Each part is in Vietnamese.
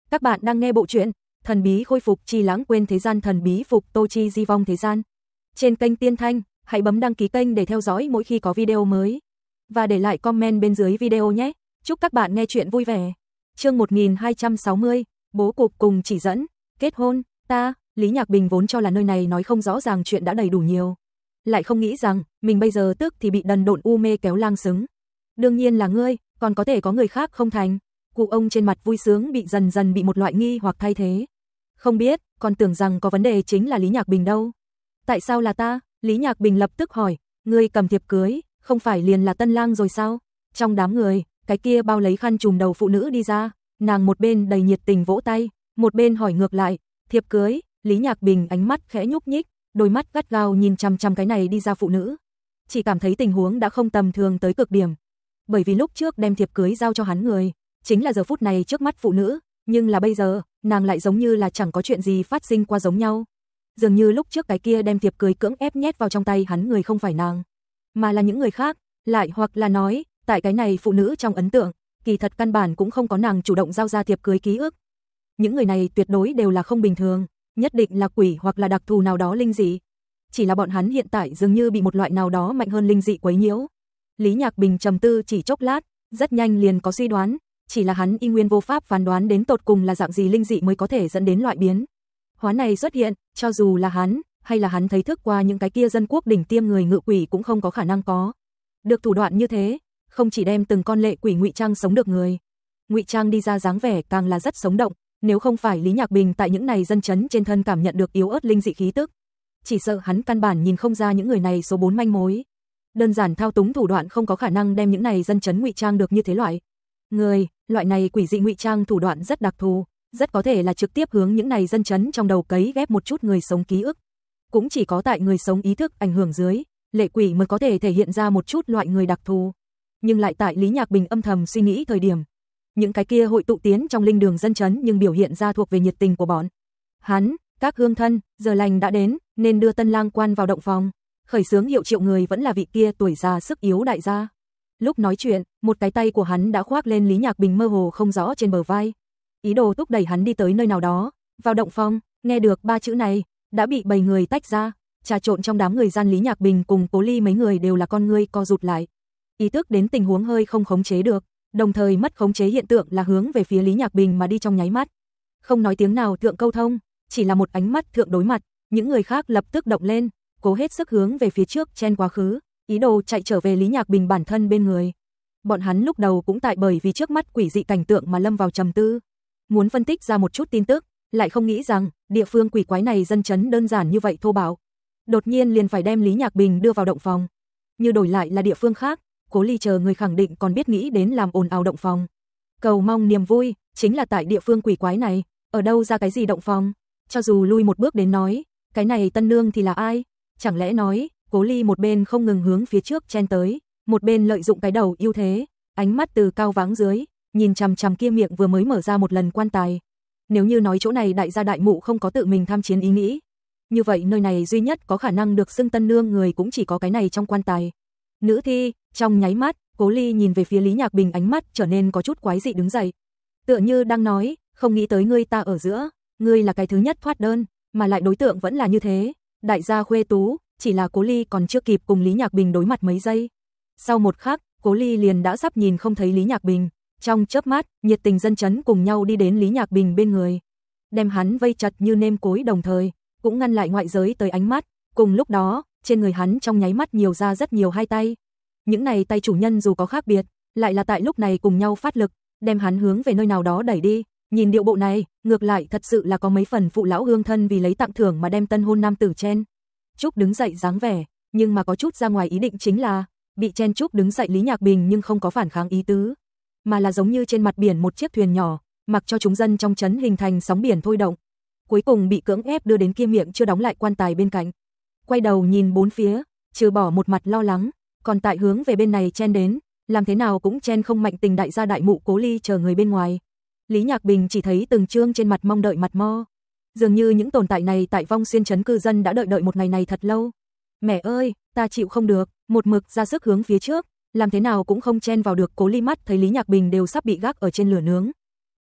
Các bạn đang nghe bộ truyện Thần bí khôi phục chi lãng quên thế gian, thần bí phục Tô Chi di vong thế gian. Trên kênh Tiên Thanh, hãy bấm đăng ký kênh để theo dõi mỗi khi có video mới. Và để lại comment bên dưới video nhé. Chúc các bạn nghe truyện vui vẻ. Chương 1260, bố cục cùng chỉ dẫn, kết hôn, Lý Nhạc Bình vốn cho là nơi này nói không rõ ràng chuyện đã đầy đủ nhiều. Lại không nghĩ rằng, mình bây giờ tức thì bị đần độn u mê kéo lang xứng. Đương nhiên là ngươi, còn có thể có người khác không thành. Cụ ông trên mặt vui sướng bị dần dần bị một loại nghi hoặc thay thế. Không biết, còn tưởng rằng có vấn đề chính là Lý Nhạc Bình đâu. Tại sao là ta? Lý Nhạc Bình lập tức hỏi, ngươi cầm thiệp cưới, không phải liền là tân lang rồi sao? Trong đám người, cái kia bao lấy khăn trùm đầu phụ nữ đi ra, nàng một bên đầy nhiệt tình vỗ tay, một bên hỏi ngược lại, thiệp cưới? Lý Nhạc Bình ánh mắt khẽ nhúc nhích, đôi mắt gắt gao nhìn chằm chằm cái này đi ra phụ nữ. Chỉ cảm thấy tình huống đã không tầm thường tới cực điểm. Bởi vì lúc trước đem thiệp cưới giao cho hắn người, chính là giờ phút này trước mắt phụ nữ, nhưng là bây giờ, nàng lại giống như là chẳng có chuyện gì phát sinh qua giống nhau. Dường như lúc trước cái kia đem thiệp cưới cưỡng ép nhét vào trong tay hắn người không phải nàng, mà là những người khác, lại hoặc là nói, tại cái này phụ nữ trong ấn tượng, kỳ thật căn bản cũng không có nàng chủ động giao ra thiệp cưới ký ức. Những người này tuyệt đối đều là không bình thường, nhất định là quỷ hoặc là đặc thù nào đó linh dị. Chỉ là bọn hắn hiện tại dường như bị một loại nào đó mạnh hơn linh dị quấy nhiễu. Lý Nhạc Bình trầm tư chỉ chốc lát, rất nhanh liền có suy đoán, chỉ là hắn y nguyên vô pháp phán đoán đến tột cùng là dạng gì linh dị mới có thể dẫn đến loại biến hóa này xuất hiện, cho dù là hắn, hay là hắn thấy thức qua những cái kia dân quốc đỉnh tiêm người ngự quỷ cũng không có khả năng có được thủ đoạn như thế, không chỉ đem từng con lệ quỷ ngụy trang sống được người, ngụy trang đi ra dáng vẻ càng là rất sống động, nếu không phải Lý Nhạc Bình tại những này dân chấn trên thân cảm nhận được yếu ớt linh dị khí tức, chỉ sợ hắn căn bản nhìn không ra những người này số 4 manh mối. Đơn giản thao túng thủ đoạn không có khả năng đem những này dân chấn ngụy trang được như thế loại này quỷ dị ngụy trang thủ đoạn rất đặc thù, rất có thể là trực tiếp hướng những này dân chấn trong đầu cấy ghép một chút người sống ký ức. Cũng chỉ có tại người sống ý thức ảnh hưởng dưới, lệ quỷ mới có thể thể hiện ra một chút loại người đặc thù. Nhưng lại tại Lý Nhạc Bình âm thầm suy nghĩ thời điểm, những cái kia hội tụ tiến trong linh đường dân chấn nhưng biểu hiện ra thuộc về nhiệt tình của bọn hắn, các hương thân, giờ lành đã đến, nên đưa tân lang quan vào động phòng. Khởi xướng hiệu triệu người vẫn là vị kia tuổi già sức yếu đại gia. Lúc nói chuyện, một cái tay của hắn đã khoác lên Lý Nhạc Bình mơ hồ không rõ trên bờ vai. Ý đồ thúc đẩy hắn đi tới nơi nào đó, vào động phòng, nghe được ba chữ này, đã bị bầy người tách ra, trà trộn trong đám người gian Lý Nhạc Bình cùng Cố Ly mấy người đều là con ngươi co rụt lại. Ý thức đến tình huống hơi không khống chế được, đồng thời mất khống chế hiện tượng là hướng về phía Lý Nhạc Bình mà đi trong nháy mắt. Không nói tiếng nào thượng câu thông, chỉ là một ánh mắt thượng đối mặt, những người khác lập tức động lên, cố hết sức hướng về phía trước chen quá khứ, ý đồ chạy trở về Lý Nhạc Bình bản thân bên người. Bọn hắn lúc đầu cũng tại bởi vì trước mắt quỷ dị cảnh tượng mà lâm vào trầm tư, muốn phân tích ra một chút tin tức, lại không nghĩ rằng địa phương quỷ quái này dân chấn đơn giản như vậy thô bạo, đột nhiên liền phải đem Lý Nhạc Bình đưa vào động phòng. Như đổi lại là địa phương khác, Cố Ly chờ người khẳng định còn biết nghĩ đến làm ồn ào động phòng. Cầu mong niềm vui, chính là tại địa phương quỷ quái này, ở đâu ra cái gì động phòng? Cho dù lui một bước đến nói, cái này tân nương thì là ai? Chẳng lẽ nói, Cố Ly một bên không ngừng hướng phía trước chen tới, một bên lợi dụng cái đầu ưu thế, ánh mắt từ cao váng dưới, nhìn chằm chằm kia miệng vừa mới mở ra một lần quan tài. Nếu như nói chỗ này đại gia đại mụ không có tự mình tham chiến ý nghĩ, như vậy nơi này duy nhất có khả năng được xưng tân nương người cũng chỉ có cái này trong quan tài. Nữ thi, trong nháy mắt, Cố Ly nhìn về phía Lý Nhạc Bình ánh mắt trở nên có chút quái dị đứng dậy. Tựa như đang nói, không nghĩ tới ngươi ta ở giữa, ngươi là cái thứ nhất thoát đơn, mà lại đối tượng vẫn là như thế, đại gia khuê tú. Chỉ là Cố Ly còn chưa kịp cùng Lý Nhạc Bình đối mặt mấy giây. Sau một khắc, Cố Ly liền đã sắp nhìn không thấy Lý Nhạc Bình. Trong chớp mắt, nhiệt tình dân chấn cùng nhau đi đến Lý Nhạc Bình bên người, đem hắn vây chặt như nêm cối, đồng thời cũng ngăn lại ngoại giới tới ánh mắt. Cùng lúc đó, trên người hắn trong nháy mắt nhiều ra rất nhiều hai tay. Những này tay chủ nhân dù có khác biệt, lại là tại lúc này cùng nhau phát lực, đem hắn hướng về nơi nào đó đẩy đi. Nhìn điệu bộ này, ngược lại thật sự là có mấy phần phụ lão hương thân vì lấy tặng thưởng mà đem tân hôn nam tử chen chúc đứng dậy dáng vẻ, nhưng mà có chút ra ngoài ý định chính là bị chen chúc đứng dậy Lý Nhạc Bình nhưng không có phản kháng ý tứ, mà là giống như trên mặt biển một chiếc thuyền nhỏ, mặc cho chúng dân trong trấn hình thành sóng biển thôi động, cuối cùng bị cưỡng ép đưa đến kia miệng chưa đóng lại quan tài bên cạnh. Quay đầu nhìn bốn phía, trừ bỏ một mặt lo lắng, còn tại hướng về bên này chen đến, làm thế nào cũng chen không mạnh tình đại gia đại mụ Cố Ly chờ người bên ngoài. Lý Nhạc Bình chỉ thấy từng trương trên mặt mong đợi mặt mo. Dường như những tồn tại này tại Vong Xuyên trấn cư dân đã đợi một ngày này thật lâu. Mẹ ơi, ta chịu không được, một mực ra sức hướng phía trước, làm thế nào cũng không chen vào được. Cố Ly mắt thấy Lý Nhạc Bình đều sắp bị gác ở trên lửa nướng,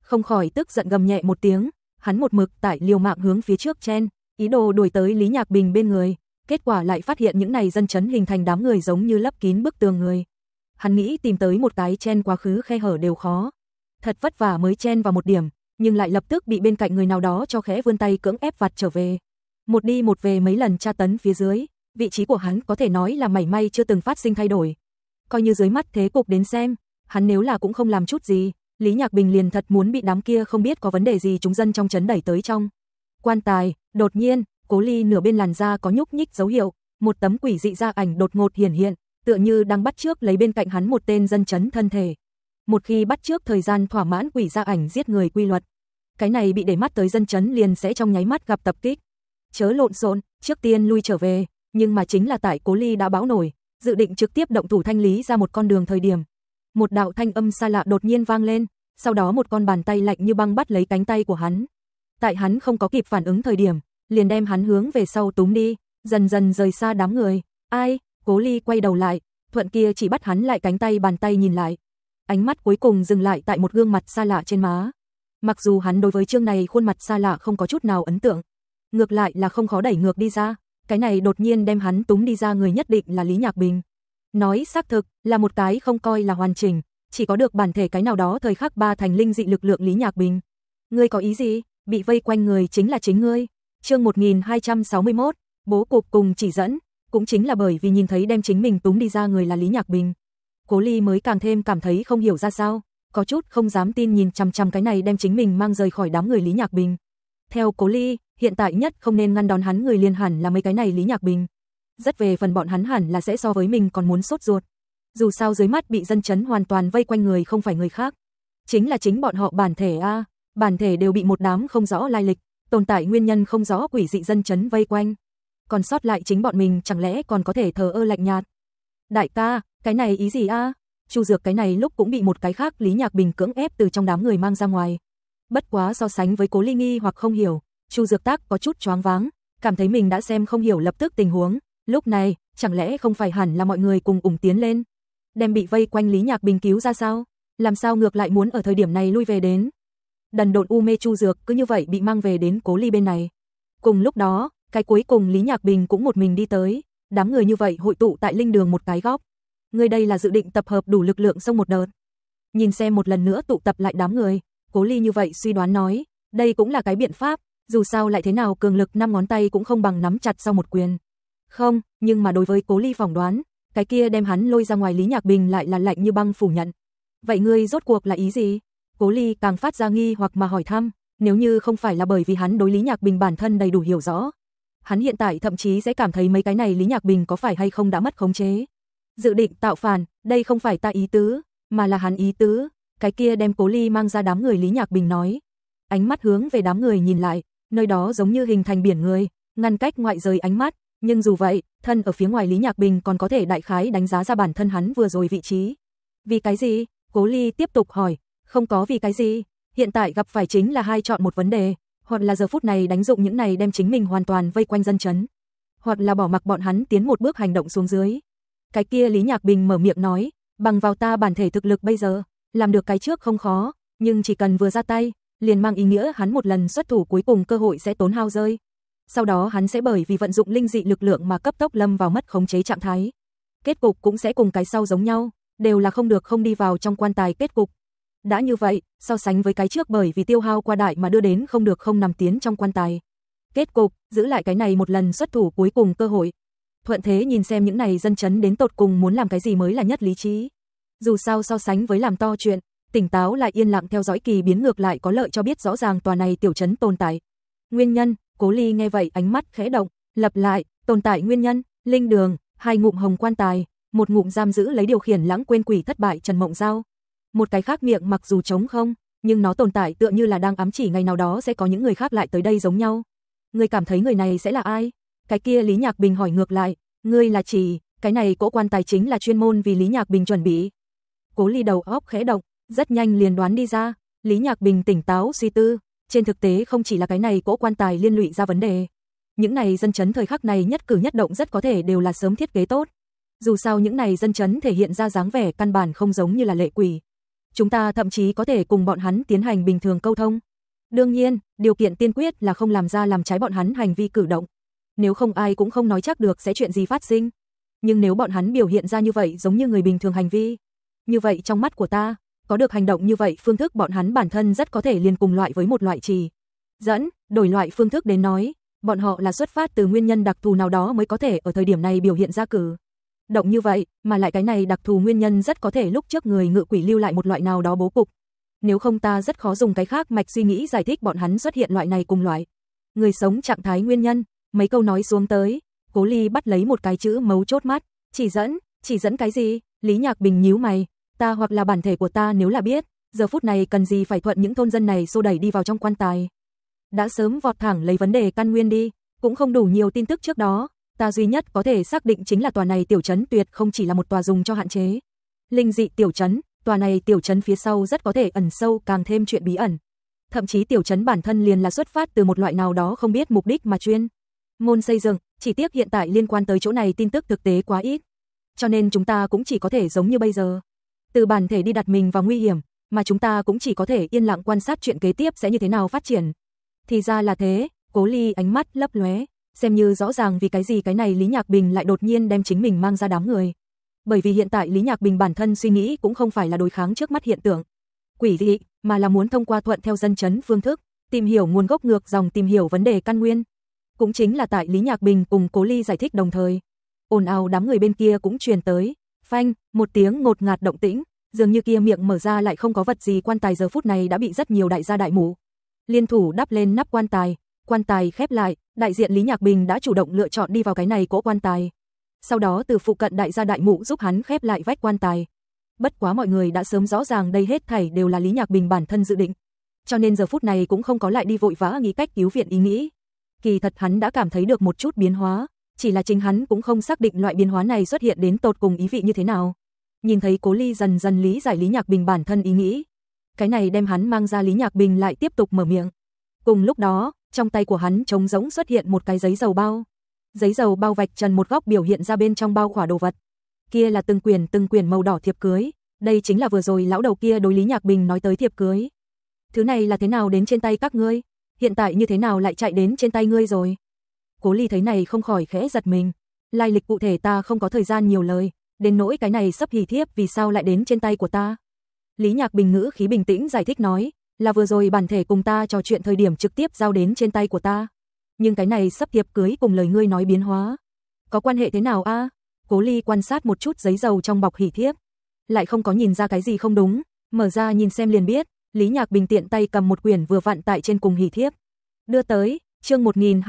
không khỏi tức giận gầm nhẹ một tiếng, hắn một mực tại liều mạng hướng phía trước chen, ý đồ đuổi tới Lý Nhạc Bình bên người, kết quả lại phát hiện những này dân chấn hình thành đám người giống như lấp kín bức tường người. Hắn nghĩ tìm tới một cái chen quá khứ khe hở đều khó. Thật vất vả mới chen vào một điểm, nhưng lại lập tức bị bên cạnh người nào đó cho khẽ vươn tay cưỡng ép vặt trở về. Một đi một về mấy lần tra tấn phía dưới, vị trí của hắn có thể nói là mảy may chưa từng phát sinh thay đổi. Coi như dưới mắt thế cục đến xem, hắn nếu là cũng không làm chút gì, Lý Nhạc Bình liền thật muốn bị đám kia không biết có vấn đề gì chúng dân trong trấn đẩy tới trong quan tài. Đột nhiên, Cố Ly nửa bên làn da có nhúc nhích dấu hiệu, một tấm quỷ dị da ảnh đột ngột hiển hiện, tựa như đang bắt chước lấy bên cạnh hắn một tên dân chấn thân thể. Một khi bắt chước thời gian thỏa mãn quỷ da ảnh giết người quy luật, cái này bị để mắt tới dân chấn liền sẽ trong nháy mắt gặp tập kích. Chớ lộn xộn, trước tiên lui trở về, nhưng mà chính là tại Cố Ly đã bão nổi, dự định trực tiếp động thủ thanh lý ra một con đường thời điểm. Một đạo thanh âm xa lạ đột nhiên vang lên, sau đó một con bàn tay lạnh như băng bắt lấy cánh tay của hắn. Tại hắn không có kịp phản ứng thời điểm, liền đem hắn hướng về sau túm đi, dần dần rời xa đám người. Ai? Cố Ly quay đầu lại, thuận kia chỉ bắt hắn lại cánh tay bàn tay nhìn lại. Ánh mắt cuối cùng dừng lại tại một gương mặt xa lạ trên má. Mặc dù hắn đối với chương này khuôn mặt xa lạ không có chút nào ấn tượng, ngược lại là không khó đẩy ngược đi ra, cái này đột nhiên đem hắn túm đi ra người nhất định là Lý Nhạc Bình. Nói xác thực, là một cái không coi là hoàn chỉnh, chỉ có được bản thể cái nào đó thời khắc ba thành linh dị lực lượng Lý Nhạc Bình. Ngươi có ý gì? Bị vây quanh người chính là chính ngươi. Chương 1261, bố cục cùng chỉ dẫn, cũng chính là bởi vì nhìn thấy đem chính mình túm đi ra người là Lý Nhạc Bình. Cố Ly mới càng thêm cảm thấy không hiểu ra sao, có chút không dám tin nhìn chằm chằm cái này đem chính mình mang rời khỏi đám người Lý Nhạc Bình. Theo Cố Ly, hiện tại nhất không nên ngăn đón hắn người liền hẳn là mấy cái này Lý Nhạc Bình. Rất về phần bọn hắn hẳn là sẽ so với mình còn muốn sốt ruột. Dù sao dưới mắt bị dân chấn hoàn toàn vây quanh người không phải người khác, chính là chính bọn họ bản thể a, bản thể đều bị một đám không rõ lai lịch, tồn tại nguyên nhân không rõ quỷ dị dân chấn vây quanh. Còn sót lại chính bọn mình chẳng lẽ còn có thể thờ ơ lạnh nhạt. Đại ca, cái này ý gì a? Chu Dược cái này lúc cũng bị một cái khác Lý Nhạc Bình cưỡng ép từ trong đám người mang ra ngoài. Bất quá so sánh với Cố Ly nghi hoặc không hiểu, Chu Dược tác có chút choáng váng, cảm thấy mình đã xem không hiểu lập tức tình huống, lúc này, chẳng lẽ không phải hẳn là mọi người cùng tiến lên, đem bị vây quanh Lý Nhạc Bình cứu ra sao? Làm sao ngược lại muốn ở thời điểm này lui về đến? Đần độn u mê Chu Dược cứ như vậy bị mang về đến Cố Ly bên này. Cùng lúc đó, cái cuối cùng Lý Nhạc Bình cũng một mình đi tới, đám người như vậy hội tụ tại linh đường một cái góc. Người đây là dự định tập hợp đủ lực lượng xông một đợt. Nhìn xem một lần nữa tụ tập lại đám người, Cố Ly như vậy suy đoán nói, đây cũng là cái biện pháp, dù sao lại thế nào cường lực 5 ngón tay cũng không bằng nắm chặt sau một quyền. Không, nhưng mà đối với Cố Ly phỏng đoán, cái kia đem hắn lôi ra ngoài Lý Nhạc Bình lại là lạnh như băng phủ nhận. Vậy ngươi rốt cuộc là ý gì? Cố Ly càng phát ra nghi hoặc mà hỏi thăm, nếu như không phải là bởi vì hắn đối Lý Nhạc Bình bản thân đầy đủ hiểu rõ, hắn hiện tại thậm chí sẽ cảm thấy mấy cái này Lý Nhạc Bình có phải hay không đã mất khống chế. Dự định tạo phản, đây không phải ta ý tứ, mà là hắn ý tứ. Cái kia đem Cố Ly mang ra đám người Lý Nhạc Bình nói. Ánh mắt hướng về đám người nhìn lại, nơi đó giống như hình thành biển người, ngăn cách ngoại giới ánh mắt, nhưng dù vậy, thân ở phía ngoài Lý Nhạc Bình còn có thể đại khái đánh giá ra bản thân hắn vừa rồi vị trí. Vì cái gì? Cố Ly tiếp tục hỏi, không có vì cái gì, hiện tại gặp phải chính là hai chọn một vấn đề, hoặc là giờ phút này đánh dụng những này đem chính mình hoàn toàn vây quanh dân chấn, hoặc là bỏ mặc bọn hắn tiến một bước hành động xuống dưới. Cái kia Lý Nhạc Bình mở miệng nói, bằng vào ta bản thể thực lực bây giờ, làm được cái trước không khó, nhưng chỉ cần vừa ra tay, liền mang ý nghĩa hắn một lần xuất thủ cuối cùng cơ hội sẽ tốn hao rơi. Sau đó hắn sẽ bởi vì vận dụng linh dị lực lượng mà cấp tốc lâm vào mất khống chế trạng thái. Kết cục cũng sẽ cùng cái sau giống nhau, đều là không được không đi vào trong quan tài kết cục. Đã như vậy, so sánh với cái trước bởi vì tiêu hao qua đại mà đưa đến không được không nằm tiến trong quan tài. Kết cục, giữ lại cái này một lần xuất thủ cuối cùng cơ hội. Thuận thế nhìn xem những này dân chấn đến tột cùng muốn làm cái gì mới là nhất lý trí. Dù sao so sánh với làm to chuyện, tỉnh táo lại yên lặng theo dõi kỳ biến ngược lại có lợi cho biết rõ ràng tòa này tiểu trấn tồn tại. Nguyên nhân, Cố Ly nghe vậy ánh mắt khẽ động, lặp lại, tồn tại nguyên nhân, linh đường, 2 ngụm hồng quan tài, 1 ngụm giam giữ lấy điều khiển lãng quên quỷ thất bại Trần Mộng Giao. Một cái khác miệng mặc dù trống không, nhưng nó tồn tại tựa như là đang ám chỉ ngày nào đó sẽ có những người khác lại tới đây giống nhau. Ngươi cảm thấy người này sẽ là ai? Cái kia Lý Nhạc Bình hỏi ngược lại, ngươi là chỉ, cái này cỗ quan tài chính là chuyên môn vì Lý Nhạc Bình chuẩn bị. Cố Ly đầu óc khẽ động, rất nhanh liền đoán đi ra, Lý Nhạc Bình tỉnh táo suy tư, trên thực tế không chỉ là cái này cỗ quan tài liên lụy ra vấn đề. Những này dân chấn thời khắc này nhất cử nhất động rất có thể đều là sớm thiết kế tốt. Dù sao những này dân chấn thể hiện ra dáng vẻ căn bản không giống như là lệ quỷ. chúng ta thậm chí có thể cùng bọn hắn tiến hành bình thường câu thông. Đương nhiên, điều kiện tiên quyết là không làm ra làm trái bọn hắn hành vi cử động. Nếu không ai cũng không nói chắc được sẽ chuyện gì phát sinh. Nhưng nếu bọn hắn biểu hiện ra như vậy giống như người bình thường hành vi, như vậy trong mắt của ta, có được hành động như vậy phương thức bọn hắn bản thân rất có thể liền cùng loại với một loại chỉ dẫn, đổi loại phương thức đến nói, bọn họ là xuất phát từ nguyên nhân đặc thù nào đó mới có thể ở thời điểm này biểu hiện ra cử động như vậy, mà lại cái này đặc thù nguyên nhân rất có thể lúc trước người ngự quỷ lưu lại một loại nào đó bố cục. Nếu không ta rất khó dùng cái khác mạch suy nghĩ giải thích bọn hắn xuất hiện loại này cùng loại người sống trạng thái nguyên nhân. Mấy câu nói xuống tới, Cố Ly bắt lấy một cái chữ mấu chốt mắt, chỉ dẫn cái gì? Lý Nhạc Bình nhíu mày, ta hoặc là bản thể của ta nếu là biết, giờ phút này cần gì phải thuận những thôn dân này xô đẩy đi vào trong quan tài. Đã sớm vọt thẳng lấy vấn đề căn nguyên đi, cũng không đủ nhiều tin tức trước đó, ta duy nhất có thể xác định chính là tòa này tiểu trấn tuyệt không chỉ là một tòa dùng cho hạn chế linh dị tiểu trấn, tòa này tiểu trấn phía sau rất có thể ẩn sâu càng thêm chuyện bí ẩn. Thậm chí tiểu trấn bản thân liền là xuất phát từ một loại nào đó không biết mục đích mà chuyên môn xây dựng, chỉ tiếc hiện tại liên quan tới chỗ này tin tức thực tế quá ít. Cho nên chúng ta cũng chỉ có thể giống như bây giờ, từ bản thể đi đặt mình vào nguy hiểm, mà chúng ta cũng chỉ có thể yên lặng quan sát chuyện kế tiếp sẽ như thế nào phát triển. Thì ra là thế, Cố Ly ánh mắt lấp lóe, xem như rõ ràng vì cái gì cái này Lý Nhạc Bình lại đột nhiên đem chính mình mang ra đám người. Bởi vì hiện tại Lý Nhạc Bình bản thân suy nghĩ cũng không phải là đối kháng trước mắt hiện tượng quỷ dị, mà là muốn thông qua thuận theo dân chấn phương thức, tìm hiểu nguồn gốc ngược dòng, tìm hiểu vấn đề căn nguyên. Cũng chính là tại Lý Nhạc Bình cùng Cố Ly giải thích đồng thời, ồn ào đám người bên kia cũng truyền tới, phanh, một tiếng ngột ngạt động tĩnh, dường như kia miệng mở ra lại không có vật gì, quan tài giờ phút này đã bị rất nhiều đại gia đại mụ liên thủ đắp lên nắp quan tài khép lại, đại diện Lý Nhạc Bình đã chủ động lựa chọn đi vào cái này cỗ quan tài. Sau đó từ phụ cận đại gia đại mụ giúp hắn khép lại vách quan tài. Bất quá mọi người đã sớm rõ ràng đây hết thảy đều là Lý Nhạc Bình bản thân dự định, cho nên giờ phút này cũng không có lại đi vội vã nghĩ cách cứu viện ý nghĩ. Kỳ thật hắn đã cảm thấy được một chút biến hóa, chỉ là chính hắn cũng không xác định loại biến hóa này xuất hiện đến tột cùng ý vị như thế nào. Nhìn thấy Cố Ly dần dần lý giải Lý Nhạc Bình bản thân ý nghĩ, cái này đem hắn mang ra. Lý Nhạc Bình lại tiếp tục mở miệng. Cùng lúc đó, trong tay của hắn trống rỗng xuất hiện một cái giấy dầu bao. Giấy dầu bao vạch trần một góc biểu hiện ra bên trong bao khỏa đồ vật. Kia là từng quyển màu đỏ thiệp cưới, đây chính là vừa rồi lão đầu kia đối Lý Nhạc Bình nói tới thiệp cưới. Thứ này là thế nào đến trên tay các ngươi? Hiện tại như thế nào lại chạy đến trên tay ngươi rồi? Cố Ly thấy này không khỏi khẽ giật mình. Lai lịch cụ thể ta không có thời gian nhiều lời, đến nỗi cái này sấp hỷ thiếp vì sao lại đến trên tay của ta? Lý Nhạc Bình ngữ khí bình tĩnh giải thích nói, là vừa rồi bản thể cùng ta trò chuyện thời điểm trực tiếp giao đến trên tay của ta. Nhưng cái này sấp thiệp cưới cùng lời ngươi nói biến hóa, có quan hệ thế nào a? Cố Ly quan sát một chút giấy dầu trong bọc hỷ thiếp, lại không có nhìn ra cái gì không đúng, mở ra nhìn xem liền biết. Lý Nhạc Bình tiện tay cầm một quyển vừa vặn tại trên cùng hỷ thiếp, đưa tới, chương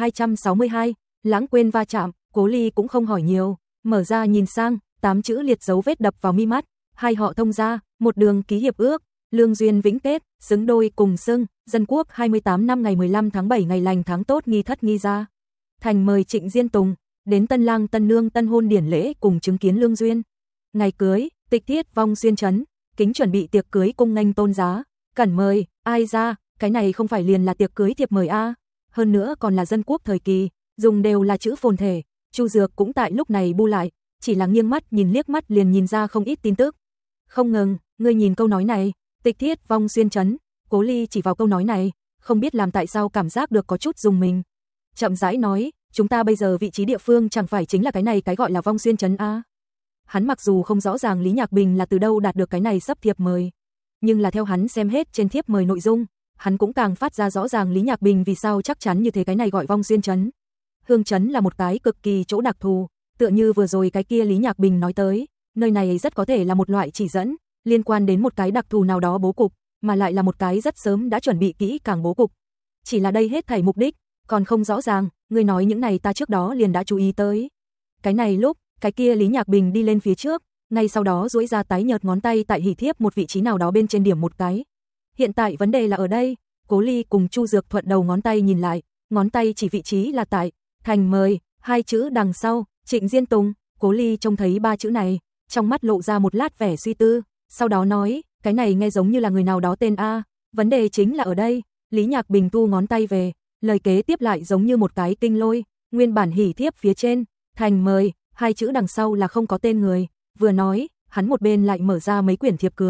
1262, lãng quên va chạm. Cố Ly cũng không hỏi nhiều, mở ra nhìn sang, 8 chữ liệt dấu vết đập vào mi mắt, hai họ thông gia, một đường ký hiệp ước, lương duyên vĩnh kết, xứng đôi cùng xưng, dân quốc 28 năm ngày 15 tháng 7 ngày lành tháng tốt nghi thất nghi gia. Thành mời Trịnh Diên Tùng đến tân lang tân nương tân hôn điển lễ cùng chứng kiến lương duyên. Ngày cưới, tịch thiết vong xuyên trấn, kính chuẩn bị tiệc cưới cung nghênh tôn giá, cẩn mời, ai ra, cái này không phải liền là tiệc cưới thiệp mời a? Hơn nữa còn là dân quốc thời kỳ, dùng đều là chữ phồn thể. Chu Dược cũng tại lúc này bu lại, chỉ là nghiêng mắt nhìn liếc mắt liền nhìn ra không ít tin tức. Không ngừng, ngươi nhìn câu nói này, tịch thiết vong xuyên trấn. Cố Ly chỉ vào câu nói này, không biết làm tại sao cảm giác được có chút dùng mình. Chậm rãi nói, chúng ta bây giờ vị trí địa phương chẳng phải chính là cái này cái gọi là vong xuyên trấn a? Hắn mặc dù không rõ ràng Lý Nhạc Bình là từ đâu đạt được cái này sấp thiệp mời, nhưng là theo hắn xem hết trên thiếp mời nội dung, hắn cũng càng phát ra rõ ràng Lý Nhạc Bình vì sao chắc chắn như thế cái này gọi vong xuyên trấn. Hương trấn là một cái cực kỳ chỗ đặc thù, tựa như vừa rồi cái kia Lý Nhạc Bình nói tới, nơi này rất có thể là một loại chỉ dẫn, liên quan đến một cái đặc thù nào đó bố cục, mà lại là một cái rất sớm đã chuẩn bị kỹ càng bố cục. Chỉ là đây hết thảy mục đích, còn không rõ ràng, ngươi nói những này ta trước đó liền đã chú ý tới. Cái này lúc, cái kia Lý Nhạc Bình đi lên phía trước, ngay sau đó duỗi ra tái nhợt ngón tay tại hỷ thiếp một vị trí nào đó bên trên điểm một cái. Hiện tại vấn đề là ở đây, Cố Ly cùng Chu Dược thuận đầu ngón tay nhìn lại, ngón tay chỉ vị trí là tại thành mời, hai chữ đằng sau, Trịnh Diên Tùng. Cố Ly trông thấy ba chữ này, trong mắt lộ ra một lát vẻ suy tư, sau đó nói, cái này nghe giống như là người nào đó tên a, vấn đề chính là ở đây. Lý Nhạc Bình thu ngón tay về, lời kế tiếp lại giống như một cái kinh lôi, nguyên bản hỷ thiếp phía trên, thành mời, hai chữ đằng sau là không có tên người, vừa nói, hắn một bên lại mở ra mấy quyển thiệp cưới,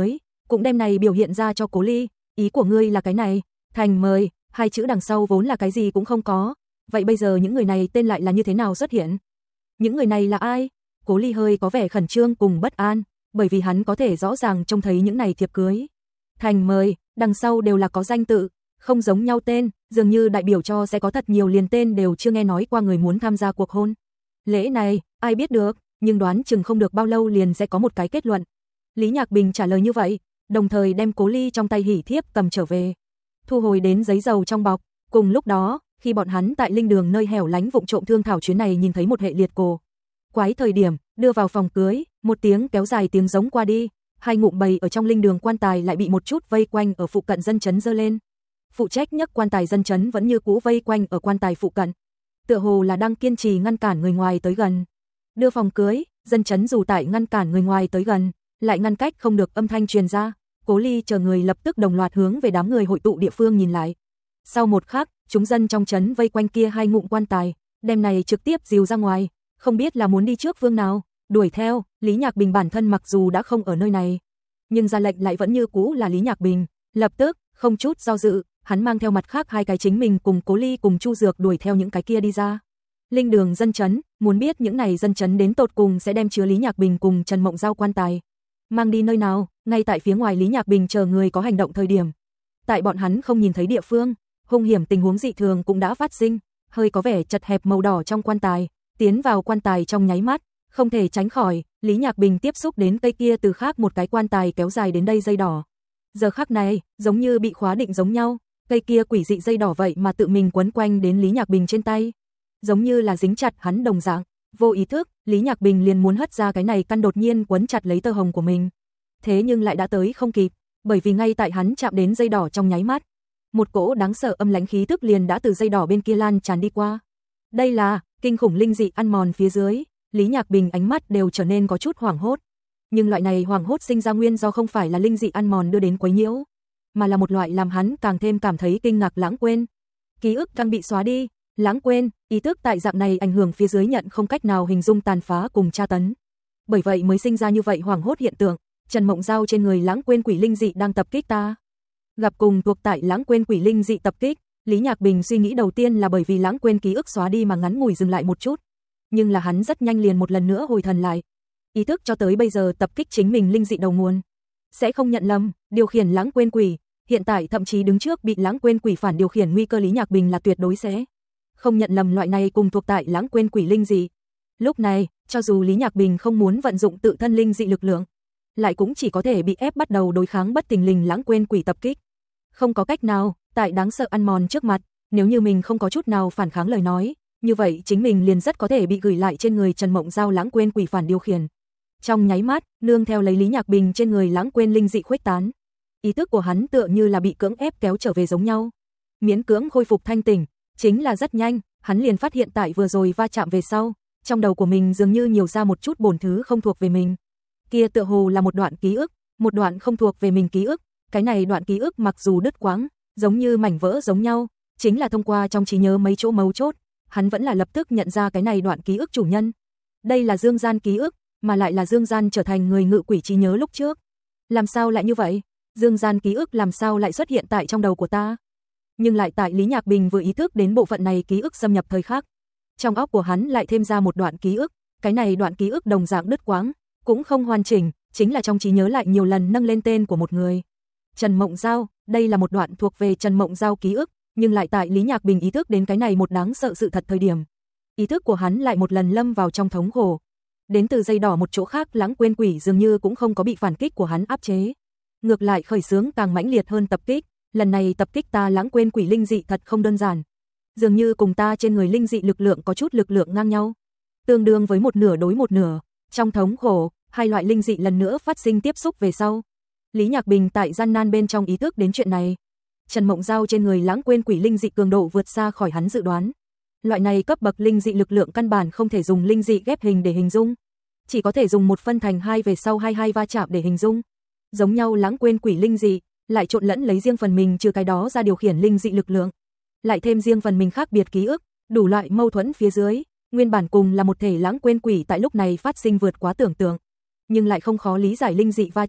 cũng đem này biểu hiện ra cho Cố Ly, ý của ngươi là cái này, thành mời, hai chữ đằng sau vốn là cái gì cũng không có, vậy bây giờ những người này tên lại là như thế nào xuất hiện? Những người này là ai? Cố Ly hơi có vẻ khẩn trương cùng bất an, bởi vì hắn có thể rõ ràng trông thấy những này thiệp cưới. Thành mời, đằng sau đều là có danh tự, không giống nhau tên, dường như đại biểu cho sẽ có thật nhiều liền tên đều chưa nghe nói qua người muốn tham gia cuộc hôn lễ này, ai biết được, nhưng đoán chừng không được bao lâu liền sẽ có một cái kết luận. Lý Nhạc Bình trả lời như vậy, đồng thời đem Cố Ly trong tay hỉ thiếp cầm trở về, thu hồi đến giấy dầu trong bọc. Cùng lúc đó, khi bọn hắn tại linh đường nơi hẻo lánh vụng trộm thương thảo chuyến này nhìn thấy một hệ liệt cổ quái thời điểm, đưa vào phòng cưới, một tiếng kéo dài tiếng giống qua đi, hai ngụm bầy ở trong linh đường quan tài lại bị một chút vây quanh ở phụ cận dân trấn giơ lên. Phụ trách nhấc quan tài dân trấn vẫn như cũ vây quanh ở quan tài phụ cận, tựa hồ là đang kiên trì ngăn cản người ngoài tới gần. Đưa phòng cưới, dân trấn dù tại ngăn cản người ngoài tới gần, lại ngăn cách không được âm thanh truyền ra. Cố Ly chờ người lập tức đồng loạt hướng về đám người hội tụ địa phương nhìn lại. Sau một khắc, chúng dân trong trấn vây quanh kia hai ngụm quan tài, đem này trực tiếp dìu ra ngoài, không biết là muốn đi trước phương nào, đuổi theo. Lý Nhạc Bình bản thân mặc dù đã không ở nơi này, nhưng ra lệnh lại vẫn như cũ là Lý Nhạc Bình, lập tức, không chút do dự, hắn mang theo mặt khác hai cái chính mình cùng Cố Ly cùng Chu Dược đuổi theo những cái kia đi ra. Linh đường dân trấn, muốn biết những này dân trấn đến tột cùng sẽ đem chứa Lý Nhạc Bình cùng Trần Mộng Giao quan tài mang đi nơi nào. Ngay tại phía ngoài Lý Nhạc Bình chờ người có hành động thời điểm, tại bọn hắn không nhìn thấy địa phương, hung hiểm tình huống dị thường cũng đã phát sinh, hơi có vẻ chật hẹp màu đỏ trong quan tài, tiến vào quan tài trong nháy mắt, không thể tránh khỏi, Lý Nhạc Bình tiếp xúc đến cây kia từ khác một cái quan tài kéo dài đến đây dây đỏ. Giờ khắc này, giống như bị khóa định giống nhau, cây kia quỷ dị dây đỏ vậy mà tự mình quấn quanh đến Lý Nhạc Bình trên tay, giống như là dính chặt hắn đồng dạng. Vô ý thức, Lý Nhạc Bình liền muốn hất ra cái này căn đột nhiên quấn chặt lấy tơ hồng của mình. Thế nhưng lại đã tới không kịp, bởi vì ngay tại hắn chạm đến dây đỏ trong nháy mắt, một cỗ đáng sợ âm lãnh khí tức liền đã từ dây đỏ bên kia lan tràn đi qua. Đây là kinh khủng linh dị ăn mòn phía dưới, Lý Nhạc Bình ánh mắt đều trở nên có chút hoảng hốt. Nhưng loại này hoảng hốt sinh ra nguyên do không phải là linh dị ăn mòn đưa đến quấy nhiễu, mà là một loại làm hắn càng thêm cảm thấy kinh ngạc lãng quên. Ký ức đang bị xóa đi, lãng quên, ý thức tại dạng này ảnh hưởng phía dưới nhận không cách nào hình dung tàn phá cùng tra tấn. Bởi vậy mới sinh ra như vậy hoảng hốt hiện tượng. Trần Mộng Giao trên người lãng quên quỷ linh dị đang tập kích ta. Gặp cùng thuộc tại lãng quên quỷ linh dị tập kích, Lý Nhạc Bình suy nghĩ đầu tiên là bởi vì lãng quên ký ức xóa đi mà ngắn ngủi dừng lại một chút, nhưng là hắn rất nhanh liền một lần nữa hồi thần lại. Ý thức cho tới bây giờ tập kích chính mình linh dị đầu nguồn, sẽ không nhận lầm, điều khiển lãng quên quỷ, hiện tại thậm chí đứng trước bị lãng quên quỷ phản điều khiển nguy cơ Lý Nhạc Bình là tuyệt đối sẽ không nhận lầm loại này cùng thuộc tại lãng quên quỷ linh dị. Lúc này, cho dù Lý Nhạc Bình không muốn vận dụng tự thân linh dị lực lượng, lại cũng chỉ có thể bị ép bắt đầu đối kháng bất thình lình lãng quên quỷ tập kích. Không có cách nào, tại đáng sợ ăn mòn trước mặt, nếu như mình không có chút nào phản kháng lời nói, như vậy chính mình liền rất có thể bị gửi lại trên người Trần Mộng Giao lãng quên quỷ phản điều khiển. Trong nháy mắt, nương theo lấy Lý Nhạc Bình trên người lãng quên linh dị khuếch tán, ý thức của hắn tựa như là bị cưỡng ép kéo trở về giống nhau. Miễn cưỡng khôi phục thanh tỉnh, chính là rất nhanh, hắn liền phát hiện tại vừa rồi va chạm về sau, trong đầu của mình dường như nhiều ra một chút bổn thứ không thuộc về mình. Kia tựa hồ là một đoạn ký ức, một đoạn không thuộc về mình ký ức, cái này đoạn ký ức mặc dù đứt quãng, giống như mảnh vỡ giống nhau, chính là thông qua trong trí nhớ mấy chỗ mấu chốt, hắn vẫn là lập tức nhận ra cái này đoạn ký ức chủ nhân. Đây là Dương Gian ký ức, mà lại là Dương Gian trở thành người ngự quỷ trí nhớ lúc trước. Làm sao lại như vậy? Dương Gian ký ức làm sao lại xuất hiện tại trong đầu của ta? Nhưng lại tại Lý Nhạc Bình vừa ý thức đến bộ phận này ký ức xâm nhập thời khắc, trong óc của hắn lại thêm ra một đoạn ký ức, cái này đoạn ký ức đồng dạng đứt quãng, cũng không hoàn chỉnh, chính là trong trí nhớ lại nhiều lần nâng lên tên của một người. Trần Mộng Giao, đây là một đoạn thuộc về Trần Mộng Giao ký ức, nhưng lại tại Lý Nhạc Bình ý thức đến cái này một đáng sợ sự thật thời điểm, ý thức của hắn lại một lần lâm vào trong thống khổ. Đến từ dây đỏ một chỗ khác lãng quên quỷ dường như cũng không có bị phản kích của hắn áp chế, ngược lại khởi xướng càng mãnh liệt hơn tập kích, lần này tập kích ta lãng quên quỷ linh dị thật không đơn giản. Dường như cùng ta trên người linh dị lực lượng có chút lực lượng ngang nhau, tương đương với một nửa đối một nửa. Trong thống khổ, hai loại linh dị lần nữa phát sinh tiếp xúc về sau. Lý Nhạc Bình tại gian nan bên trong ý thức đến chuyện này. Trần Mộng Giao trên người lãng quên quỷ linh dị cường độ vượt xa khỏi hắn dự đoán. Loại này cấp bậc linh dị lực lượng căn bản không thể dùng linh dị ghép hình để hình dung, chỉ có thể dùng một phân thành hai về sau 22 va chạm để hình dung. Giống nhau lãng quên quỷ linh dị, lại trộn lẫn lấy riêng phần mình trừ cái đó ra điều khiển linh dị lực lượng, lại thêm riêng phần mình khác biệt ký ức, đủ loại mâu thuẫn phía dưới, nguyên bản cùng là một thể lãng quên quỷ tại lúc này phát sinh vượt quá tưởng tượng, nhưng lại không khó lý giải linh dị va chạm,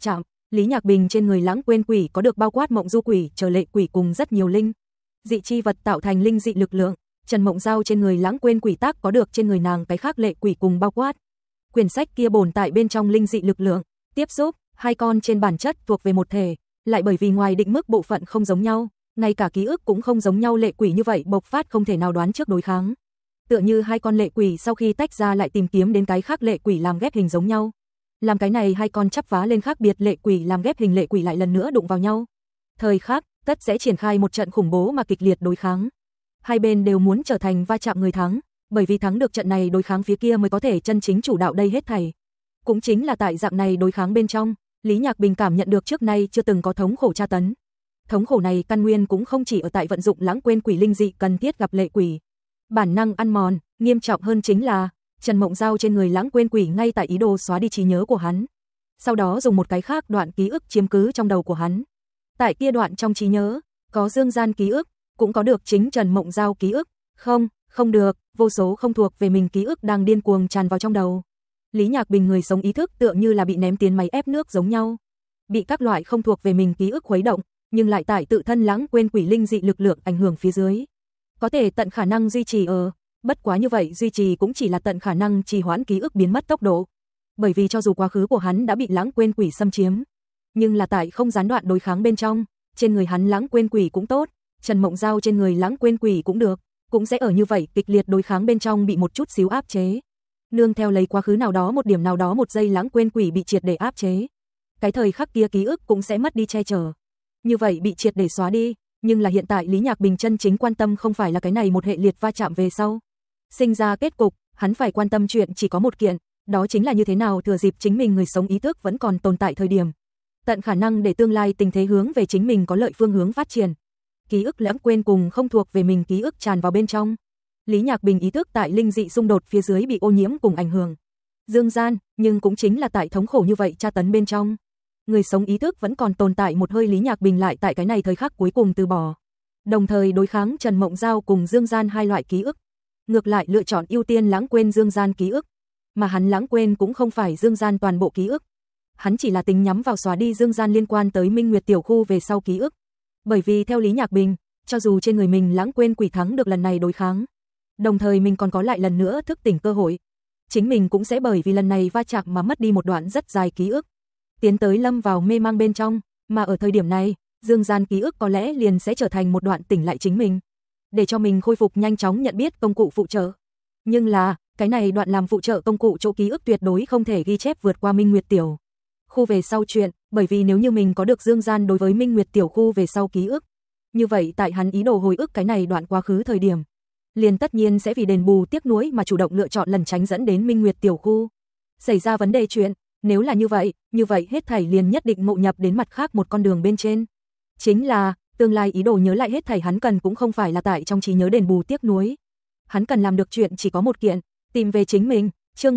Lý Nhạc Bình trên người lãng quên quỷ có được bao quát mộng du quỷ, trở lệ quỷ cùng rất nhiều linh dị chi vật tạo thành linh dị lực lượng. Trần Mộng Giao trên người lãng quên quỷ tác có được trên người nàng cái khác lệ quỷ cùng bao quát. Quyển sách kia bổn tại bên trong linh dị lực lượng, tiếp xúc, hai con trên bản chất thuộc về một thể, lại bởi vì ngoài định mức bộ phận không giống nhau, ngay cả ký ức cũng không giống nhau, lệ quỷ như vậy bộc phát không thể nào đoán trước đối kháng. Tựa như hai con lệ quỷ sau khi tách ra lại tìm kiếm đến cái khác lệ quỷ làm ghép hình giống nhau. Làm cái này hai con chắp vá lên khác biệt lệ quỷ làm ghép hình lệ quỷ lại lần nữa đụng vào nhau. Thời khắc, tất sẽ triển khai một trận khủng bố mà kịch liệt đối kháng. Hai bên đều muốn trở thành va chạm người thắng, bởi vì thắng được trận này đối kháng phía kia mới có thể chân chính chủ đạo đây hết thảy. Cũng chính là tại dạng này đối kháng bên trong, Lý Nhạc Bình cảm nhận được trước nay chưa từng có thống khổ tra tấn. Thống khổ này căn nguyên cũng không chỉ ở tại vận dụng lãng quên quỷ linh dị cần thiết gặp lệ quỷ. Bản năng ăn mòn, nghiêm trọng hơn chính là Trần Mộng Giao trên người lãng quên quỷ ngay tại ý đồ xóa đi trí nhớ của hắn. Sau đó dùng một cái khác đoạn ký ức chiếm cứ trong đầu của hắn. Tại kia đoạn trong trí nhớ, có dương gian ký ức, cũng có được chính Trần Mộng Giao ký ức. Không được, vô số không thuộc về mình ký ức đang điên cuồng tràn vào trong đầu. Lý Nhạc Bình người sống ý thức tựa như là bị ném tiến máy ép nước giống nhau. Bị các loại không thuộc về mình ký ức khuấy động, nhưng lại tại tự thân lãng quên quỷ linh dị lực lượng ảnh hưởng phía dưới. Có thể tận khả năng duy trì bất quá như vậy duy trì cũng chỉ là tận khả năng trì hoãn ký ức biến mất tốc độ. Bởi vì cho dù quá khứ của hắn đã bị lãng quên quỷ xâm chiếm, nhưng là tại không gián đoạn đối kháng bên trong, trên người hắn lãng quên quỷ cũng tốt, Trần Mộng Giao trên người lãng quên quỷ cũng được, cũng sẽ ở như vậy kịch liệt đối kháng bên trong bị một chút xíu áp chế. Nương theo lấy quá khứ nào đó một điểm nào đó một giây lãng quên quỷ bị triệt để áp chế. Cái thời khắc kia ký ức cũng sẽ mất đi che chở. Như vậy bị triệt để xóa đi, nhưng là hiện tại Lý Nhạc Bình chân chính quan tâm không phải là cái này một hệ liệt va chạm về sau sinh ra kết cục, hắn phải quan tâm chuyện chỉ có một kiện, đó chính là như thế nào thừa dịp chính mình người sống ý thức vẫn còn tồn tại thời điểm, tận khả năng để tương lai tình thế hướng về chính mình có lợi phương hướng phát triển. Ký ức lãng quên cùng không thuộc về mình ký ức tràn vào bên trong. Lý Nhạc Bình ý thức tại linh dị xung đột phía dưới bị ô nhiễm cùng ảnh hưởng. Dương gian, nhưng cũng chính là tại thống khổ như vậy tra tấn bên trong. Người sống ý thức vẫn còn tồn tại một hơi, Lý Nhạc Bình lại tại cái này thời khắc cuối cùng từ bỏ. Đồng thời đối kháng Trần Mộng Giao cùng dương gian hai loại ký ức. Ngược lại lựa chọn ưu tiên lãng quên dương gian ký ức. Mà hắn lãng quên cũng không phải dương gian toàn bộ ký ức. Hắn chỉ là tính nhắm vào xóa đi dương gian liên quan tới Minh Nguyệt tiểu khu về sau ký ức. Bởi vì theo Lý Nhạc Bình, cho dù trên người mình lãng quên quỷ thắng được lần này đối kháng, đồng thời mình còn có lại lần nữa thức tỉnh cơ hội. Chính mình cũng sẽ bởi vì lần này va chạm mà mất đi một đoạn rất dài ký ức, tiến tới lâm vào mê mang bên trong, mà ở thời điểm này, dương gian ký ức có lẽ liền sẽ trở thành một đoạn tỉnh lại chính mình, để cho mình khôi phục nhanh chóng nhận biết công cụ phụ trợ. Nhưng là, cái này đoạn làm phụ trợ công cụ chỗ ký ức tuyệt đối không thể ghi chép vượt qua Minh Nguyệt tiểu khu về sau chuyện, bởi vì nếu như mình có được dương gian đối với Minh Nguyệt tiểu khu về sau ký ức, như vậy tại hắn ý đồ hồi ức cái này đoạn quá khứ thời điểm, liền tất nhiên sẽ vì đền bù tiếc nuối mà chủ động lựa chọn lẩn tránh dẫn đến Minh Nguyệt tiểu khu xảy ra vấn đề chuyện. Nếu là như vậy hết thảy liền nhất định ngộ nhập đến mặt khác một con đường bên trên. Chính là, tương lai ý đồ nhớ lại hết thảy hắn cần cũng không phải là tại trong trí nhớ đền bù tiếc nuối. Hắn cần làm được chuyện chỉ có một kiện, tìm về chính mình. Chương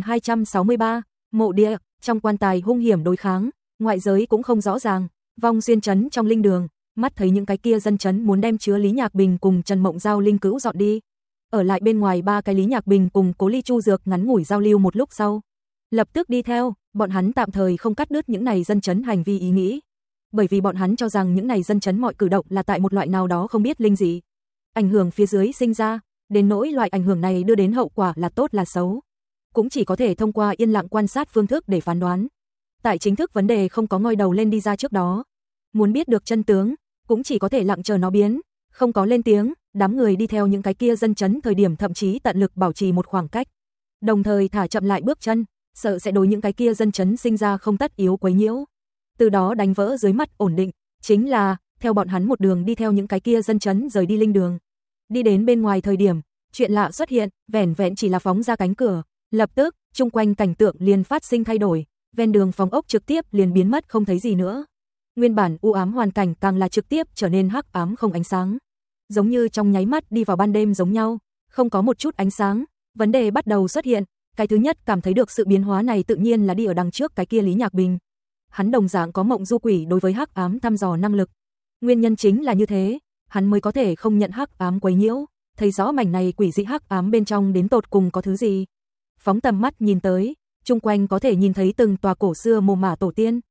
1263, mộ địa, trong quan tài hung hiểm đối kháng, ngoại giới cũng không rõ ràng, Vong Xuyên trấn trong linh đường, mắt thấy những cái kia dân trấn muốn đem chứa Lý Nhạc Bình cùng Trần Mộng Giao linh cữu dọn đi. Ở lại bên ngoài ba cái Lý Nhạc Bình cùng Cố Ly Chu Dược ngắn ngủi giao lưu một lúc sau, lập tức đi theo, bọn hắn tạm thời không cắt đứt những này dân trấn hành vi ý nghĩ. Bởi vì bọn hắn cho rằng những này dân trấn mọi cử động là tại một loại nào đó không biết linh dị ảnh hưởng phía dưới sinh ra, đến nỗi loại ảnh hưởng này đưa đến hậu quả là tốt là xấu, cũng chỉ có thể thông qua yên lặng quan sát phương thức để phán đoán. Tại chính thức vấn đề không có ngoi đầu lên đi ra trước đó, muốn biết được chân tướng, cũng chỉ có thể lặng chờ nó biến, không có lên tiếng, đám người đi theo những cái kia dân trấn thời điểm thậm chí tận lực bảo trì một khoảng cách, đồng thời thả chậm lại bước chân, sợ sẽ đối những cái kia dân trấn sinh ra không tất yếu quấy nhiễu. Từ đó đánh vỡ dưới mắt ổn định, chính là theo bọn hắn một đường đi theo những cái kia dân trấn rời đi linh đường. Đi đến bên ngoài thời điểm, chuyện lạ xuất hiện, vẻn vẹn chỉ là phóng ra cánh cửa, lập tức, chung quanh cảnh tượng liền phát sinh thay đổi, ven đường phòng ốc trực tiếp liền biến mất không thấy gì nữa. Nguyên bản u ám hoàn cảnh càng là trực tiếp trở nên hắc ám không ánh sáng, giống như trong nháy mắt đi vào ban đêm giống nhau, không có một chút ánh sáng. Vấn đề bắt đầu xuất hiện. Cái thứ nhất cảm thấy được sự biến hóa này tự nhiên là đi ở đằng trước cái kia Lý Nhạc Bình. Hắn đồng dạng có mộng du quỷ đối với hắc ám thăm dò năng lực. Nguyên nhân chính là như thế, hắn mới có thể không nhận hắc ám quấy nhiễu, thấy rõ mảnh này quỷ dị hắc ám bên trong đến tột cùng có thứ gì. Phóng tầm mắt nhìn tới, chung quanh có thể nhìn thấy từng tòa cổ xưa mồ mả tổ tiên.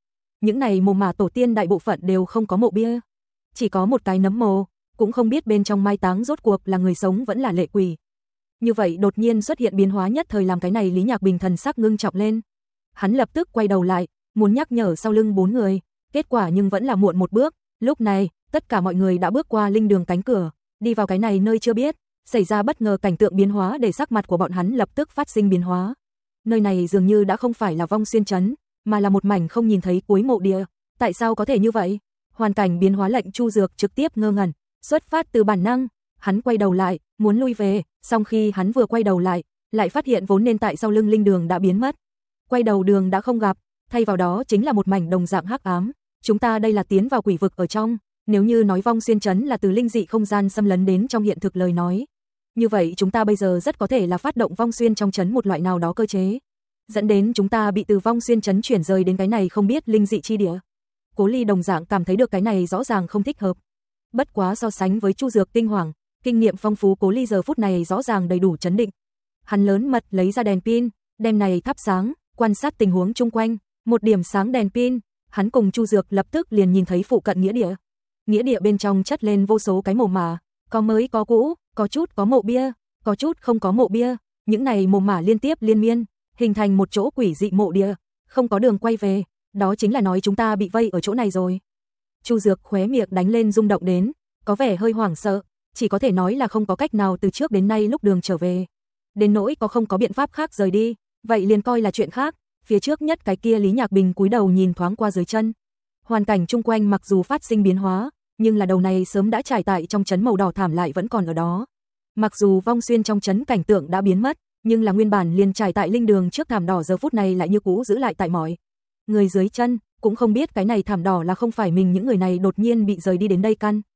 những này mồ mả tổ tiên đại bộ phận đều không có mộ bia. Chỉ có một cái nấm mồ, cũng không biết bên trong mai táng rốt cuộc là người sống vẫn là lệ quỷ. Như vậy đột nhiên xuất hiện biến hóa nhất thời làm cái này Lý Nhạc Bình thần sắc ngưng trọng lên. Hắn lập tức quay đầu lại, muốn nhắc nhở sau lưng 4 người, kết quả nhưng vẫn là muộn một bước. Lúc này, tất cả mọi người đã bước qua linh đường cánh cửa, đi vào cái này nơi chưa biết, xảy ra bất ngờ cảnh tượng biến hóa để sắc mặt của bọn hắn lập tức phát sinh biến hóa. Nơi này dường như đã không phải là Vong Xuyên trấn, mà là một mảnh không nhìn thấy cuối mộ địa. Tại sao có thể như vậy? Hoàn cảnh biến hóa lệnh Chu Dược trực tiếp ngơ ngẩn, xuất phát từ bản năng, hắn quay đầu lại, muốn lui về, song khi hắn vừa quay đầu lại phát hiện vốn nên tại sau lưng linh đường đã biến mất. Quay đầu đường đã không gặp, thay vào đó chính là một mảnh đồng dạng hắc ám. Chúng ta đây là tiến vào quỷ vực ở trong, nếu như nói Vong Xuyên trấn là từ linh dị không gian xâm lấn đến trong hiện thực lời nói, như vậy chúng ta bây giờ rất có thể là phát động Vong Xuyên trong trấn một loại nào đó cơ chế, dẫn đến chúng ta bị từ Vong Xuyên trấn chuyển rời đến cái này không biết linh dị chi địa. Cố Ly đồng dạng cảm thấy được cái này rõ ràng không thích hợp. Bất quá so sánh với Chu Dược kinh hoàng, kinh nghiệm phong phú Cố Ly giờ phút này rõ ràng đầy đủ trấn định. Hắn lớn mật lấy ra đèn pin, đem này thắp sáng, quan sát tình huống chung quanh, một điểm sáng đèn pin, hắn cùng Chu Dược lập tức liền nhìn thấy phụ cận nghĩa địa. Nghĩa địa bên trong chất lên vô số cái mồ mả, có mới có cũ, có chút có mộ bia, có chút không có mộ bia, những này mồ mả liên tiếp liên miên, hình thành một chỗ quỷ dị mộ địa, không có đường quay về, đó chính là nói chúng ta bị vây ở chỗ này rồi. Chu Dược khóe miệng đánh lên rung động đến, có vẻ hơi hoảng sợ, chỉ có thể nói là không có cách nào từ trước đến nay lúc đường trở về. Đến nỗi không có biện pháp khác rời đi, vậy liền coi là chuyện khác. Phía trước nhất cái kia Lý Nhạc Bình cúi đầu nhìn thoáng qua dưới chân. Hoàn cảnh chung quanh mặc dù phát sinh biến hóa, nhưng là đầu này sớm đã trải tại trong trấn màu đỏ thảm lại vẫn còn ở đó. Mặc dù Vong Xuyên trong trấn cảnh tượng đã biến mất, nhưng là nguyên bản liền trải tại linh đường trước thảm đỏ giờ phút này lại như cũ giữ lại tại mọi người dưới chân, cũng không biết cái này thảm đỏ là không phải mình những người này đột nhiên bị rời đi đến đây căn.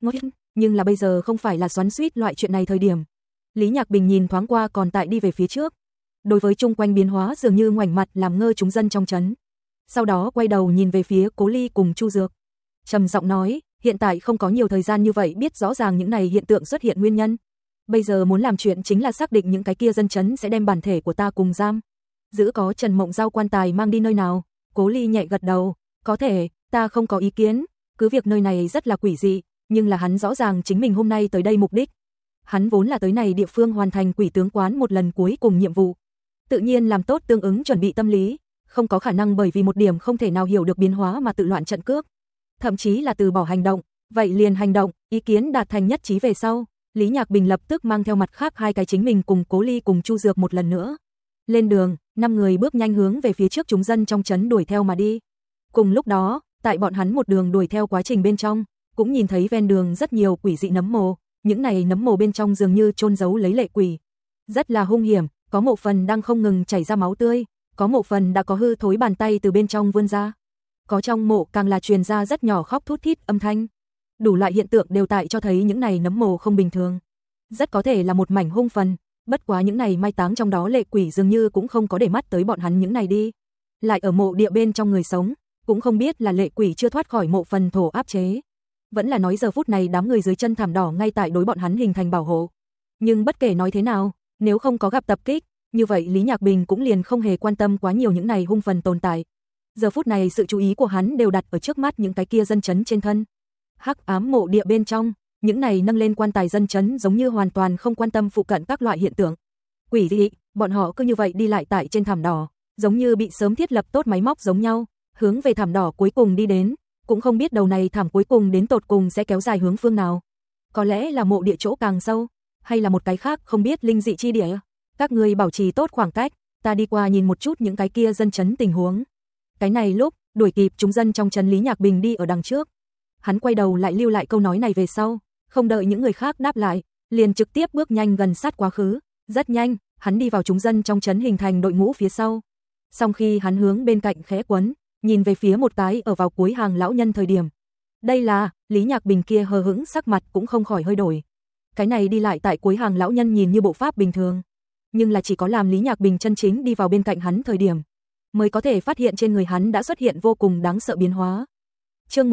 Nhưng là bây giờ không phải là xoắn xuýt loại chuyện này thời điểm. Lý Nhạc Bình nhìn thoáng qua còn tại đi về phía trước. Đối với chung quanh biến hóa dường như ngoảnh mặt làm ngơ chúng dân trong trấn. Sau đó quay đầu nhìn về phía Cố Ly cùng Chu Dược. Trầm giọng nói, hiện tại không có nhiều thời gian như vậy biết rõ ràng những này hiện tượng xuất hiện nguyên nhân. Bây giờ muốn làm chuyện chính là xác định những cái kia dân trấn sẽ đem bản thể của ta cùng giam giữ có Trần Mộng Giao quan tài mang đi nơi nào. Cố Ly nhẹ gật đầu, có thể, ta không có ý kiến, cứ việc nơi này rất là quỷ dị, nhưng là hắn rõ ràng chính mình hôm nay tới đây mục đích. Hắn vốn là tới này địa phương hoàn thành quỷ tướng quán một lần cuối cùng nhiệm vụ. Tự nhiên làm tốt tương ứng chuẩn bị tâm lý, không có khả năng bởi vì một điểm không thể nào hiểu được biến hóa mà tự loạn trận cước. Thậm chí là từ bỏ hành động, vậy liền hành động, ý kiến đạt thành nhất trí về sau. Lý Nhạc Bình lập tức mang theo mặt khác hai cái chính mình cùng Cố Ly cùng Chu Dược một lần nữa. Lên đường, 5 người bước nhanh hướng về phía trước chúng dân trong trấn đuổi theo mà đi. Cùng lúc đó, tại bọn hắn một đường đuổi theo quá trình bên trong, cũng nhìn thấy ven đường rất nhiều quỷ dị nấm mồ, những này nấm mồ bên trong dường như chôn giấu lấy lệ quỷ. Rất là hung hiểm, có một phần đang không ngừng chảy ra máu tươi, có một phần đã có hư thối bàn tay từ bên trong vươn ra. Có trong mộ càng là truyền ra rất nhỏ khóc thút thít âm thanh. Đủ loại hiện tượng đều tại cho thấy những này nấm mồ không bình thường. Rất có thể là một mảnh hung phần, bất quá những này mai táng trong đó lệ quỷ dường như cũng không có để mắt tới bọn hắn những này đi. Lại ở mộ địa bên trong người sống, cũng không biết là lệ quỷ chưa thoát khỏi mộ phần thổ áp chế. Vẫn là nói giờ phút này đám người dưới chân thảm đỏ ngay tại đối bọn hắn hình thành bảo hộ. Nhưng bất kể nói thế nào, nếu không có gặp tập kích, như vậy Lý Nhạc Bình cũng liền không hề quan tâm quá nhiều những này hung phần tồn tại. Giờ phút này sự chú ý của hắn đều đặt ở trước mắt những cái kia dân trấn trên thân. Hắc ám mộ địa bên trong, những này nâng lên quan tài dân trấn giống như hoàn toàn không quan tâm phụ cận các loại hiện tượng. Quỷ dị, bọn họ cứ như vậy đi lại tại trên thảm đỏ, giống như bị sớm thiết lập tốt máy móc giống nhau, hướng về thảm đỏ cuối cùng đi đến, cũng không biết đầu này thảm cuối cùng đến tột cùng sẽ kéo dài hướng phương nào. Có lẽ là mộ địa chỗ càng sâu, hay là một cái khác không biết linh dị chi địa. Các người bảo trì tốt khoảng cách, ta đi qua nhìn một chút những cái kia dân trấn tình huống. Cái này lúc, đuổi kịp chúng dân trong trấn Lý Nhạc Bình đi ở đằng trước. Hắn quay đầu lại lưu lại câu nói này về sau, không đợi những người khác đáp lại, liền trực tiếp bước nhanh gần sát quá khứ. Rất nhanh, hắn đi vào chúng dân trong trấn hình thành đội ngũ phía sau. Sau khi hắn hướng bên cạnh khẽ quấn, nhìn về phía một cái ở vào cuối hàng lão nhân thời điểm. Đây là, Lý Nhạc Bình kia hờ hững sắc mặt cũng không khỏi hơi đổi. Cái này đi lại tại cuối hàng lão nhân nhìn như bộ pháp bình thường, nhưng là chỉ có làm Lý Nhạc Bình chân chính đi vào bên cạnh hắn thời điểm, mới có thể phát hiện trên người hắn đã xuất hiện vô cùng đáng sợ biến hóa. Chương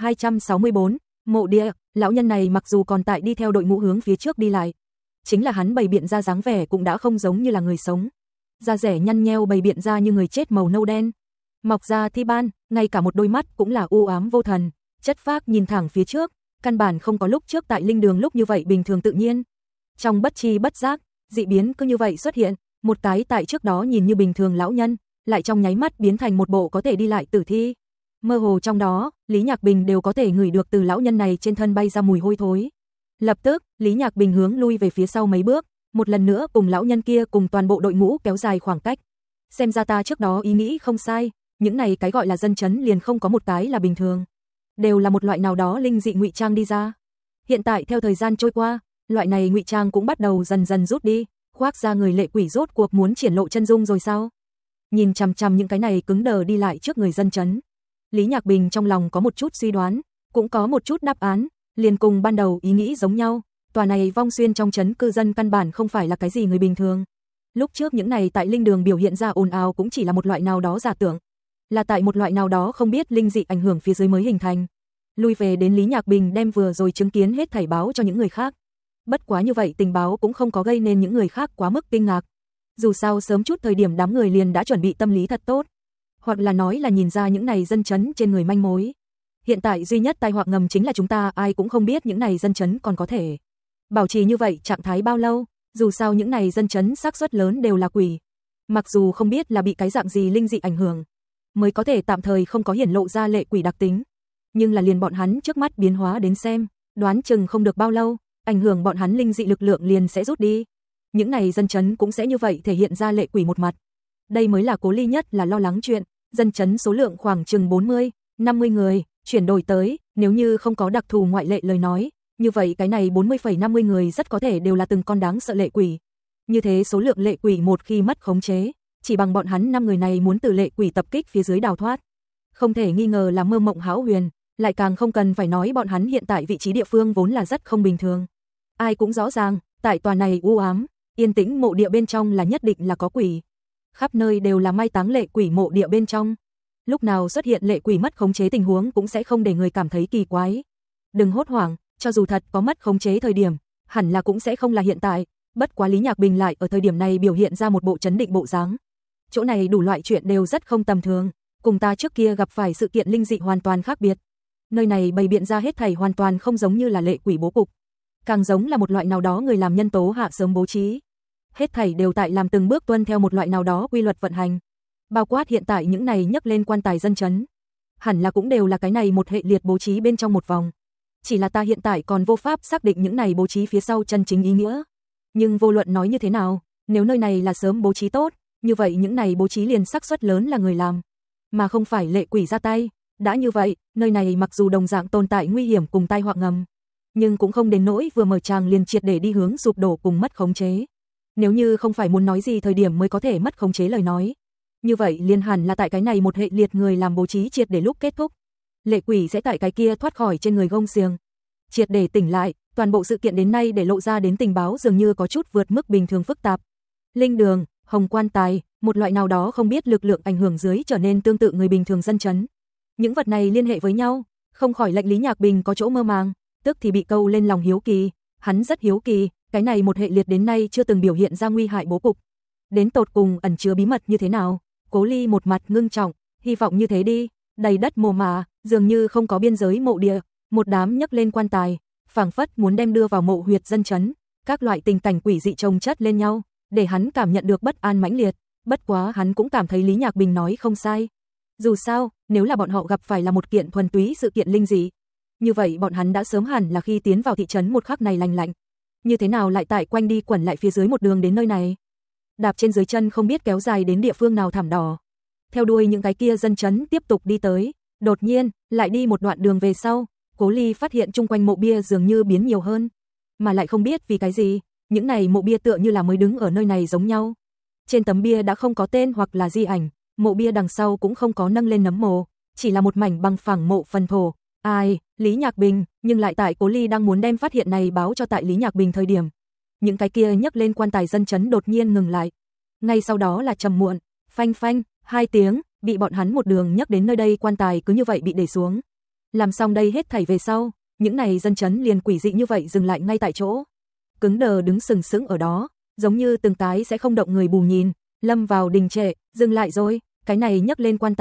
1264, mộ địa, lão nhân này mặc dù còn tại đi theo đội ngũ hướng phía trước đi lại, chính là hắn bày biện ra dáng vẻ cũng đã không giống như là người sống. Da rẻ nhăn nheo bày biện ra như người chết màu nâu đen. Mọc ra thi ban, ngay cả một đôi mắt cũng là u ám vô thần, chất phác nhìn thẳng phía trước, căn bản không có lúc trước tại linh đường lúc như vậy bình thường tự nhiên. Trong bất chi bất giác, dị biến cứ như vậy xuất hiện, một cái tại trước đó nhìn như bình thường lão nhân, lại trong nháy mắt biến thành một bộ có thể đi lại tử thi. Mơ hồ trong đó, Lý Nhạc Bình đều có thể ngửi được từ lão nhân này trên thân bay ra mùi hôi thối. Lập tức, Lý Nhạc Bình hướng lui về phía sau mấy bước, một lần nữa cùng lão nhân kia cùng toàn bộ đội ngũ kéo dài khoảng cách. Xem ra ta trước đó ý nghĩ không sai, những này cái gọi là dân chấn liền không có một cái là bình thường, đều là một loại nào đó linh dị ngụy trang đi ra. Hiện tại theo thời gian trôi qua, loại này ngụy trang cũng bắt đầu dần dần rút đi, khoác ra người lệ quỷ rốt cuộc muốn triển lộ chân dung rồi sao? Nhìn chằm chằm những cái này cứng đờ đi lại trước người dân chấn, Lý Nhạc Bình trong lòng có một chút suy đoán, cũng có một chút đáp án, liền cùng ban đầu ý nghĩ giống nhau, tòa này Vong Xuyên trong trấn cư dân căn bản không phải là cái gì người bình thường. Lúc trước những này tại linh đường biểu hiện ra ồn ào cũng chỉ là một loại nào đó giả tưởng, là tại một loại nào đó không biết linh dị ảnh hưởng phía dưới mới hình thành. Lui về đến Lý Nhạc Bình đem vừa rồi chứng kiến hết thảy báo cho những người khác. Bất quá như vậy tình báo cũng không có gây nên những người khác quá mức kinh ngạc. Dù sao sớm chút thời điểm đám người liền đã chuẩn bị tâm lý thật tốt, hoặc là nói là nhìn ra những này dân chấn trên người manh mối. Hiện tại duy nhất tai họa ngầm chính là chúng ta ai cũng không biết những này dân chấn còn có thể bảo trì như vậy trạng thái bao lâu, dù sao những này dân chấn xác suất lớn đều là quỷ. Mặc dù không biết là bị cái dạng gì linh dị ảnh hưởng, mới có thể tạm thời không có hiển lộ ra lệ quỷ đặc tính, nhưng là liền bọn hắn trước mắt biến hóa đến xem, đoán chừng không được bao lâu, ảnh hưởng bọn hắn linh dị lực lượng liền sẽ rút đi. Những này dân chấn cũng sẽ như vậy thể hiện ra lệ quỷ một mặt. Đây mới là Cố Ly nhất là lo lắng chuyện, dân chấn số lượng khoảng chừng 40, 50 người, chuyển đổi tới, nếu như không có đặc thù ngoại lệ lời nói, như vậy cái này 40,50 người rất có thể đều là từng con đáng sợ lệ quỷ. Như thế số lượng lệ quỷ một khi mất khống chế, chỉ bằng bọn hắn 5 người này muốn từ lệ quỷ tập kích phía dưới đào thoát, không thể nghi ngờ là mơ mộng hão huyền, lại càng không cần phải nói bọn hắn hiện tại vị trí địa phương vốn là rất không bình thường. Ai cũng rõ ràng, tại tòa này u ám, yên tĩnh mộ địa bên trong là nhất định là có quỷ. Khắp nơi đều là mai táng lệ quỷ mộ địa bên trong. Lúc nào xuất hiện lệ quỷ mất khống chế tình huống cũng sẽ không để người cảm thấy kỳ quái. Đừng hốt hoảng, cho dù thật có mất khống chế thời điểm, hẳn là cũng sẽ không là hiện tại. Bất quá Lý Nhạc Bình lại ở thời điểm này biểu hiện ra một bộ trấn định bộ dáng. Chỗ này đủ loại chuyện đều rất không tầm thường, cùng ta trước kia gặp phải sự kiện linh dị hoàn toàn khác biệt. Nơi này bày biện ra hết thảy hoàn toàn không giống như là lệ quỷ bố cục, càng giống là một loại nào đó người làm nhân tố hạ sớm bố trí. Hết thảy đều tại làm từng bước tuân theo một loại nào đó quy luật vận hành. Bao quát hiện tại những này nhấc lên quan tài dân chấn, hẳn là cũng đều là cái này một hệ liệt bố trí bên trong một vòng. Chỉ là ta hiện tại còn vô pháp xác định những này bố trí phía sau chân chính ý nghĩa. Nhưng vô luận nói như thế nào, nếu nơi này là sớm bố trí tốt, như vậy những này bố trí liền xác suất lớn là người làm, mà không phải lệ quỷ ra tay. Đã như vậy, nơi này mặc dù đồng dạng tồn tại nguy hiểm cùng tai họa ngầm, nhưng cũng không đến nỗi vừa mở tràng liền triệt để đi hướng sụp đổ cùng mất khống chế. Nếu như không phải muốn nói gì thời điểm mới có thể mất khống chế lời nói, như vậy liền hẳn là tại cái này một hệ liệt người làm bố trí triệt để lúc kết thúc, lệ quỷ sẽ tại cái kia thoát khỏi trên người gông xiềng, triệt để tỉnh lại. Toàn bộ sự kiện đến nay để lộ ra đến tình báo dường như có chút vượt mức bình thường phức tạp. Linh đường, hồng quan tài, một loại nào đó không biết lực lượng ảnh hưởng dưới trở nên tương tự người bình thường dân chấn. Những vật này liên hệ với nhau, không khỏi lệnh Lý Nhạc Bình có chỗ mơ màng, tức thì bị câu lên lòng hiếu kỳ. Hắn rất hiếu kỳ, cái này một hệ liệt đến nay chưa từng biểu hiện ra nguy hại bố cục, đến tột cùng ẩn chứa bí mật như thế nào. Cố Ly một mặt ngưng trọng, hy vọng như thế đi. Đầy đất mồ mả, dường như không có biên giới mộ địa, một đám nhấc lên quan tài, phảng phất muốn đem đưa vào mộ huyệt dân chấn, các loại tình cảnh quỷ dị chồng chất lên nhau, để hắn cảm nhận được bất an mãnh liệt. Bất quá hắn cũng cảm thấy Lý Nhạc Bình nói không sai. Dù sao, nếu là bọn họ gặp phải là một kiện thuần túy sự kiện linh dị, như vậy bọn hắn đã sớm hẳn là khi tiến vào thị trấn một khắc này lành lạnh. Như thế nào lại tại quanh đi quẩn lại phía dưới một đường đến nơi này, đạp trên dưới chân không biết kéo dài đến địa phương nào thảm đỏ. Theo đuôi những cái kia dân chấn tiếp tục đi tới, đột nhiên, lại đi một đoạn đường về sau, Cố Ly phát hiện chung quanh mộ bia dường như biến nhiều hơn, mà lại không biết vì cái gì, những này mộ bia tựa như là mới đứng ở nơi này giống nhau. Trên tấm bia đã không có tên hoặc là di ảnh, mộ bia đằng sau cũng không có nâng lên nấm mồ, chỉ là một mảnh bằng phẳng mộ phần thổ. Ai, Lý Nhạc Bình, nhưng lại tại Cố Ly đang muốn đem phát hiện này báo cho tại Lý Nhạc Bình thời điểm, những cái kia nhấc lên quan tài dân chấn đột nhiên ngừng lại. Ngay sau đó là trầm muộn, phanh phanh, 2 tiếng, bị bọn hắn một đường nhấc đến nơi đây quan tài cứ như vậy bị để xuống. Làm xong đây hết thảy về sau, những này dân chấn liền quỷ dị như vậy dừng lại ngay tại chỗ. Cứng đờ đứng sừng sững ở đó, giống như từng cái sẽ không động người bù nhìn, lâm vào đình trệ, dừng lại rồi, cái này nhấc lên quan tài,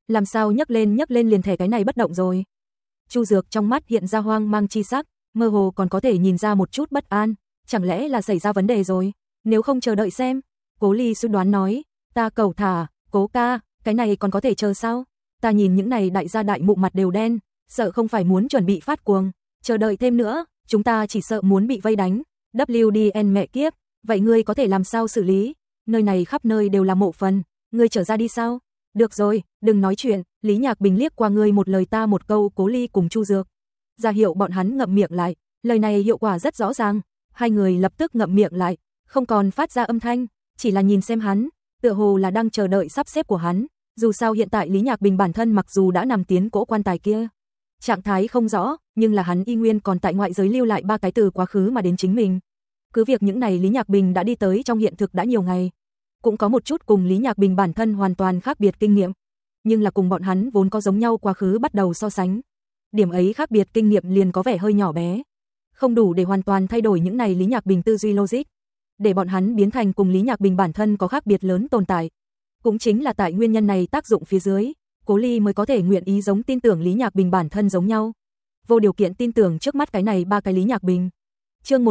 Làm sao nhấc lên liền thẻ cái này bất động rồi. Chu Dược trong mắt hiện ra hoang mang chi sắc, mơ hồ còn có thể nhìn ra một chút bất an, chẳng lẽ là xảy ra vấn đề rồi, nếu không chờ đợi xem. Cố Ly suy đoán nói, ta cầu thả, Cố ca, cái này còn có thể chờ sao? Ta nhìn những này đại gia đại mụ mặt đều đen, sợ không phải muốn chuẩn bị phát cuồng, chờ đợi thêm nữa, chúng ta chỉ sợ muốn bị vây đánh. WDN mẹ kiếp, vậy ngươi có thể làm sao xử lý? Nơi này khắp nơi đều là mộ phần, ngươi trở ra đi sao? Được rồi, đừng nói chuyện. Lý Nhạc Bình liếc qua ngươi một lời ta một câu. Cố Ly cùng Chu Dược ra hiệu bọn hắn ngậm miệng lại, lời này hiệu quả rất rõ ràng, hai người lập tức ngậm miệng lại, không còn phát ra âm thanh, chỉ là nhìn xem hắn, tựa hồ là đang chờ đợi sắp xếp của hắn. Dù sao hiện tại Lý Nhạc Bình bản thân mặc dù đã nằm tiến cỗ quan tài kia, trạng thái không rõ, nhưng là hắn y nguyên còn tại ngoại giới lưu lại 3 cái từ quá khứ mà đến chính mình. Cứ việc những này Lý Nhạc Bình đã đi tới trong hiện thực đã nhiều ngày, cũng có một chút cùng Lý Nhạc Bình bản thân hoàn toàn khác biệt kinh nghiệm, nhưng là cùng bọn hắn vốn có giống nhau quá khứ bắt đầu so sánh, điểm ấy khác biệt kinh nghiệm liền có vẻ hơi nhỏ bé, không đủ để hoàn toàn thay đổi những này Lý Nhạc Bình tư duy logic, để bọn hắn biến thành cùng Lý Nhạc Bình bản thân có khác biệt lớn tồn tại. Cũng chính là tại nguyên nhân này tác dụng phía dưới, Cố Ly mới có thể nguyện ý giống tin tưởng Lý Nhạc Bình bản thân giống nhau, vô điều kiện tin tưởng trước mắt cái này 3 cái Lý Nhạc Bình. Chương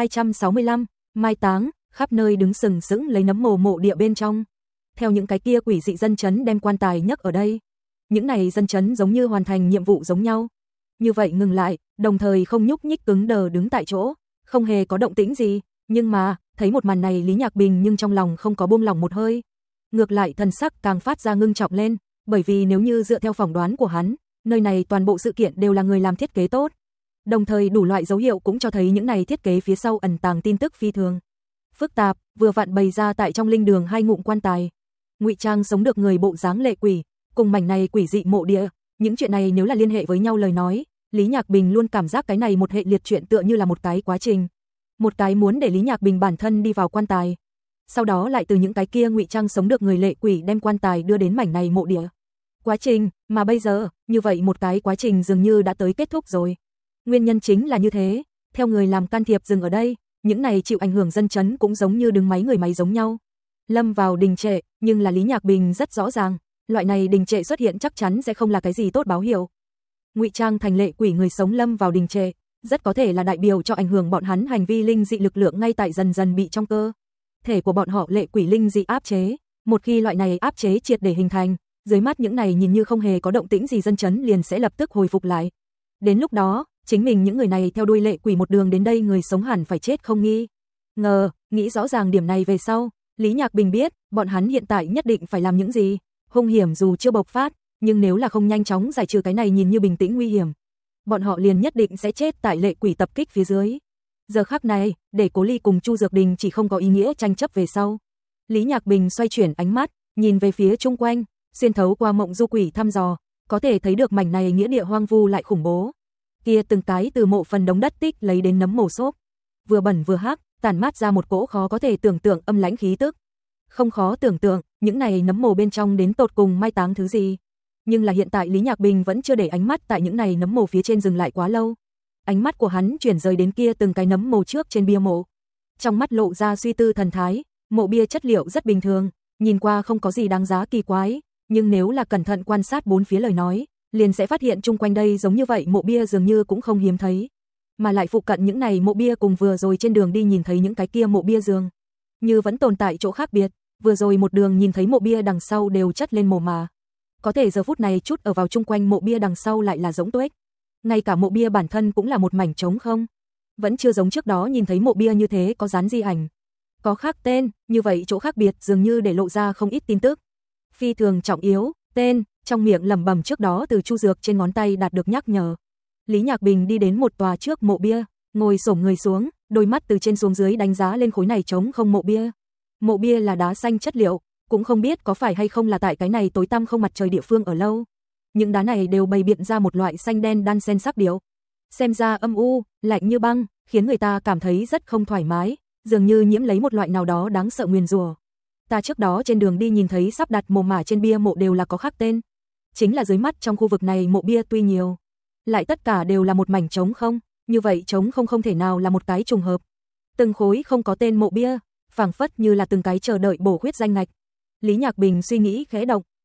1265, mai táng, khắp nơi đứng sừng sững lấy nấm mộ địa bên trong. Theo những cái kia quỷ dị dân chấn đem quan tài nhấc ở đây, những này dân chấn giống như hoàn thành nhiệm vụ giống nhau. Như vậy ngừng lại, đồng thời không nhúc nhích cứng đờ đứng tại chỗ, không hề có động tĩnh gì, nhưng mà, thấy một màn này Lý Nhạc Bình nhưng trong lòng không có buông lỏng một hơi. Ngược lại thần sắc càng phát ra ngưng trọng lên, bởi vì nếu như dựa theo phỏng đoán của hắn, nơi này toàn bộ sự kiện đều là người làm thiết kế tốt. Đồng thời đủ loại dấu hiệu cũng cho thấy những này thiết kế phía sau ẩn tàng tin tức phi thường phức tạp, vừa vặn bày ra tại trong linh đường 2 ngụm quan tài. Ngụy trang sống được người bộ dáng lệ quỷ, cùng mảnh này quỷ dị mộ địa, những chuyện này nếu là liên hệ với nhau lời nói, Lý Nhạc Bình luôn cảm giác cái này một hệ liệt chuyện tựa như là một cái quá trình. Một cái muốn để Lý Nhạc Bình bản thân đi vào quan tài, sau đó lại từ những cái kia ngụy trang sống được người lệ quỷ đem quan tài đưa đến mảnh này mộ địa. Quá trình, mà bây giờ, như vậy một cái quá trình dường như đã tới kết thúc rồi. Nguyên nhân chính là như thế, theo người làm can thiệp dừng ở đây, những này chịu ảnh hưởng dân chấn cũng giống như đứng máy người máy giống nhau. Lâm vào đình trệ, nhưng là Lý Nhạc Bình rất rõ ràng, loại này đình trệ xuất hiện chắc chắn sẽ không là cái gì tốt báo hiệu. Ngụy trang thành lệ quỷ người sống lâm vào đình trệ, rất có thể là đại biểu cho ảnh hưởng bọn hắn hành vi linh dị lực lượng ngay tại dần dần bị trong cơ thể của bọn họ lệ quỷ linh dị áp chế. Một khi loại này áp chế triệt để hình thành, dưới mắt những này nhìn như không hề có động tĩnh gì dân chấn liền sẽ lập tức hồi phục lại. Đến lúc đó, chính mình những người này theo đuôi lệ quỷ một đường đến đây người sống hẳn phải chết không nghi ngờ. Nghĩ rõ ràng điểm này về sau, Lý Nhạc Bình biết, bọn hắn hiện tại nhất định phải làm những gì. Hung hiểm dù chưa bộc phát, nhưng nếu là không nhanh chóng giải trừ cái này nhìn như bình tĩnh nguy hiểm, bọn họ liền nhất định sẽ chết tại lệ quỷ tập kích phía dưới. Giờ khắc này, để Cố Ly cùng Chu Dược Đình chỉ không có ý nghĩa tranh chấp về sau. Lý Nhạc Bình xoay chuyển ánh mắt, nhìn về phía chung quanh, xuyên thấu qua mộng du quỷ thăm dò, có thể thấy được mảnh này nghĩa địa hoang vu lại khủng bố. Kia từng cái từ mộ phần đống đất tích lấy đến nấm mồ xốp, vừa bẩn vừa hắc, tản mát ra một cỗ khó có thể tưởng tượng âm lãnh khí tức. Không khó tưởng tượng, những này nấm mồ bên trong đến tột cùng mai táng thứ gì. Nhưng là hiện tại Lý Nhạc Bình vẫn chưa để ánh mắt tại những này nấm mồ phía trên dừng lại quá lâu. Ánh mắt của hắn chuyển rời đến kia từng cái nấm mồ trước trên bia mộ. Trong mắt lộ ra suy tư thần thái, mộ bia chất liệu rất bình thường, nhìn qua không có gì đáng giá kỳ quái, nhưng nếu là cẩn thận quan sát bốn phía lời nói, liền sẽ phát hiện chung quanh đây giống như vậy mộ bia dường như cũng không hiếm thấy. Mà lại phụ cận những này mộ bia cùng vừa rồi trên đường đi nhìn thấy những cái kia mộ bia dường như vẫn tồn tại chỗ khác biệt, vừa rồi một đường nhìn thấy mộ bia đằng sau đều chất lên mồ mà. Có thể giờ phút này chút ở vào chung quanh mộ bia đằng sau lại là rỗng tuếch. Ngay cả mộ bia bản thân cũng là một mảnh trống không. Vẫn chưa giống trước đó nhìn thấy mộ bia như thế có dán di ảnh, có khắc tên, như vậy chỗ khác biệt dường như để lộ ra không ít tin tức. Phi thường trọng yếu, tên, trong miệng lẩm bẩm trước đó từ Chu Dược trên ngón tay đạt được nhắc nhở. Lý Nhạc Bình đi đến một tòa trước mộ bia, ngồi xổm người xuống, đôi mắt từ trên xuống dưới đánh giá lên khối này trống không mộ bia. Mộ bia là đá xanh chất liệu, cũng không biết có phải hay không là tại cái này tối tăm không mặt trời địa phương ở lâu. Những đá này đều bày biện ra một loại xanh đen đan xen sắc điệu. Xem ra âm u, lạnh như băng, khiến người ta cảm thấy rất không thoải mái, dường như nhiễm lấy một loại nào đó đáng sợ nguyền rủa. Ta trước đó trên đường đi nhìn thấy sắp đặt mồ mả trên bia mộ đều là có khắc tên. Chính là dưới mắt trong khu vực này mộ bia tuy nhiều, lại tất cả đều là một mảnh trống không, như vậy trống không không thể nào là một cái trùng hợp. Từng khối không có tên mộ bia, phảng phất như là từng cái chờ đợi bổ khuyết danh ngạch. Lý Nhạc Bình suy nghĩ khẽ động,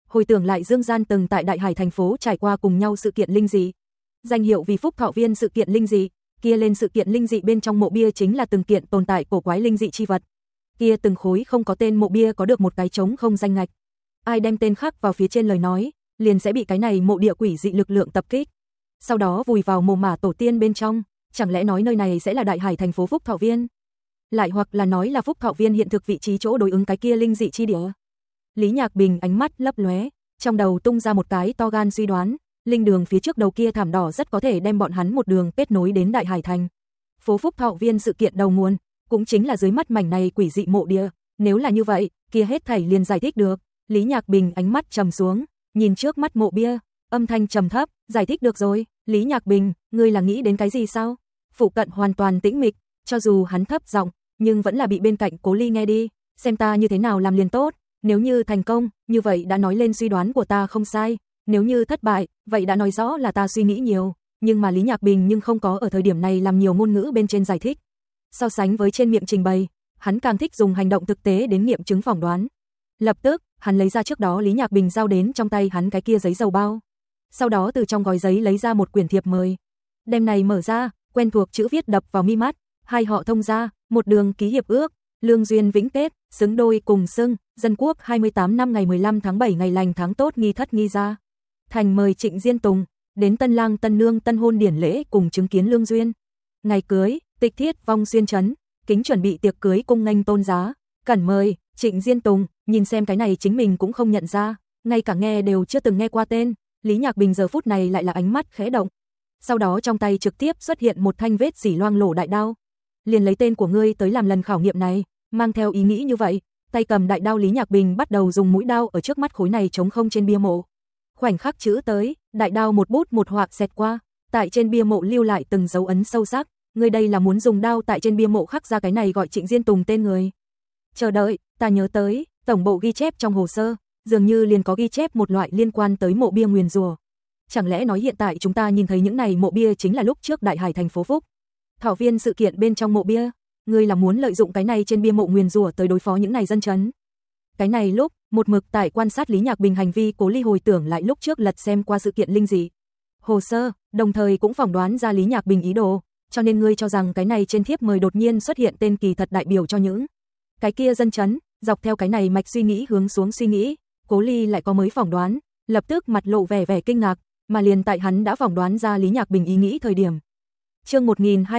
hồi tưởng lại Dương Gian từng tại Đại Hải thành phố trải qua cùng nhau sự kiện linh dị. Danh hiệu vì Phúc Thọ Viên sự kiện linh dị, kia lên sự kiện linh dị bên trong mộ bia chính là từng kiện tồn tại cổ quái linh dị chi vật. Kia từng khối không có tên mộ bia có được một cái trống không danh ngạch. Ai đem tên khắc vào phía trên lời nói, liền sẽ bị cái này mộ địa quỷ dị lực lượng tập kích. Sau đó vùi vào mồ mả tổ tiên bên trong, chẳng lẽ nói nơi này sẽ là Đại Hải thành phố Phúc Thọ Viên? Lại hoặc là nói là Phúc Thọ Viên hiện thực vị trí chỗ đối ứng cái kia linh dị chi địa. Lý Nhạc Bình ánh mắt lấp lóe, trong đầu tung ra một cái to gan suy đoán, linh đường phía trước đầu kia thảm đỏ rất có thể đem bọn hắn một đường kết nối đến Đại Hải thành. Phố Phúc Thọ Viên sự kiện đầu nguồn, cũng chính là dưới mắt mảnh này quỷ dị mộ địa, nếu là như vậy, kia hết thảy liền giải thích được. Lý Nhạc Bình ánh mắt trầm xuống, nhìn trước mắt mộ bia, âm thanh trầm thấp, giải thích được rồi. Lý Nhạc Bình, ngươi là nghĩ đến cái gì sao? Phụ cận hoàn toàn tĩnh mịch, cho dù hắn thấp giọng, nhưng vẫn là bị bên cạnh Cố Ly nghe đi, xem ta như thế nào làm liền tốt, nếu như thành công, như vậy đã nói lên suy đoán của ta không sai, nếu như thất bại, vậy đã nói rõ là ta suy nghĩ nhiều, nhưng mà Lý Nhạc Bình nhưng không có ở thời điểm này làm nhiều ngôn ngữ bên trên giải thích. So sánh với trên miệng trình bày, hắn càng thích dùng hành động thực tế đến nghiệm chứng phỏng đoán. Lập tức, hắn lấy ra trước đó Lý Nhạc Bình giao đến trong tay hắn cái kia giấy dầu bao. Sau đó từ trong gói giấy lấy ra một quyển thiệp mời. Đem này mở ra, quen thuộc chữ viết đập vào mi mắt, hai họ thông ra, một đường ký hiệp ước, lương duyên vĩnh kết, xứng đôi cùng xưng, dân quốc 28 năm ngày 15 tháng 7 ngày lành tháng tốt nghi thất nghi ra. Thành mời Trịnh Diên Tùng, đến tân lang tân nương tân hôn điển lễ cùng chứng kiến lương duyên. Ngày cưới, tịch thiết vong xuyên trấn, kính chuẩn bị tiệc cưới cung nghênh tôn giá, cẩn mời, Trịnh Diên Tùng, nhìn xem cái này chính mình cũng không nhận ra, ngay cả nghe đều chưa từng nghe qua tên, Lý Nhạc Bình giờ phút này lại là ánh mắt khẽ động. Sau đó trong tay trực tiếp xuất hiện một thanh vết dỉ loang lổ đại đao. Liền lấy tên của ngươi tới làm lần khảo nghiệm này, mang theo ý nghĩ như vậy, tay cầm đại đao Lý Nhạc Bình bắt đầu dùng mũi đao ở trước mắt khối này trống không trên bia mộ. Khoảnh khắc chữ tới, đại đao một bút một hoạc xẹt qua, tại trên bia mộ lưu lại từng dấu ấn sâu sắc, ngươi đây là muốn dùng đao tại trên bia mộ khắc ra cái này gọi Trịnh Diên Tùng tên người. Chờ đợi, ta nhớ tới, tổng bộ ghi chép trong hồ sơ, dường như liền có ghi chép một loại liên quan tới mộ bia nguyền rủa. Chẳng lẽ nói hiện tại chúng ta nhìn thấy những này mộ bia chính là lúc trước Đại Hải thành phố Phúc Thọ Viên sự kiện bên trong mộ bia, ngươi là muốn lợi dụng cái này trên bia mộ nguyền rủa tới đối phó những này dân chấn. Cái này lúc, một mực tại quan sát Lý Nhạc Bình hành vi Cố Ly hồi tưởng lại lúc trước lật xem qua sự kiện linh dị hồ sơ, đồng thời cũng phỏng đoán ra Lý Nhạc Bình ý đồ, cho nên ngươi cho rằng cái này trên thiếp mời đột nhiên xuất hiện tên kỳ thật đại biểu cho những cái kia dân chấn, dọc theo cái này mạch suy nghĩ hướng xuống suy nghĩ, Cố Ly lại có mới phỏng đoán, lập tức mặt lộ vẻ kinh ngạc, mà liền tại hắn đã phỏng đoán ra Lý Nhạc Bình ý nghĩ thời điểm. Chương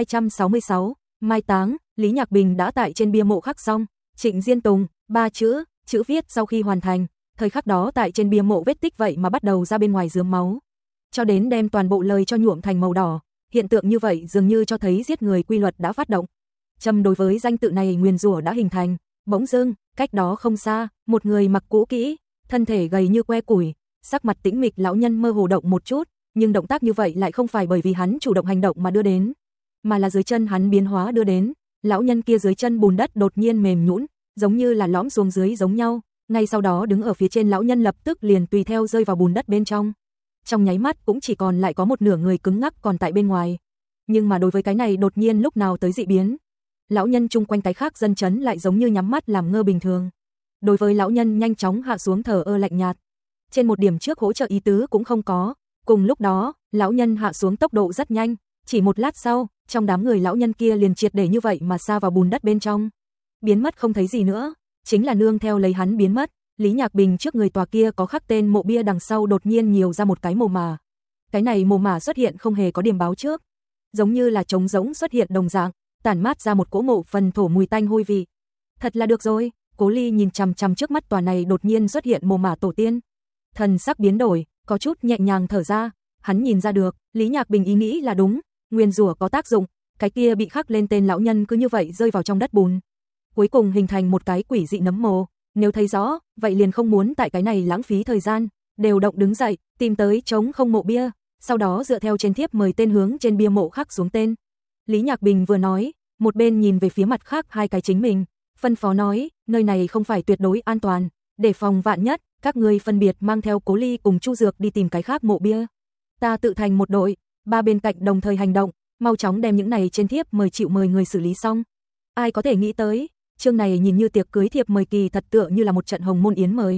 1266, mai táng, Lý Nhạc Bình đã tại trên bia mộ khắc xong, Trịnh Diên Tùng, 3 chữ, chữ viết sau khi hoàn thành, thời khắc đó tại trên bia mộ vết tích vậy mà bắt đầu ra bên ngoài rớm máu, cho đến đem toàn bộ lời cho nhuộm thành màu đỏ, hiện tượng như vậy dường như cho thấy giết người quy luật đã phát động. Châm đối với danh tự này nguyền rủa đã hình thành, bỗng dưng, cách đó không xa, một người mặc cũ kỹ, thân thể gầy như que củi, sắc mặt tĩnh mịch lão nhân mơ hồ động một chút, nhưng động tác như vậy lại không phải bởi vì hắn chủ động hành động mà đưa đến, mà là dưới chân hắn biến hóa đưa đến. Lão nhân kia dưới chân bùn đất đột nhiên mềm nhũn, giống như là lõm xuống dưới giống nhau, ngay sau đó đứng ở phía trên lão nhân lập tức liền tùy theo rơi vào bùn đất bên trong. Trong nháy mắt cũng chỉ còn lại có một nửa người cứng ngắc còn tại bên ngoài. Nhưng mà đối với cái này đột nhiên lúc nào tới dị biến, lão nhân chung quanh cái khác dân chấn lại giống như nhắm mắt làm ngơ bình thường. Đối với lão nhân nhanh chóng hạ xuống thờ ơ lạnh nhạt, trên một điểm trước hỗ trợ ý tứ cũng không có. Cùng lúc đó, lão nhân hạ xuống tốc độ rất nhanh, chỉ một lát sau, trong đám người lão nhân kia liền triệt để như vậy mà sa vào bùn đất bên trong, biến mất không thấy gì nữa. Chính là nương theo lấy hắn biến mất, Lý Nhạc Bình trước người tòa kia có khắc tên mộ bia đằng sau đột nhiên nhiều ra một cái mồ mả. Cái này mồ mả xuất hiện không hề có điểm báo trước, giống như là trống rỗng xuất hiện đồng dạng, tản mát ra một cỗ mộ phần thổ mùi tanh hôi vị. Thật là được rồi, Cố Ly nhìn chằm chằm trước mắt tòa này đột nhiên xuất hiện mồ mả tổ tiên, thần sắc biến đổi, có chút nhẹ nhàng thở ra, hắn nhìn ra được, Lý Nhạc Bình ý nghĩ là đúng, nguyên rủa có tác dụng, cái kia bị khắc lên tên lão nhân cứ như vậy rơi vào trong đất bùn, cuối cùng hình thành một cái quỷ dị nấm mồ. Nếu thấy rõ, vậy liền không muốn tại cái này lãng phí thời gian, đều động đứng dậy, tìm tới trống không mộ bia, sau đó dựa theo trên thiếp mời tên hướng trên bia mộ khắc xuống tên. Lý Nhạc Bình vừa nói, một bên nhìn về phía mặt khác hai cái chính mình, phân phó nói, nơi này không phải tuyệt đối an toàn, để phòng vạn nhất, các ngươi phân biệt mang theo Cố Ly cùng Chu Dược đi tìm cái khác mộ bia. Ta tự thành một đội, ba bên cạnh đồng thời hành động, mau chóng đem những này trên thiếp mời chịu mời người xử lý xong. Ai có thể nghĩ tới, chương này nhìn như tiệc cưới thiệp mời kỳ thật tựa như là một trận hồng môn yến mời.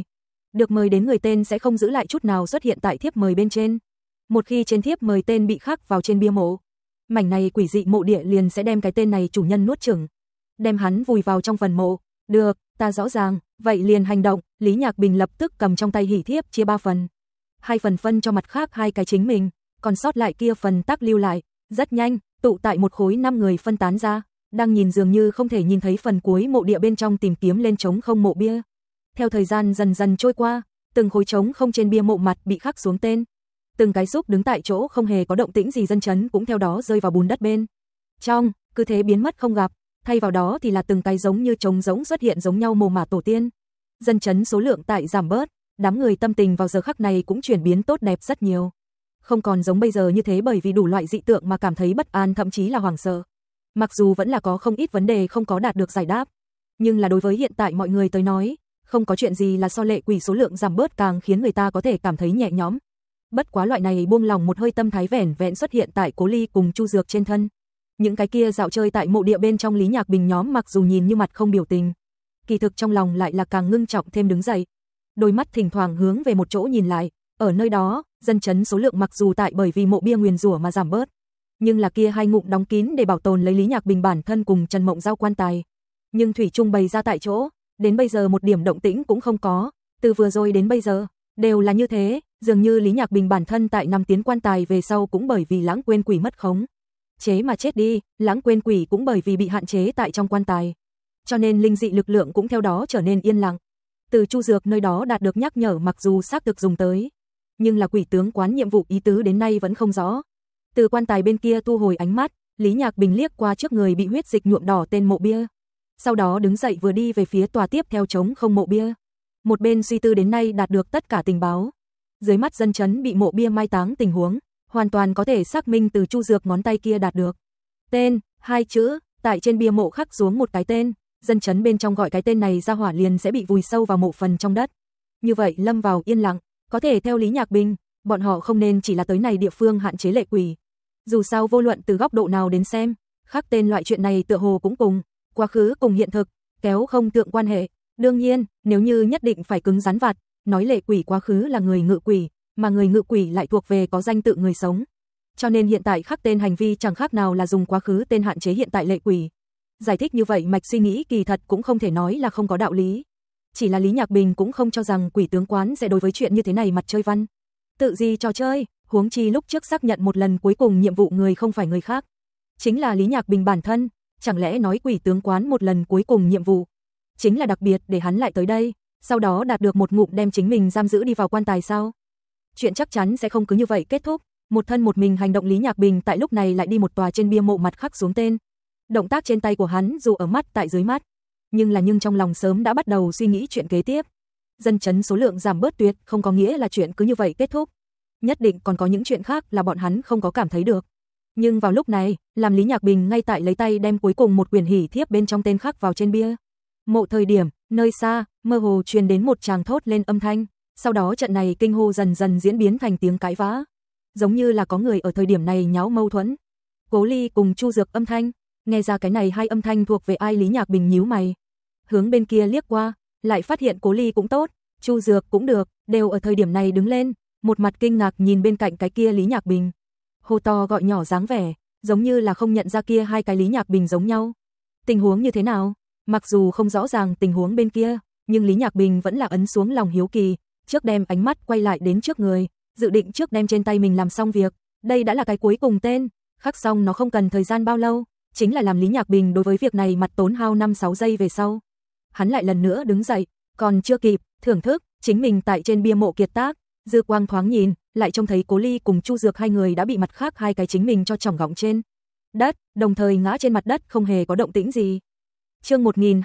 Được mời đến người tên sẽ không giữ lại chút nào xuất hiện tại thiếp mời bên trên. Một khi trên thiếp mời tên bị khắc vào trên bia mộ, mảnh này quỷ dị mộ địa liền sẽ đem cái tên này chủ nhân nuốt chửng, đem hắn vùi vào trong phần mộ. Được, ta rõ ràng, vậy liền hành động. Lý Nhạc Bình lập tức cầm trong tay hỷ thiếp chia 3 phần. 2 phần phân cho mặt khác 2 cái chính mình, còn sót lại kia phần tắc lưu lại. Rất nhanh, tụ tại một khối 5 người phân tán ra, đang nhìn dường như không thể nhìn thấy phần cuối mộ địa bên trong tìm kiếm lên trống không mộ bia. Theo thời gian dần dần trôi qua, từng khối trống không trên bia mộ mặt bị khắc xuống tên. Từng cái xúc đứng tại chỗ không hề có động tĩnh gì dân chấn cũng theo đó rơi vào bùn đất bên trong, cứ thế biến mất không gặp, thay vào đó thì là từng cái giống như trống rỗng xuất hiện giống nhau mồ mả tổ tiên. Dân chấn số lượng tại giảm bớt, đám người tâm tình vào giờ khắc này cũng chuyển biến tốt đẹp rất nhiều. Không còn giống bây giờ như thế bởi vì đủ loại dị tượng mà cảm thấy bất an thậm chí là hoảng sợ. Mặc dù vẫn là có không ít vấn đề không có đạt được giải đáp, nhưng là đối với hiện tại mọi người tới nói, không có chuyện gì là so lệ quỷ số lượng giảm bớt càng khiến người ta có thể cảm thấy nhẹ nhõm. Bất quá loại này buông lòng một hơi tâm thái vẻn vẹn xuất hiện tại Cố Ly cùng Chu Dược trên thân. Những cái kia dạo chơi tại mộ địa bên trong Lý Nhạc Bình nhóm mặc dù nhìn như mặt không biểu tình, kỳ thực trong lòng lại là càng ngưng trọng thêm đứng dậy. Đôi mắt thỉnh thoảng hướng về một chỗ nhìn lại, ở nơi đó, dân chấn số lượng mặc dù tại bởi vì mộ bia nguyền rủa mà giảm bớt, nhưng là kia 2 ngụm đóng kín để bảo tồn lấy Lý Nhạc Bình bản thân cùng Trần Mộng Giao quan tài. Nhưng thủy chung bày ra tại chỗ, đến bây giờ một điểm động tĩnh cũng không có, từ vừa rồi đến bây giờ, đều là như thế, dường như Lý Nhạc Bình bản thân tại năm tiến quan tài về sau cũng bởi vì lãng quên quỷ mất khống chế mà chết đi, lãng quên quỷ cũng bởi vì bị hạn chế tại trong quan tài. Cho nên linh dị lực lượng cũng theo đó trở nên yên lặng. Từ Chu Dược nơi đó đạt được nhắc nhở mặc dù xác thực dùng tới, nhưng là quỷ tướng quán nhiệm vụ ý tứ đến nay vẫn không rõ. Từ quan tài bên kia thu hồi ánh mắt, Lý Nhạc Bình liếc qua trước người bị huyết dịch nhuộm đỏ tên mộ bia. Sau đó đứng dậy vừa đi về phía tòa tiếp theo trống không mộ bia. Một bên suy tư đến nay đạt được tất cả tình báo. Dưới mắt dân chấn bị mộ bia mai táng tình huống, hoàn toàn có thể xác minh từ Chu Dược ngón tay kia đạt được. Tên, 2 chữ, tại trên bia mộ khắc xuống một cái tên, dân chấn bên trong gọi cái tên này ra hỏa liền sẽ bị vùi sâu vào mộ phần trong đất. Như vậy lâm vào yên lặng, có thể theo Lý Nhạc Bình, bọn họ không nên chỉ là tới này địa phương hạn chế lệ quỷ. Dù sao vô luận từ góc độ nào đến xem, khắc tên loại chuyện này tựa hồ cũng cùng quá khứ cùng hiện thực, kéo không tượng quan hệ. Đương nhiên, nếu như nhất định phải cứng rắn vặt, nói lệ quỷ quá khứ là người ngự quỷ, mà người ngự quỷ lại thuộc về có danh tự người sống. Cho nên hiện tại khắc tên hành vi chẳng khác nào là dùng quá khứ tên hạn chế hiện tại lệ quỷ. Giải thích như vậy mạch suy nghĩ kỳ thật cũng không thể nói là không có đạo lý. Chỉ là Lý Nhạc Bình cũng không cho rằng quỷ tướng quán sẽ đối với chuyện như thế này mặt chơi văn. Tự gì trò chơi, huống chi lúc trước xác nhận một lần cuối cùng nhiệm vụ người không phải người khác. Chính là Lý Nhạc Bình bản thân, chẳng lẽ nói quỷ tướng quán một lần cuối cùng nhiệm vụ. Chính là đặc biệt để hắn lại tới đây, sau đó đạt được một ngụm đem chính mình giam giữ đi vào quan tài sao. Chuyện chắc chắn sẽ không cứ như vậy kết thúc, một thân một mình hành động Lý Nhạc Bình tại lúc này lại đi một tòa trên bia mộ mặt khắc xuống tên. Động tác trên tay của hắn dù ở mắt tại dưới mắt, nhưng trong lòng sớm đã bắt đầu suy nghĩ chuyện kế tiếp. Dân chấn số lượng giảm bớt tuyệt không có nghĩa là chuyện cứ như vậy kết thúc. Nhất định còn có những chuyện khác là bọn hắn không có cảm thấy được. Nhưng vào lúc này, làm Lý Nhạc Bình ngay tại lấy tay đem cuối cùng một quyển hỷ thiếp bên trong tên khắc vào trên bia mộ thời điểm, nơi xa, mơ hồ truyền đến một tràng thốt lên âm thanh, sau đó trận này kinh hô dần dần diễn biến thành tiếng cãi vã. Giống như là có người ở thời điểm này nháo mâu thuẫn. Cố Ly cùng Chu Dược âm thanh, nghe ra cái này 2 âm thanh thuộc về ai Lý Nhạc Bình nhíu mày. Hướng bên kia liếc qua, lại phát hiện Cố Ly cũng tốt, Chu Dược cũng được, đều ở thời điểm này đứng lên, một mặt kinh ngạc nhìn bên cạnh cái kia Lý Nhạc Bình. Hô to gọi nhỏ dáng vẻ, giống như là không nhận ra kia 2 cái Lý Nhạc Bình giống nhau. Tình huống như thế nào? Mặc dù không rõ ràng tình huống bên kia, nhưng Lý Nhạc Bình vẫn là ấn xuống lòng hiếu kỳ, trước đem ánh mắt quay lại đến trước người, dự định trước đem trên tay mình làm xong việc. Đây đã là cái cuối cùng tên, khắc xong nó không cần thời gian bao lâu, chính là làm Lý Nhạc Bình đối với việc này mặt tốn hao 5-6 giây về sau. Hắn lại lần nữa đứng dậy, còn chưa kịp thưởng thức chính mình tại trên bia mộ kiệt tác, dư quang thoáng nhìn, lại trông thấy Cố Ly cùng Chu Dược 2 người đã bị mặt khác 2 cái chính mình cho chỏng gọng trên đất, đồng thời ngã trên mặt đất không hề có động tĩnh gì. Chương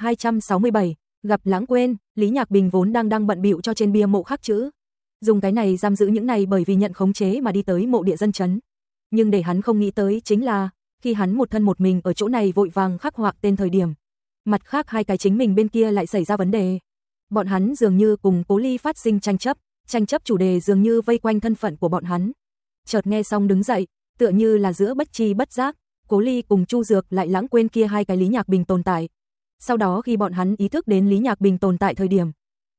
1267, gặp lãng quên, Lý Nhạc Bình vốn đang bận bịu cho trên bia mộ khắc chữ, dùng cái này giam giữ những này bởi vì nhận khống chế mà đi tới mộ địa dân chấn. Nhưng để hắn không nghĩ tới chính là, khi hắn một thân một mình ở chỗ này vội vàng khắc họa tên thời điểm, mặt khác 2 cái chính mình bên kia lại xảy ra vấn đề. Bọn hắn dường như cùng Cố Ly phát sinh tranh chấp chủ đề dường như vây quanh thân phận của bọn hắn. Chợt nghe xong đứng dậy, tựa như là giữa bất chi bất giác, Cố Ly cùng Chu Dược lại lãng quên kia 2 cái Lý Nhạc Bình tồn tại. Sau đó khi bọn hắn ý thức đến Lý Nhạc Bình tồn tại thời điểm,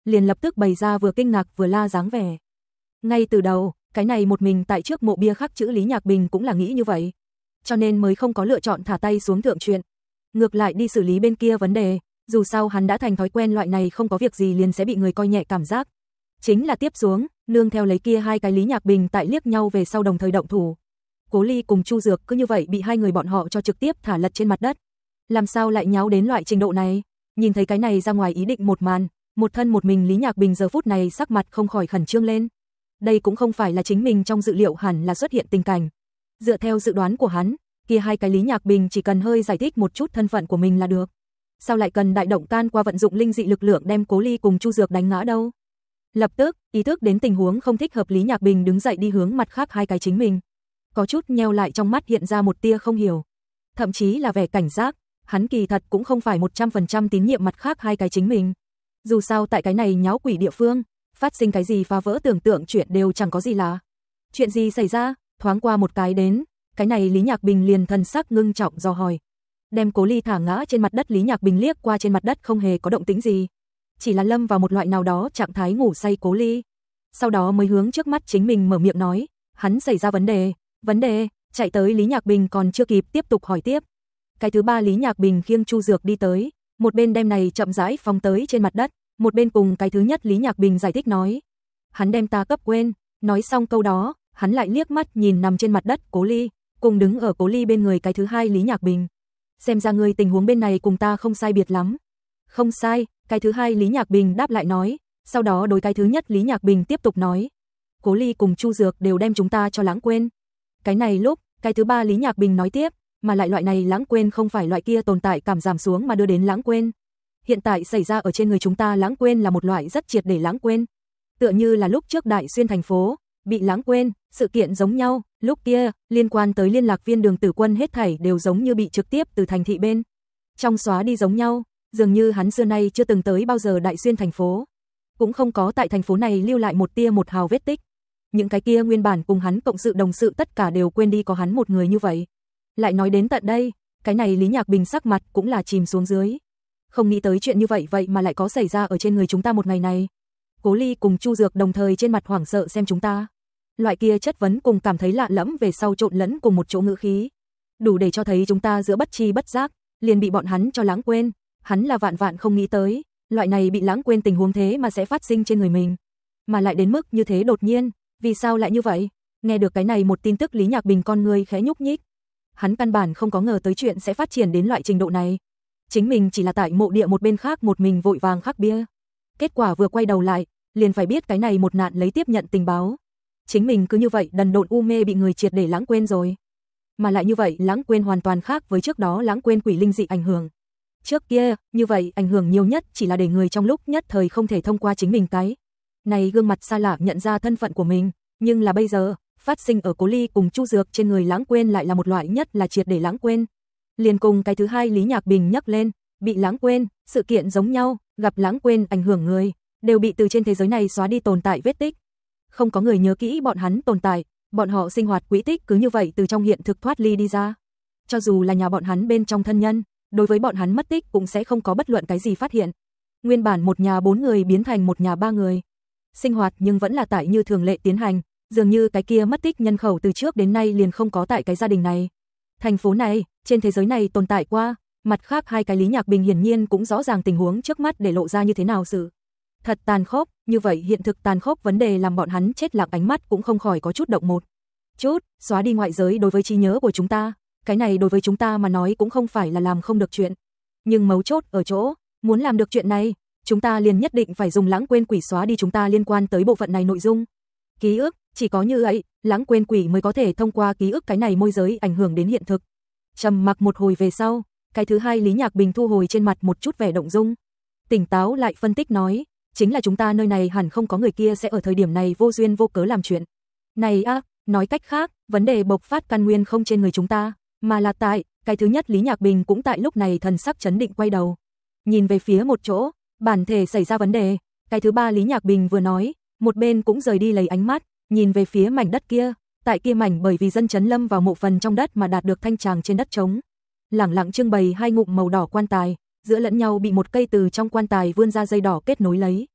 liền lập tức bày ra vừa kinh ngạc vừa la dáng vẻ. Ngay từ đầu, cái này một mình tại trước mộ bia khắc chữ Lý Nhạc Bình cũng là nghĩ như vậy, cho nên mới không có lựa chọn thả tay xuống thượng chuyện. Ngược lại đi xử lý bên kia vấn đề, dù sao hắn đã thành thói quen loại này không có việc gì liền sẽ bị người coi nhẹ cảm giác. Chính là tiếp xuống, nương theo lấy kia hai cái Lý Nhạc Bình tại liếc nhau về sau đồng thời động thủ. Cố Ly cùng Chu Dược cứ như vậy bị hai người bọn họ cho trực tiếp thả lật trên mặt đất. Làm sao lại nháo đến loại trình độ này? Nhìn thấy cái này ra ngoài ý định một màn, một thân một mình Lý Nhạc Bình giờ phút này sắc mặt không khỏi khẩn trương lên. Đây cũng không phải là chính mình trong dự liệu hẳn là xuất hiện tình cảnh. Dựa theo dự đoán của hắn, kia hai cái Lý Nhạc Bình chỉ cần hơi giải thích một chút thân phận của mình là được. Sao lại cần đại động can qua vận dụng linh dị lực lượng đem Cố Ly cùng Chu Dược đánh ngã đâu? Lập tức, ý thức đến tình huống không thích hợp Lý Nhạc Bình đứng dậy đi hướng mặt khác hai cái chính mình. Có chút nheo lại trong mắt hiện ra một tia không hiểu. Thậm chí là vẻ cảnh giác, hắn kỳ thật cũng không phải 100% tín nhiệm mặt khác hai cái chính mình. Dù sao tại cái này nháo quỷ địa phương, phát sinh cái gì phá vỡ tưởng tượng chuyện đều chẳng có gì lạ. Chuyện gì xảy ra, thoáng qua một cái đến, cái này Lý Nhạc Bình liền thần sắc ngưng trọng dò hỏi. Đem Cố Ly thả ngã trên mặt đất, Lý Nhạc Bình liếc qua trên mặt đất không hề có động tĩnh gì. Chỉ là lâm vào một loại nào đó trạng thái ngủ say Cố Ly. Sau đó mới hướng trước mắt chính mình mở miệng nói, hắn xảy ra vấn đề, chạy tới Lý Nhạc Bình còn chưa kịp tiếp tục hỏi tiếp. Cái thứ ba Lý Nhạc Bình khiêng Chu Dược đi tới, một bên đem này chậm rãi phóng tới trên mặt đất, một bên cùng cái thứ nhất Lý Nhạc Bình giải thích nói. Hắn đem ta cấp quên, nói xong câu đó, hắn lại liếc mắt nhìn nằm trên mặt đất Cố Ly, cùng đứng ở Cố Ly bên người cái thứ hai Lý Nhạc Bình. Xem ra người tình huống bên này cùng ta không sai biệt lắm. Không sai, cái thứ hai Lý Nhạc Bình đáp lại nói, sau đó đối cái thứ nhất Lý Nhạc Bình tiếp tục nói. Cố Ly cùng Chu Dược đều đem chúng ta cho lãng quên. Cái này lúc, cái thứ ba Lý Nhạc Bình nói tiếp, mà lại loại này lãng quên không phải loại kia tồn tại cảm giảm xuống mà đưa đến lãng quên. Hiện tại xảy ra ở trên người chúng ta lãng quên là một loại rất triệt để lãng quên. Tựa như là lúc trước Đại Xuyên thành phố, bị lãng quên, sự kiện giống nhau, lúc kia, liên quan tới liên lạc viên Đường Tử Quân hết thảy đều giống như bị trực tiếp từ thành thị bên trong xóa đi giống nhau, dường như hắn xưa nay chưa từng tới bao giờ Đại Xuyên thành phố. Cũng không có tại thành phố này lưu lại một tia một hào vết tích. Những cái kia nguyên bản cùng hắn cộng sự đồng sự tất cả đều quên đi có hắn một người như vậy. Lại nói đến tận đây, cái này Lý Nhạc Bình sắc mặt cũng là chìm xuống dưới. Không nghĩ tới chuyện như vậy mà lại có xảy ra ở trên người chúng ta một ngày này. Cố Ly cùng Chu Dược đồng thời trên mặt hoảng sợ xem chúng ta. Loại kia chất vấn cùng cảm thấy lạ lẫm về sau trộn lẫn cùng một chỗ ngữ khí. Đủ để cho thấy chúng ta giữa bất tri bất giác, liền bị bọn hắn cho lãng quên. Hắn là vạn vạn không nghĩ tới, loại này bị lãng quên tình huống thế mà sẽ phát sinh trên người mình. Mà lại đến mức như thế đột nhiên, vì sao lại như vậy? Nghe được cái này một tin tức Lý Nhạc Bình con người khẽ nhúc nhích. Hắn căn bản không có ngờ tới chuyện sẽ phát triển đến loại trình độ này. Chính mình chỉ là tại mộ địa một bên khác một mình vội vàng khắc bia. Kết quả vừa quay đầu lại, liền phải biết cái này một nạn lấy tiếp nhận tình báo. Chính mình cứ như vậy đần độn u mê bị người triệt để lãng quên rồi. Mà lại như vậy lãng quên hoàn toàn khác với trước đó lãng quên quỷ linh dị ảnh hưởng. Trước kia, như vậy ảnh hưởng nhiều nhất chỉ là để người trong lúc nhất thời không thể thông qua chính mình cái này gương mặt xa lạ nhận ra thân phận của mình, nhưng là bây giờ, phát sinh ở Cố Ly cùng Chu Dược trên người lãng quên lại là một loại nhất là triệt để lãng quên. Liền cùng cái thứ hai Lý Nhạc Bình nhắc lên, bị lãng quên, sự kiện giống nhau, gặp lãng quên ảnh hưởng người, đều bị từ trên thế giới này xóa đi tồn tại vết tích. Không có người nhớ kỹ bọn hắn tồn tại, bọn họ sinh hoạt quỹ tích cứ như vậy từ trong hiện thực thoát ly đi ra. Cho dù là nhà bọn hắn bên trong thân nhân, đối với bọn hắn mất tích cũng sẽ không có bất luận cái gì phát hiện. Nguyên bản một nhà 4 người biến thành một nhà 3 người. Sinh hoạt nhưng vẫn là tại như thường lệ tiến hành, dường như cái kia mất tích nhân khẩu từ trước đến nay liền không có tại cái gia đình này. Thành phố này, trên thế giới này tồn tại qua, mặt khác hai cái Lý Nhạc Bình hiển nhiên cũng rõ ràng tình huống trước mắt để lộ ra như thế nào sự. Thật tàn khốc, như vậy hiện thực tàn khốc vấn đề làm bọn hắn chết lặng ánh mắt cũng không khỏi có chút động một chút, xóa đi ngoại giới đối với trí nhớ của chúng ta, cái này đối với chúng ta mà nói cũng không phải là làm không được chuyện. Nhưng mấu chốt ở chỗ, muốn làm được chuyện này, chúng ta liền nhất định phải dùng lãng quên quỷ xóa đi chúng ta liên quan tới bộ phận này nội dung. Ký ức, chỉ có như vậy, lãng quên quỷ mới có thể thông qua ký ức cái này môi giới ảnh hưởng đến hiện thực. Trầm mặc một hồi về sau, cái thứ hai Lý Nhạc Bình thu hồi trên mặt một chút vẻ động dung. Tỉnh táo lại phân tích nói, chính là chúng ta nơi này hẳn không có người kia sẽ ở thời điểm này vô duyên vô cớ làm chuyện. Này nói cách khác, vấn đề bộc phát căn nguyên không trên người chúng ta, mà là tại, cái thứ nhất Lý Nhạc Bình cũng tại lúc này thần sắc chấn định quay đầu. Nhìn về phía một chỗ, bản thể xảy ra vấn đề, cái thứ ba Lý Nhạc Bình vừa nói, một bên cũng rời đi lấy ánh mắt, nhìn về phía mảnh đất kia, tại kia mảnh bởi vì dân chấn lâm vào mộ phần trong đất mà đạt được thanh tràng trên đất trống. Lẳng lặng trưng bày hai ngụm màu đỏ quan tài, giữa lẫn nhau bị một cây từ trong quan tài vươn ra dây đỏ kết nối lấy.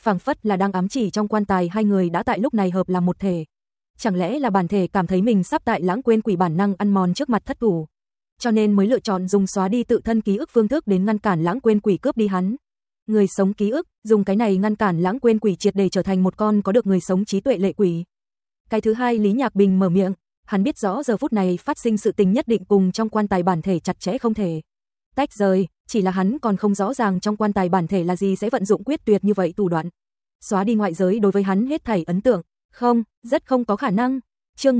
phảng phất là đang ám chỉ trong quan tài hai người đã tại lúc này hợp làm một thể. Chẳng lẽ là bản thể cảm thấy mình sắp tại lãng quên quỷ bản năng ăn mòn trước mặt thất thủ, cho nên mới lựa chọn dùng xóa đi tự thân ký ức phương thức đến ngăn cản lãng quên quỷ cướp đi hắn. Người sống ký ức, dùng cái này ngăn cản lãng quên quỷ triệt để trở thành một con có được người sống trí tuệ lệ quỷ. Cái thứ hai, Lý Nhạc Bình mở miệng, hắn biết rõ giờ phút này phát sinh sự tình nhất định cùng trong quan tài bản thể chặt chẽ không thể tách rời, chỉ là hắn còn không rõ ràng trong quan tài bản thể là gì sẽ vận dụng quyết tuyệt như vậy thủ đoạn. Xóa đi ngoại giới đối với hắn hết thảy ấn tượng, không, rất không có khả năng. Chương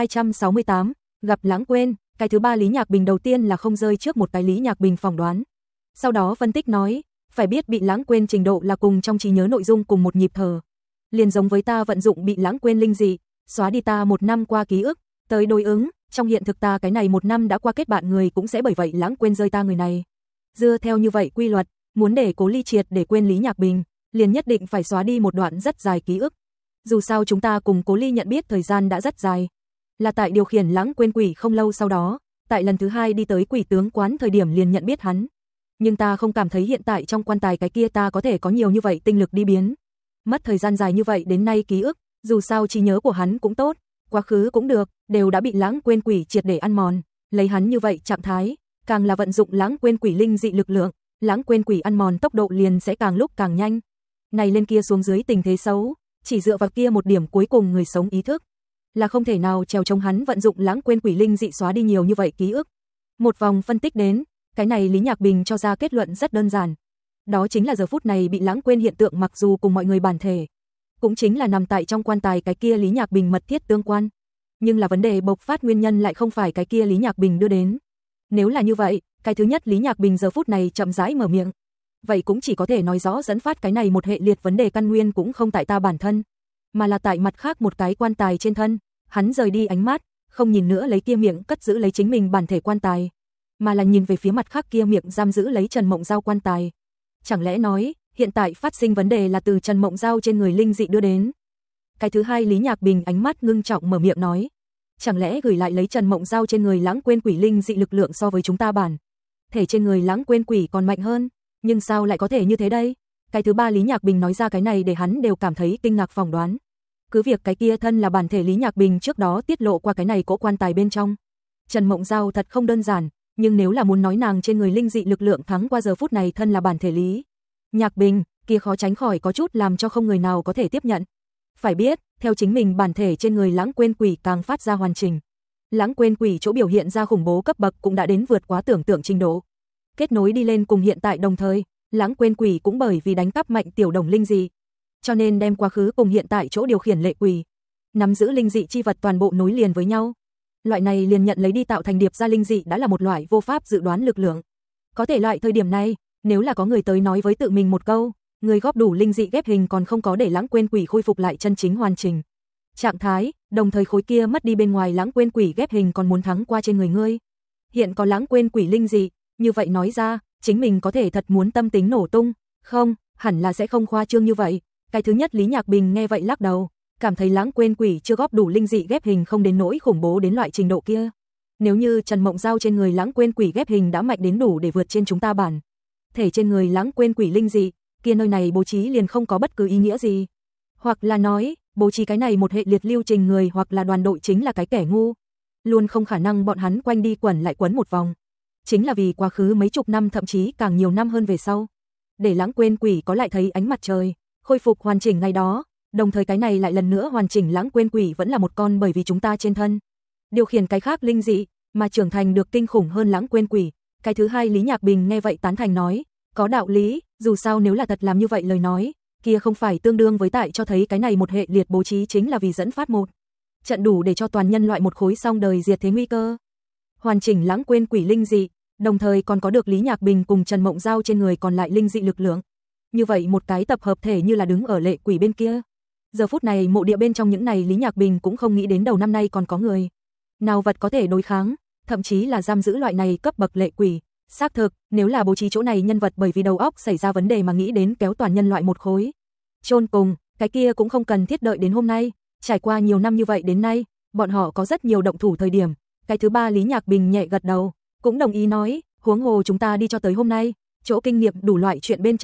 1268, gặp lãng quên, cái thứ ba Lý Nhạc Bình đầu tiên là không rơi trước một cái Lý Nhạc Bình phỏng đoán. Sau đó phân tích nói, phải biết bị lãng quên trình độ là cùng trong trí nhớ nội dung cùng một nhịp thở. Liền giống với ta vận dụng bị lãng quên linh dị, xóa đi ta 1 năm qua ký ức, tới đối ứng, trong hiện thực ta cái này 1 năm đã qua kết bạn người cũng sẽ bởi vậy lãng quên rơi ta người này. Dựa theo như vậy quy luật, muốn để Cố Ly triệt để quên Lý Nhạc Bình, liền nhất định phải xóa đi một đoạn rất dài ký ức. Dù sao chúng ta cùng Cố Ly nhận biết thời gian đã rất dài, là tại điều khiển lãng quên quỷ không lâu sau đó, tại lần thứ 2 đi tới quỷ tướng quán thời điểm liền nhận biết hắn. Nhưng ta không cảm thấy hiện tại trong quan tài cái kia ta có thể có nhiều như vậy tinh lực đi biến. Mất thời gian dài như vậy đến nay ký ức, dù sao trí nhớ của hắn cũng tốt, quá khứ cũng được, đều đã bị lãng quên quỷ triệt để ăn mòn, lấy hắn như vậy trạng thái, càng là vận dụng lãng quên quỷ linh dị lực lượng, lãng quên quỷ ăn mòn tốc độ liền sẽ càng lúc càng nhanh. Này lên kia xuống dưới tình thế xấu, chỉ dựa vào kia một điểm cuối cùng người sống ý thức, là không thể nào trèo chống hắn vận dụng lãng quên quỷ linh dị xóa đi nhiều như vậy ký ức. Một vòng phân tích đến, cái này Lý Nhạc Bình cho ra kết luận rất đơn giản. Đó chính là giờ phút này bị lãng quên hiện tượng mặc dù cùng mọi người bản thể, cũng chính là nằm tại trong quan tài cái kia Lý Nhạc Bình mật thiết tương quan. Nhưng là vấn đề bộc phát nguyên nhân lại không phải cái kia Lý Nhạc Bình đưa đến. Nếu là như vậy, cái thứ nhất Lý Nhạc Bình giờ phút này chậm rãi mở miệng. Vậy cũng chỉ có thể nói rõ dẫn phát cái này một hệ liệt vấn đề căn nguyên cũng không tại ta bản thân, mà là tại mặt khác một cái quan tài trên thân. Hắn rời đi ánh mắt, không nhìn nữa lấy kia miệng cất giữ lấy chính mình bản thể quan tài, mà là nhìn về phía mặt khác kia miệng giam giữ lấy Trần Mộng Giao quan tài. Chẳng lẽ nói, hiện tại phát sinh vấn đề là từ Trần Mộng Giao trên người linh dị đưa đến? Cái thứ hai Lý Nhạc Bình ánh mắt ngưng trọng mở miệng nói, chẳng lẽ gửi lại lấy Trần Mộng Giao trên người lãng quên quỷ linh dị lực lượng so với chúng ta bản thể trên người lãng quên quỷ còn mạnh hơn? Nhưng sao lại có thể như thế đây? Cái thứ ba Lý Nhạc Bình nói ra cái này để hắn đều cảm thấy kinh ngạc phỏng đoán. Cứ việc cái kia thân là bản thể Lý Nhạc Bình trước đó tiết lộ qua cái này cỗ quan tài bên trong. Trần Mộng Giao thật không đơn giản, nhưng nếu là muốn nói nàng trên người linh dị lực lượng thắng qua giờ phút này thân là bản thể Lý Nhạc Bình, kia khó tránh khỏi có chút làm cho không người nào có thể tiếp nhận. Phải biết, theo chính mình bản thể trên người lãng quên quỷ càng phát ra hoàn chỉnh. Lãng quên quỷ chỗ biểu hiện ra khủng bố cấp bậc cũng đã đến vượt quá tưởng tượng trình độ. Kết nối đi lên cùng hiện tại đồng thời, lãng quên quỷ cũng bởi vì đánh cắp mạnh tiểu đồng linh dị, cho nên đem quá khứ cùng hiện tại chỗ điều khiển lệ quỷ, nắm giữ linh dị chi vật toàn bộ nối liền với nhau. Loại này liền nhận lấy đi tạo thành điệp ra linh dị đã là một loại vô pháp dự đoán lực lượng. Có thể loại thời điểm này, nếu là có người tới nói với tự mình một câu, người góp đủ linh dị ghép hình còn không có để lãng quên quỷ khôi phục lại chân chính hoàn chỉnh trạng thái, đồng thời khối kia mất đi bên ngoài lãng quên quỷ ghép hình còn muốn thắng qua trên người ngươi. Hiện có lãng quên quỷ linh dị, như vậy nói ra, chính mình có thể thật muốn tâm tính nổ tung, không, hẳn là sẽ không khoa trương như vậy. Cái thứ nhất Lý Nhạc Bình nghe vậy lắc đầu, cảm thấy lãng quên quỷ chưa góp đủ linh dị ghép hình không đến nỗi khủng bố đến loại trình độ kia. Nếu như Trần Mộng Giao trên người lãng quên quỷ ghép hình đã mạnh đến đủ để vượt trên chúng ta bản thể trên người lãng quên quỷ linh dị, kia nơi này bố trí liền không có bất cứ ý nghĩa gì. Hoặc là nói, bố trí cái này một hệ liệt lưu trình người hoặc là đoàn đội chính là cái kẻ ngu. Luôn không khả năng bọn hắn quanh đi quẩn lại quấn một vòng. Chính là vì quá khứ mấy chục năm thậm chí càng nhiều năm hơn về sau, để lãng quên quỷ có lại thấy ánh mặt trời, khôi phục hoàn chỉnh ngày đó, đồng thời cái này lại lần nữa hoàn chỉnh lãng quên quỷ vẫn là một con bởi vì chúng ta trên thân điều khiển cái khác linh dị mà trưởng thành được kinh khủng hơn lãng quên quỷ. Cái thứ hai Lý Nhạc Bình nghe vậy tán thành nói, có đạo lý, dù sao nếu là thật làm như vậy lời nói, kia không phải tương đương với tại cho thấy cái này một hệ liệt bố trí chính là vì dẫn phát một trận đủ để cho toàn nhân loại một khối song đời diệt thế nguy cơ. Hoàn chỉnh lãng quên quỷ linh dị, đồng thời còn có được Lý Nhạc Bình cùng Trần Mộng Giao trên người còn lại linh dị lực lượng. Như vậy một cái tập hợp thể như là đứng ở lệ quỷ bên kia. Giờ phút này mộ địa bên trong những này Lý Nhạc Bình cũng không nghĩ đến đầu năm nay còn có người nào vật có thể đối kháng, thậm chí là giam giữ loại này cấp bậc lệ quỷ. Xác thực, nếu là bố trí chỗ này nhân vật bởi vì đầu óc xảy ra vấn đề mà nghĩ đến kéo toàn nhân loại một khối chôn cùng, cái kia cũng không cần thiết đợi đến hôm nay, trải qua nhiều năm như vậy đến nay, bọn họ có rất nhiều động thủ thời điểm. Cái thứ ba Lý Nhạc Bình nhẹ gật đầu, cũng đồng ý nói, huống hồ chúng ta đi cho tới hôm nay, chỗ kinh nghiệm đủ loại chuyện bên trong,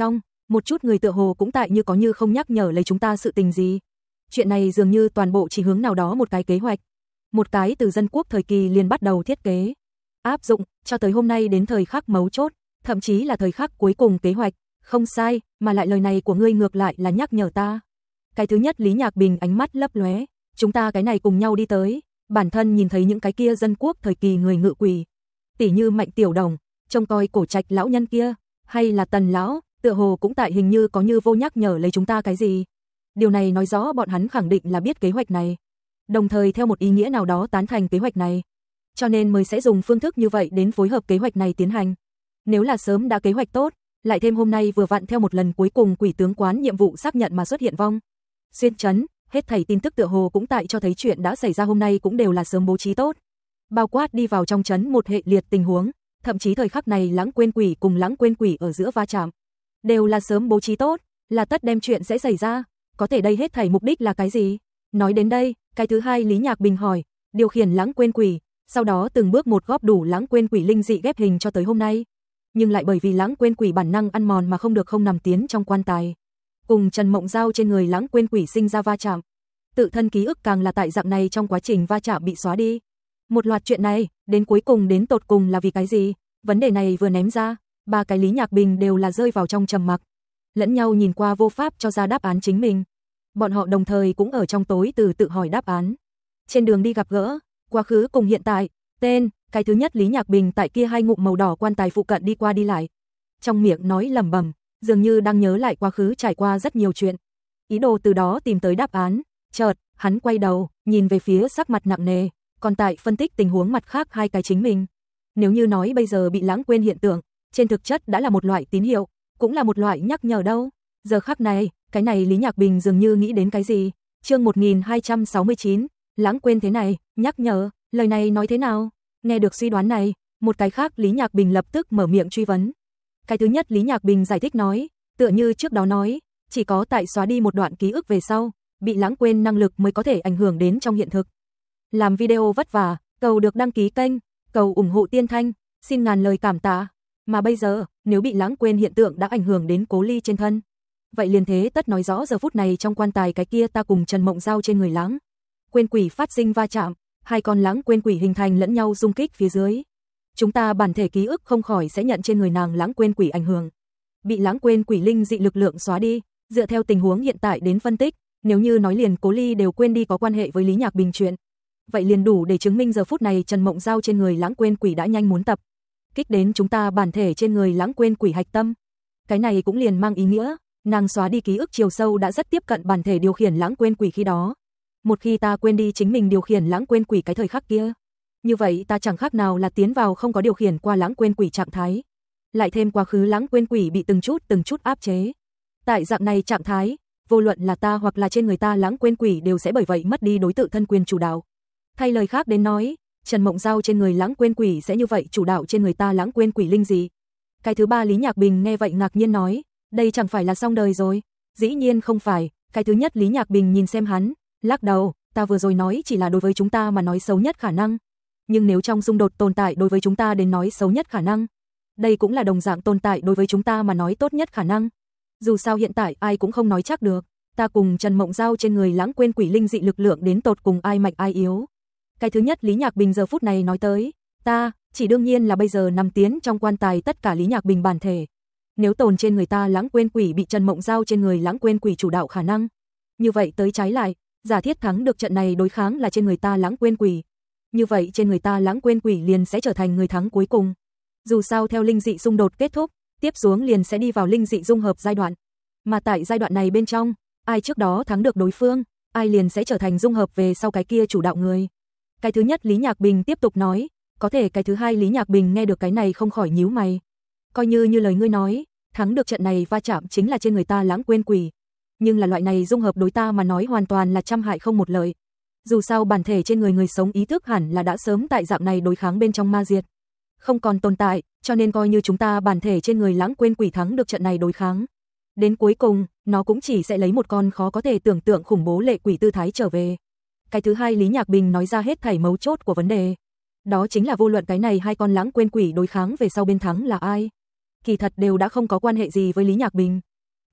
Một chút người tựa hồ cũng tại như có như không nhắc nhở lấy chúng ta sự tình gì. Chuyện này dường như toàn bộ chỉ hướng nào đó một cái kế hoạch. Một cái từ dân quốc thời kỳ liền bắt đầu thiết kế. Áp dụng, cho tới hôm nay đến thời khắc mấu chốt, thậm chí là thời khắc cuối cùng kế hoạch. Không sai, mà lại lời này của ngươi ngược lại là nhắc nhở ta. Cái thứ nhất Lý Nhạc Bình ánh mắt lấp lóe. Chúng ta cái này cùng nhau đi tới. Bản thân nhìn thấy những cái kia dân quốc thời kỳ người ngự quỷ. Tỉ như Mạnh Tiểu Đồng, trông coi cổ trạch lão nhân kia, hay là Tần lão, tựa hồ cũng tại hình như có như vô nhắc nhở lấy chúng ta cái gì. Điều này nói rõ bọn hắn khẳng định là biết kế hoạch này, đồng thời theo một ý nghĩa nào đó tán thành kế hoạch này. Cho nên mới sẽ dùng phương thức như vậy đến phối hợp kế hoạch này tiến hành. Nếu là sớm đã kế hoạch tốt, lại thêm hôm nay vừa vặn theo một lần cuối cùng quỷ tướng quán nhiệm vụ xác nhận mà xuất hiện vong. Xuyên trấn, hết thảy tin tức tựa hồ cũng tại cho thấy chuyện đã xảy ra hôm nay cũng đều là sớm bố trí tốt. Bao quát đi vào trong trấn một hệ liệt tình huống, thậm chí thời khắc này Lãng Quên Quỷ cùng Lãng Quên Quỷ ở giữa va chạm, đều là sớm bố trí tốt, là tất đem chuyện sẽ xảy ra. Có thể đây hết thảy mục đích là cái gì? Nói đến đây, cái thứ hai Lý Nhạc Bình hỏi, điều khiển Lãng Quên Quỷ, sau đó từng bước một góp đủ Lãng Quên Quỷ linh dị ghép hình cho tới hôm nay. Nhưng lại bởi vì Lãng Quên Quỷ bản năng ăn mòn mà không được không nằm tiến trong quan tài. Cùng Trần Mộng Giao trên người Lãng Quên Quỷ sinh ra va chạm. Tự thân ký ức càng là tại dạng này trong quá trình va chạm bị xóa đi. Một loạt chuyện này, đến cuối cùng đến tột cùng là vì cái gì? Vấn đề này vừa ném ra, ba cái Lý Nhạc Bình đều là rơi vào trong trầm mặc. Lẫn nhau nhìn qua vô pháp cho ra đáp án chính mình. Bọn họ đồng thời cũng ở trong tối từ tự hỏi đáp án. Trên đường đi gặp gỡ, quá khứ cùng hiện tại, tên, cái thứ nhất Lý Nhạc Bình tại kia hai ngụm màu đỏ quan tài phụ cận đi qua đi lại. Trong miệng nói lẩm bẩm, dường như đang nhớ lại quá khứ trải qua rất nhiều chuyện. Ý đồ từ đó tìm tới đáp án. Chợt, hắn quay đầu, nhìn về phía sắc mặt nặng nề, còn tại phân tích tình huống mặt khác hai cái chính mình. Nếu như nói bây giờ bị lãng quên hiện tượng, trên thực chất đã là một loại tín hiệu, cũng là một loại nhắc nhở đâu. Giờ khắc này, cái này Lý Nhạc Bình dường như nghĩ đến cái gì. Chương 1269, lãng quên thế này, nhắc nhở, lời này nói thế nào? Nghe được suy đoán này, một cái khác Lý Nhạc Bình lập tức mở miệng truy vấn. Cái thứ nhất Lý Nhạc Bình giải thích nói, tựa như trước đó nói, chỉ có tại xóa đi một đoạn ký ức về sau, bị lãng quên năng lực mới có thể ảnh hưởng đến trong hiện thực. Làm video vất vả, cầu được đăng ký kênh, cầu ủng hộ Tiên Thanh, xin ngàn lời cảm tạ. Mà bây giờ, nếu bị lãng quên hiện tượng đã ảnh hưởng đến Cố Ly trên thân, vậy liền thế tất nói rõ giờ phút này trong quan tài cái kia ta cùng Trần Mộng Giao trên người lãng quên quỷ phát sinh va chạm, hai con lãng quên quỷ hình thành lẫn nhau xung kích phía dưới. Chúng ta bản thể ký ức không khỏi sẽ nhận trên người nàng lãng quên quỷ ảnh hưởng. Bị lãng quên quỷ linh dị lực lượng xóa đi, dựa theo tình huống hiện tại đến phân tích, nếu như nói liền Cố Ly đều quên đi có quan hệ với Lý Nhạc Bình chuyện, vậy liền đủ để chứng minh giờ phút này Trần Mộng Giao trên người lãng quên quỷ đã nhanh muốn tập kích đến chúng ta bản thể trên người lãng quên quỷ hạch tâm. Cái này cũng liền mang ý nghĩa, nàng xóa đi ký ức chiều sâu đã rất tiếp cận bản thể điều khiển lãng quên quỷ khi đó. Một khi ta quên đi chính mình điều khiển lãng quên quỷ cái thời khắc kia, như vậy ta chẳng khác nào là tiến vào không có điều khiển qua lãng quên quỷ trạng thái. Lại thêm quá khứ lãng quên quỷ bị từng chút áp chế. Tại dạng này trạng thái, vô luận là ta hoặc là trên người ta lãng quên quỷ đều sẽ bởi vậy mất đi đối tự thân quyền chủ đạo. Thay lời khác đến nói, Trần Mộng Giao trên người lãng quên quỷ sẽ như vậy chủ đạo trên người ta lãng quên quỷ linh gì. Cái thứ ba Lý Nhạc Bình nghe vậy ngạc nhiên nói, đây chẳng phải là xong đời rồi. Dĩ nhiên không phải, cái thứ nhất Lý Nhạc Bình nhìn xem hắn, lắc đầu, ta vừa rồi nói chỉ là đối với chúng ta mà nói xấu nhất khả năng. Nhưng nếu trong xung đột tồn tại đối với chúng ta đến nói xấu nhất khả năng, đây cũng là đồng dạng tồn tại đối với chúng ta mà nói tốt nhất khả năng. Dù sao hiện tại ai cũng không nói chắc được, ta cùng Trần Mộng Giao trên người lãng quên quỷ linh dị lực lượng đến tột cùng ai mạnh ai yếu. Cái thứ nhất Lý Nhạc Bình giờ phút này nói tới, ta, chỉ đương nhiên là bây giờ nằm tiến trong quan tài tất cả Lý Nhạc Bình bản thể. Nếu tồn trên người ta lãng quên quỷ bị Trần Mộng Giao trên người lãng quên quỷ chủ đạo khả năng, như vậy tới trái lại, giả thiết thắng được trận này đối kháng là trên người ta lãng quên quỷ. Như vậy trên người ta lãng quên quỷ liền sẽ trở thành người thắng cuối cùng. Dù sao theo linh dị xung đột kết thúc, tiếp xuống liền sẽ đi vào linh dị dung hợp giai đoạn. Mà tại giai đoạn này bên trong, ai trước đó thắng được đối phương, ai liền sẽ trở thành dung hợp về sau cái kia chủ đạo người. Cái thứ nhất Lý Nhạc Bình tiếp tục nói, có thể cái thứ hai Lý Nhạc Bình nghe được cái này không khỏi nhíu mày. Coi như lời ngươi nói, thắng được trận này va chạm chính là trên người ta lãng quên quỷ. Nhưng là loại này dung hợp đối ta mà nói hoàn toàn là trăm hại không một lợi. Dù sao bản thể trên người sống ý thức hẳn là đã sớm tại dạng này đối kháng bên trong ma diệt. Không còn tồn tại, cho nên coi như chúng ta bản thể trên người lãng quên quỷ thắng được trận này đối kháng. Đến cuối cùng, nó cũng chỉ sẽ lấy một con khó có thể tưởng tượng khủng bố lệ quỷ tư thái trở về. Cái thứ hai Lý Nhạc Bình nói ra hết thảy mấu chốt của vấn đề. Đó chính là vô luận cái này hai con lãng quên quỷ đối kháng về sau bên thắng là ai. Kỳ thật đều đã không có quan hệ gì với Lý Nhạc Bình.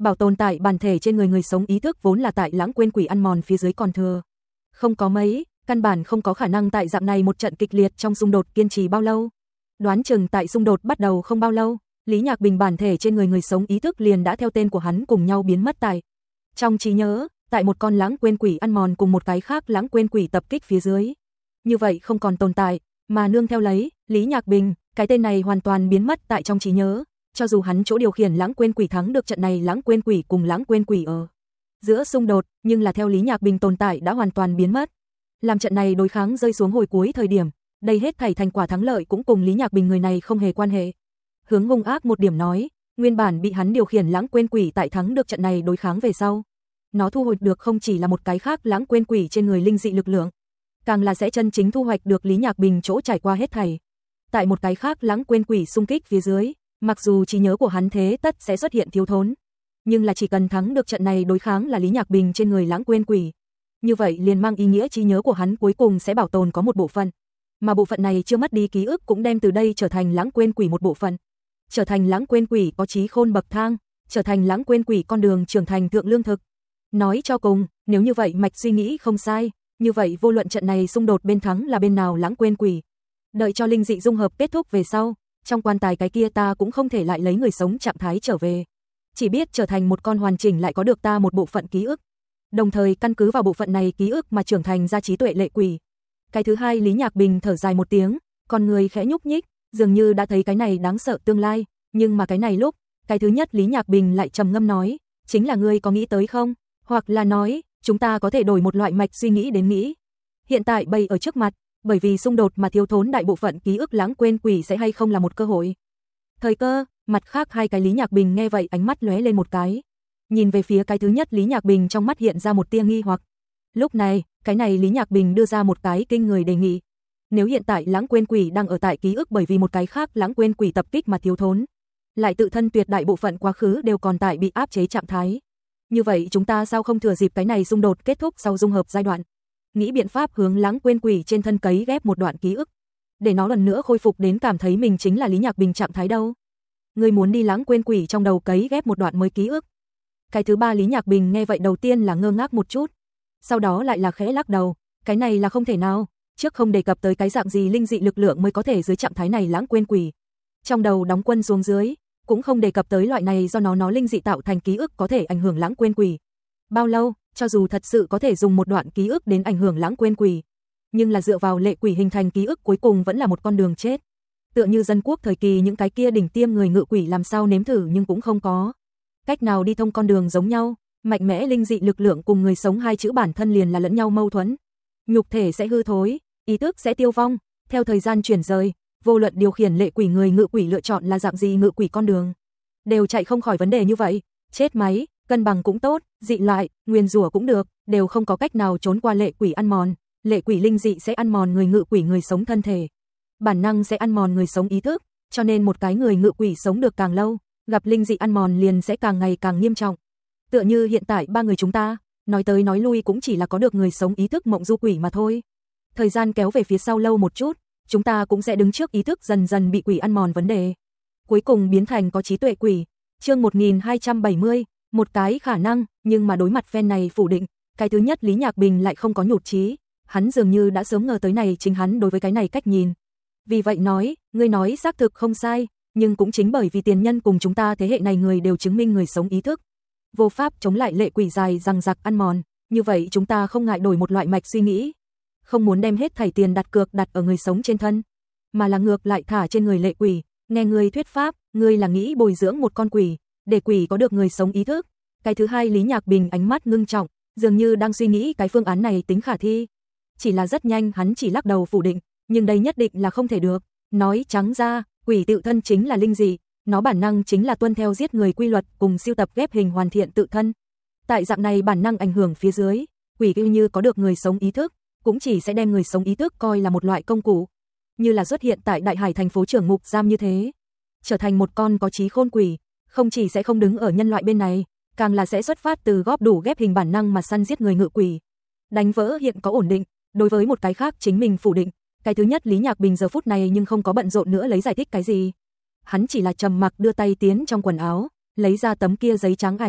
bảo tồn tại bản thể trên người người sống ý thức vốn là tại lãng quên quỷ ăn mòn phía dưới còn thừa. Không có mấy, căn bản không có khả năng tại dạng này một trận kịch liệt trong xung đột kiên trì bao lâu. Đoán chừng tại xung đột bắt đầu không bao lâu, Lý Nhạc Bình bản thể trên người sống ý thức liền đã theo tên của hắn cùng nhau biến mất tại trong trí nhớ, tại một con lãng quên quỷ ăn mòn cùng một cái khác lãng quên quỷ tập kích phía dưới. Như vậy không còn tồn tại, mà nương theo lấy, Lý Nhạc Bình, cái tên này hoàn toàn biến mất tại trong trí nhớ, cho dù hắn chỗ điều khiển lãng quên quỷ thắng được trận này lãng quên quỷ cùng lãng quên quỷ ở giữa xung đột, nhưng là theo Lý Nhạc Bình tồn tại đã hoàn toàn biến mất. Làm trận này đối kháng rơi xuống hồi cuối thời điểm, đây hết thảy thành quả thắng lợi cũng cùng Lý Nhạc Bình người này không hề quan hệ. Hướng hung ác một điểm nói, nguyên bản bị hắn điều khiển lãng quên quỷ tại thắng được trận này đối kháng về sau, nó thu hồi được không chỉ là một cái khác lãng quên quỷ trên người linh dị lực lượng, càng là sẽ chân chính thu hoạch được Lý Nhạc Bình chỗ trải qua hết thảy. Tại một cái khác lãng quên quỷ xung kích phía dưới, mặc dù trí nhớ của hắn thế tất sẽ xuất hiện thiếu thốn, nhưng là chỉ cần thắng được trận này đối kháng là Lý Nhạc Bình trên người lãng quên quỷ, như vậy liền mang ý nghĩa trí nhớ của hắn cuối cùng sẽ bảo tồn có một bộ phận, mà bộ phận này chưa mất đi ký ức cũng đem từ đây trở thành lãng quên quỷ một bộ phận, trở thành lãng quên quỷ có trí khôn bậc thang, trở thành lãng quên quỷ con đường trưởng thành thượng lương thực. Nói cho cùng, nếu như vậy mạch suy nghĩ không sai, như vậy vô luận trận này xung đột bên thắng là bên nào lãng quên quỷ, đợi cho linh dị dung hợp kết thúc về sau, trong quan tài cái kia ta cũng không thể lại lấy người sống trạng thái trở về, chỉ biết trở thành một con hoàn chỉnh lại có được ta một bộ phận ký ức, đồng thời căn cứ vào bộ phận này ký ức mà trưởng thành ra trí tuệ lệ quỷ. Cái thứ hai, Lý Nhạc Bình thở dài một tiếng, con người khẽ nhúc nhích, dường như đã thấy cái này đáng sợ tương lai, nhưng mà cái này lúc, cái thứ nhất Lý Nhạc Bình lại trầm ngâm nói, chính là ngươi có nghĩ tới không? Hoặc là nói, chúng ta có thể đổi một loại mạch suy nghĩ đến nghĩ. Hiện tại bày ở trước mặt, bởi vì xung đột mà thiếu thốn đại bộ phận ký ức lãng quên quỷ sẽ hay không là một cơ hội. Thời cơ, mặt khác hai cái Lý Nhạc Bình nghe vậy ánh mắt lóe lên một cái. Nhìn về phía cái thứ nhất Lý Nhạc Bình trong mắt hiện ra một tia nghi hoặc. Lúc này, cái này Lý Nhạc Bình đưa ra một cái kinh người đề nghị. Nếu hiện tại lãng quên quỷ đang ở tại ký ức bởi vì một cái khác lãng quên quỷ tập kích mà thiếu thốn, lại tự thân tuyệt đại bộ phận quá khứ đều còn tại bị áp chế trạng thái. Như vậy chúng ta sao không thừa dịp cái này xung đột kết thúc sau dung hợp giai đoạn, nghĩ biện pháp hướng lãng quên quỷ trên thân cấy ghép một đoạn ký ức, để nó lần nữa khôi phục đến cảm thấy mình chính là Lý Nhạc Bình trạng thái đâu. Ngươi muốn đi lãng quên quỷ trong đầu cấy ghép một đoạn mới ký ức. Cái thứ ba Lý Nhạc Bình nghe vậy đầu tiên là ngơ ngác một chút, sau đó lại là khẽ lắc đầu, cái này là không thể nào, trước không đề cập tới cái dạng gì linh dị lực lượng mới có thể dưới trạng thái này lãng quên quỷ trong đầu đóng quân xuống dưới, cũng không đề cập tới loại này do nó linh dị tạo thành ký ức có thể ảnh hưởng lãng quên quỷ. Bao lâu, cho dù thật sự có thể dùng một đoạn ký ức đến ảnh hưởng lãng quên quỷ, nhưng là dựa vào lệ quỷ hình thành ký ức cuối cùng vẫn là một con đường chết. Tựa như dân quốc thời kỳ những cái kia đỉnh tiêm người ngự quỷ làm sao nếm thử nhưng cũng không có cách nào đi thông con đường giống nhau, mạnh mẽ linh dị lực lượng cùng người sống hai chữ bản thân liền là lẫn nhau mâu thuẫn. Nhục thể sẽ hư thối, ý thức sẽ tiêu vong, theo thời gian chuyển rời, vô luận điều khiển lệ quỷ người ngự quỷ lựa chọn là dạng gì ngự quỷ con đường, đều chạy không khỏi vấn đề như vậy, chết máy, cân bằng cũng tốt, dị loại, nguyên rủa cũng được, đều không có cách nào trốn qua lệ quỷ ăn mòn. Lệ quỷ linh dị sẽ ăn mòn người ngự quỷ người sống thân thể, bản năng sẽ ăn mòn người sống ý thức, cho nên một cái người ngự quỷ sống được càng lâu, gặp linh dị ăn mòn liền sẽ càng ngày càng nghiêm trọng. Tựa như hiện tại ba người chúng ta, nói tới nói lui cũng chỉ là có được người sống ý thức mộng du quỷ mà thôi. Thời gian kéo về phía sau lâu một chút, chúng ta cũng sẽ đứng trước ý thức dần dần bị quỷ ăn mòn vấn đề, cuối cùng biến thành có trí tuệ quỷ. Chương 1270, một cái khả năng, nhưng mà đối mặt phen này phủ định, cái thứ nhất Lý Nhạc Bình lại không có nhụt chí, hắn dường như đã sớm ngờ tới này chính hắn đối với cái này cách nhìn. Vì vậy nói, ngươi nói xác thực không sai, nhưng cũng chính bởi vì tiền nhân cùng chúng ta thế hệ này người đều chứng minh người sống ý thức vô pháp chống lại lệ quỷ dài rằng giặc ăn mòn, như vậy chúng ta không ngại đổi một loại mạch suy nghĩ, không muốn đem hết thảy tiền đặt cược đặt ở người sống trên thân, mà là ngược lại thả trên người lệ quỷ. Nghe ngươi thuyết pháp, ngươi là nghĩ bồi dưỡng một con quỷ, để quỷ có được người sống ý thức. Cái thứ hai Lý Nhạc Bình ánh mắt ngưng trọng, dường như đang suy nghĩ cái phương án này tính khả thi. Chỉ là rất nhanh hắn chỉ lắc đầu phủ định, nhưng đây nhất định là không thể được. Nói trắng ra, quỷ tự thân chính là linh dị, nó bản năng chính là tuân theo giết người quy luật cùng siêu tập ghép hình hoàn thiện tự thân. Tại dạng này bản năng ảnh hưởng phía dưới, quỷ cứ như có được người sống ý thức, cũng chỉ sẽ đem người sống ý thức coi là một loại công cụ, như là xuất hiện tại Đại Hải thành phố trưởng ngục giam như thế, trở thành một con có trí khôn quỷ, không chỉ sẽ không đứng ở nhân loại bên này, càng là sẽ xuất phát từ góp đủ ghép hình bản năng mà săn giết người ngự quỷ. Đánh vỡ hiện có ổn định, đối với một cái khác chính mình phủ định, cái thứ nhất Lý Nhạc Bình giờ phút này nhưng không có bận rộn nữa lấy giải thích cái gì. Hắn chỉ là trầm mặc đưa tay tiến trong quần áo, lấy ra tấm kia giấy trắng ảnh,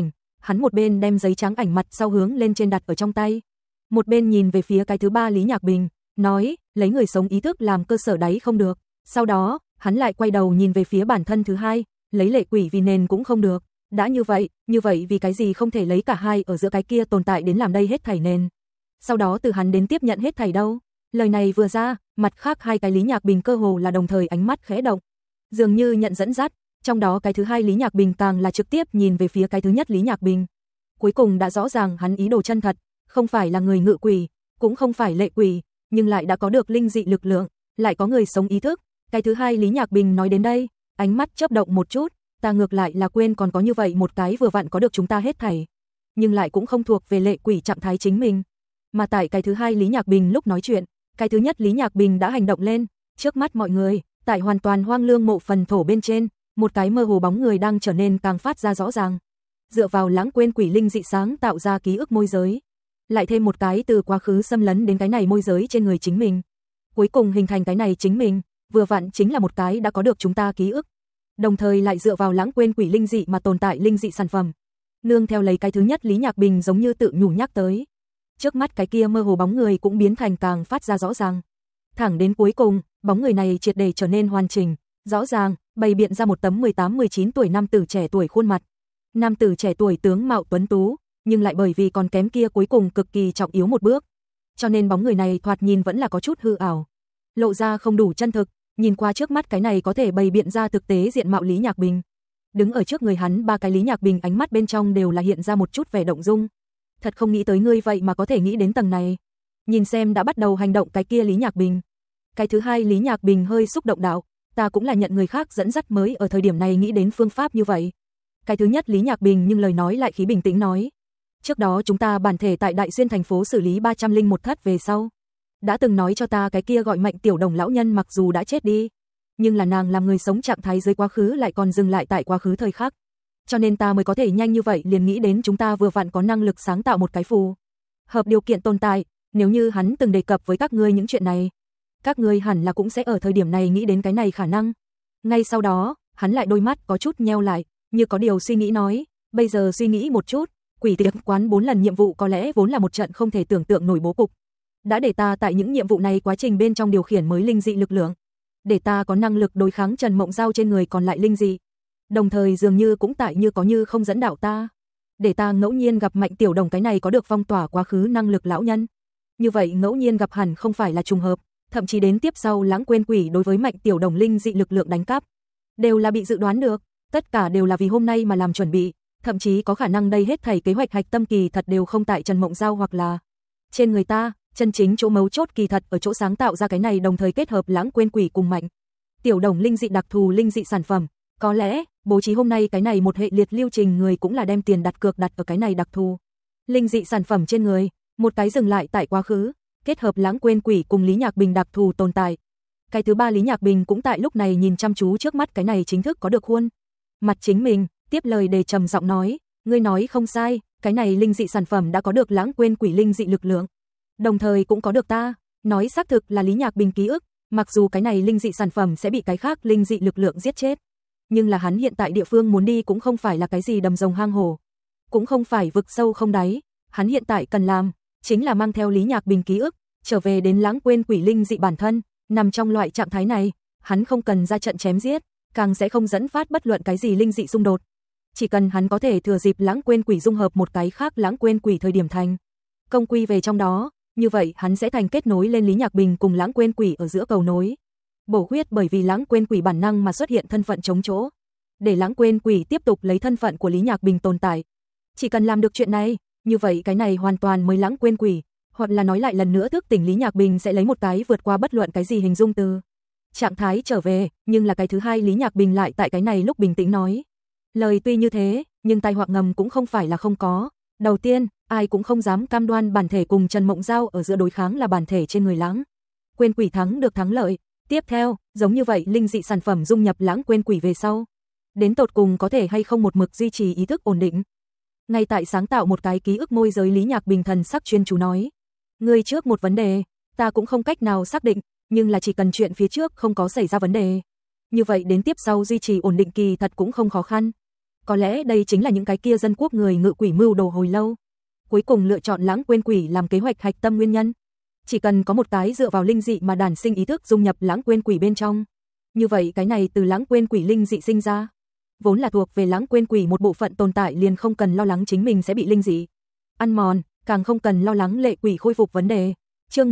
hắn một bên đem giấy trắng ảnh mặt sau hướng lên trên đặt ở trong tay, một bên nhìn về phía cái thứ ba Lý Nhạc Bình, nói, lấy người sống ý thức làm cơ sở đấy không được. Sau đó, hắn lại quay đầu nhìn về phía bản thân thứ hai, lấy lệ quỷ vì nền cũng không được. Đã như vậy vì cái gì không thể lấy cả hai ở giữa cái kia tồn tại đến làm đây hết thảy nền. Sau đó từ hắn đến tiếp nhận hết thảy đâu. Lời này vừa ra, mặt khác hai cái Lý Nhạc Bình cơ hồ là đồng thời ánh mắt khẽ động, dường như nhận dẫn dắt, trong đó cái thứ hai Lý Nhạc Bình càng là trực tiếp nhìn về phía cái thứ nhất Lý Nhạc Bình. Cuối cùng đã rõ ràng hắn ý đồ chân thật, không phải là người ngự quỷ, cũng không phải lệ quỷ, nhưng lại đã có được linh dị lực lượng, lại có người sống ý thức. Cái thứ hai Lý Nhạc Bình nói đến đây, ánh mắt chớp động một chút, ta ngược lại là quên còn có như vậy một cái vừa vặn có được chúng ta hết thảy, nhưng lại cũng không thuộc về lệ quỷ trạng thái chính mình. Mà tại cái thứ hai Lý Nhạc Bình lúc nói chuyện, cái thứ nhất Lý Nhạc Bình đã hành động lên, trước mắt mọi người, tại hoàn toàn hoang lương mộ phần thổ bên trên, một cái mơ hồ bóng người đang trở nên càng phát ra rõ ràng. Dựa vào lãng quên quỷ linh dị sáng tạo ra ký ức môi giới, lại thêm một cái từ quá khứ xâm lấn đến cái này môi giới trên người chính mình, cuối cùng hình thành cái này chính mình, vừa vặn chính là một cái đã có được chúng ta ký ức, đồng thời lại dựa vào lãng quên quỷ linh dị mà tồn tại linh dị sản phẩm. Nương theo lấy cái thứ nhất Lý Nhạc Bình giống như tự nhủ nhắc tới, trước mắt cái kia mơ hồ bóng người cũng biến thành càng phát ra rõ ràng. Thẳng đến cuối cùng, bóng người này triệt để trở nên hoàn chỉnh, rõ ràng, bày biện ra một tấm 18-19 tuổi nam tử trẻ tuổi khuôn mặt. Nam tử trẻ tuổi tướng mạo tuấn tú, nhưng lại bởi vì còn kém kia cuối cùng cực kỳ trọng yếu một bước, cho nên bóng người này thoạt nhìn vẫn là có chút hư ảo, lộ ra không đủ chân thực. Nhìn qua trước mắt cái này có thể bày biện ra thực tế diện mạo Lý Nhạc Bình. Đứng ở trước người hắn ba cái Lý Nhạc Bình ánh mắt bên trong đều là hiện ra một chút vẻ động dung. Thật không nghĩ tới ngươi vậy mà có thể nghĩ đến tầng này. Nhìn xem đã bắt đầu hành động cái kia Lý Nhạc Bình. Cái thứ hai Lý Nhạc Bình hơi xúc động đạo, ta cũng là nhận người khác dẫn dắt mới ở thời điểm này nghĩ đến phương pháp như vậy. Cái thứ nhất Lý Nhạc Bình nhưng lời nói lại khí bình tĩnh nói, trước đó chúng ta bản thể tại Đại Xuyên thành phố xử lý 301 thất về sau, đã từng nói cho ta cái kia gọi Mạnh Tiểu Đồng lão nhân mặc dù đã chết đi, nhưng là nàng làm người sống trạng thái dưới quá khứ lại còn dừng lại tại quá khứ thời khắc. Cho nên ta mới có thể nhanh như vậy liền nghĩ đến chúng ta vừa vặn có năng lực sáng tạo một cái phù hợp điều kiện tồn tại, nếu như hắn từng đề cập với các ngươi những chuyện này, các ngươi hẳn là cũng sẽ ở thời điểm này nghĩ đến cái này khả năng. Ngay sau đó, hắn lại đôi mắt có chút nheo lại, như có điều suy nghĩ nói, bây giờ suy nghĩ một chút, quỷ tiệc quán 4 lần nhiệm vụ có lẽ vốn là một trận không thể tưởng tượng nổi bố cục. Đã để ta tại những nhiệm vụ này quá trình bên trong điều khiển mới linh dị lực lượng, để ta có năng lực đối kháng Trần Mộng Giao trên người còn lại linh dị. Đồng thời dường như cũng tại như có như không dẫn đạo ta, để ta ngẫu nhiên gặp Mạnh Tiểu Đồng cái này có được phong tỏa quá khứ năng lực lão nhân. Như vậy ngẫu nhiên gặp hẳn không phải là trùng hợp, thậm chí đến tiếp sau lãng quên quỷ đối với Mạnh Tiểu Đồng linh dị lực lượng đánh cắp, đều là bị dự đoán được, tất cả đều là vì hôm nay mà làm chuẩn bị, thậm chí có khả năng đây hết thảy kế hoạch hạch tâm kỳ thật đều không tại Trần Mộng Giao hoặc là trên người ta, chân chính chỗ mấu chốt kỳ thật ở chỗ sáng tạo ra cái này đồng thời kết hợp lãng quên quỷ cùng Mạnh Tiểu Đồng linh dị đặc thù linh dị sản phẩm. Có lẽ, bố trí hôm nay cái này một hệ liệt lưu trình người cũng là đem tiền đặt cược đặt ở cái này đặc thù linh dị sản phẩm trên người, một cái dừng lại tại quá khứ, kết hợp lãng quên quỷ cùng Lý Nhạc Bình đặc thù tồn tại. Cái thứ ba Lý Nhạc Bình cũng tại lúc này nhìn chăm chú trước mắt cái này chính thức có được khuôn mặt chính mình, tiếp lời để trầm giọng nói, ngươi nói không sai, cái này linh dị sản phẩm đã có được lãng quên quỷ linh dị lực lượng, đồng thời cũng có được ta nói xác thực là Lý Nhạc Bình ký ức, mặc dù cái này linh dị sản phẩm sẽ bị cái khác linh dị lực lượng giết chết, nhưng là hắn hiện tại địa phương muốn đi cũng không phải là cái gì đầm rồng hang hổ, cũng không phải vực sâu không đáy, hắn hiện tại cần làm chính là mang theo Lý Nhạc Bình ký ức trở về đến lãng quên quỷ linh dị bản thân, nằm trong loại trạng thái này, hắn không cần ra trận chém giết, càng sẽ không dẫn phát bất luận cái gì linh dị xung đột. Chỉ cần hắn có thể thừa dịp lãng quên quỷ dung hợp một cái khác lãng quên quỷ thời điểm thành công quy về trong đó, như vậy hắn sẽ thành kết nối lên Lý Nhạc Bình cùng lãng quên quỷ ở giữa cầu nối. Bổ huyết bởi vì lãng quên quỷ bản năng mà xuất hiện thân phận chống chỗ, để lãng quên quỷ tiếp tục lấy thân phận của Lý Nhạc Bình tồn tại. Chỉ cần làm được chuyện này, như vậy cái này hoàn toàn mới lãng quên quỷ, hoặc là nói lại lần nữa thức tỉnh Lý Nhạc Bình sẽ lấy một cái vượt qua bất luận cái gì hình dung từ trạng thái trở về, nhưng là cái thứ hai Lý Nhạc Bình lại tại cái này lúc bình tĩnh nói. Lời tuy như thế, nhưng tai họa ngầm cũng không phải là không có. Đầu tiên, ai cũng không dám cam đoan bản thể cùng Trần Mộng Giao ở giữa đối kháng là bản thể trên người lãng quên quỷ thắng được thắng lợi. Tiếp theo, giống như vậy linh dị sản phẩm dung nhập lãng quên quỷ về sau, đến tột cùng có thể hay không một mực duy trì ý thức ổn định. Ngay tại sáng tạo một cái ký ức môi giới Lý Nhạc Bình thần sắc chuyên chú nói, ngươi trước một vấn đề, ta cũng không cách nào xác định, nhưng là chỉ cần chuyện phía trước không có xảy ra vấn đề, như vậy đến tiếp sau duy trì ổn định kỳ thật cũng không khó khăn. Có lẽ đây chính là những cái kia dân quốc người ngự quỷ mưu đồ hồi lâu. Cuối cùng lựa chọn lãng quên quỷ làm kế hoạch hạch tâm nguyên nhân. Chỉ cần có một cái dựa vào linh dị mà đản sinh ý thức dung nhập lãng quên quỷ bên trong. Như vậy cái này từ lãng quên quỷ linh dị sinh ra. Vốn là thuộc về lãng quên quỷ một bộ phận tồn tại liền không cần lo lắng chính mình sẽ bị linh dị ăn mòn, càng không cần lo lắng lệ quỷ khôi phục vấn đề. Chương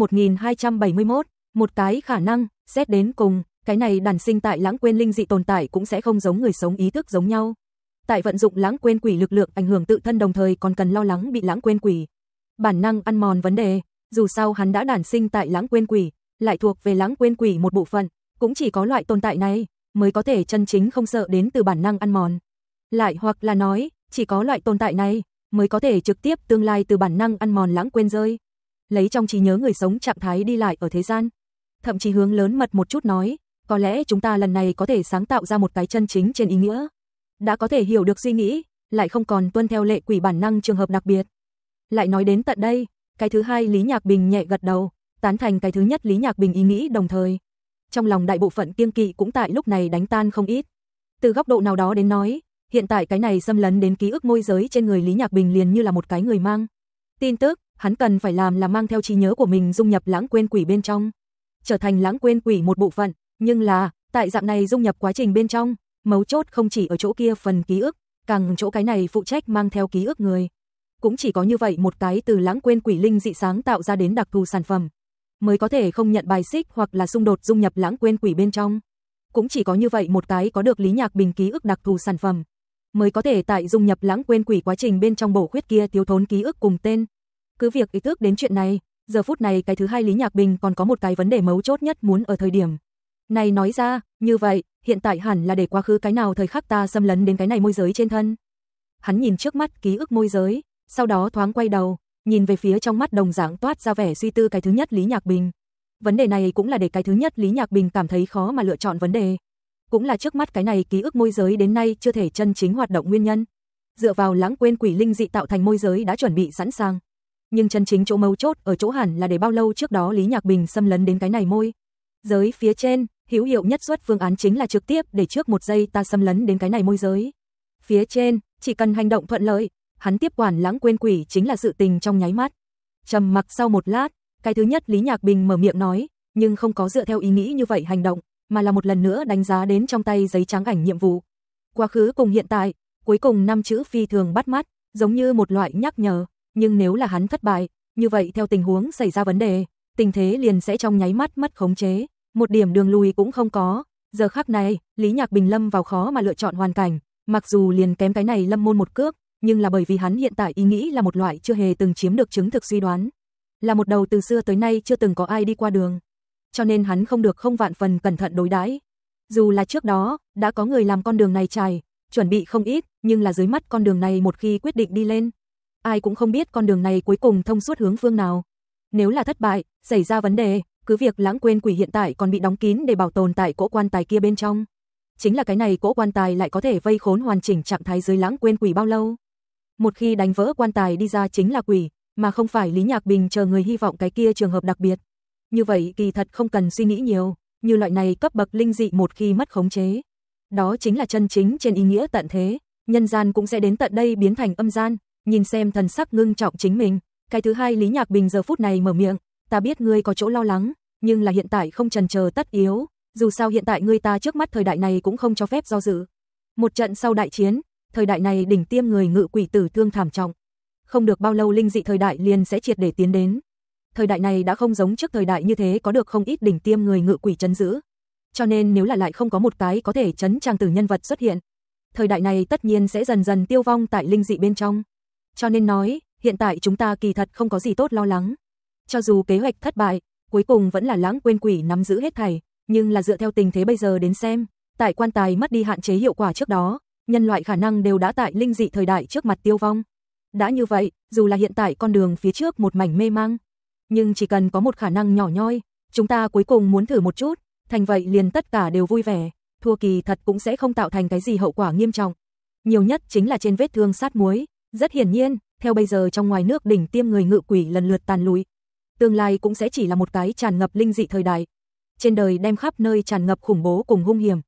1271, một cái khả năng, xét đến cùng, cái này đản sinh tại lãng quên linh dị tồn tại cũng sẽ không giống người sống ý thức giống nhau. Tại vận dụng lãng quên quỷ lực lượng ảnh hưởng tự thân đồng thời còn cần lo lắng bị lãng quên quỷ bản năng ăn mòn vấn đề, dù sao hắn đã đản sinh tại lãng quên quỷ, lại thuộc về lãng quên quỷ một bộ phận, cũng chỉ có loại tồn tại này mới có thể chân chính không sợ đến từ bản năng ăn mòn. Lại hoặc là nói, chỉ có loại tồn tại này mới có thể trực tiếp tương lai từ bản năng ăn mòn lãng quên rơi. Lấy trong trí nhớ người sống trạng thái đi lại ở thế gian. Thậm chí hướng lớn mật một chút nói, có lẽ chúng ta lần này có thể sáng tạo ra một cái chân chính trên ý nghĩa. Đã có thể hiểu được suy nghĩ, lại không còn tuân theo lệ quỷ bản năng trường hợp đặc biệt. Lại nói đến tận đây, cái thứ hai Lý Nhạc Bình nhẹ gật đầu, tán thành cái thứ nhất Lý Nhạc Bình ý nghĩ đồng thời. Trong lòng đại bộ phận kiêng kỵ cũng tại lúc này đánh tan không ít. Từ góc độ nào đó đến nói, hiện tại cái này xâm lấn đến ký ức môi giới trên người Lý Nhạc Bình liền như là một cái người mang tin tức, hắn cần phải làm là mang theo trí nhớ của mình dung nhập lãng quên quỷ bên trong, trở thành lãng quên quỷ một bộ phận, nhưng là, tại dạng này dung nhập quá trình bên trong, mấu chốt không chỉ ở chỗ kia phần ký ức, càng chỗ cái này phụ trách mang theo ký ức người. Cũng chỉ có như vậy một cái từ lãng quên quỷ linh dị sáng tạo ra đến đặc thù sản phẩm, mới có thể không nhận bài xích hoặc là xung đột dung nhập lãng quên quỷ bên trong. Cũng chỉ có như vậy một cái có được Lý Nhạc Bình ký ức đặc thù sản phẩm, mới có thể tại dung nhập lãng quên quỷ quá trình bên trong bổ khuyết kia thiếu thốn ký ức cùng tên. Cứ việc ý thức đến chuyện này, giờ phút này cái thứ hai Lý Nhạc Bình còn có một cái vấn đề mấu chốt nhất muốn ở thời điểm này nói ra, như vậy, hiện tại hẳn là để quá khứ cái nào thời khắc ta xâm lấn đến cái này môi giới trên thân. Hắn nhìn trước mắt ký ức môi giới, sau đó thoáng quay đầu, nhìn về phía trong mắt đồng dạng toát ra vẻ suy tư cái thứ nhất Lý Nhạc Bình. Vấn đề này cũng là để cái thứ nhất Lý Nhạc Bình cảm thấy khó mà lựa chọn vấn đề. Cũng là trước mắt cái này ký ức môi giới đến nay chưa thể chân chính hoạt động nguyên nhân. Dựa vào lãng quên quỷ linh dị tạo thành môi giới đã chuẩn bị sẵn sàng. Nhưng chân chính chỗ mấu chốt ở chỗ hẳn là để bao lâu trước đó Lý Nhạc Bình xâm lấn đến cái này môi giới phía trên, hữu hiệu nhất xuất phương án chính là trực tiếp để trước một giây ta xâm lấn đến cái này môi giới phía trên, chỉ cần hành động thuận lợi, hắn tiếp quản lãng quên quỷ chính là sự tình trong nháy mắt. Trầm mặc sau một lát, cái thứ nhất Lý Nhạc Bình mở miệng nói, nhưng không có dựa theo ý nghĩ như vậy hành động, mà là một lần nữa đánh giá đến trong tay giấy trắng ảnh nhiệm vụ. Quá khứ cùng hiện tại, cuối cùng 5 chữ phi thường bắt mắt, giống như một loại nhắc nhở, nhưng nếu là hắn thất bại, như vậy theo tình huống xảy ra vấn đề, tình thế liền sẽ trong nháy mắt mất khống chế, một điểm đường lui cũng không có. Giờ khắc này, Lý Nhạc Bình lâm vào khó mà lựa chọn hoàn cảnh, mặc dù liền kém cái này lâm môn một cước, nhưng là bởi vì hắn hiện tại ý nghĩ là một loại chưa hề từng chiếm được chứng thực suy đoán, là một đầu từ xưa tới nay chưa từng có ai đi qua đường, cho nên hắn không được không vạn phần cẩn thận đối đãi. Dù là trước đó đã có người làm con đường này trải, chuẩn bị không ít, nhưng là dưới mắt con đường này một khi quyết định đi lên, ai cũng không biết con đường này cuối cùng thông suốt hướng phương nào. Nếu là thất bại, xảy ra vấn đề, cứ việc lãng quên quỷ hiện tại còn bị đóng kín để bảo tồn tại cỗ quan tài kia bên trong. Chính là cái này cỗ quan tài lại có thể vây khốn hoàn chỉnh trạng thái dưới lãng quên quỷ bao lâu. Một khi đánh vỡ quan tài đi ra chính là quỷ, mà không phải Lý Nhạc Bình chờ người hy vọng cái kia trường hợp đặc biệt. Như vậy kỳ thật không cần suy nghĩ nhiều, như loại này cấp bậc linh dị một khi mất khống chế. Đó chính là chân chính trên ý nghĩa tận thế, nhân gian cũng sẽ đến tận đây biến thành âm gian, nhìn xem thần sắc ngưng trọng chính mình. Cái thứ hai Lý Nhạc Bình giờ phút này mở miệng, ta biết ngươi có chỗ lo lắng, nhưng là hiện tại không chần chờ tất yếu, dù sao hiện tại ngươi ta trước mắt thời đại này cũng không cho phép do dự. Một trận sau đại chiến, thời đại này đỉnh tiêm người ngự quỷ tử thương thảm trọng. Không được bao lâu linh dị thời đại liền sẽ triệt để tiến đến. Thời đại này đã không giống trước thời đại như thế có được không ít đỉnh tiêm người ngự quỷ trấn giữ. Cho nên nếu là lại không có một cái có thể trấn trang tử nhân vật xuất hiện, thời đại này tất nhiên sẽ dần dần tiêu vong tại linh dị bên trong. Cho nên nói, hiện tại chúng ta kỳ thật không có gì tốt lo lắng. Cho dù kế hoạch thất bại, cuối cùng vẫn là lãng quên quỷ nắm giữ hết thảy, nhưng là dựa theo tình thế bây giờ đến xem, tại quan tài mất đi hạn chế hiệu quả trước đó, nhân loại khả năng đều đã tại linh dị thời đại trước mặt tiêu vong. Đã như vậy, dù là hiện tại con đường phía trước một mảnh mê mang, nhưng chỉ cần có một khả năng nhỏ nhoi, chúng ta cuối cùng muốn thử một chút, thành vậy liền tất cả đều vui vẻ, thua kỳ thật cũng sẽ không tạo thành cái gì hậu quả nghiêm trọng. Nhiều nhất chính là trên vết thương sát muối, rất hiển nhiên, theo bây giờ trong ngoài nước đỉnh tiêm người ngự quỷ lần lượt tàn lụi, tương lai cũng sẽ chỉ là một cái tràn ngập linh dị thời đại. Trên đời đem khắp nơi tràn ngập khủng bố cùng hung hiểm.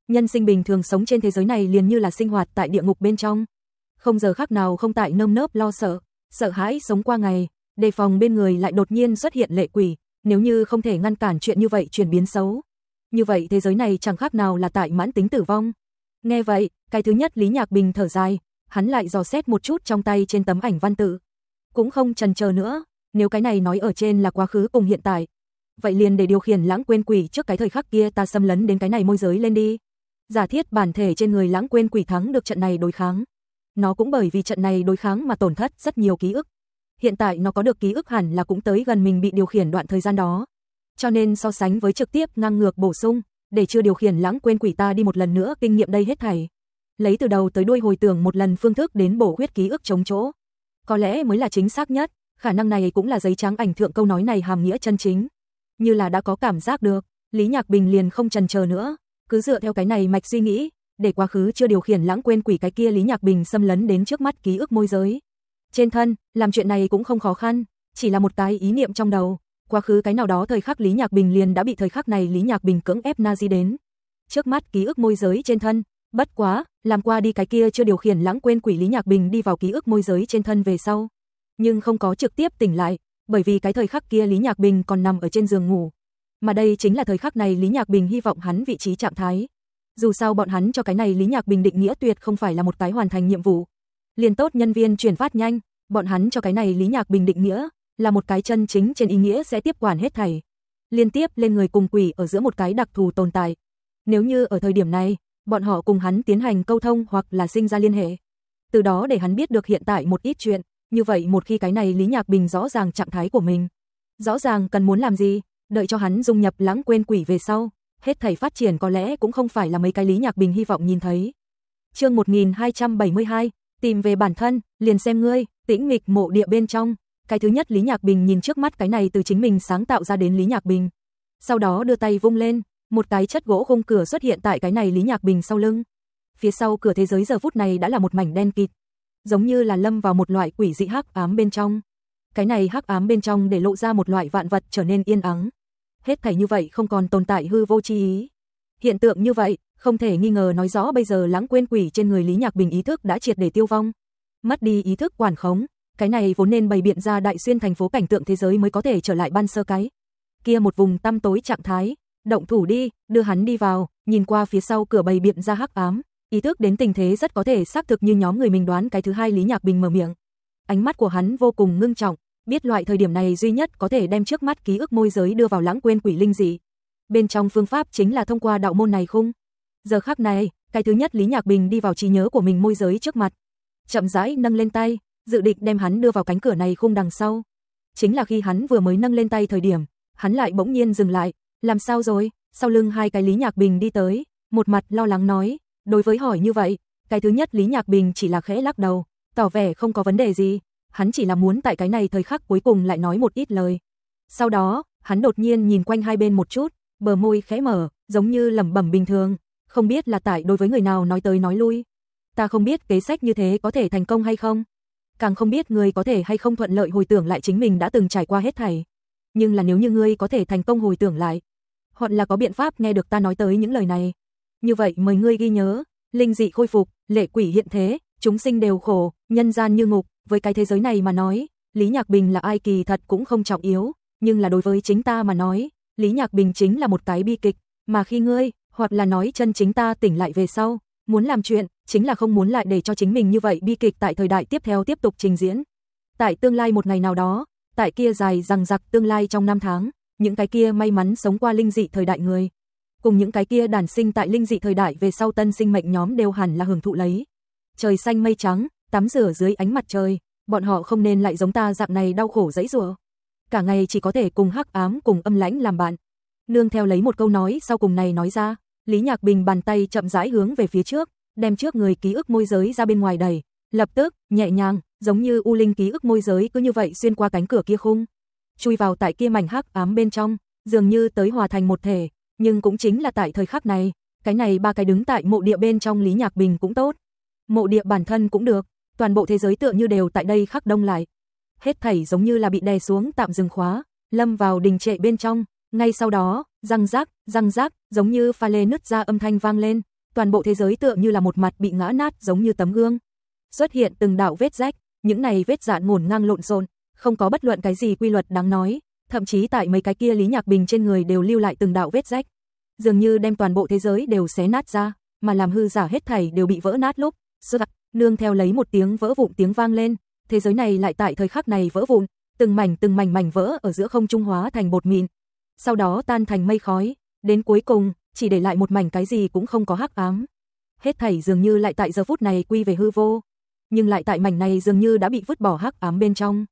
Nhân sinh bình thường sống trên thế giới này liền như là sinh hoạt tại địa ngục bên trong. Không giờ khác nào không tại nơm nớp lo sợ, sợ hãi sống qua ngày, đề phòng bên người lại đột nhiên xuất hiện lệ quỷ, nếu như không thể ngăn cản chuyện như vậy chuyển biến xấu. Như vậy thế giới này chẳng khác nào là tại mãn tính tử vong. Nghe vậy, cái thứ nhất Lý Nhạc Bình thở dài, hắn lại dò xét một chút trong tay trên tấm ảnh văn tự. Cũng không chần chờ nữa, nếu cái này nói ở trên là quá khứ cùng hiện tại, vậy liền để điều khiển lãng quên quỷ trước cái thời khắc kia ta xâm lấn đến cái này môi giới lên đi. Giả thiết bản thể trên người lãng quên quỷ thắng được trận này đối kháng. Nó cũng bởi vì trận này đối kháng mà tổn thất rất nhiều ký ức. Hiện tại nó có được ký ức hẳn là cũng tới gần mình bị điều khiển đoạn thời gian đó. Cho nên so sánh với trực tiếp ngang ngược bổ sung, để chưa điều khiển lãng quên quỷ ta đi một lần nữa kinh nghiệm đây hết thảy. Lấy từ đầu tới đuôi hồi tưởng một lần phương thức đến bổ huyết ký ức chống chỗ. Có lẽ mới là chính xác nhất, khả năng này cũng là giấy trắng ảnh thượng câu nói này hàm nghĩa chân chính. Như là đã có cảm giác được, Lý Nhạc Bình liền không chần chờ nữa, cứ dựa theo cái này mạch suy nghĩ, để quá khứ chưa điều khiển lãng quên quỷ cái kia Lý Nhạc Bình xâm lấn đến trước mắt ký ức môi giới. Trên thân, làm chuyện này cũng không khó khăn, chỉ là một cái ý niệm trong đầu. Quá khứ cái nào đó thời khắc Lý Nhạc Bình liền đã bị thời khắc này Lý Nhạc Bình cưỡng ép Nazi đến. Trước mắt ký ức môi giới trên thân, bất quá, làm qua đi cái kia chưa điều khiển lãng quên quỷ Lý Nhạc Bình đi vào ký ức môi giới trên thân về sau. Nhưng không có trực tiếp tỉnh lại, bởi vì cái thời khắc kia Lý Nhạc Bình còn nằm ở trên giường ngủ. Mà đây chính là thời khắc này Lý Nhạc Bình hy vọng hắn vị trí trạng thái. Dù sao bọn hắn cho cái này Lý Nhạc Bình định nghĩa tuyệt không phải là một cái hoàn thành nhiệm vụ. Liền tốt nhân viên chuyển phát nhanh, bọn hắn cho cái này Lý Nhạc Bình định nghĩa là một cái chân chính trên ý nghĩa sẽ tiếp quản hết thảy. Liên tiếp lên người cùng quỷ ở giữa một cái đặc thù tồn tại. Nếu như ở thời điểm này, bọn họ cùng hắn tiến hành câu thông hoặc là sinh ra liên hệ. Từ đó để hắn biết được hiện tại một ít chuyện, như vậy một khi cái này Lý Nhạc Bình rõ ràng trạng thái của mình, rõ ràng cần muốn làm gì, đợi cho hắn dung nhập lãng quên quỷ về sau, hết thảy phát triển có lẽ cũng không phải là mấy cái Lý Nhạc Bình hy vọng nhìn thấy. Chương 1272, tìm về bản thân, liền xem ngươi, tĩnh mịch mộ địa bên trong. Cái thứ nhất Lý Nhạc Bình nhìn trước mắt cái này từ chính mình sáng tạo ra đến Lý Nhạc Bình. Sau đó đưa tay vung lên, một cái chất gỗ khung cửa xuất hiện tại cái này Lý Nhạc Bình sau lưng. Phía sau cửa thế giới giờ phút này đã là một mảnh đen kịt, giống như là lâm vào một loại quỷ dị hắc ám bên trong. Cái này hắc ám bên trong để lộ ra một loại vạn vật trở nên yên ắng. Hết thảy như vậy không còn tồn tại hư vô chi ý. Hiện tượng như vậy, không thể nghi ngờ nói rõ bây giờ lãng quên quỷ trên người Lý Nhạc Bình ý thức đã triệt để tiêu vong. Mất đi ý thức quản khống, cái này vốn nên bày biện ra đại xuyên thành phố cảnh tượng thế giới mới có thể trở lại ban sơ cái. Kia một vùng tăm tối trạng thái, động thủ đi, đưa hắn đi vào, nhìn qua phía sau cửa bày biện ra hắc ám, ý thức đến tình thế rất có thể xác thực như nhóm người mình đoán cái thứ hai Lý Nhạc Bình mở miệng. Ánh mắt của hắn vô cùng ngưng trọng, biết loại thời điểm này duy nhất có thể đem trước mắt ký ức môi giới đưa vào lãng quên quỷ linh dị. Bên trong phương pháp chính là thông qua đạo môn này khung. Giờ khắc này, cái thứ nhất Lý Nhạc Bình đi vào trí nhớ của mình môi giới trước mặt, chậm rãi nâng lên tay, dự định đem hắn đưa vào cánh cửa này khung đằng sau. Chính là khi hắn vừa mới nâng lên tay thời điểm, hắn lại bỗng nhiên dừng lại, làm sao rồi? Sau lưng hai cái Lý Nhạc Bình đi tới, một mặt lo lắng nói, đối với hỏi như vậy, cái thứ nhất Lý Nhạc Bình chỉ là khẽ lắc đầu, tỏ vẻ không có vấn đề gì, hắn chỉ là muốn tại cái này thời khắc cuối cùng lại nói một ít lời. Sau đó, hắn đột nhiên nhìn quanh hai bên một chút, bờ môi khẽ mở, giống như lẩm bẩm bình thường, không biết là tại đối với người nào nói tới nói lui. Ta không biết kế sách như thế có thể thành công hay không, càng không biết người có thể hay không thuận lợi hồi tưởng lại chính mình đã từng trải qua hết thảy. Nhưng là nếu như ngươi có thể thành công hồi tưởng lại, hoặc là có biện pháp nghe được ta nói tới những lời này, như vậy mời ngươi ghi nhớ, linh dị khôi phục, lệ quỷ hiện thế, chúng sinh đều khổ, nhân gian như ngục, với cái thế giới này mà nói, Lý Nhạc Bình là ai kỳ thật cũng không trọng yếu, nhưng là đối với chính ta mà nói, Lý Nhạc Bình chính là một cái bi kịch, mà khi ngươi, hoặc là nói chân chính ta tỉnh lại về sau, muốn làm chuyện, chính là không muốn lại để cho chính mình như vậy bi kịch tại thời đại tiếp theo tiếp tục trình diễn. Tại tương lai một ngày nào đó, tại kia dài dằng dặc tương lai trong năm tháng, những cái kia may mắn sống qua linh dị thời đại người, cùng những cái kia đản sinh tại linh dị thời đại về sau tân sinh mệnh nhóm đều hẳn là hưởng thụ lấy trời xanh mây trắng, tắm rửa dưới ánh mặt trời, bọn họ không nên lại giống ta dạng này đau khổ dãy giụa, cả ngày chỉ có thể cùng hắc ám cùng âm lãnh làm bạn. Nương theo lấy một câu nói sau cùng này nói ra, Lý Nhạc Bình bàn tay chậm rãi hướng về phía trước, đem trước người ký ức môi giới ra bên ngoài đẩy, lập tức, nhẹ nhàng, giống như u linh ký ức môi giới cứ như vậy xuyên qua cánh cửa kia khung, chui vào tại kia mảnh hắc ám bên trong, dường như tới hòa thành một thể, nhưng cũng chính là tại thời khắc này, cái này ba cái đứng tại mộ địa bên trong Lý Nhạc Bình cũng tốt, mộ địa bản thân cũng được, toàn bộ thế giới tựa như đều tại đây khắc đông lại. Hết thảy giống như là bị đè xuống tạm dừng khóa, lâm vào đình trệ bên trong, ngay sau đó, răng rác, giống như pha lê nứt ra âm thanh vang lên, toàn bộ thế giới tựa như là một mặt bị ngã nát giống như tấm gương. Xuất hiện từng đạo vết rách, những này vết dạn ngổn ngang lộn xộn, không có bất luận cái gì quy luật đáng nói, thậm chí tại mấy cái kia Lý Nhạc Bình trên người đều lưu lại từng đạo vết rách, dường như đem toàn bộ thế giới đều xé nát ra, mà làm hư giả hết thảy đều bị vỡ nát lúc, nương theo lấy một tiếng vỡ vụn tiếng vang lên, thế giới này lại tại thời khắc này vỡ vụn, từng mảnh mảnh vỡ ở giữa không trung hóa thành bột mịn, sau đó tan thành mây khói, đến cuối cùng chỉ để lại một mảnh cái gì cũng không có hắc ám. Hết thảy dường như lại tại giờ phút này quy về hư vô, nhưng lại tại mảnh này dường như đã bị vứt bỏ hắc ám bên trong.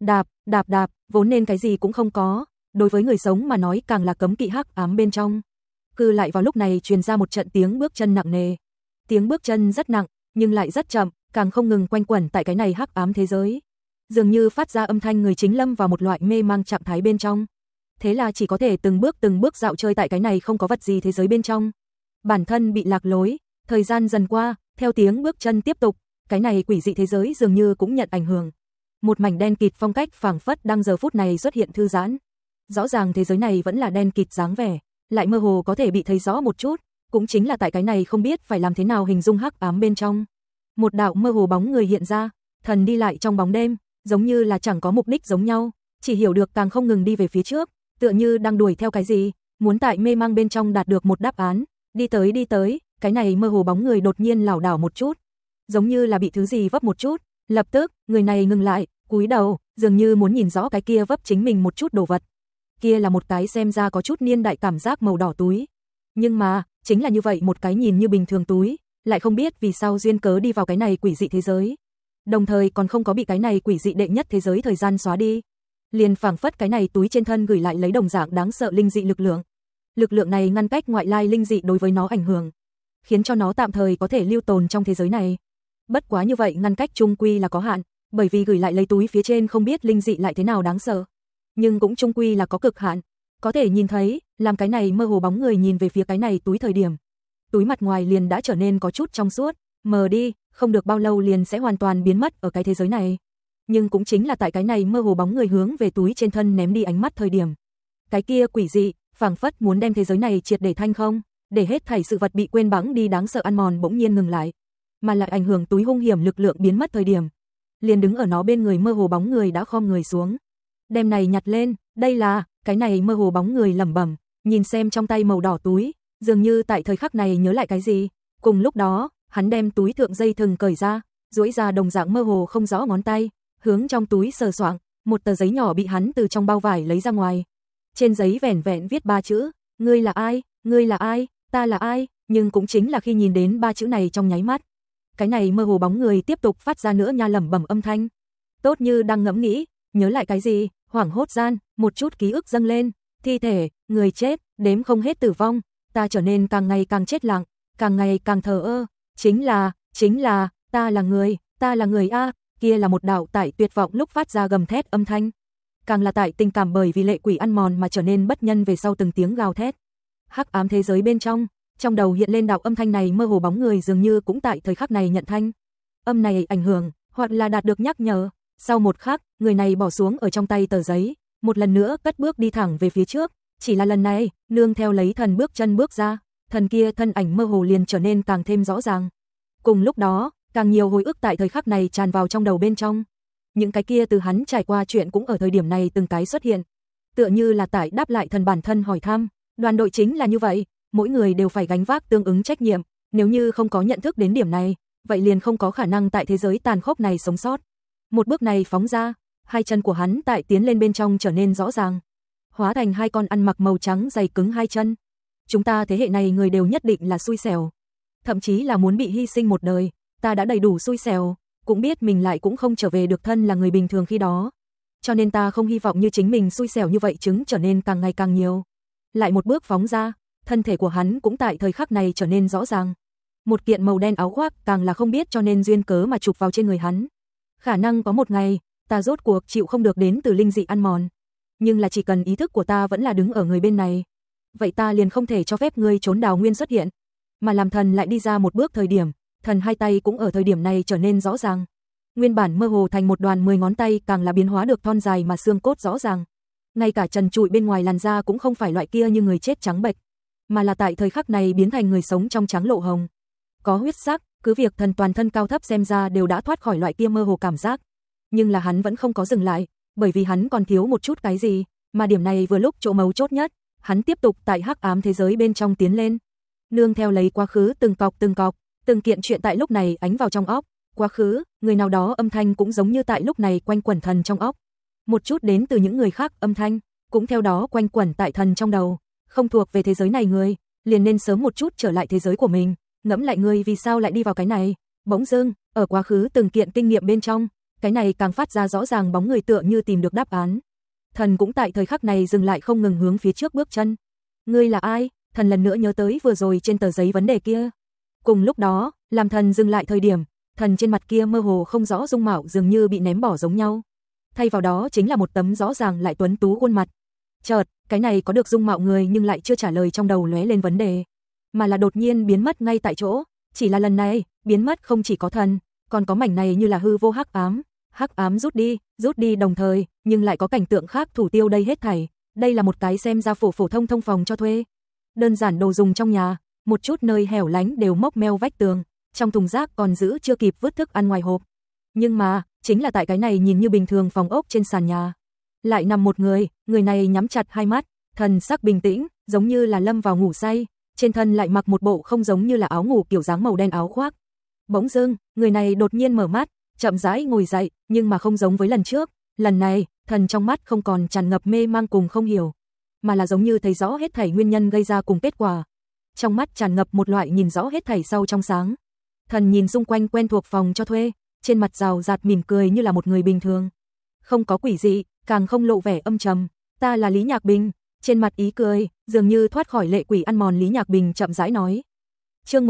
Đạp, vốn nên cái gì cũng không có, đối với người sống mà nói càng là cấm kỵ hắc ám bên trong. Cứ lại vào lúc này truyền ra một trận tiếng bước chân nặng nề. Tiếng bước chân rất nặng, nhưng lại rất chậm, càng không ngừng quanh quẩn tại cái này hắc ám thế giới. Dường như phát ra âm thanh người chính lâm vào một loại mê mang trạng thái bên trong. Thế là chỉ có thể từng bước dạo chơi tại cái này không có vật gì thế giới bên trong. Bản thân bị lạc lối, thời gian dần qua, theo tiếng bước chân tiếp tục, cái này quỷ dị thế giới dường như cũng nhận ảnh hưởng. Một mảnh đen kịt phong cách phảng phất đang giờ phút này xuất hiện thư giãn. Rõ ràng thế giới này vẫn là đen kịt dáng vẻ, lại mơ hồ có thể bị thấy rõ một chút, cũng chính là tại cái này không biết phải làm thế nào hình dung hắc ám bên trong. Một đạo mơ hồ bóng người hiện ra, thần đi lại trong bóng đêm, giống như là chẳng có mục đích giống nhau, chỉ hiểu được càng không ngừng đi về phía trước, tựa như đang đuổi theo cái gì, muốn tại mê mang bên trong đạt được một đáp án. Đi tới, cái này mơ hồ bóng người đột nhiên lảo đảo một chút, giống như là bị thứ gì vấp một chút, lập tức, người này ngừng lại, cúi đầu, dường như muốn nhìn rõ cái kia vấp chính mình một chút đồ vật. Kia là một cái xem ra có chút niên đại cảm giác màu đỏ túi. Nhưng mà, chính là như vậy một cái nhìn như bình thường túi, lại không biết vì sao duyên cớ đi vào cái này quỷ dị thế giới. Đồng thời còn không có bị cái này quỷ dị đệ nhất thế giới thời gian xóa đi. Liền phảng phất cái này túi trên thân gửi lại lấy đồng dạng đáng sợ linh dị lực lượng. Lực lượng này ngăn cách ngoại lai linh dị đối với nó ảnh hưởng, khiến cho nó tạm thời có thể lưu tồn trong thế giới này. Bất quá như vậy ngăn cách chung quy là có hạn, bởi vì gửi lại lấy túi phía trên không biết linh dị lại thế nào đáng sợ, nhưng cũng chung quy là có cực hạn. Có thể nhìn thấy, làm cái này mơ hồ bóng người nhìn về phía cái này túi thời điểm, túi mặt ngoài liền đã trở nên có chút trong suốt, mờ đi, không được bao lâu liền sẽ hoàn toàn biến mất ở cái thế giới này. Nhưng cũng chính là tại cái này mơ hồ bóng người hướng về túi trên thân ném đi ánh mắt thời điểm, cái kia quỷ dị, phảng phất muốn đem thế giới này triệt để thanh không, để hết thảy sự vật bị quên bẵng đi đáng sợ ăn mòn bỗng nhiên ngừng lại, mà lại ảnh hưởng túi hung hiểm lực lượng biến mất thời điểm, liền đứng ở nó bên người mơ hồ bóng người đã khom người xuống, đem này nhặt lên. Đây là, cái này mơ hồ bóng người lẩm bẩm, nhìn xem trong tay màu đỏ túi, dường như tại thời khắc này nhớ lại cái gì. Cùng lúc đó, hắn đem túi thượng dây thừng cởi ra, duỗi ra đồng dạng mơ hồ không rõ ngón tay, hướng trong túi sờ soạng, một tờ giấy nhỏ bị hắn từ trong bao vải lấy ra ngoài. Trên giấy vẻn vẹn viết 3 chữ, ngươi là ai, ngươi là ai, ta là ai, nhưng cũng chính là khi nhìn đến 3 chữ này trong nháy mắt, cái này mơ hồ bóng người tiếp tục phát ra nữa nha lẩm bẩm âm thanh. Tốt như đang ngẫm nghĩ, nhớ lại cái gì, hoảng hốt gian, một chút ký ức dâng lên, thi thể, người chết, đếm không hết tử vong, ta trở nên càng ngày càng chết lặng, càng ngày càng thờ ơ, chính là, ta là người a, kia là một đạo tại tuyệt vọng lúc phát ra gầm thét âm thanh. Càng là tại tình cảm bởi vì lệ quỷ ăn mòn mà trở nên bất nhân về sau từng tiếng gào thét. Hắc ám thế giới bên trong đầu hiện lên đạo âm thanh này mơ hồ bóng người dường như cũng tại thời khắc này nhận thanh. Âm này ảnh hưởng, hoặc là đạt được nhắc nhở. Sau một khắc, người này bỏ xuống ở trong tay tờ giấy, một lần nữa cất bước đi thẳng về phía trước, chỉ là lần này, nương theo lấy thần bước chân bước ra, thần kia thân ảnh mơ hồ liền trở nên càng thêm rõ ràng. Cùng lúc đó, càng nhiều hồi ức tại thời khắc này tràn vào trong đầu bên trong. Những cái kia từ hắn trải qua chuyện cũng ở thời điểm này từng cái xuất hiện. Tựa như là tại đáp lại thần bản thân hỏi thăm, đoàn đội chính là như vậy, mỗi người đều phải gánh vác tương ứng trách nhiệm, nếu như không có nhận thức đến điểm này, vậy liền không có khả năng tại thế giới tàn khốc này sống sót. Một bước này phóng ra, hai chân của hắn tại tiến lên bên trong trở nên rõ ràng, hóa thành hai con ăn mặc màu trắng dày cứng hai chân. Chúng ta thế hệ này người đều nhất định là xui xẻo, thậm chí là muốn bị hy sinh một đời, ta đã đầy đủ xui xẻo, cũng biết mình lại cũng không trở về được thân là người bình thường khi đó. Cho nên ta không hy vọng như chính mình xui xẻo như vậy chứng trở nên càng ngày càng nhiều. Lại một bước phóng ra, thân thể của hắn cũng tại thời khắc này trở nên rõ ràng. Một kiện màu đen áo khoác càng là không biết cho nên duyên cớ mà chụp vào trên người hắn. Khả năng có một ngày, ta rốt cuộc chịu không được đến từ linh dị ăn mòn. Nhưng là chỉ cần ý thức của ta vẫn là đứng ở người bên này, vậy ta liền không thể cho phép ngươi trốn đào nguyên xuất hiện. Mà làm thần lại đi ra một bước thời điểm, thần hai tay cũng ở thời điểm này trở nên rõ ràng. Nguyên bản mơ hồ thành một đoàn 10 ngón tay càng là biến hóa được thon dài mà xương cốt rõ ràng. Ngay cả trần trụi bên ngoài làn da cũng không phải loại kia như người chết trắng bệch, mà là tại thời khắc này biến thành người sống trong trắng lộ hồng. Có huyết sắc, cứ việc thần toàn thân cao thấp xem ra đều đã thoát khỏi loại kia mơ hồ cảm giác. Nhưng là hắn vẫn không có dừng lại, bởi vì hắn còn thiếu một chút cái gì, mà điểm này vừa lúc chỗ mấu chốt nhất, hắn tiếp tục tại hắc ám thế giới bên trong tiến lên. Nương theo lấy quá khứ từng cọc, từng kiện chuyện tại lúc này ánh vào trong óc, quá khứ, người nào đó âm thanh cũng giống như tại lúc này quanh quẩn thần trong óc. Một chút đến từ những người khác âm thanh, cũng theo đó quanh quẩn tại thần trong đầu, không thuộc về thế giới này người, liền nên sớm một chút trở lại thế giới của mình, ngẫm lại ngươi vì sao lại đi vào cái này. Bỗng dưng, ở quá khứ từng kiện kinh nghiệm bên trong, cái này càng phát ra rõ ràng bóng người tựa như tìm được đáp án. Thần cũng tại thời khắc này dừng lại không ngừng hướng phía trước bước chân. Ngươi là ai? Thần lần nữa nhớ tới vừa rồi trên tờ giấy vấn đề kia. Cùng lúc đó, làm thần dừng lại thời điểm, thần trên mặt kia mơ hồ không rõ dung mạo dường như bị ném bỏ giống nhau. Thay vào đó chính là một tấm rõ ràng lại tuấn tú khuôn mặt. Chợt, cái này có được dung mạo người nhưng lại chưa trả lời trong đầu lóe lên vấn đề, mà là đột nhiên biến mất ngay tại chỗ. Chỉ là lần này, biến mất không chỉ có thần, còn có mảnh này như là hư vô hắc ám. Hắc ám rút đi đồng thời, nhưng lại có cảnh tượng khác thủ tiêu đây hết thảy. Đây là một cái xem ra phổ thông phòng cho thuê. Đơn giản đồ dùng trong nhà, một chút nơi hẻo lánh đều mốc meo vách tường, trong thùng rác còn giữ chưa kịp vứt thức ăn ngoài hộp. Nhưng mà, chính là tại cái này nhìn như bình thường phòng ốc trên sàn nhà, lại nằm một người này nhắm chặt hai mắt, thần sắc bình tĩnh, giống như là lâm vào ngủ say, trên thân lại mặc một bộ không giống như là áo ngủ kiểu dáng màu đen áo khoác. Bỗng dưng, người này đột nhiên mở mắt, chậm rãi ngồi dậy, nhưng mà không giống với lần trước, lần này, thần trong mắt không còn tràn ngập mê mang cùng không hiểu, mà là giống như thấy rõ hết thảy nguyên nhân gây ra cùng kết quả. Trong mắt tràn ngập một loại nhìn rõ hết thảy sau trong sáng. Thần nhìn xung quanh quen thuộc phòng cho thuê, trên mặt rào rạt mỉm cười như là một người bình thường. Không có quỷ dị, càng không lộ vẻ âm trầm. Ta là Lý Nhạc Bình, trên mặt ý cười, dường như thoát khỏi lệ quỷ ăn mòn, Lý Nhạc Bình chậm rãi nói. Chương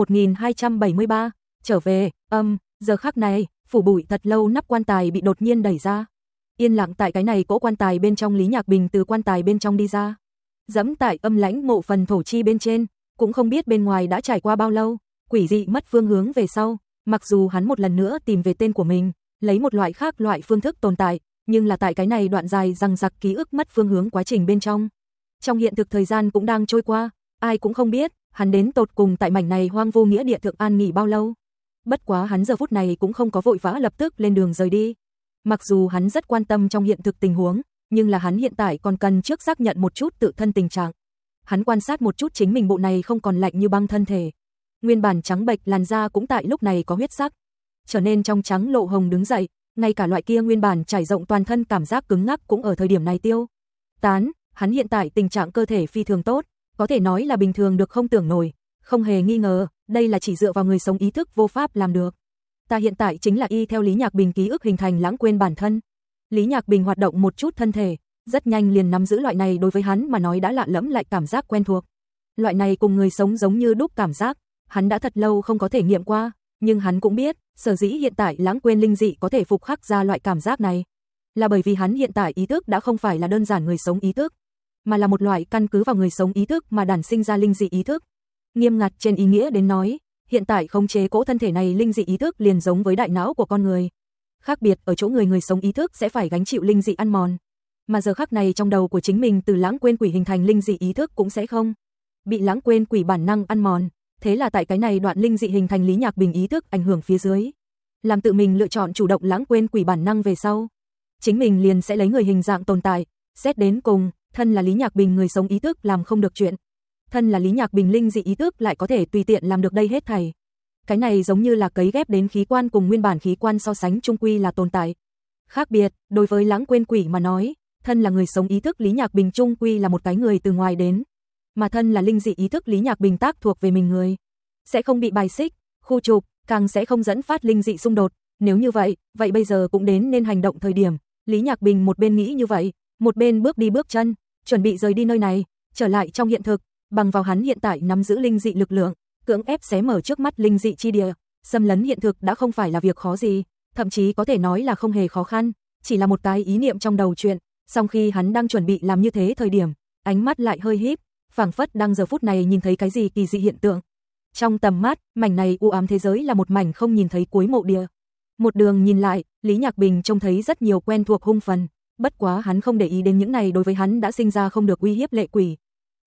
1273, trở về, giờ khắc này, phủ bụi thật lâu nắp quan tài bị đột nhiên đẩy ra. Yên lặng tại cái này cỗ quan tài bên trong, Lý Nhạc Bình từ quan tài bên trong đi ra. Dẫm tại âm lãnh mộ phần thổ chi bên trên, cũng không biết bên ngoài đã trải qua bao lâu, quỷ dị mất phương hướng về sau, mặc dù hắn một lần nữa tìm về tên của mình, lấy một loại khác loại phương thức tồn tại, nhưng là tại cái này đoạn dài răng rặc ký ức mất phương hướng quá trình bên trong. Trong hiện thực thời gian cũng đang trôi qua, ai cũng không biết, hắn đến tột cùng tại mảnh này hoang vô nghĩa địa thượng an nghỉ bao lâu. Bất quá hắn giờ phút này cũng không có vội vã lập tức lên đường rời đi. Mặc dù hắn rất quan tâm trong hiện thực tình huống, nhưng là hắn hiện tại còn cần trước xác nhận một chút tự thân tình trạng. Hắn quan sát một chút chính mình bộ này không còn lạnh như băng thân thể. Nguyên bản trắng bệch làn da cũng tại lúc này có huyết sắc, trở nên trong trắng lộ hồng đứng dậy, ngay cả loại kia nguyên bản trải rộng toàn thân cảm giác cứng ngắc cũng ở thời điểm này tiêu tán. Hắn hiện tại tình trạng cơ thể phi thường tốt, có thể nói là bình thường được không tưởng nổi, không hề nghi ngờ, đây là chỉ dựa vào người sống ý thức vô pháp làm được. Ta hiện tại chính là y theo Lý Nhạc Bình ký ức hình thành lãng quên bản thân. Lý Nhạc Bình hoạt động một chút thân thể, rất nhanh liền nắm giữ loại này đối với hắn mà nói đã lạ lẫm lại cảm giác quen thuộc. Loại này cùng người sống giống như đúc cảm giác, hắn đã thật lâu không có thể nghiệm qua, nhưng hắn cũng biết, sở dĩ hiện tại lãng quên linh dị có thể phục khắc ra loại cảm giác này, là bởi vì hắn hiện tại ý thức đã không phải là đơn giản người sống ý thức, mà là một loại căn cứ vào người sống ý thức mà đản sinh ra linh dị ý thức. Nghiêm ngặt trên ý nghĩa đến nói, hiện tại khống chế cỗ thân thể này linh dị ý thức liền giống với đại não của con người. Khác biệt ở chỗ người sống ý thức sẽ phải gánh chịu linh dị ăn mòn, mà giờ khắc này trong đầu của chính mình từ lãng quên quỷ hình thành linh dị ý thức cũng sẽ không bị lãng quên quỷ bản năng ăn mòn. Thế là tại cái này đoạn linh dị hình thành Lý Nhạc Bình ý thức ảnh hưởng phía dưới, làm tự mình lựa chọn chủ động lãng quên quỷ bản năng về sau, chính mình liền sẽ lấy người hình dạng tồn tại. Xét đến cùng, thân là Lý Nhạc Bình người sống ý thức làm không được chuyện, thân là Lý Nhạc Bình linh dị ý thức lại có thể tùy tiện làm được đây hết thảy. Cái này giống như là cấy ghép đến khí quan cùng nguyên bản khí quan so sánh chung quy là tồn tại khác biệt. Đối với lãng quên quỷ mà nói, thân là người sống ý thức Lý Nhạc Bình chung quy là một cái người từ ngoài đến, mà thân là linh dị ý thức Lý Nhạc Bình tác thuộc về mình người, sẽ không bị bài xích, khu trục, càng sẽ không dẫn phát linh dị xung đột. Nếu như vậy, vậy bây giờ cũng đến nên hành động thời điểm. Lý Nhạc Bình một bên nghĩ như vậy, một bên bước đi bước chân, chuẩn bị rời đi nơi này, trở lại trong hiện thực, bằng vào hắn hiện tại nắm giữ linh dị lực lượng, cưỡng ép xé mở trước mắt linh dị chi địa, xâm lấn hiện thực đã không phải là việc khó gì, thậm chí có thể nói là không hề khó khăn, chỉ là một cái ý niệm trong đầu chuyện. Song khi hắn đang chuẩn bị làm như thế thời điểm, ánh mắt lại hơi híp, phảng phất đang giờ phút này nhìn thấy cái gì kỳ dị hiện tượng. Trong tầm mắt, mảnh này u ám thế giới là một mảnh không nhìn thấy cuối mộ địa. Một đường nhìn lại, Lý Nhạc Bình trông thấy rất nhiều quen thuộc hung phần, bất quá hắn không để ý đến những này đối với hắn đã sinh ra không được uy hiếp lệ quỷ,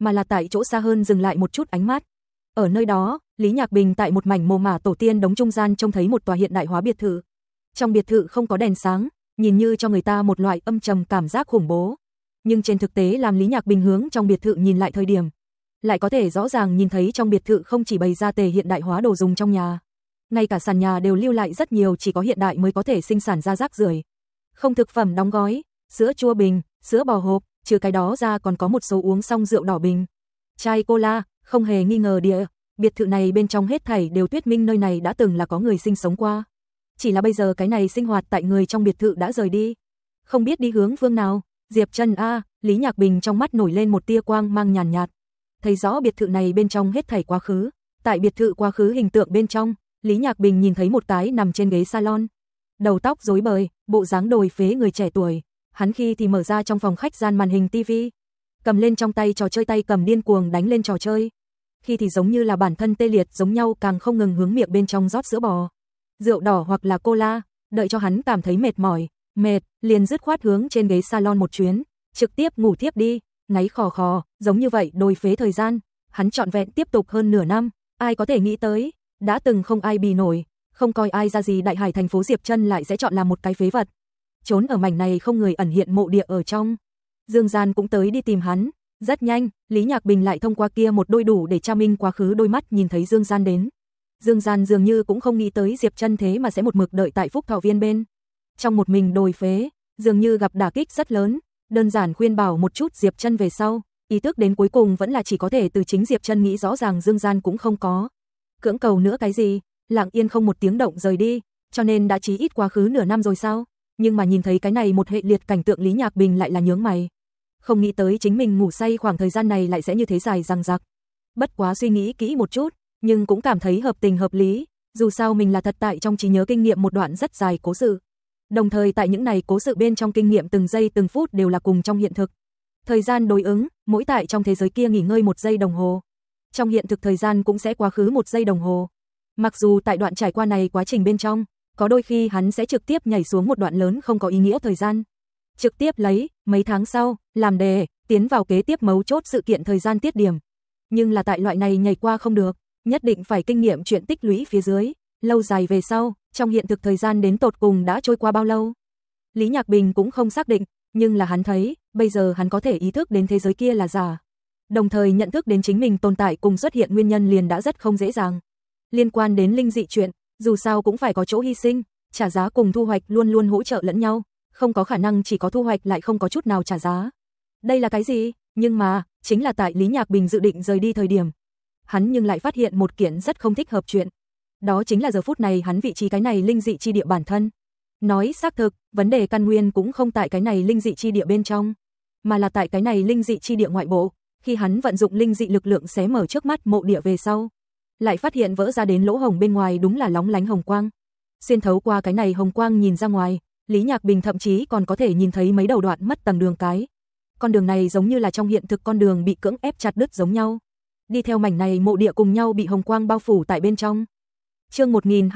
mà là tại chỗ xa hơn dừng lại một chút ánh mắt. Ở nơi đó, Lý Nhạc Bình tại một mảnh mồ mả tổ tiên đống trung gian trông thấy một tòa hiện đại hóa biệt thự. Trong biệt thự không có đèn sáng, nhìn như cho người ta một loại âm trầm cảm giác khủng bố. Nhưng trên thực tế làm Lý Nhạc Bình hướng trong biệt thự nhìn lại thời điểm, lại có thể rõ ràng nhìn thấy trong biệt thự không chỉ bày ra tề hiện đại hóa đồ dùng trong nhà, ngay cả sàn nhà đều lưu lại rất nhiều chỉ có hiện đại mới có thể sinh sản ra rác rưởi. Không thực phẩm đóng gói, sữa chua bình, sữa bò hộp, trừ cái đó ra còn có một số uống xong rượu đỏ bình, chai cola, không hề nghi ngờ biệt thự này bên trong hết thảy đều thuyết minh nơi này đã từng là có người sinh sống qua. Chỉ là bây giờ cái này sinh hoạt tại người trong biệt thự đã rời đi, không biết đi hướng phương nào. Diệp Trần a, Lý Nhạc Bình trong mắt nổi lên một tia quang mang nhàn nhạt. Thấy rõ biệt thự này bên trong hết thảy quá khứ, tại biệt thự quá khứ hình tượng bên trong, Lý Nhạc Bình nhìn thấy một cái nằm trên ghế salon, đầu tóc rối bời, bộ dáng đồi phế người trẻ tuổi. Hắn khi thì mở ra trong phòng khách gian màn hình tivi, cầm lên trong tay trò chơi tay cầm điên cuồng đánh lên trò chơi. Khi thì giống như là bản thân tê liệt giống nhau càng không ngừng hướng miệng bên trong rót sữa bò, rượu đỏ hoặc là cola, đợi cho hắn cảm thấy mệt mỏi, liền dứt khoát hướng trên ghế salon một chuyến, trực tiếp ngủ thiếp đi, ngáy khò khò, giống như vậy đồi phế thời gian, hắn trọn vẹn tiếp tục hơn nửa năm, ai có thể nghĩ tới, đã từng không ai bì nổi, không coi ai ra gì đại hải thành phố Diệp Trân lại sẽ chọn làm một cái phế vật. Trốn ở mảnh này không người ẩn hiện mộ địa ở trong. Dương Gian cũng tới đi tìm hắn, rất nhanh, Lý Nhạc Bình lại thông qua kia một đôi đủ để tra minh quá khứ đôi mắt nhìn thấy Dương Gian đến. Dương Gian dường như cũng không nghĩ tới Diệp Trân thế mà sẽ một mực đợi tại Phúc Thọ Viên bên. Trong một mình đồi phế, dường như gặp đả kích rất lớn, đơn giản khuyên bảo một chút Diệp Trân về sau, ý thức đến cuối cùng vẫn là chỉ có thể từ chính Diệp Trân nghĩ rõ ràng Dương Gian cũng không có cưỡng cầu nữa cái gì, lặng yên không một tiếng động rời đi, cho nên đã chí ít quá khứ nửa năm rồi sao? Nhưng mà nhìn thấy cái này một hệ liệt cảnh tượng Lý Nhạc Bình lại là nhướng mày. Không nghĩ tới chính mình ngủ say khoảng thời gian này lại sẽ như thế dài dằng dặc. Bất quá suy nghĩ kỹ một chút, nhưng cũng cảm thấy hợp tình hợp lý, dù sao mình là thật tại trong trí nhớ kinh nghiệm một đoạn rất dài cố sự. Đồng thời tại những này cố sự bên trong kinh nghiệm từng giây từng phút đều là cùng trong hiện thực. Thời gian đối ứng, mỗi tại trong thế giới kia nghỉ ngơi 1 giây đồng hồ. Trong hiện thực thời gian cũng sẽ quá khứ 1 giây đồng hồ. Mặc dù tại đoạn trải qua này quá trình bên trong, có đôi khi hắn sẽ trực tiếp nhảy xuống một đoạn lớn không có ý nghĩa thời gian. Trực tiếp lấy, mấy tháng sau, làm đề, tiến vào kế tiếp mấu chốt sự kiện thời gian tiết điểm. Nhưng là tại loại này nhảy qua không được, nhất định phải kinh nghiệm chuyện tích lũy phía dưới, lâu dài về sau, trong hiện thực thời gian đến tột cùng đã trôi qua bao lâu. Lý Nhạc Bình cũng không xác định, nhưng là hắn thấy, bây giờ hắn có thể ý thức đến thế giới kia là giả. Đồng thời nhận thức đến chính mình tồn tại cùng xuất hiện nguyên nhân liền đã rất không dễ dàng. Liên quan đến linh dị chuyện, dù sao cũng phải có chỗ hy sinh, trả giá cùng thu hoạch luôn luôn hỗ trợ lẫn nhau, không có khả năng chỉ có thu hoạch lại không có chút nào trả giá. Đây là cái gì? Nhưng mà, chính là tại Lý Nhạc Bình dự định rời đi thời điểm, hắn nhưng lại phát hiện một kiện rất không thích hợp chuyện. Đó chính là giờ phút này hắn vị trí cái này linh dị chi địa bản thân. Nói xác thực, vấn đề căn nguyên cũng không tại cái này linh dị chi địa bên trong, mà là tại cái này linh dị chi địa ngoại bộ, khi hắn vận dụng linh dị lực lượng xé mở trước mắt mộ địa về sau, lại phát hiện vỡ ra đến lỗ hổng bên ngoài đúng là lóng lánh hồng quang. Xuyên thấu qua cái này hồng quang nhìn ra ngoài, Lý Nhạc Bình thậm chí còn có thể nhìn thấy mấy đầu đoạn mất tầng đường cái. Con đường này giống như là trong hiện thực con đường bị cưỡng ép chặt đứt giống nhau. Đi theo mảnh này mộ địa cùng nhau bị hồng quang bao phủ tại bên trong. Chương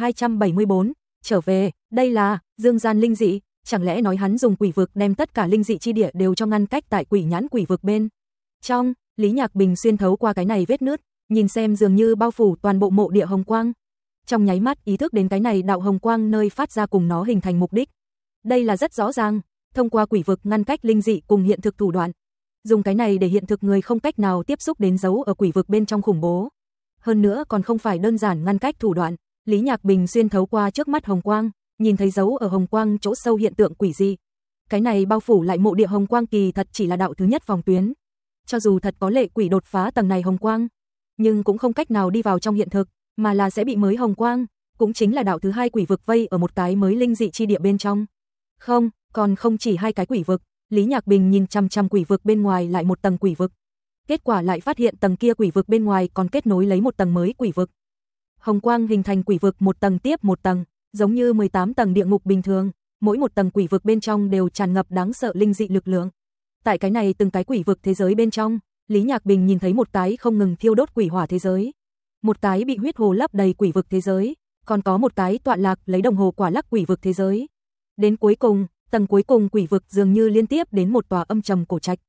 1274, trở về, đây là Dương Gian linh dị, chẳng lẽ nói hắn dùng quỷ vực đem tất cả linh dị chi địa đều cho ngăn cách tại quỷ nhãn quỷ vực bên trong. Lý Nhạc Bình xuyên thấu qua cái này vết nứt, nhìn xem dường như bao phủ toàn bộ mộ địa hồng quang. Trong nháy mắt ý thức đến cái này đạo hồng quang nơi phát ra cùng nó hình thành mục đích. Đây là rất rõ ràng, thông qua quỷ vực ngăn cách linh dị cùng hiện thực thủ đoạn. Dùng cái này để hiện thực người không cách nào tiếp xúc đến dấu ở quỷ vực bên trong khủng bố. Hơn nữa còn không phải đơn giản ngăn cách thủ đoạn, Lý Nhạc Bình xuyên thấu qua trước mắt hồng quang, nhìn thấy dấu ở hồng quang chỗ sâu hiện tượng quỷ dị. Cái này bao phủ lại mộ địa hồng quang kỳ thật chỉ là đạo thứ nhất vòng tuyến. Cho dù thật có lệ quỷ đột phá tầng này hồng quang, nhưng cũng không cách nào đi vào trong hiện thực, mà là sẽ bị mới hồng quang, cũng chính là đạo thứ hai quỷ vực vây ở một cái mới linh dị chi địa bên trong. Không, còn không chỉ hai cái quỷ vực, Lý Nhạc Bình nhìn chằm chằm quỷ vực bên ngoài lại một tầng quỷ vực. Kết quả lại phát hiện tầng kia quỷ vực bên ngoài còn kết nối lấy một tầng mới quỷ vực. Hồng quang hình thành quỷ vực một tầng tiếp một tầng, giống như 18 tầng địa ngục bình thường, mỗi một tầng quỷ vực bên trong đều tràn ngập đáng sợ linh dị lực lượng. Tại cái này từng cái quỷ vực thế giới bên trong, Lý Nhạc Bình nhìn thấy một cái không ngừng thiêu đốt quỷ hỏa thế giới, một cái bị huyết hồ lấp đầy quỷ vực thế giới, còn có một cái tọa lạc lấy đồng hồ quả lắc quỷ vực thế giới. Đến cuối cùng, tầng cuối cùng quỷ vực dường như liên tiếp đến một tòa âm trầm cổ trạch.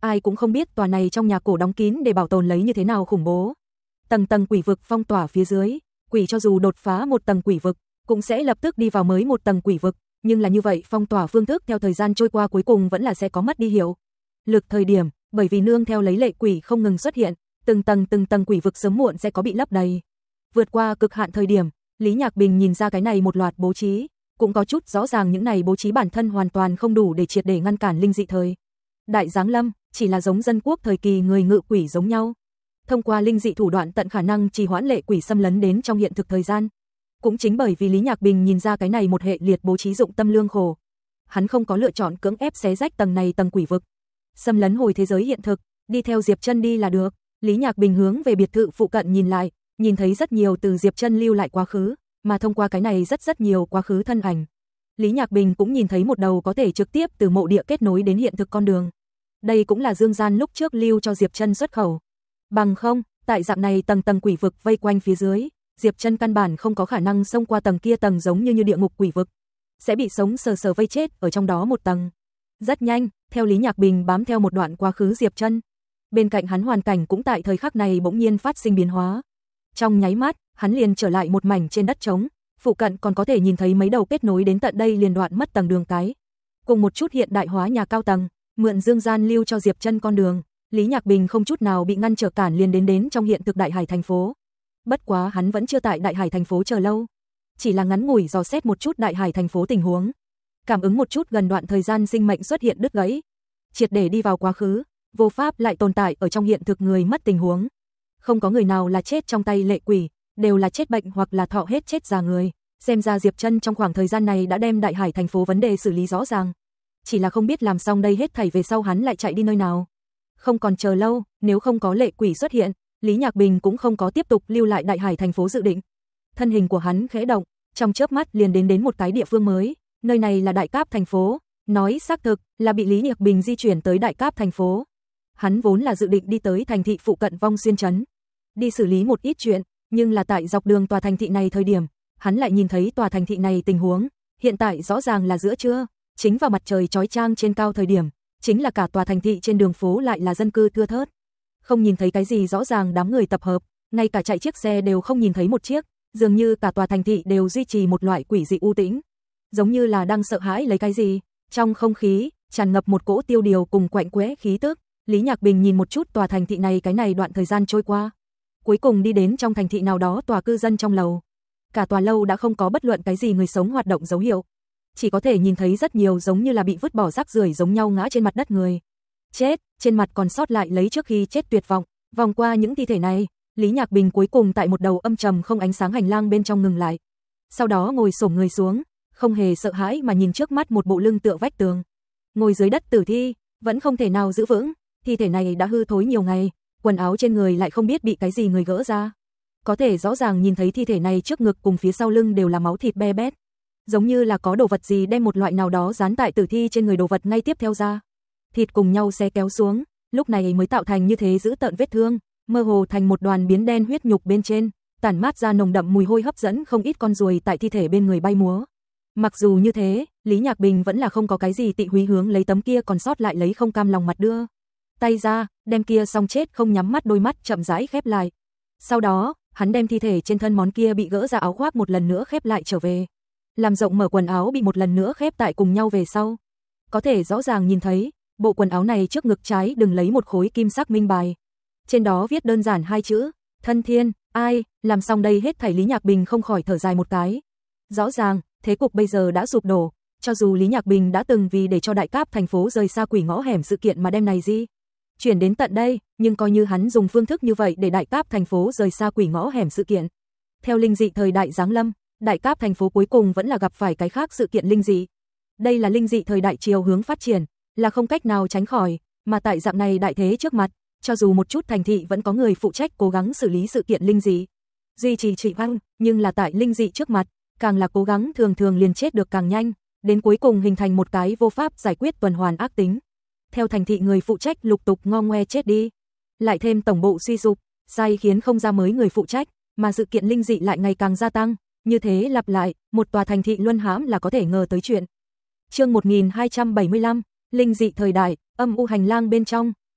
ai cũng không biết tòa này trong nhà cổ đóng kín để bảo tồn lấy như thế nào khủng bố. Tầng tầng quỷ vực phong tỏa phía dưới, quỷ cho dù đột phá một tầng quỷ vực, cũng sẽ lập tức đi vào mới một tầng quỷ vực, nhưng là như vậy phong tỏa phương thức theo thời gian trôi qua cuối cùng vẫn là sẽ có mất đi hiệu lực thời điểm, bởi vì nương theo lấy lệ quỷ không ngừng xuất hiện, từng tầng quỷ vực sớm muộn sẽ có bị lấp đầy. Vượt qua cực hạn thời điểm, Lý Nhạc Bình nhìn ra cái này một loạt bố trí, cũng có chút rõ ràng những này bố trí bản thân hoàn toàn không đủ để triệt để ngăn cản linh dị thời đại giáng lâm, chỉ là giống dân quốc thời kỳ người ngự quỷ giống nhau. Thông qua linh dị thủ đoạn tận khả năng trì hoãn lệ quỷ xâm lấn đến trong hiện thực thời gian. Cũng chính bởi vì Lý Nhạc Bình nhìn ra cái này một hệ liệt bố trí dụng tâm lương khổ, hắn không có lựa chọn cưỡng ép xé rách tầng này tầng quỷ vực, xâm lấn hồi thế giới hiện thực, đi theo Diệp Chân đi là được. Lý Nhạc Bình hướng về biệt thự phụ cận nhìn lại, nhìn thấy rất nhiều từ Diệp Chân lưu lại quá khứ, mà thông qua cái này rất nhiều quá khứ thân ảnh. Lý Nhạc Bình cũng nhìn thấy một đầu có thể trực tiếp từ mộ địa kết nối đến hiện thực con đường. Đây cũng là Dương Gian lúc trước lưu cho Diệp Chân xuất khẩu. Bằng không, tại dạng này tầng quỷ vực vây quanh phía dưới, Diệp Chân căn bản không có khả năng xông qua tầng kia tầng giống như địa ngục quỷ vực, sẽ bị sống sờ vây chết ở trong đó một tầng. Rất nhanh, theo Lý Nhạc Bình bám theo một đoạn quá khứ Diệp Chân, bên cạnh hắn hoàn cảnh cũng tại thời khắc này bỗng nhiên phát sinh biến hóa. Trong nháy mắt, hắn liền trở lại một mảnh trên đất trống, phụ cận còn có thể nhìn thấy mấy đầu kết nối đến tận đây liền đoạn mất tầng đường cái, cùng một chút hiện đại hóa nhà cao tầng, mượn Dương Gian lưu cho Diệp Chân con đường, Lý Nhạc Bình không chút nào bị ngăn trở cản liền đến trong hiện thực Đại Hải thành phố. Bất quá hắn vẫn chưa tại Đại Hải thành phố chờ lâu, chỉ là ngắn ngủi dò xét một chút Đại Hải thành phố tình huống, cảm ứng một chút gần đoạn thời gian sinh mệnh xuất hiện đứt gãy, triệt để đi vào quá khứ, vô pháp lại tồn tại ở trong hiện thực người mất tình huống. Không có người nào là chết trong tay lệ quỷ, đều là chết bệnh hoặc là thọ hết chết già người. Xem ra Diệp Chân trong khoảng thời gian này đã đem Đại Hải thành phố vấn đề xử lý rõ ràng. Chỉ là không biết làm xong đây hết thảy về sau hắn lại chạy đi nơi nào. Không còn chờ lâu, nếu không có lệ quỷ xuất hiện, Lý Nhạc Bình cũng không có tiếp tục lưu lại Đại Hải thành phố dự định. Thân hình của hắn khẽ động, trong chớp mắt liền đến một cái địa phương mới, nơi này là Đại Cáp thành phố, nói xác thực là bị Lý Nhạc Bình di chuyển tới Đại Cáp thành phố. Hắn vốn là dự định đi tới thành thị phụ cận Vong Xuyên trấn, đi xử lý một ít chuyện, nhưng là tại dọc đường tòa thành thị này thời điểm, hắn lại nhìn thấy tòa thành thị này tình huống, hiện tại rõ ràng là giữa trưa, chính vào mặt trời chói chang trên cao thời điểm, chính là cả tòa thành thị trên đường phố lại là dân cư thưa thớt. Không nhìn thấy cái gì rõ ràng đám người tập hợp, ngay cả chạy chiếc xe đều không nhìn thấy một chiếc, dường như cả tòa thành thị đều duy trì một loại quỷ dị u tĩnh, giống như là đang sợ hãi lấy cái gì. Trong không khí tràn ngập một cỗ tiêu điều cùng quạnh quẽ khí tức. Lý Nhạc Bình nhìn một chút tòa thành thị này cái này đoạn thời gian trôi qua, cuối cùng đi đến trong thành thị nào đó tòa cư dân trong lầu. Cả tòa lâu đã không có bất luận cái gì người sống hoạt động dấu hiệu, chỉ có thể nhìn thấy rất nhiều giống như là bị vứt bỏ rác rưởi giống nhau ngã trên mặt đất người chết, trên mặt còn sót lại lấy trước khi chết tuyệt vọng. Vòng qua những thi thể này, Lý Nhạc Bình cuối cùng tại một đầu âm trầm không ánh sáng hành lang bên trong ngừng lại. Sau đó ngồi xổm người xuống, không hề sợ hãi mà nhìn trước mắt một bộ lưng tựa vách tường, ngồi dưới đất tử thi, vẫn không thể nào giữ vững. Thi thể này đã hư thối nhiều ngày, quần áo trên người lại không biết bị cái gì người gỡ ra. Có thể rõ ràng nhìn thấy thi thể này trước ngực cùng phía sau lưng đều là máu thịt be bét, giống như là có đồ vật gì đem một loại nào đó dán tại tử thi trên người đồ vật ngay tiếp theo ra. Thịt cùng nhau xé kéo xuống, lúc này mới tạo thành như thế giữ tợn vết thương, mơ hồ thành một đoàn biến đen huyết nhục bên trên, tản mát ra nồng đậm mùi hôi hấp dẫn không ít con ruồi tại thi thể bên người bay múa. Mặc dù như thế, Lý Nhạc Bình vẫn là không có cái gì tị húy hướng lấy tấm kia còn sót lại lấy không cam lòng mặt đưa tay ra, đem kia xong chết không nhắm mắt đôi mắt chậm rãi khép lại. Sau đó, hắn đem thi thể trên thân món kia bị gỡ ra áo khoác một lần nữa khép lại trở về. Làm rộng mở quần áo bị một lần nữa khép tại cùng nhau về sau. Có thể rõ ràng nhìn thấy, bộ quần áo này trước ngực trái đừng lấy một khối kim sắc minh bài. Trên đó viết đơn giản hai chữ, Thân Thiên. Ai, làm xong đây hết thảy Lý Nhạc Bình không khỏi thở dài một cái. Rõ ràng, thế cục bây giờ đã sụp đổ, cho dù Lý Nhạc Bình đã từng vì để cho Đại Cáp thành phố rời xa quỷ ngõ hẻm sự kiện mà đem này chuyển đến tận đây, nhưng coi như hắn dùng phương thức như vậy để Đại Cáp thành phố rời xa quỷ ngõ hẻm sự kiện. Theo linh dị thời đại giáng lâm, Đại Cáp thành phố cuối cùng vẫn là gặp phải cái khác sự kiện linh dị. Đây là linh dị thời đại chiều hướng phát triển, là không cách nào tránh khỏi, mà tại dạng này đại thế trước mặt, cho dù một chút thành thị vẫn có người phụ trách cố gắng xử lý sự kiện linh dị, duy trì trị an, nhưng là tại linh dị trước mặt, càng là cố gắng thường liền chết được càng nhanh, đến cuối cùng hình thành một cái vô pháp giải quyết tuần hoàn ác tính. Theo thành thị người phụ trách lục tục ngo ngoe chết đi, lại thêm tổng bộ suy sụp, sai khiến không ra mới người phụ trách, mà sự kiện linh dị lại ngày càng gia tăng, như thế lặp lại, một tòa thành thị luân hãm là có thể ngờ tới chuyện. Chương 1275, linh dị thời đại, âm u hành lang bên trong,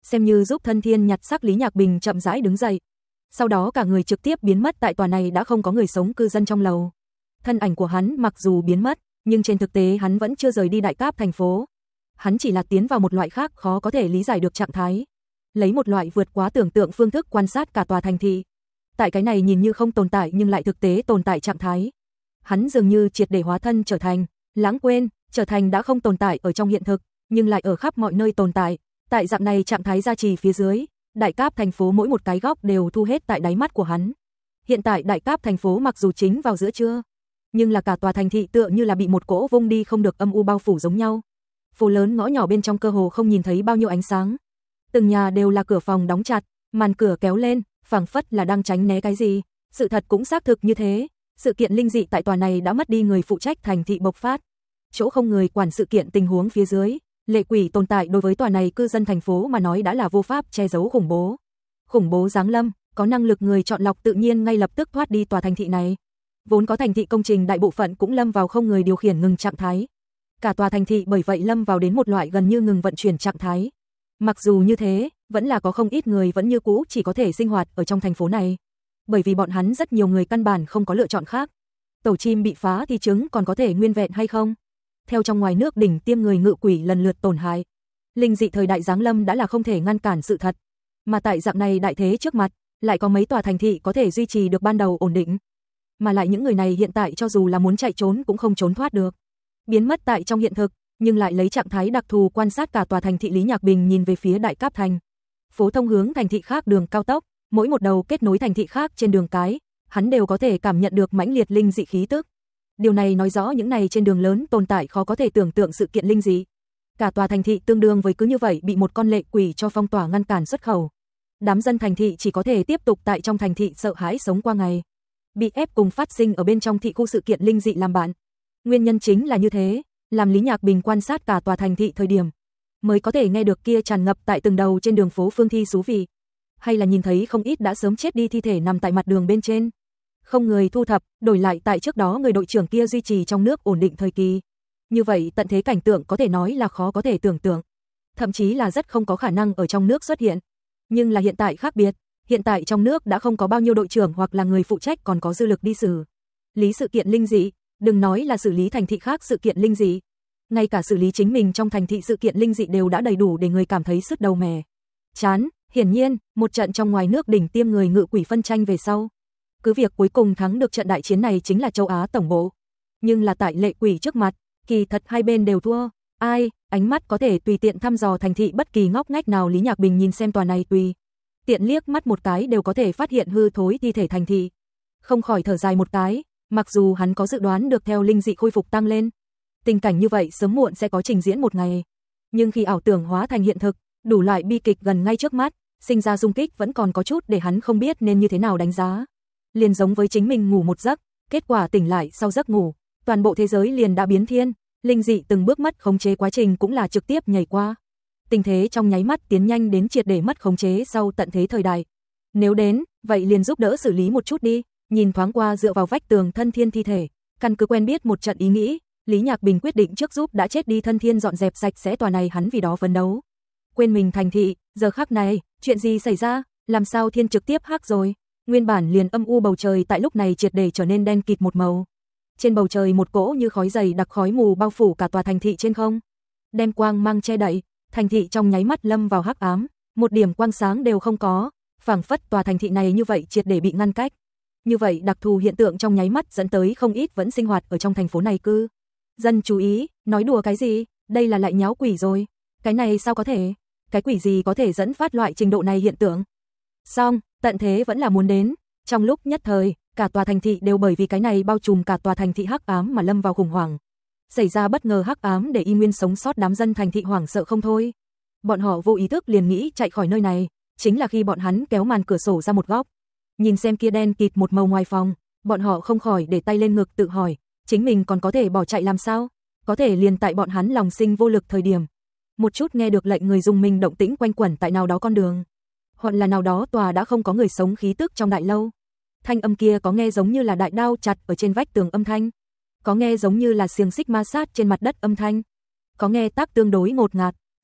xem như giúp thân thiên nhặt xác Lý Nhạc Bình chậm rãi đứng dậy. Sau đó cả người trực tiếp biến mất tại tòa này đã không có người sống cư dân trong lầu. Thân ảnh của hắn mặc dù biến mất, nhưng trên thực tế hắn vẫn chưa rời đi Đại Cáp thành phố. Hắn chỉ là tiến vào một loại khác khó có thể lý giải được trạng thái. Lấy một loại vượt quá tưởng tượng phương thức quan sát cả tòa thành thị. Tại cái này nhìn như không tồn tại nhưng lại thực tế tồn tại trạng thái. Hắn dường như triệt để hóa thân trở thành, lãng quên, trở thành đã không tồn tại ở trong hiện thực, nhưng lại ở khắp mọi nơi tồn tại. Tại dạng này trạng thái gia trì phía dưới, Đại Cáp thành phố mỗi một cái góc đều thu hết tại đáy mắt của hắn. Hiện tại Đại Cáp thành phố mặc dù chính vào giữa trưa, nhưng là cả tòa thành thị tựa như là bị một cỗ vung đi không được âm u bao phủ giống nhau. Phố lớn ngõ nhỏ bên trong cơ hồ không nhìn thấy bao nhiêu ánh sáng. Từng nhà đều là cửa phòng đóng chặt, màn cửa kéo lên, phảng phất là đang tránh né cái gì. Sự thật cũng xác thực như thế. Sự kiện linh dị tại tòa này đã mất đi người phụ trách thành thị bộc phát. Chỗ không người quản sự kiện tình huống phía dưới, lệ quỷ tồn tại đối với tòa này cư dân thành phố mà nói đã là vô pháp che giấu khủng bố. Khủng bố giáng lâm, có năng lực người chọn lọc tự nhiên ngay lập tức thoát đi tòa thành thị này. Vốn có thành thị công trình đại bộ phận cũng lâm vào không người điều khiển ngừng trạng thái. Cả tòa thành thị bởi vậy lâm vào đến một loại gần như ngừng vận chuyển trạng thái. Mặc dù như thế, vẫn là có không ít người vẫn như cũ chỉ có thể sinh hoạt ở trong thành phố này. Bởi vì bọn hắn rất nhiều người căn bản không có lựa chọn khác. Tổ chim bị phá thì trứng còn có thể nguyên vẹn hay không? Theo trong ngoài nước đỉnh tiêm người ngự quỷ lần lượt tổn hại. Linh dị thời đại giáng lâm đã là không thể ngăn cản sự thật. Mà tại dạng này đại thế trước mặt, lại có mấy tòa thành thị có thể duy trì được ban đầu ổn định. Mà lại những người này hiện tại cho dù là muốn chạy trốn cũng không trốn thoát được. Biến mất tại trong hiện thực, nhưng lại lấy trạng thái đặc thù quan sát cả tòa thành thị. Lý Nhạc Bình nhìn về phía Đại Cáp thành. Phố thông hướng thành thị khác đường cao tốc, mỗi một đầu kết nối thành thị khác trên đường cái, hắn đều có thể cảm nhận được mãnh liệt linh dị khí tức. Điều này nói rõ những này trên đường lớn tồn tại khó có thể tưởng tượng sự kiện linh dị. Cả tòa thành thị tương đương với cứ như vậy bị một con lệ quỷ cho phong tỏa ngăn cản xuất khẩu. Đám dân thành thị chỉ có thể tiếp tục tại trong thành thị sợ hãi sống qua ngày. Bị ép cùng phát sinh ở bên trong thị khu sự kiện linh dị làm bạn. Nguyên nhân chính là như thế, làm Lý Nhạc Bình quan sát cả tòa thành thị thời điểm, mới có thể nghe được kia tràn ngập tại từng đầu trên đường phố phương thi xú vị. Hay là nhìn thấy không ít đã sớm chết đi thi thể nằm tại mặt đường bên trên. Không người thu thập, đổi lại tại trước đó người đội trưởng kia duy trì trong nước ổn định thời kỳ. Như vậy tận thế cảnh tượng có thể nói là khó có thể tưởng tượng. Thậm chí là rất không có khả năng ở trong nước xuất hiện. Nhưng là hiện tại khác biệt, hiện tại trong nước đã không có bao nhiêu đội trưởng hoặc là người phụ trách còn có dư lực đi xử lý sự kiện linh dị, đừng nói là xử lý thành thị khác sự kiện linh dị. Ngay cả xử lý chính mình trong thành thị sự kiện linh dị đều đã đầy đủ để người cảm thấy sứt đầu mẻ chán. Hiển nhiên, một trận trong ngoài nước đỉnh tiêm người ngự quỷ phân tranh về sau. Cứ việc cuối cùng thắng được trận đại chiến này chính là châu Á tổng bộ. Nhưng là tại lệ quỷ trước mặt, kỳ thật hai bên đều thua. Ai, ánh mắt có thể tùy tiện thăm dò thành thị bất kỳ ngóc ngách nào. Lý Nhạc Bình nhìn xem tòa này tùy tiện liếc mắt một cái đều có thể phát hiện hư thối thi thể thành thị. Không khỏi thở dài một cái, mặc dù hắn có dự đoán được theo linh dị khôi phục tăng lên. Tình cảnh như vậy sớm muộn sẽ có trình diễn một ngày. Nhưng khi ảo tưởng hóa thành hiện thực, đủ loại bi kịch gần ngay trước mắt, sinh ra xung kích vẫn còn có chút để hắn không biết nên như thế nào đánh giá. Liền giống với chính mình ngủ một giấc, kết quả tỉnh lại sau giấc ngủ, toàn bộ thế giới liền đã biến thiên, linh dị từng bước mất khống chế quá trình cũng là trực tiếp nhảy qua. Tình thế trong nháy mắt tiến nhanh đến triệt để mất khống chế sau tận thế thời đại. Nếu đến, vậy liền giúp đỡ xử lý một chút đi. Nhìn thoáng qua dựa vào vách tường thân thiên thi thể, căn cứ quen biết một trận ý nghĩ, Lý Nhạc Bình quyết định trước giúp đã chết đi thân thiên dọn dẹp sạch sẽ tòa này, hắn vì đó phấn đấu. Quên mình thành thị, giờ khắc này, chuyện gì xảy ra, làm sao thiên trực tiếp hắc rồi? Nguyên bản liền âm u bầu trời tại lúc này triệt để trở nên đen kịt một màu. Trên bầu trời một cỗ như khói dày đặc khói mù bao phủ cả tòa thành thị trên không. Đem quang mang che đậy, thành thị trong nháy mắt lâm vào hắc ám, một điểm quang sáng đều không có, phảng phất tòa thành thị này như vậy triệt để bị ngăn cách. Như vậy đặc thù hiện tượng trong nháy mắt dẫn tới không ít vẫn sinh hoạt ở trong thành phố này cư dân chú ý, nói đùa cái gì, đây là lại nháo quỷ rồi, cái này sao có thể, cái quỷ gì có thể dẫn phát loại trình độ này hiện tượng. Xong, tận thế vẫn là muốn đến, trong lúc nhất thời, cả tòa thành thị đều bởi vì cái này bao trùm cả tòa thành thị hắc ám mà lâm vào khủng hoảng. Xảy ra bất ngờ hắc ám để y nguyên sống sót đám dân thành thị hoảng sợ không thôi. Bọn họ vô ý thức liền nghĩ chạy khỏi nơi này, chính là khi bọn hắn kéo màn cửa sổ ra một góc. Nhìn xem kia đen kịt một màu ngoài phòng, bọn họ không khỏi để tay lên ngực tự hỏi, chính mình còn có thể bỏ chạy làm sao? Có thể liền tại bọn hắn lòng sinh vô lực thời điểm. Một chút nghe được lệnh người dùng mình động tĩnh quanh quẩn tại nào đó con đường. Hoặc là nào đó tòa đã không có người sống khí tức trong đại lâu. Thanh âm kia có nghe giống như là đại đao chặt ở trên vách tường âm thanh. Có nghe giống như là xiềng xích ma sát trên mặt đất âm thanh. Có nghe tác tương đối ngột ngạt,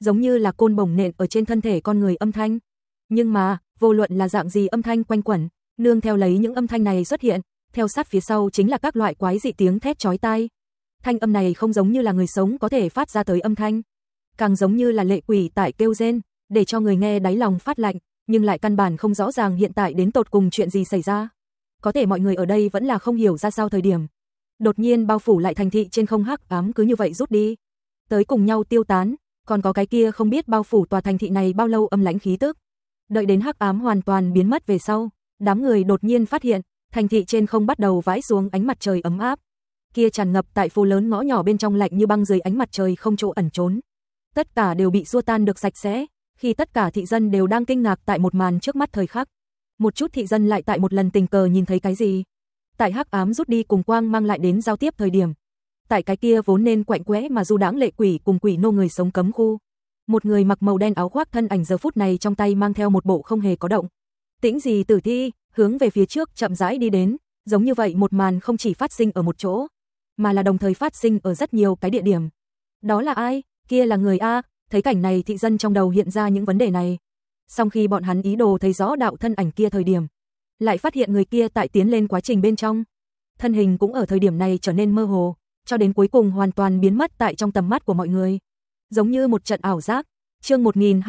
giống như là côn bổng nện ở trên thân thể con người âm thanh. Nhưng mà, vô luận là dạng gì âm thanh quanh quẩn, nương theo lấy những âm thanh này xuất hiện, theo sát phía sau chính là các loại quái dị tiếng thét chói tai. Thanh âm này không giống như là người sống có thể phát ra tới âm thanh, càng giống như là lệ quỷ tại kêu rên, để cho người nghe đáy lòng phát lạnh, nhưng lại căn bản không rõ ràng hiện tại đến tột cùng chuyện gì xảy ra. Có thể mọi người ở đây vẫn là không hiểu ra sao thời điểm. Đột nhiên bao phủ lại thành thị trên không hắc ám cứ như vậy rút đi, tới cùng nhau tiêu tán, còn có cái kia không biết bao phủ tòa thành thị này bao lâu âm lãnh khí tức. Đợi đến hắc ám hoàn toàn biến mất về sau, đám người đột nhiên phát hiện, thành thị trên không bắt đầu vãi xuống ánh mặt trời ấm áp. Kia tràn ngập tại phố lớn ngõ nhỏ bên trong lạnh như băng dưới ánh mặt trời không chỗ ẩn trốn. Tất cả đều bị xua tan được sạch sẽ, khi tất cả thị dân đều đang kinh ngạc tại một màn trước mắt thời khắc. Một chút thị dân lại tại một lần tình cờ nhìn thấy cái gì. Tại hắc ám rút đi cùng quang mang lại đến giao tiếp thời điểm. Tại cái kia vốn nên quạnh quẽ mà du đãng lệ quỷ cùng quỷ nô người sống cấm khu. Một người mặc màu đen áo khoác thân ảnh giờ phút này trong tay mang theo một bộ không hề có động. Tĩnh gì tử thi, hướng về phía trước chậm rãi đi đến, giống như vậy một màn không chỉ phát sinh ở một chỗ, mà là đồng thời phát sinh ở rất nhiều cái địa điểm. Đó là ai? Kia là người A, thấy cảnh này thị dân trong đầu hiện ra những vấn đề này. Sau khi bọn hắn ý đồ thấy rõ đạo thân ảnh kia thời điểm, lại phát hiện người kia tại tiến lên quá trình bên trong. Thân hình cũng ở thời điểm này trở nên mơ hồ, cho đến cuối cùng hoàn toàn biến mất tại trong tầm mắt của mọi người. Giống như một trận ảo giác. Chương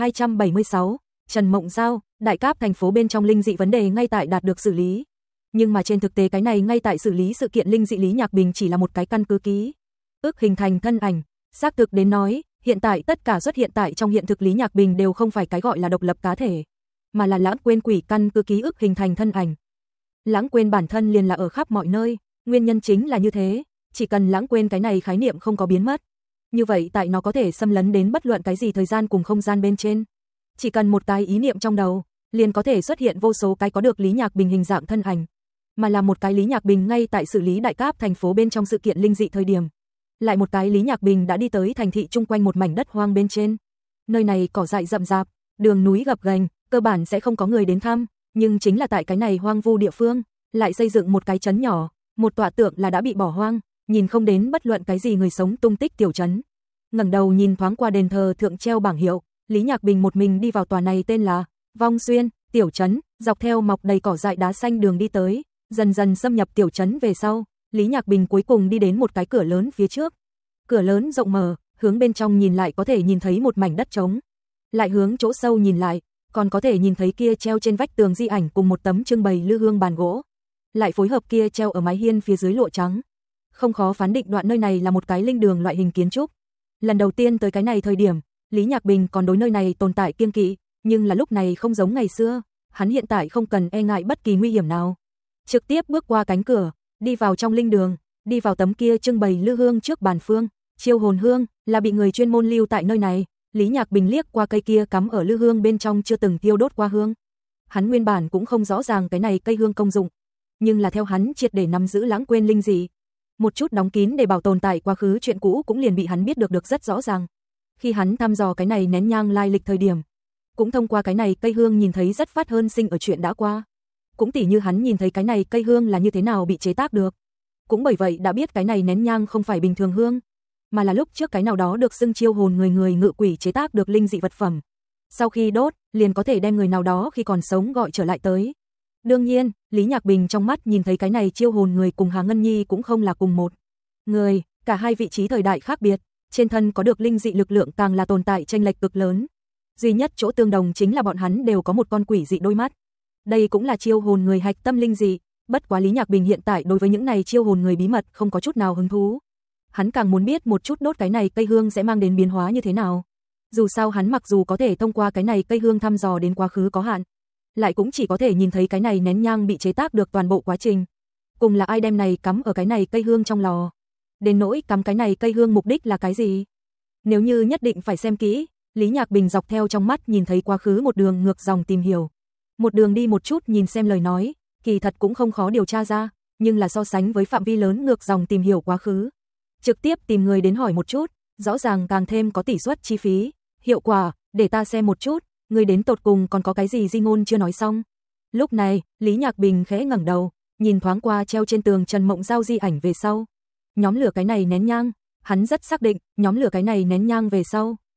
1276, Trần Mộng Giao, đại cáp thành phố bên trong linh dị vấn đề ngay tại đạt được xử lý. Nhưng mà trên thực tế cái này ngay tại xử lý sự kiện linh dị Lý Nhạc Bình chỉ là một cái căn cứ ký ức hình thành thân ảnh. Xác thực đến nói, hiện tại tất cả xuất hiện tại trong hiện thực Lý Nhạc Bình đều không phải cái gọi là độc lập cá thể, mà là lãng quên quỷ căn cứ ký ức hình thành thân ảnh. Lãng quên bản thân liền là ở khắp mọi nơi, nguyên nhân chính là như thế, chỉ cần lãng quên cái này khái niệm không có biến mất. Như vậy tại nó có thể xâm lấn đến bất luận cái gì thời gian cùng không gian bên trên. Chỉ cần một cái ý niệm trong đầu, liền có thể xuất hiện vô số cái có được Lý Nhạc Bình hình dạng thân ảnh. Mà là một cái Lý Nhạc Bình ngay tại xử lý đại cáp thành phố bên trong sự kiện linh dị thời điểm. Lại một cái Lý Nhạc Bình đã đi tới thành thị chung quanh một mảnh đất hoang bên trên. Nơi này cỏ dại rậm rạp, đường núi gập ghềnh, cơ bản sẽ không có người đến thăm, nhưng chính là tại cái này hoang vu địa phương, lại xây dựng một cái trấn nhỏ, một tọa tượng là đã bị bỏ hoang, nhìn không đến bất luận cái gì người sống tung tích tiểu trấn. Ngẩng đầu nhìn thoáng qua đền thờ thượng treo bảng hiệu, Lý Nhạc Bình một mình đi vào tòa này tên là Vong Xuyên tiểu trấn, dọc theo mọc đầy cỏ dại đá xanh đường đi tới, dần dần xâm nhập tiểu trấn về sau, Lý Nhạc Bình cuối cùng đi đến một cái cửa lớn phía trước. Cửa lớn rộng mở, hướng bên trong nhìn lại có thể nhìn thấy một mảnh đất trống. Lại hướng chỗ sâu nhìn lại, còn có thể nhìn thấy kia treo trên vách tường di ảnh cùng một tấm trưng bày lư hương bàn gỗ. Lại phối hợp kia treo ở mái hiên phía dưới lụa trắng. Không khó phán định đoạn nơi này là một cái linh đường loại hình kiến trúc. Lần đầu tiên tới cái này thời điểm, Lý Nhạc Bình còn đối nơi này tồn tại kiêng kỵ, nhưng là lúc này không giống ngày xưa, hắn hiện tại không cần e ngại bất kỳ nguy hiểm nào. Trực tiếp bước qua cánh cửa, đi vào trong linh đường, đi vào tấm kia trưng bày lư hương trước bàn phương, chiêu hồn hương là bị người chuyên môn lưu tại nơi này. Lý Nhạc Bình liếc qua cây kia cắm ở lư hương bên trong chưa từng tiêu đốt qua hương. Hắn nguyên bản cũng không rõ ràng cái này cây hương công dụng, nhưng là theo hắn triệt để nắm giữ lãng quên linh dị, một chút đóng kín để bảo tồn tại quá khứ chuyện cũ cũng liền bị hắn biết được rất rõ ràng. Khi hắn thăm dò cái này nén nhang lai lịch thời điểm, cũng thông qua cái này cây hương nhìn thấy rất phát hơn sinh ở chuyện đã qua. Cũng tỉ như hắn nhìn thấy cái này cây hương là như thế nào bị chế tác được. Cũng bởi vậy đã biết cái này nén nhang không phải bình thường hương, mà là lúc trước cái nào đó được xưng chiêu hồn người ngự quỷ chế tác được linh dị vật phẩm. Sau khi đốt, liền có thể đem người nào đó khi còn sống gọi trở lại tới. Đương nhiên, Lý Nhạc Bình trong mắt nhìn thấy cái này chiêu hồn người cùng Hà Ngân Nhi cũng không là cùng một người, cả hai vị trí thời đại khác biệt, trên thân có được linh dị lực lượng càng là tồn tại chênh lệch cực lớn. Duy nhất chỗ tương đồng chính là bọn hắn đều có một con quỷ dị đôi mắt. Đây cũng là chiêu hồn người hạch tâm linh dị, bất quá Lý Nhạc Bình hiện tại đối với những này chiêu hồn người bí mật không có chút nào hứng thú. Hắn càng muốn biết một chút đốt cái này cây hương sẽ mang đến biến hóa như thế nào. Dù sao hắn mặc dù có thể thông qua cái này cây hương thăm dò đến quá khứ có hạn, lại cũng chỉ có thể nhìn thấy cái này nén nhang bị chế tác được toàn bộ quá trình. Cùng là ai đem này cắm ở cái này cây hương trong lò. Đến nỗi cắm cái này cây hương mục đích là cái gì? Nếu như nhất định phải xem kỹ, Lý Nhạc Bình dọc theo trong mắt nhìn thấy quá khứ một đường ngược dòng tìm hiểu. Một đường đi một chút nhìn xem lời nói, kỳ thật cũng không khó điều tra ra, nhưng là so sánh với phạm vi lớn ngược dòng tìm hiểu quá khứ. Trực tiếp tìm người đến hỏi một chút, rõ ràng càng thêm có tỷ suất chi phí, hiệu quả, để ta xem một chút, người đến tột cùng còn có cái gì di ngôn chưa nói xong. Lúc này, Lý Nhạc Bình khẽ ngẩng đầu, nhìn thoáng qua treo trên tường Trần Mộng Giao di ảnh về sau. Nhóm lửa cái này nén nhang, hắn rất xác định, nhóm lửa cái này nén nhang về sau,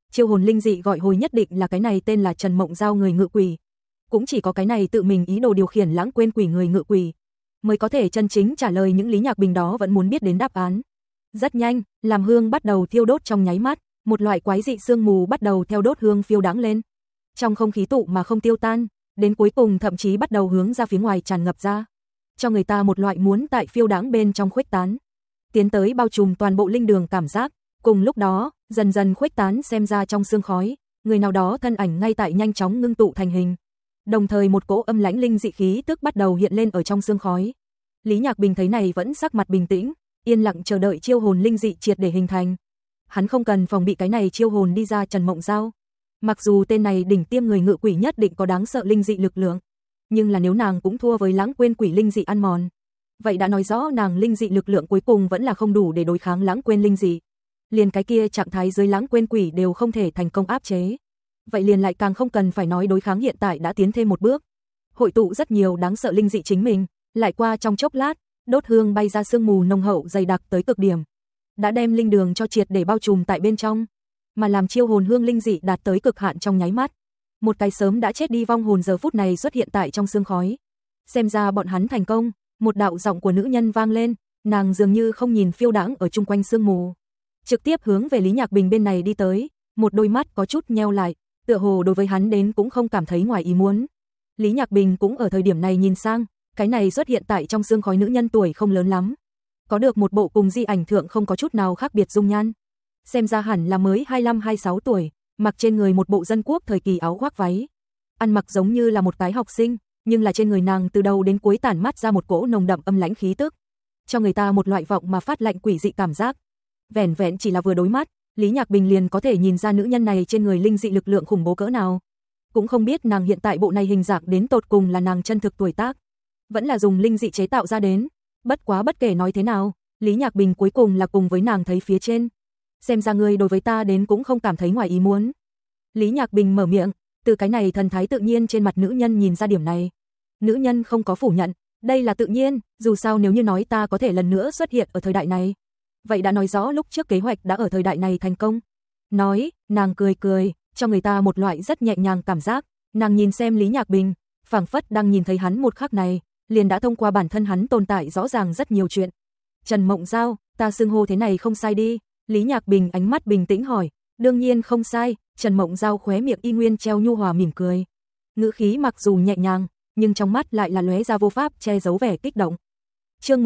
Chiêu hồn linh dị gọi hồi nhất định là cái này tên là Trần Mộng Giao người ngự quỷ. Cũng chỉ có cái này tự mình ý đồ điều khiển lãng quên quỷ người ngự quỷ mới có thể chân chính trả lời những Lý Nhạc Bình đó vẫn muốn biết đến đáp án. Rất nhanh, làm hương bắt đầu thiêu đốt trong nháy mắt, một loại quái dị sương mù bắt đầu theo đốt hương phiêu đáng lên. Trong không khí tụ mà không tiêu tan, đến cuối cùng thậm chí bắt đầu hướng ra phía ngoài tràn ngập ra, cho người ta một loại muốn tại phiêu đáng bên trong khuếch tán, tiến tới bao trùm toàn bộ linh đường cảm giác. Cùng lúc đó, dần dần khuếch tán xem ra trong sương khói, người nào đó thân ảnh ngay tại nhanh chóng ngưng tụ thành hình. Đồng thời một cỗ âm lãnh linh dị khí tức bắt đầu hiện lên ở trong sương khói. Lý Nhạc Bình thấy này vẫn sắc mặt bình tĩnh, yên lặng chờ đợi chiêu hồn linh dị triệt để hình thành. Hắn không cần phòng bị cái này chiêu hồn đi ra Trần Mộng Giao. Mặc dù tên này đỉnh tiêm người ngự quỷ nhất định có đáng sợ linh dị lực lượng, nhưng là nếu nàng cũng thua với lãng quên quỷ linh dị ăn mòn, vậy đã nói rõ nàng linh dị lực lượng cuối cùng vẫn là không đủ để đối kháng lãng quên linh dị. Liền cái kia trạng thái dưới lãng quên quỷ đều không thể thành công áp chế, vậy liền lại càng không cần phải nói đối kháng hiện tại đã tiến thêm một bước. Hội tụ rất nhiều đáng sợ linh dị chính mình, lại qua trong chốc lát, đốt hương bay ra sương mù nồng hậu dày đặc tới cực điểm, đã đem linh đường cho triệt để bao trùm tại bên trong, mà làm chiêu hồn hương linh dị đạt tới cực hạn trong nháy mắt. Một cái sớm đã chết đi vong hồn giờ phút này xuất hiện tại trong sương khói. Xem ra bọn hắn thành công, một đạo giọng của nữ nhân vang lên, nàng dường như không nhìn phiêu đãng ở chung quanh sương mù, trực tiếp hướng về Lý Nhạc Bình bên này đi tới, một đôi mắt có chút nheo lại, tựa hồ đối với hắn đến cũng không cảm thấy ngoài ý muốn. Lý Nhạc Bình cũng ở thời điểm này nhìn sang, cái này xuất hiện tại trong sương khói nữ nhân tuổi không lớn lắm, có được một bộ cùng di ảnh thượng không có chút nào khác biệt dung nhan. Xem ra hẳn là mới 25-26 tuổi, mặc trên người một bộ dân quốc thời kỳ áo khoác váy. Ăn mặc giống như là một cái học sinh, nhưng là trên người nàng từ đầu đến cuối tản mát ra một cỗ nồng đậm âm lãnh khí tức, cho người ta một loại vọng mà phát lạnh quỷ dị cảm giác. Vẻn vẹn chỉ là vừa đối mắt, Lý Nhạc Bình liền có thể nhìn ra nữ nhân này trên người linh dị lực lượng khủng bố cỡ nào. Cũng không biết nàng hiện tại bộ này hình dạng đến tột cùng là nàng chân thực tuổi tác, vẫn là dùng linh dị chế tạo ra đến. Bất quá bất kể nói thế nào, Lý Nhạc Bình cuối cùng là cùng với nàng thấy phía trên. Xem ra ngươi đối với ta đến cũng không cảm thấy ngoài ý muốn. Lý Nhạc Bình mở miệng, từ cái này thần thái tự nhiên trên mặt nữ nhân nhìn ra điểm này. Nữ nhân không có phủ nhận, đây là tự nhiên, dù sao nếu như nói ta có thể lần nữa xuất hiện ở thời đại này, vậy đã nói rõ lúc trước kế hoạch đã ở thời đại này thành công. Nói, nàng cười cười, cho người ta một loại rất nhẹ nhàng cảm giác. Nàng nhìn xem Lý Nhạc Bình, phảng phất đang nhìn thấy hắn một khắc này, liền đã thông qua bản thân hắn tồn tại rõ ràng rất nhiều chuyện. Trần Mộng Giao, ta xưng hô thế này không sai đi. Lý Nhạc Bình ánh mắt bình tĩnh hỏi. Đương nhiên không sai. Trần Mộng Giao khóe miệng y nguyên treo nhu hòa mỉm cười, ngữ khí mặc dù nhẹ nhàng, nhưng trong mắt lại là lóe ra vô pháp che giấu vẻ kích động. Chương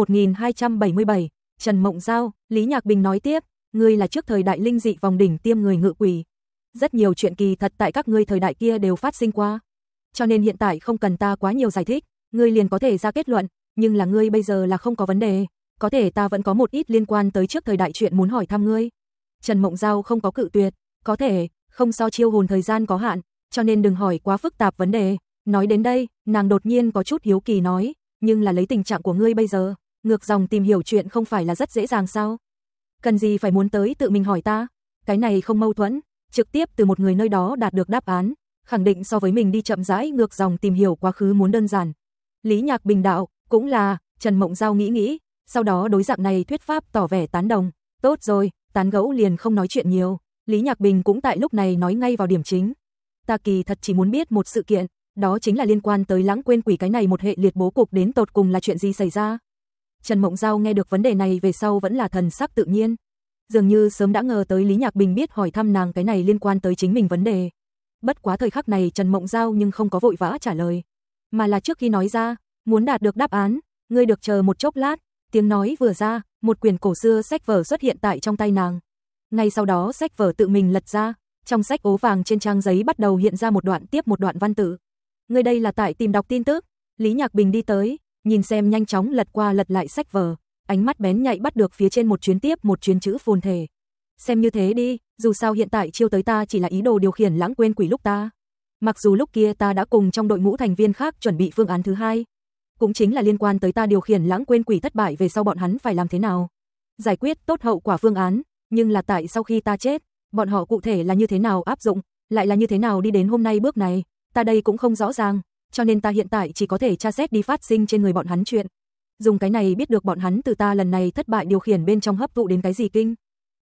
1277, Trần Mộng Giao. Lý Nhạc Bình nói tiếp, ngươi là trước thời đại linh dị vòng đỉnh tiêm người ngự quỷ, rất nhiều chuyện kỳ thật tại các ngươi thời đại kia đều phát sinh qua, cho nên hiện tại không cần ta quá nhiều giải thích, ngươi liền có thể ra kết luận, nhưng là ngươi bây giờ là không có vấn đề, có thể ta vẫn có một ít liên quan tới trước thời đại chuyện muốn hỏi thăm ngươi. Trần Mộng Giao không có cự tuyệt, có thể, không so chiêu hồn thời gian có hạn, cho nên đừng hỏi quá phức tạp vấn đề. Nói đến đây, nàng đột nhiên có chút hiếu kỳ nói, nhưng là lấy tình trạng của ngươi bây giờ, ngược dòng tìm hiểu chuyện không phải là rất dễ dàng sao? Cần gì phải muốn tới tự mình hỏi ta? Cái này không mâu thuẫn, trực tiếp từ một người nơi đó đạt được đáp án, khẳng định so với mình đi chậm rãi ngược dòng tìm hiểu quá khứ muốn đơn giản. Lý Nhạc Bình đạo, cũng là. Trần Mộng Giao nghĩ, sau đó đối dạng này thuyết pháp tỏ vẻ tán đồng. Tốt rồi, tán gẫu liền không nói chuyện nhiều. Lý Nhạc Bình cũng tại lúc này nói ngay vào điểm chính. Ta kỳ thật chỉ muốn biết một sự kiện, đó chính là liên quan tới lãng quên quỷ cái này một hệ liệt bố cục đến tột cùng là chuyện gì xảy ra. Trần Mộng Giao nghe được vấn đề này về sau vẫn là thần sắc tự nhiên, dường như sớm đã ngờ tới Lý Nhạc Bình biết hỏi thăm nàng cái này liên quan tới chính mình vấn đề. Bất quá thời khắc này Trần Mộng Giao nhưng không có vội vã trả lời, mà là trước khi nói ra, muốn đạt được đáp án, ngươi được chờ một chốc lát. Tiếng nói vừa ra, một quyển cổ xưa sách vở xuất hiện tại trong tay nàng. Ngay sau đó sách vở tự mình lật ra, trong sách ố vàng trên trang giấy bắt đầu hiện ra một đoạn tiếp một đoạn văn tự. Ngươi đây là tại tìm đọc tin tức? Lý Nhạc Bình đi tới, nhìn xem nhanh chóng lật qua lật lại sách vở, ánh mắt bén nhạy bắt được phía trên một chuyến tiếp một chuyến chữ phồn thể. Xem như thế đi, dù sao hiện tại chiêu tới ta chỉ là ý đồ điều khiển lãng quên quỷ lúc ta. Mặc dù lúc kia ta đã cùng trong đội ngũ thành viên khác chuẩn bị phương án thứ hai, cũng chính là liên quan tới ta điều khiển lãng quên quỷ thất bại về sau bọn hắn phải làm thế nào, giải quyết tốt hậu quả phương án, nhưng là tại sau khi ta chết, bọn họ cụ thể là như thế nào áp dụng, lại là như thế nào đi đến hôm nay bước này, ta đây cũng không rõ ràng, cho nên ta hiện tại chỉ có thể tra xét đi phát sinh trên người bọn hắn chuyện. Dùng cái này biết được bọn hắn từ ta lần này thất bại điều khiển bên trong hấp thụ đến cái gì kinh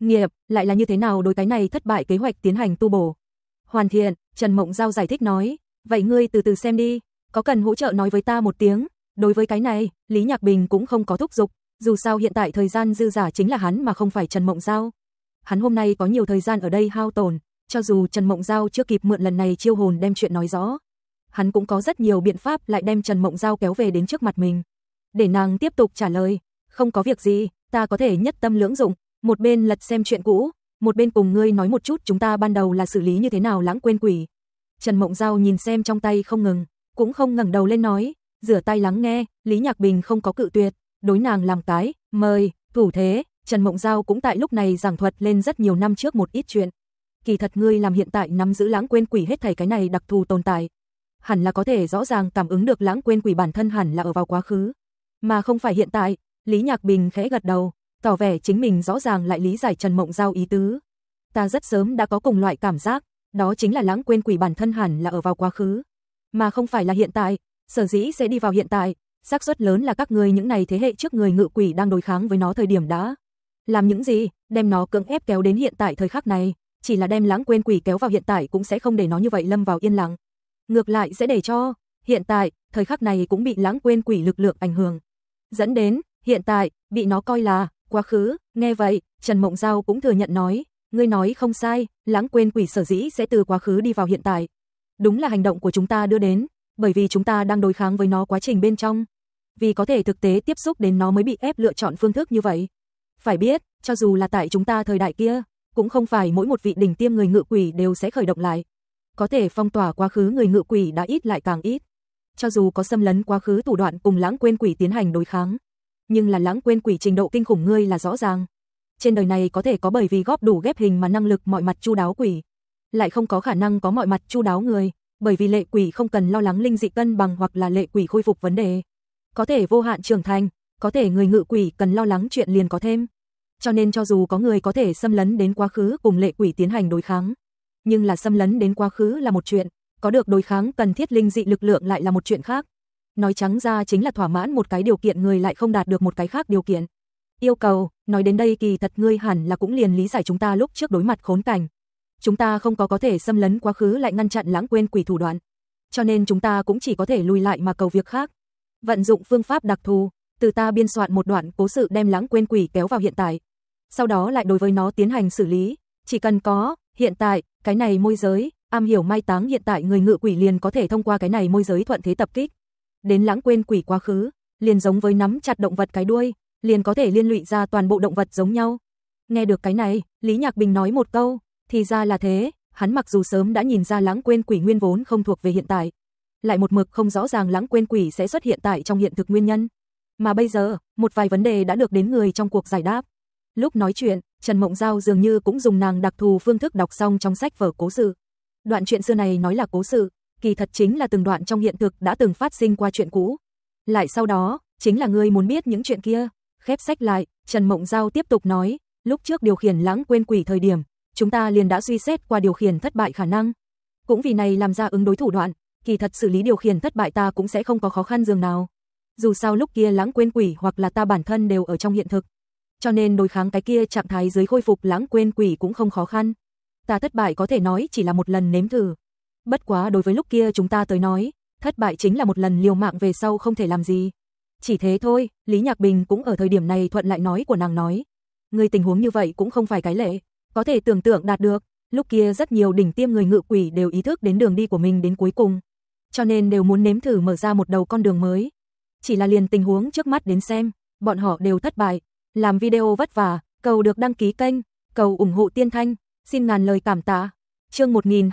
Nghiệp, lại là như thế nào đối cái này thất bại kế hoạch tiến hành tu bổ? Hoàn thiện, Trần Mộng Giao giải thích nói, vậy ngươi từ từ xem đi, có cần hỗ trợ nói với ta một tiếng. Đối với cái này, Lý Nhạc Bình cũng không có thúc giục, dù sao hiện tại thời gian dư giả chính là hắn mà không phải Trần Mộng Giao. Hắn hôm nay có nhiều thời gian ở đây hao tổn, cho dù Trần Mộng Giao chưa kịp mượn lần này chiêu hồn đem chuyện nói rõ, hắn cũng có rất nhiều biện pháp lại đem Trần Mộng Giao kéo về đến trước mặt mình. Để nàng tiếp tục trả lời, không có việc gì, ta có thể nhất tâm lưỡng dụng, một bên lật xem chuyện cũ, một bên cùng ngươi nói một chút chúng ta ban đầu là xử lý như thế nào lãng quên quỷ. Trần Mộng Giao nhìn xem trong tay không ngừng, cũng không ngẩng đầu lên nói, rửa tay lắng nghe, Lý Nhạc Bình không có cự tuyệt, đối nàng làm cái, mời, thủ thế, Trần Mộng Giao cũng tại lúc này giảng thuật lên rất nhiều năm trước một ít chuyện. Kỳ thật ngươi làm hiện tại nắm giữ lãng quên quỷ hết thảy cái này đặc thù tồn tại, hẳn là có thể rõ ràng cảm ứng được lãng quên quỷ bản thân hẳn là ở vào quá khứ, mà không phải hiện tại. Lý Nhạc Bình khẽ gật đầu, tỏ vẻ chính mình rõ ràng lại lý giải Trần Mộng Giao ý tứ. Ta rất sớm đã có cùng loại cảm giác, đó chính là lãng quên quỷ bản thân hẳn là ở vào quá khứ, mà không phải là hiện tại, sở dĩ sẽ đi vào hiện tại, xác suất lớn là các ngươi những này thế hệ trước người ngự quỷ đang đối kháng với nó thời điểm đã làm những gì, đem nó cưỡng ép kéo đến hiện tại thời khắc này, chỉ là đem lãng quên quỷ kéo vào hiện tại cũng sẽ không để nó như vậy lâm vào yên lặng, ngược lại sẽ để cho hiện tại, thời khắc này cũng bị lãng quên quỷ lực lượng ảnh hưởng, dẫn đến hiện tại bị nó coi là quá khứ. Nghe vậy, Trần Mộng Giao cũng thừa nhận nói, ngươi nói không sai, lãng quên quỷ sở dĩ sẽ từ quá khứ đi vào hiện tại, đúng là hành động của chúng ta đưa đến, bởi vì chúng ta đang đối kháng với nó quá trình bên trong, vì có thể thực tế tiếp xúc đến nó mới bị ép lựa chọn phương thức như vậy. Phải biết, cho dù là tại chúng ta thời đại kia, cũng không phải mỗi một vị đỉnh tiêm người ngự quỷ đều sẽ khởi động lại. Có thể phong tỏa quá khứ người ngự quỷ đã ít lại càng ít. Cho dù có xâm lấn quá khứ thủ đoạn cùng lãng quên quỷ tiến hành đối kháng, nhưng là lãng quên quỷ trình độ kinh khủng ngươi là rõ ràng. Trên đời này có thể có bởi vì góp đủ ghép hình mà năng lực mọi mặt chu đáo quỷ, lại không có khả năng có mọi mặt chu đáo người, bởi vì lệ quỷ không cần lo lắng linh dị cân bằng hoặc là lệ quỷ khôi phục vấn đề, có thể vô hạn trưởng thành, có thể người ngự quỷ cần lo lắng chuyện liền có thêm. Cho nên cho dù có người có thể xâm lấn đến quá khứ cùng lệ quỷ tiến hành đối kháng, nhưng là xâm lấn đến quá khứ là một chuyện, có được đối kháng cần thiết linh dị lực lượng lại là một chuyện khác. Nói trắng ra chính là thỏa mãn một cái điều kiện người lại không đạt được một cái khác điều kiện. Yêu cầu, nói đến đây kỳ thật ngươi hẳn là cũng liền lý giải chúng ta lúc trước đối mặt khốn cảnh. Chúng ta không có thể xâm lấn quá khứ lại ngăn chặn lãng quên quỷ thủ đoạn, cho nên chúng ta cũng chỉ có thể lùi lại mà cầu việc khác. Vận dụng phương pháp đặc thù, từ ta biên soạn một đoạn cố sự đem lãng quên quỷ kéo vào hiện tại, sau đó lại đối với nó tiến hành xử lý, chỉ cần có hiện tại, cái này môi giới, am hiểu mai táng hiện tại người ngự quỷ liền có thể thông qua cái này môi giới thuận thế tập kích đến lãng quên quỷ quá khứ, liền giống với nắm chặt động vật cái đuôi, liền có thể liên lụy ra toàn bộ động vật giống nhau. Nghe được cái này, Lý Nhạc Bình nói một câu, thì ra là thế, hắn mặc dù sớm đã nhìn ra lãng quên quỷ nguyên vốn không thuộc về hiện tại, lại một mực không rõ ràng lãng quên quỷ sẽ xuất hiện tại trong hiện thực nguyên nhân. Mà bây giờ, một vài vấn đề đã được đến người trong cuộc giải đáp. Lúc nói chuyện, Trần Mộng Giao dường như cũng dùng nàng đặc thù phương thức đọc xong trong sách vở cố sự. Đoạn chuyện xưa này nói là cố sự, kỳ thật chính là từng đoạn trong hiện thực đã từng phát sinh qua chuyện cũ. Lại sau đó, chính là ngươi muốn biết những chuyện kia. Khép sách lại, Trần Mộng Giao tiếp tục nói, lúc trước điều khiển lãng quên quỷ thời điểm, chúng ta liền đã suy xét qua điều khiển thất bại khả năng. Cũng vì này làm ra ứng đối thủ đoạn, kỳ thật xử lý điều khiển thất bại ta cũng sẽ không có khó khăn dường nào. Dù sao lúc kia lãng quên quỷ hoặc là ta bản thân đều ở trong hiện thực, cho nên đối kháng cái kia trạng thái dưới khôi phục lãng quên quỷ cũng không khó khăn. Ta thất bại có thể nói chỉ là một lần nếm thử. Bất quá đối với lúc kia chúng ta tới nói, thất bại chính là một lần liều mạng về sau không thể làm gì. Chỉ thế thôi, Lý Nhạc Bình cũng ở thời điểm này thuận lại nói của nàng nói. Người tình huống như vậy cũng không phải cái lệ, có thể tưởng tượng đạt được, lúc kia rất nhiều đỉnh tiêm người ngự quỷ đều ý thức đến đường đi của mình đến cuối cùng, cho nên đều muốn nếm thử mở ra một đầu con đường mới. Chỉ là liền tình huống trước mắt đến xem, bọn họ đều thất bại. Làm video vất vả, cầu được đăng ký kênh, cầu ủng hộ Tiên Thanh, xin ngàn lời cảm tạ. Chương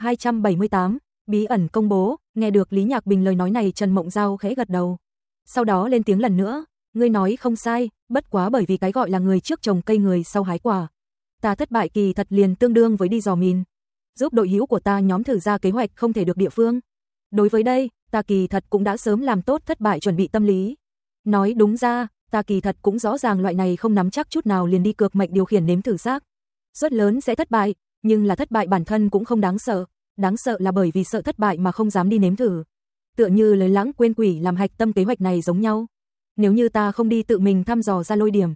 1278, bí ẩn công bố. Nghe được Lý Nhạc Bình lời nói này, Trần Mộng Giao khẽ gật đầu. Sau đó lên tiếng lần nữa, ngươi nói không sai, bất quá bởi vì cái gọi là người trước trồng cây người sau hái quả. Ta thất bại kỳ thật liền tương đương với đi dò mìn, giúp đội hữu của ta nhóm thử ra kế hoạch không thể được địa phương. Đối với đây, ta kỳ thật cũng đã sớm làm tốt thất bại chuẩn bị tâm lý. Nói đúng ra, ta kỳ thật cũng rõ ràng loại này không nắm chắc chút nào liền đi cược mệnh điều khiển nếm thử xác suất lớn sẽ thất bại, nhưng là thất bại bản thân cũng không đáng sợ là bởi vì sợ thất bại mà không dám đi nếm thử. Tựa như lấy lãng quên quỷ làm hạch tâm kế hoạch này giống nhau. Nếu như ta không đi tự mình thăm dò ra lôi điểm,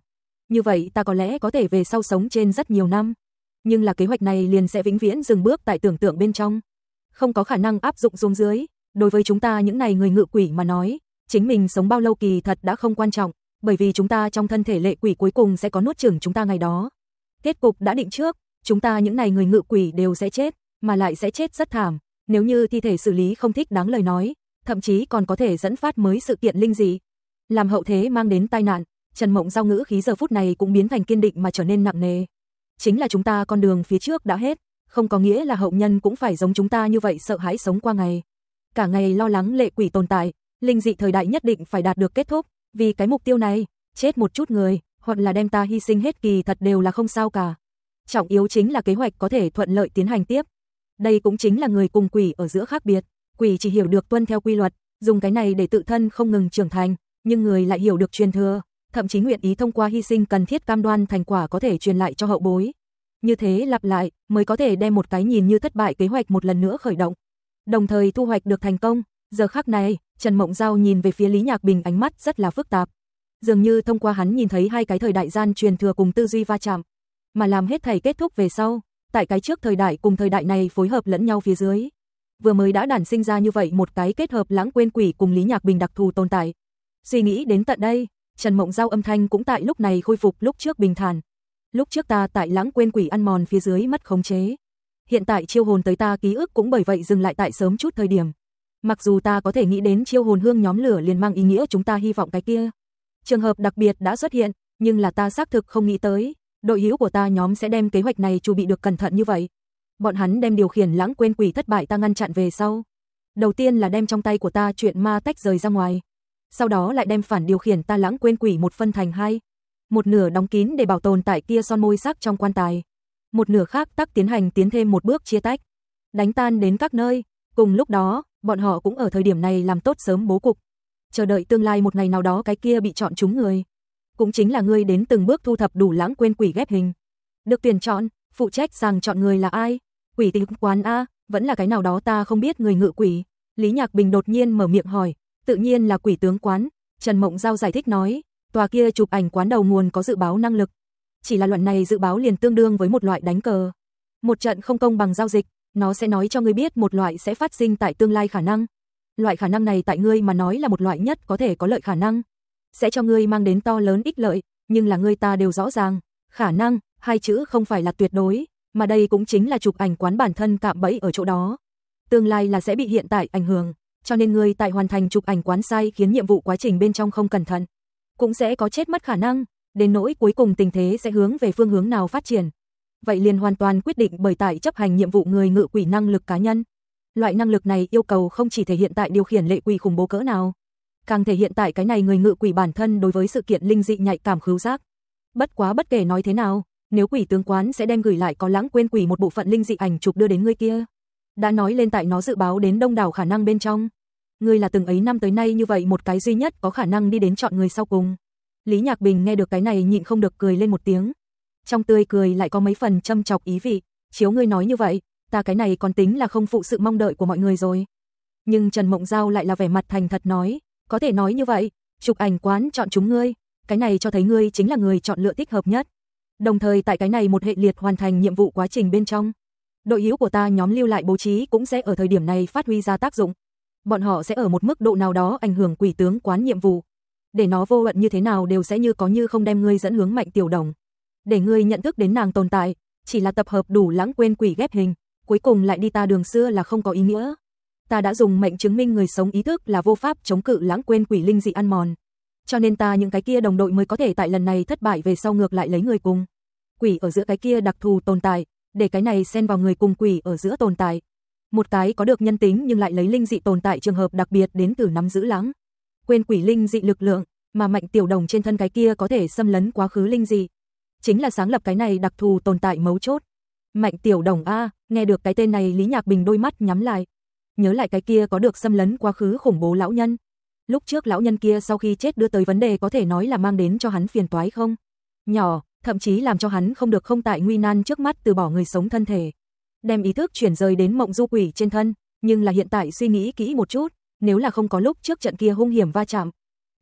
Như vậy ta có lẽ có thể về sau sống trên rất nhiều năm. Nhưng là kế hoạch này liền sẽ vĩnh viễn dừng bước tại tưởng tượng bên trong. Không có khả năng áp dụng xuống dưới. Đối với chúng ta những này người ngự quỷ mà nói, chính mình sống bao lâu kỳ thật đã không quan trọng, bởi vì chúng ta trong thân thể lệ quỷ cuối cùng sẽ có nuốt chửng chúng ta ngày đó. Kết cục đã định trước, chúng ta những này người ngự quỷ đều sẽ chết, mà lại sẽ chết rất thảm. Nếu như thi thể xử lý không thích đáng lời nói, thậm chí còn có thể dẫn phát mới sự kiện linh dị, làm hậu thế mang đến tai nạn. Trần Mộng Giao ngữ khí giờ phút này cũng biến thành kiên định mà trở nên nặng nề. Chính là chúng ta con đường phía trước đã hết, không có nghĩa là hậu nhân cũng phải giống chúng ta như vậy sợ hãi sống qua ngày. Cả ngày lo lắng lệ quỷ tồn tại, linh dị thời đại nhất định phải đạt được kết thúc, vì cái mục tiêu này, chết một chút người, hoặc là đem ta hy sinh hết kỳ thật đều là không sao cả. Trọng yếu chính là kế hoạch có thể thuận lợi tiến hành tiếp. Đây cũng chính là người cùng quỷ ở giữa khác biệt, quỷ chỉ hiểu được tuân theo quy luật, dùng cái này để tự thân không ngừng trưởng thành, nhưng người lại hiểu được truyền thừa, thậm chí nguyện ý thông qua hy sinh cần thiết cam đoan thành quả có thể truyền lại cho hậu bối. Như thế lặp lại, mới có thể đem một cái nhìn như thất bại kế hoạch một lần nữa khởi động, đồng thời thu hoạch được thành công. Giờ khắc này, Trần Mộng Giao nhìn về phía Lý Nhạc Bình ánh mắt rất là phức tạp. Dường như thông qua hắn nhìn thấy hai cái thời đại gian truyền thừa cùng tư duy va chạm, mà làm hết thảy kết thúc về sau, tại cái trước thời đại cùng thời đại này phối hợp lẫn nhau phía dưới. Vừa mới đã đản sinh ra như vậy một cái kết hợp lãng quên quỷ cùng Lý Nhạc Bình đặc thù tồn tại. Suy nghĩ đến tận đây, Trần Mộng Giao âm thanh cũng tại lúc này khôi phục lúc trước bình thản. Lúc trước ta tại lãng quên quỷ ăn mòn phía dưới mất khống chế. Hiện tại chiêu hồn tới ta ký ức cũng bởi vậy dừng lại tại sớm chút thời điểm. Mặc dù ta có thể nghĩ đến chiêu hồn hương nhóm lửa liền mang ý nghĩa chúng ta hy vọng cái kia trường hợp đặc biệt đã xuất hiện, nhưng là ta xác thực không nghĩ tới, đội hữu của ta nhóm sẽ đem kế hoạch này chuẩn bị được cẩn thận như vậy. Bọn hắn đem điều khiển lãng quên quỷ thất bại ta ngăn chặn về sau. Đầu tiên là đem trong tay của ta chuyện ma tách rời ra ngoài. Sau đó lại đem phản điều khiển ta lãng quên quỷ một phân thành hai. Một nửa đóng kín để bảo tồn tại kia son môi sắc trong quan tài. Một nửa khác tắc tiến hành tiến thêm một bước chia tách. Đánh tan đến các nơi. Cùng lúc đó, bọn họ cũng ở thời điểm này làm tốt sớm bố cục. Chờ đợi tương lai một ngày nào đó cái kia bị chọn chúng người. Cũng chính là ngươi đến từng bước thu thập đủ lãng quên quỷ ghép hình. Được tuyển chọn, phụ trách sàng chọn người là ai? Quỷ tính quán A, vẫn là cái nào đó ta không biết người ngự quỷ. Lý Nhạc Bình đột nhiên mở miệng hỏi, tự nhiên là quỷ tướng quán. Trần Mộng Giao giải thích nói, tòa kia chụp ảnh quán đầu nguồn có dự báo năng lực. Chỉ là loại này dự báo liền tương đương với một loại đánh cờ. Một trận không công bằng giao dịch, nó sẽ nói cho ngươi biết một loại sẽ phát sinh tại tương lai khả năng. Loại khả năng này tại ngươi mà nói là một loại nhất có thể có lợi khả năng. Sẽ cho ngươi mang đến to lớn ích lợi, nhưng là ngươi ta đều rõ ràng, khả năng, hai chữ không phải là tuyệt đối, mà đây cũng chính là chụp ảnh quán bản thân cạm bẫy ở chỗ đó. Tương lai là sẽ bị hiện tại ảnh hưởng, cho nên ngươi tại hoàn thành chụp ảnh quán sai khiến nhiệm vụ quá trình bên trong không cẩn thận, cũng sẽ có chết mất khả năng, đến nỗi cuối cùng tình thế sẽ hướng về phương hướng nào phát triển. Vậy liền hoàn toàn quyết định bởi tại chấp hành nhiệm vụ người ngự quỷ năng lực cá nhân. Loại năng lực này yêu cầu không chỉ thể hiện tại điều khiển lệ quỷ khủng bố cỡ nào, càng thể hiện tại cái này người ngự quỷ bản thân đối với sự kiện linh dị nhạy cảm khứu giác. Bất quá bất kể nói thế nào, nếu quỷ tướng quán sẽ đem gửi lại có lãng quên quỷ một bộ phận linh dị ảnh chụp đưa đến ngươi kia. Đã nói lên tại nó dự báo đến đông đảo khả năng bên trong. Ngươi là từng ấy năm tới nay như vậy một cái duy nhất có khả năng đi đến chọn người sau cùng. Lý Nhạc Bình nghe được cái này nhịn không được cười lên một tiếng. Trong tươi cười lại có mấy phần châm chọc ý vị, chiếu ngươi nói như vậy, ta cái này còn tính là không phụ sự mong đợi của mọi người rồi. Nhưng Trần Mộng Giao lại là vẻ mặt thành thật nói, có thể nói như vậy, chụp ảnh quán chọn chúng ngươi, cái này cho thấy ngươi chính là người chọn lựa thích hợp nhất. Đồng thời tại cái này một hệ liệt hoàn thành nhiệm vụ quá trình bên trong, đội hữu của ta nhóm lưu lại bố trí cũng sẽ ở thời điểm này phát huy ra tác dụng. Bọn họ sẽ ở một mức độ nào đó ảnh hưởng quỷ tướng quán nhiệm vụ. Để nó vô luận như thế nào đều sẽ như có như không đem ngươi dẫn hướng Mạnh Tiểu Đồng. Để ngươi nhận thức đến nàng tồn tại, chỉ là tập hợp đủ lãng quên quỷ ghép hình, cuối cùng lại đi ta đường xưa là không có ý nghĩa. Ta đã dùng mệnh chứng minh người sống ý thức là vô pháp chống cự lãng quên quỷ linh dị ăn mòn. Cho nên ta những cái kia đồng đội mới có thể tại lần này thất bại về sau ngược lại lấy người cùng quỷ ở giữa cái kia đặc thù tồn tại, để cái này xen vào người cùng quỷ ở giữa tồn tại. Một cái có được nhân tính nhưng lại lấy linh dị tồn tại trường hợp đặc biệt đến từ nắm giữ lãng quên quỷ linh dị lực lượng, mà Mạnh Tiểu Đồng trên thân cái kia có thể xâm lấn quá khứ linh dị. Chính là sáng lập cái này đặc thù tồn tại mấu chốt. Mạnh Tiểu Đồng a, nghe được cái tên này Lý Nhạc Bình đôi mắt nhắm lại. Nhớ lại cái kia có được xâm lấn quá khứ khủng bố lão nhân. Lúc trước lão nhân kia sau khi chết đưa tới vấn đề có thể nói là mang đến cho hắn phiền toái không nhỏ, thậm chí làm cho hắn không được không tại nguy nan trước mắt từ bỏ người sống thân thể, đem ý thức chuyển rời đến mộng du quỷ trên thân. Nhưng là hiện tại suy nghĩ kỹ một chút, nếu là không có lúc trước trận kia hung hiểm va chạm,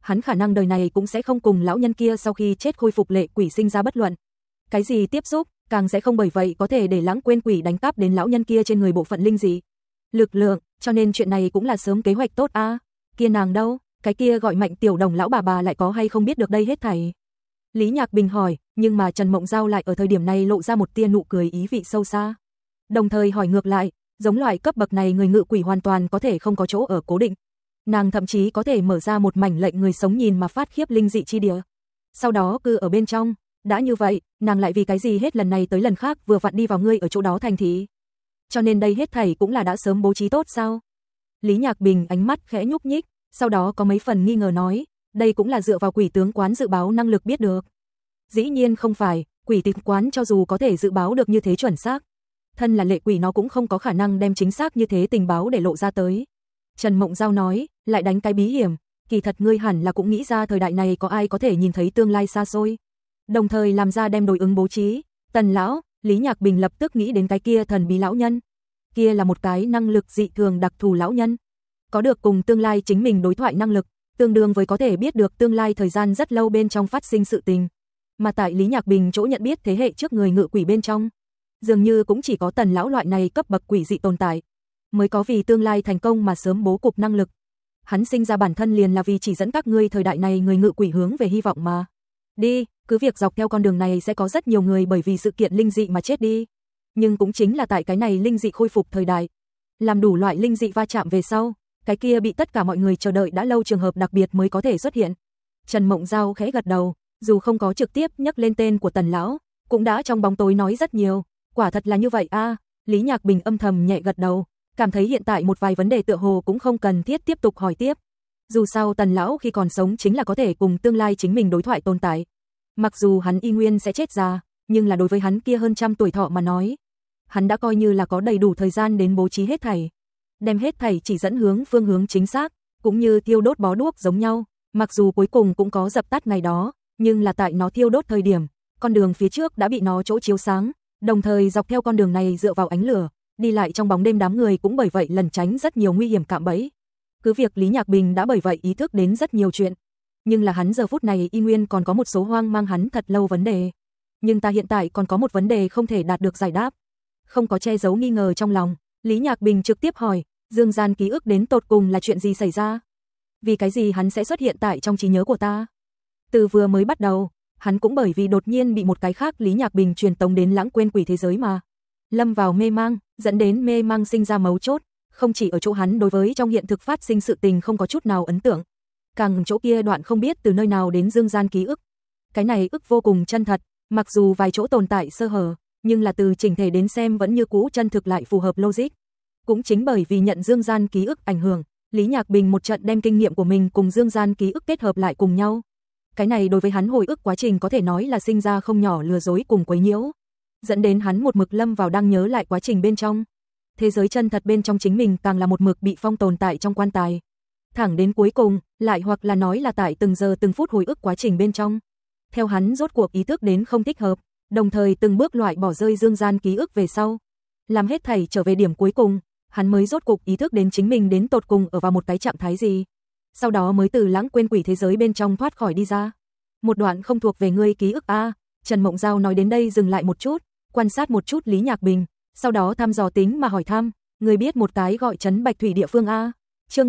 hắn khả năng đời này cũng sẽ không cùng lão nhân kia sau khi chết khôi phục lệ quỷ sinh ra bất luận cái gì tiếp xúc, càng sẽ không bởi vậy có thể để lãng quên quỷ đánh cắp đến lão nhân kia trên người bộ phận linh dị lực lượng, cho nên chuyện này cũng là sớm kế hoạch tốt a. Kia nàng đâu, cái kia gọi Mạnh Tiểu Đồng lão bà lại có hay không biết được đây hết thảy? Lý Nhạc Bình hỏi, nhưng mà Trần Mộng Giao lại ở thời điểm này lộ ra một tia nụ cười ý vị sâu xa. Đồng thời hỏi ngược lại, giống loại cấp bậc này người ngự quỷ hoàn toàn có thể không có chỗ ở cố định. Nàng thậm chí có thể mở ra một mảnh lệnh người sống nhìn mà phát khiếp linh dị chi địa. Sau đó cư ở bên trong, đã như vậy, nàng lại vì cái gì hết lần này tới lần khác vừa vặn đi vào ngươi ở chỗ đó thành thị. Cho nên đây hết thảy cũng là đã sớm bố trí tốt sao? Lý Nhạc Bình ánh mắt khẽ nhúc nhích, sau đó có mấy phần nghi ngờ nói, đây cũng là dựa vào quỷ tướng quán dự báo năng lực biết được. Dĩ nhiên không phải, quỷ tướng quán cho dù có thể dự báo được như thế chuẩn xác, thân là lệ quỷ nó cũng không có khả năng đem chính xác như thế tình báo để lộ ra tới. Trần Mộng Giao nói, lại đánh cái bí hiểm, kỳ thật ngươi hẳn là cũng nghĩ ra thời đại này có ai có thể nhìn thấy tương lai xa xôi. Đồng thời làm ra đem đối ứng bố trí, Tần lão, Lý Nhạc Bình lập tức nghĩ đến cái kia thần bí lão nhân. Kia là một cái năng lực dị thường đặc thù lão nhân, có được cùng tương lai chính mình đối thoại năng lực, tương đương với có thể biết được tương lai thời gian rất lâu bên trong phát sinh sự tình. Mà tại Lý Nhạc Bình chỗ nhận biết thế hệ trước người ngự quỷ bên trong, dường như cũng chỉ có Tần lão loại này cấp bậc quỷ dị tồn tại, mới có vì tương lai thành công mà sớm bố cục năng lực. Hắn sinh ra bản thân liền là vì chỉ dẫn các ngươi thời đại này người ngự quỷ hướng về hy vọng mà. Đi, cứ việc dọc theo con đường này sẽ có rất nhiều người bởi vì sự kiện linh dị mà chết đi. Nhưng cũng chính là tại cái này linh dị khôi phục thời đại, làm đủ loại linh dị va chạm về sau, cái kia bị tất cả mọi người chờ đợi đã lâu trường hợp đặc biệt mới có thể xuất hiện. Trần Mộng Giao khẽ gật đầu, dù không có trực tiếp nhắc lên tên của Tần lão, cũng đã trong bóng tối nói rất nhiều, quả thật là như vậy a. Lý Nhạc Bình âm thầm nhẹ gật đầu, cảm thấy hiện tại một vài vấn đề tựa hồ cũng không cần thiết tiếp tục hỏi tiếp. Dù sao Tần lão khi còn sống chính là có thể cùng tương lai chính mình đối thoại tồn tại. Mặc dù hắn y nguyên sẽ chết già, nhưng là đối với hắn kia hơn trăm tuổi thọ mà nói, hắn đã coi như là có đầy đủ thời gian đến bố trí hết thảy, đem hết thảy chỉ dẫn hướng phương hướng chính xác, cũng như thiêu đốt bó đuốc giống nhau, mặc dù cuối cùng cũng có dập tắt ngày đó, nhưng là tại nó thiêu đốt thời điểm, con đường phía trước đã bị nó chỗ chiếu sáng, đồng thời dọc theo con đường này dựa vào ánh lửa, đi lại trong bóng đêm đám người cũng bởi vậy lẩn tránh rất nhiều nguy hiểm cạm bẫy. Cứ việc Lý Nhạc Bình đã bởi vậy ý thức đến rất nhiều chuyện, nhưng là hắn giờ phút này y nguyên còn có một số hoang mang hắn thật lâu vấn đề. Nhưng ta hiện tại còn có một vấn đề không thể đạt được giải đáp. Không có che giấu nghi ngờ trong lòng, Lý Nhạc Bình trực tiếp hỏi, dương gian ký ức đến tột cùng là chuyện gì xảy ra? Vì cái gì hắn sẽ xuất hiện tại trong trí nhớ của ta? Từ vừa mới bắt đầu, hắn cũng bởi vì đột nhiên bị một cái khác Lý Nhạc Bình truyền tống đến lãng quên quỷ thế giới mà lâm vào mê mang, dẫn đến mê mang sinh ra mấu chốt, không chỉ ở chỗ hắn đối với trong hiện thực phát sinh sự tình không có chút nào ấn tượng, càng chỗ kia đoạn không biết từ nơi nào đến dương gian ký ức. Cái này ức vô cùng chân thật, mặc dù vài chỗ tồn tại sơ hở, nhưng là từ chỉnh thể đến xem vẫn như cũ chân thực lại phù hợp logic. Cũng chính bởi vì nhận dương gian ký ức ảnh hưởng, Lý Nhạc Bình một trận đem kinh nghiệm của mình cùng dương gian ký ức kết hợp lại cùng nhau. Cái này đối với hắn hồi ức quá trình có thể nói là sinh ra không nhỏ lừa dối cùng quấy nhiễu, dẫn đến hắn một mực lâm vào đang nhớ lại quá trình bên trong. Thế giới chân thật bên trong chính mình càng là một mực bị phong tồn tại trong quan tài. Thẳng đến cuối cùng, lại hoặc là nói là tại từng giờ từng phút hồi ức quá trình bên trong. Theo hắn rốt cuộc ý thức đến không thích hợp, đồng thời từng bước loại bỏ rơi dương gian ký ức về sau. Làm hết thảy trở về điểm cuối cùng, hắn mới rốt cuộc ý thức đến chính mình đến tột cùng ở vào một cái trạng thái gì. Sau đó mới từ lãng quên quỷ thế giới bên trong thoát khỏi đi ra. Một đoạn không thuộc về ngươi ký ức a. Trần Mộng Giao nói đến đây dừng lại một chút, quan sát một chút Lý Nhạc Bình, sau đó thăm dò tính mà hỏi thăm, người biết một cái gọi Trấn Bạch Thủy địa phương a? Chương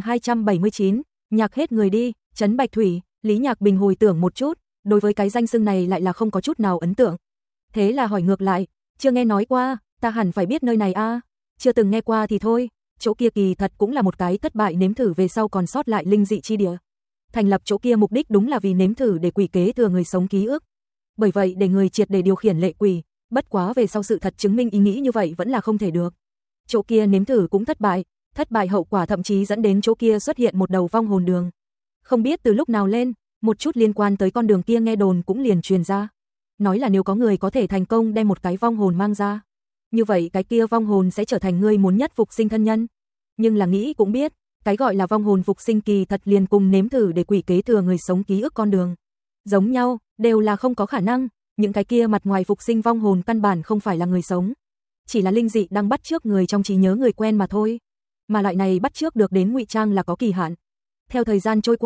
1279, nhạc hết người đi, Trấn Bạch Thủy. Lý Nhạc Bình hồi tưởng một chút, đối với cái danh xưng này lại là không có chút nào ấn tượng. Thế là hỏi ngược lại, chưa nghe nói qua, ta hẳn phải biết nơi này a. Chưa từng nghe qua thì thôi, chỗ kia kỳ thật cũng là một cái thất bại nếm thử về sau còn sót lại linh dị chi địa. Thành lập chỗ kia mục đích đúng là vì nếm thử để quỷ kế thừa người sống ký ức. Bởi vậy để người triệt để điều khiển lệ quỷ, bất quá về sau sự thật chứng minh ý nghĩ như vậy vẫn là không thể được. Chỗ kia nếm thử cũng thất bại hậu quả thậm chí dẫn đến chỗ kia xuất hiện một đầu vong hồn đường. Không biết từ lúc nào lên, một chút liên quan tới con đường kia nghe đồn cũng liền truyền ra. Nói là nếu có người có thể thành công đem một cái vong hồn mang ra, như vậy cái kia vong hồn sẽ trở thành người muốn nhất phục sinh thân nhân. Nhưng là nghĩ cũng biết, cái gọi là vong hồn phục sinh kỳ thật liền cùng nếm thử để quỷ kế thừa người sống ký ức con đường giống nhau, đều là không có khả năng. Những cái kia mặt ngoài phục sinh vong hồn căn bản không phải là người sống, chỉ là linh dị đang bắt chước người trong trí nhớ người quen mà thôi. Mà loại này bắt chước được đến ngụy trang là có kỳ hạn. Theo thời gian trôi qua,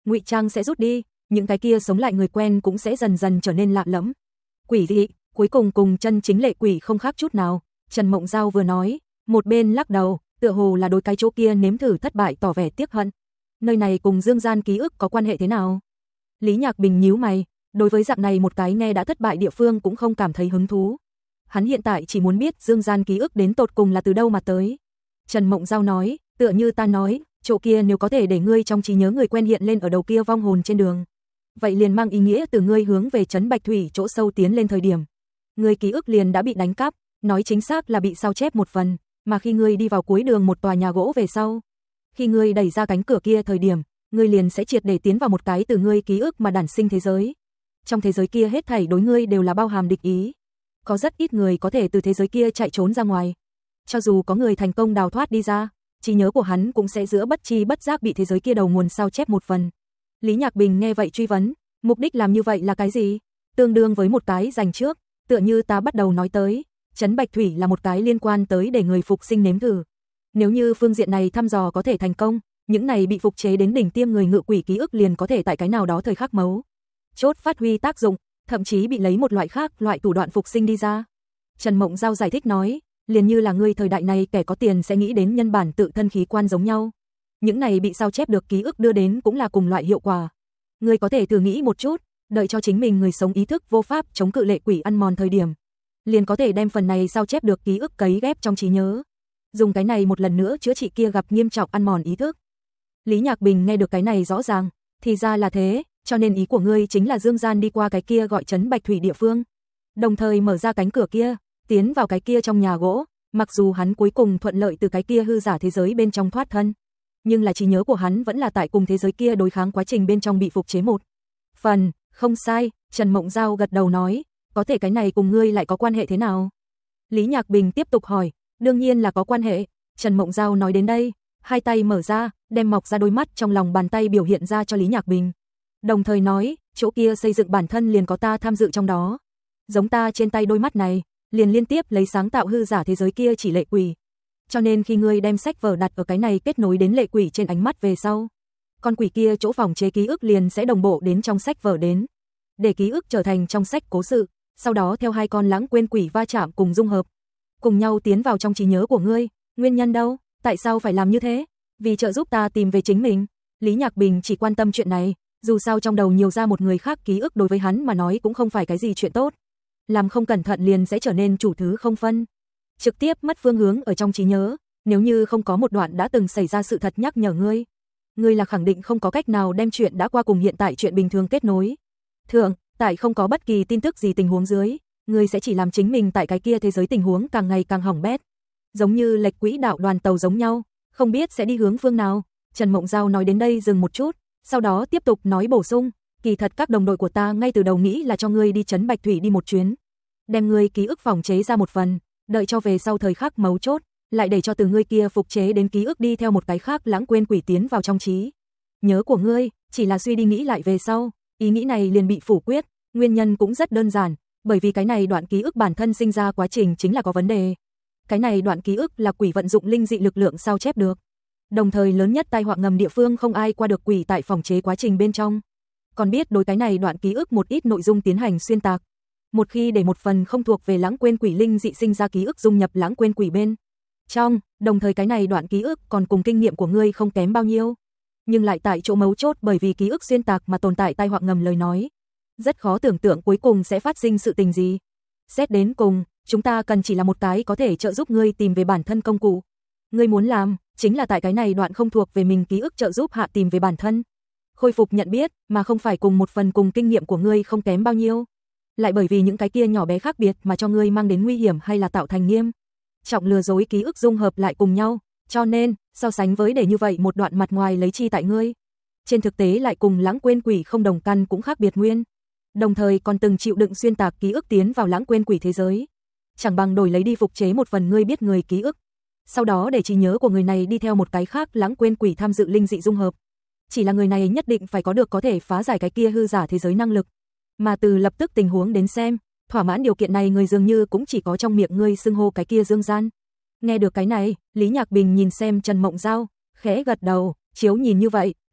ngụy trang sẽ rút đi, những cái kia sống lại người quen cũng sẽ dần dần trở nên lạ lẫm. Quỷ dị, cuối cùng cùng chân chính lệ quỷ không khác chút nào, Trần Mộng Giao vừa nói, một bên lắc đầu, tựa hồ là đối cái chỗ kia nếm thử thất bại tỏ vẻ tiếc hận. Nơi này cùng dương gian ký ức có quan hệ thế nào? Lý Nhạc Bình nhíu mày, đối với dạng này một cái nghe đã thất bại địa phương cũng không cảm thấy hứng thú. Hắn hiện tại chỉ muốn biết dương gian ký ức đến tột cùng là từ đâu mà tới. Trần Mộng Giao nói, tựa như ta nói, chỗ kia nếu có thể để ngươi trong trí nhớ người quen hiện lên ở đầu kia vong hồn trên đường, vậy liền mang ý nghĩa từ ngươi hướng về trấn Bạch Thủy chỗ sâu tiến lên thời điểm, ngươi ký ức liền đã bị đánh cắp, nói chính xác là bị sao chép một phần, mà khi ngươi đi vào cuối đường một tòa nhà gỗ về sau, khi ngươi đẩy ra cánh cửa kia thời điểm, ngươi liền sẽ triệt để tiến vào một cái từ ngươi ký ức mà đản sinh thế giới. Trong thế giới kia hết thảy đối ngươi đều là bao hàm địch ý. Có rất ít người có thể từ thế giới kia chạy trốn ra ngoài. Cho dù có người thành công đào thoát đi ra, trí nhớ của hắn cũng sẽ giữa bất chi bất giác bị thế giới kia đầu nguồn sao chép một phần. Lý Nhạc Bình nghe vậy truy vấn, mục đích làm như vậy là cái gì? Tương đương với một cái dành trước, tựa như ta bắt đầu nói tới, trấn Bạch Thủy là một cái liên quan tới để người phục sinh nếm thử. Nếu như phương diện này thăm dò có thể thành công, những này bị phục chế đến đỉnh tiêm người ngự quỷ ký ức liền có thể tại cái nào đó thời khắc mấu chốt phát huy tác dụng, thậm chí bị lấy một loại khác loại thủ đoạn phục sinh đi ra. Trần Mộng Giao giải thích nói, liền như là ngươi thời đại này kẻ có tiền sẽ nghĩ đến nhân bản tự thân khí quan giống nhau. Những này bị sao chép được ký ức đưa đến cũng là cùng loại hiệu quả. Ngươi có thể thử nghĩ một chút, đợi cho chính mình người sống ý thức vô pháp chống cự lệ quỷ ăn mòn thời điểm, liền có thể đem phần này sao chép được ký ức cấy ghép trong trí nhớ. Dùng cái này một lần nữa chữa trị kia gặp nghiêm trọng ăn mòn ý thức. Lý Nhạc Bình nghe được cái này rõ ràng, thì ra là thế, cho nên ý của ngươi chính là dương gian đi qua cái kia gọi trấn Bạch Thủy địa phương, đồng thời mở ra cánh cửa kia, tiến vào cái kia trong nhà gỗ, mặc dù hắn cuối cùng thuận lợi từ cái kia hư giả thế giới bên trong thoát thân, nhưng là trí nhớ của hắn vẫn là tại cùng thế giới kia đối kháng quá trình bên trong bị phục chế một phần, không sai, Trần Mộng Giao gật đầu nói, có thể cái này cùng ngươi lại có quan hệ thế nào? Lý Nhạc Bình tiếp tục hỏi, đương nhiên là có quan hệ, Trần Mộng Giao nói đến đây, hai tay mở ra, đem mọc ra đôi mắt trong lòng bàn tay biểu hiện ra cho Lý Nhạc Bình. Đồng thời nói, chỗ kia xây dựng bản thân liền có ta tham dự trong đó. Giống ta trên tay đôi mắt này, liền liên tiếp lấy sáng tạo hư giả thế giới kia chỉ lệ quỷ. Cho nên khi ngươi đem sách vở đặt ở cái này kết nối đến lệ quỷ trên ánh mắt về sau, con quỷ kia chỗ phòng chế ký ức liền sẽ đồng bộ đến trong sách vở đến, để ký ức trở thành trong sách cố sự, sau đó theo hai con lãng quên quỷ va chạm cùng dung hợp, cùng nhau tiến vào trong trí nhớ của ngươi. Nguyên nhân đâu? Tại sao phải làm như thế? Vì trợ giúp ta tìm về chính mình. Lý Nhạc Bình chỉ quan tâm chuyện này, dù sao trong đầu nhiều ra một người khác ký ức đối với hắn mà nói cũng không phải cái gì chuyện tốt. Làm không cẩn thận liền sẽ trở nên chủ thứ không phân, trực tiếp mất phương hướng ở trong trí nhớ, nếu như không có một đoạn đã từng xảy ra sự thật nhắc nhở ngươi, ngươi là khẳng định không có cách nào đem chuyện đã qua cùng hiện tại chuyện bình thường kết nối. Thường, tại không có bất kỳ tin tức gì tình huống dưới, ngươi sẽ chỉ làm chính mình tại cái kia thế giới tình huống càng ngày càng hỏng bét. Giống như lệch quỹ đạo đoàn tàu giống nhau, không biết sẽ đi hướng phương nào. Trần Mộng Giao nói đến đây dừng một chút, sau đó tiếp tục nói bổ sung, kỳ thật các đồng đội của ta ngay từ đầu nghĩ là cho ngươi đi trấn Bạch Thủy đi một chuyến, đem ngươi ký ức phòng chế ra một phần, đợi cho về sau thời khắc mấu chốt, lại để cho từ ngươi kia phục chế đến ký ức đi theo một cái khác lãng quên quỷ tiến vào trong trí nhớ của ngươi. Chỉ là suy đi nghĩ lại về sau, ý nghĩ này liền bị phủ quyết, nguyên nhân cũng rất đơn giản, bởi vì cái này đoạn ký ức bản thân sinh ra quá trình chính là có vấn đề. Cái này đoạn ký ức là quỷ vận dụng linh dị lực lượng sao chép được. Đồng thời lớn nhất tai họa ngầm địa phương không ai qua được quỷ tại phòng chế quá trình bên trong. Còn biết đối cái này đoạn ký ức một ít nội dung tiến hành xuyên tạc. Một khi để một phần không thuộc về lãng quên quỷ linh dị sinh ra ký ức dung nhập lãng quên quỷ bên trong, đồng thời cái này đoạn ký ức còn cùng kinh nghiệm của ngươi không kém bao nhiêu, nhưng lại tại chỗ mấu chốt bởi vì ký ức xuyên tạc mà tồn tại tai họa ngầm lời nói, rất khó tưởng tượng cuối cùng sẽ phát sinh sự tình gì. Xét đến cùng, chúng ta cần chỉ là một cái có thể trợ giúp ngươi tìm về bản thân công cụ. Ngươi muốn làm, chính là tại cái này đoạn không thuộc về mình ký ức trợ giúp hạ tìm về bản thân, khôi phục nhận biết, mà không phải cùng một phần cùng kinh nghiệm của ngươi không kém bao nhiêu. Lại bởi vì những cái kia nhỏ bé khác biệt mà cho ngươi mang đến nguy hiểm hay là tạo thành nghiêm trọng lừa dối ký ức dung hợp lại cùng nhau, cho nên, so sánh với để như vậy một đoạn mặt ngoài lấy chi tại ngươi, trên thực tế lại cùng lãng quên quỷ không đồng căn cũng khác biệt nguyên. Đồng thời còn từng chịu đựng xuyên tạc ký ức tiến vào lãng quên quỷ thế giới, chẳng bằng đổi lấy đi phục chế một phần ngươi biết người ký ức, sau đó để trí nhớ của người này đi theo một cái khác lãng quên quỷ tham dự linh dị dung hợp. Chỉ là người này nhất định phải có được có thể phá giải cái kia hư giả thế giới năng lực, mà từ lập tức tình huống đến xem, thỏa mãn điều kiện này người dường như cũng chỉ có trong miệng ngươi xưng hô cái kia dương gian. Nghe được cái này, Lý Nhạc Bình nhìn xem Trần Mộng Giao, khẽ gật đầu, chiếu nhìn như vậy,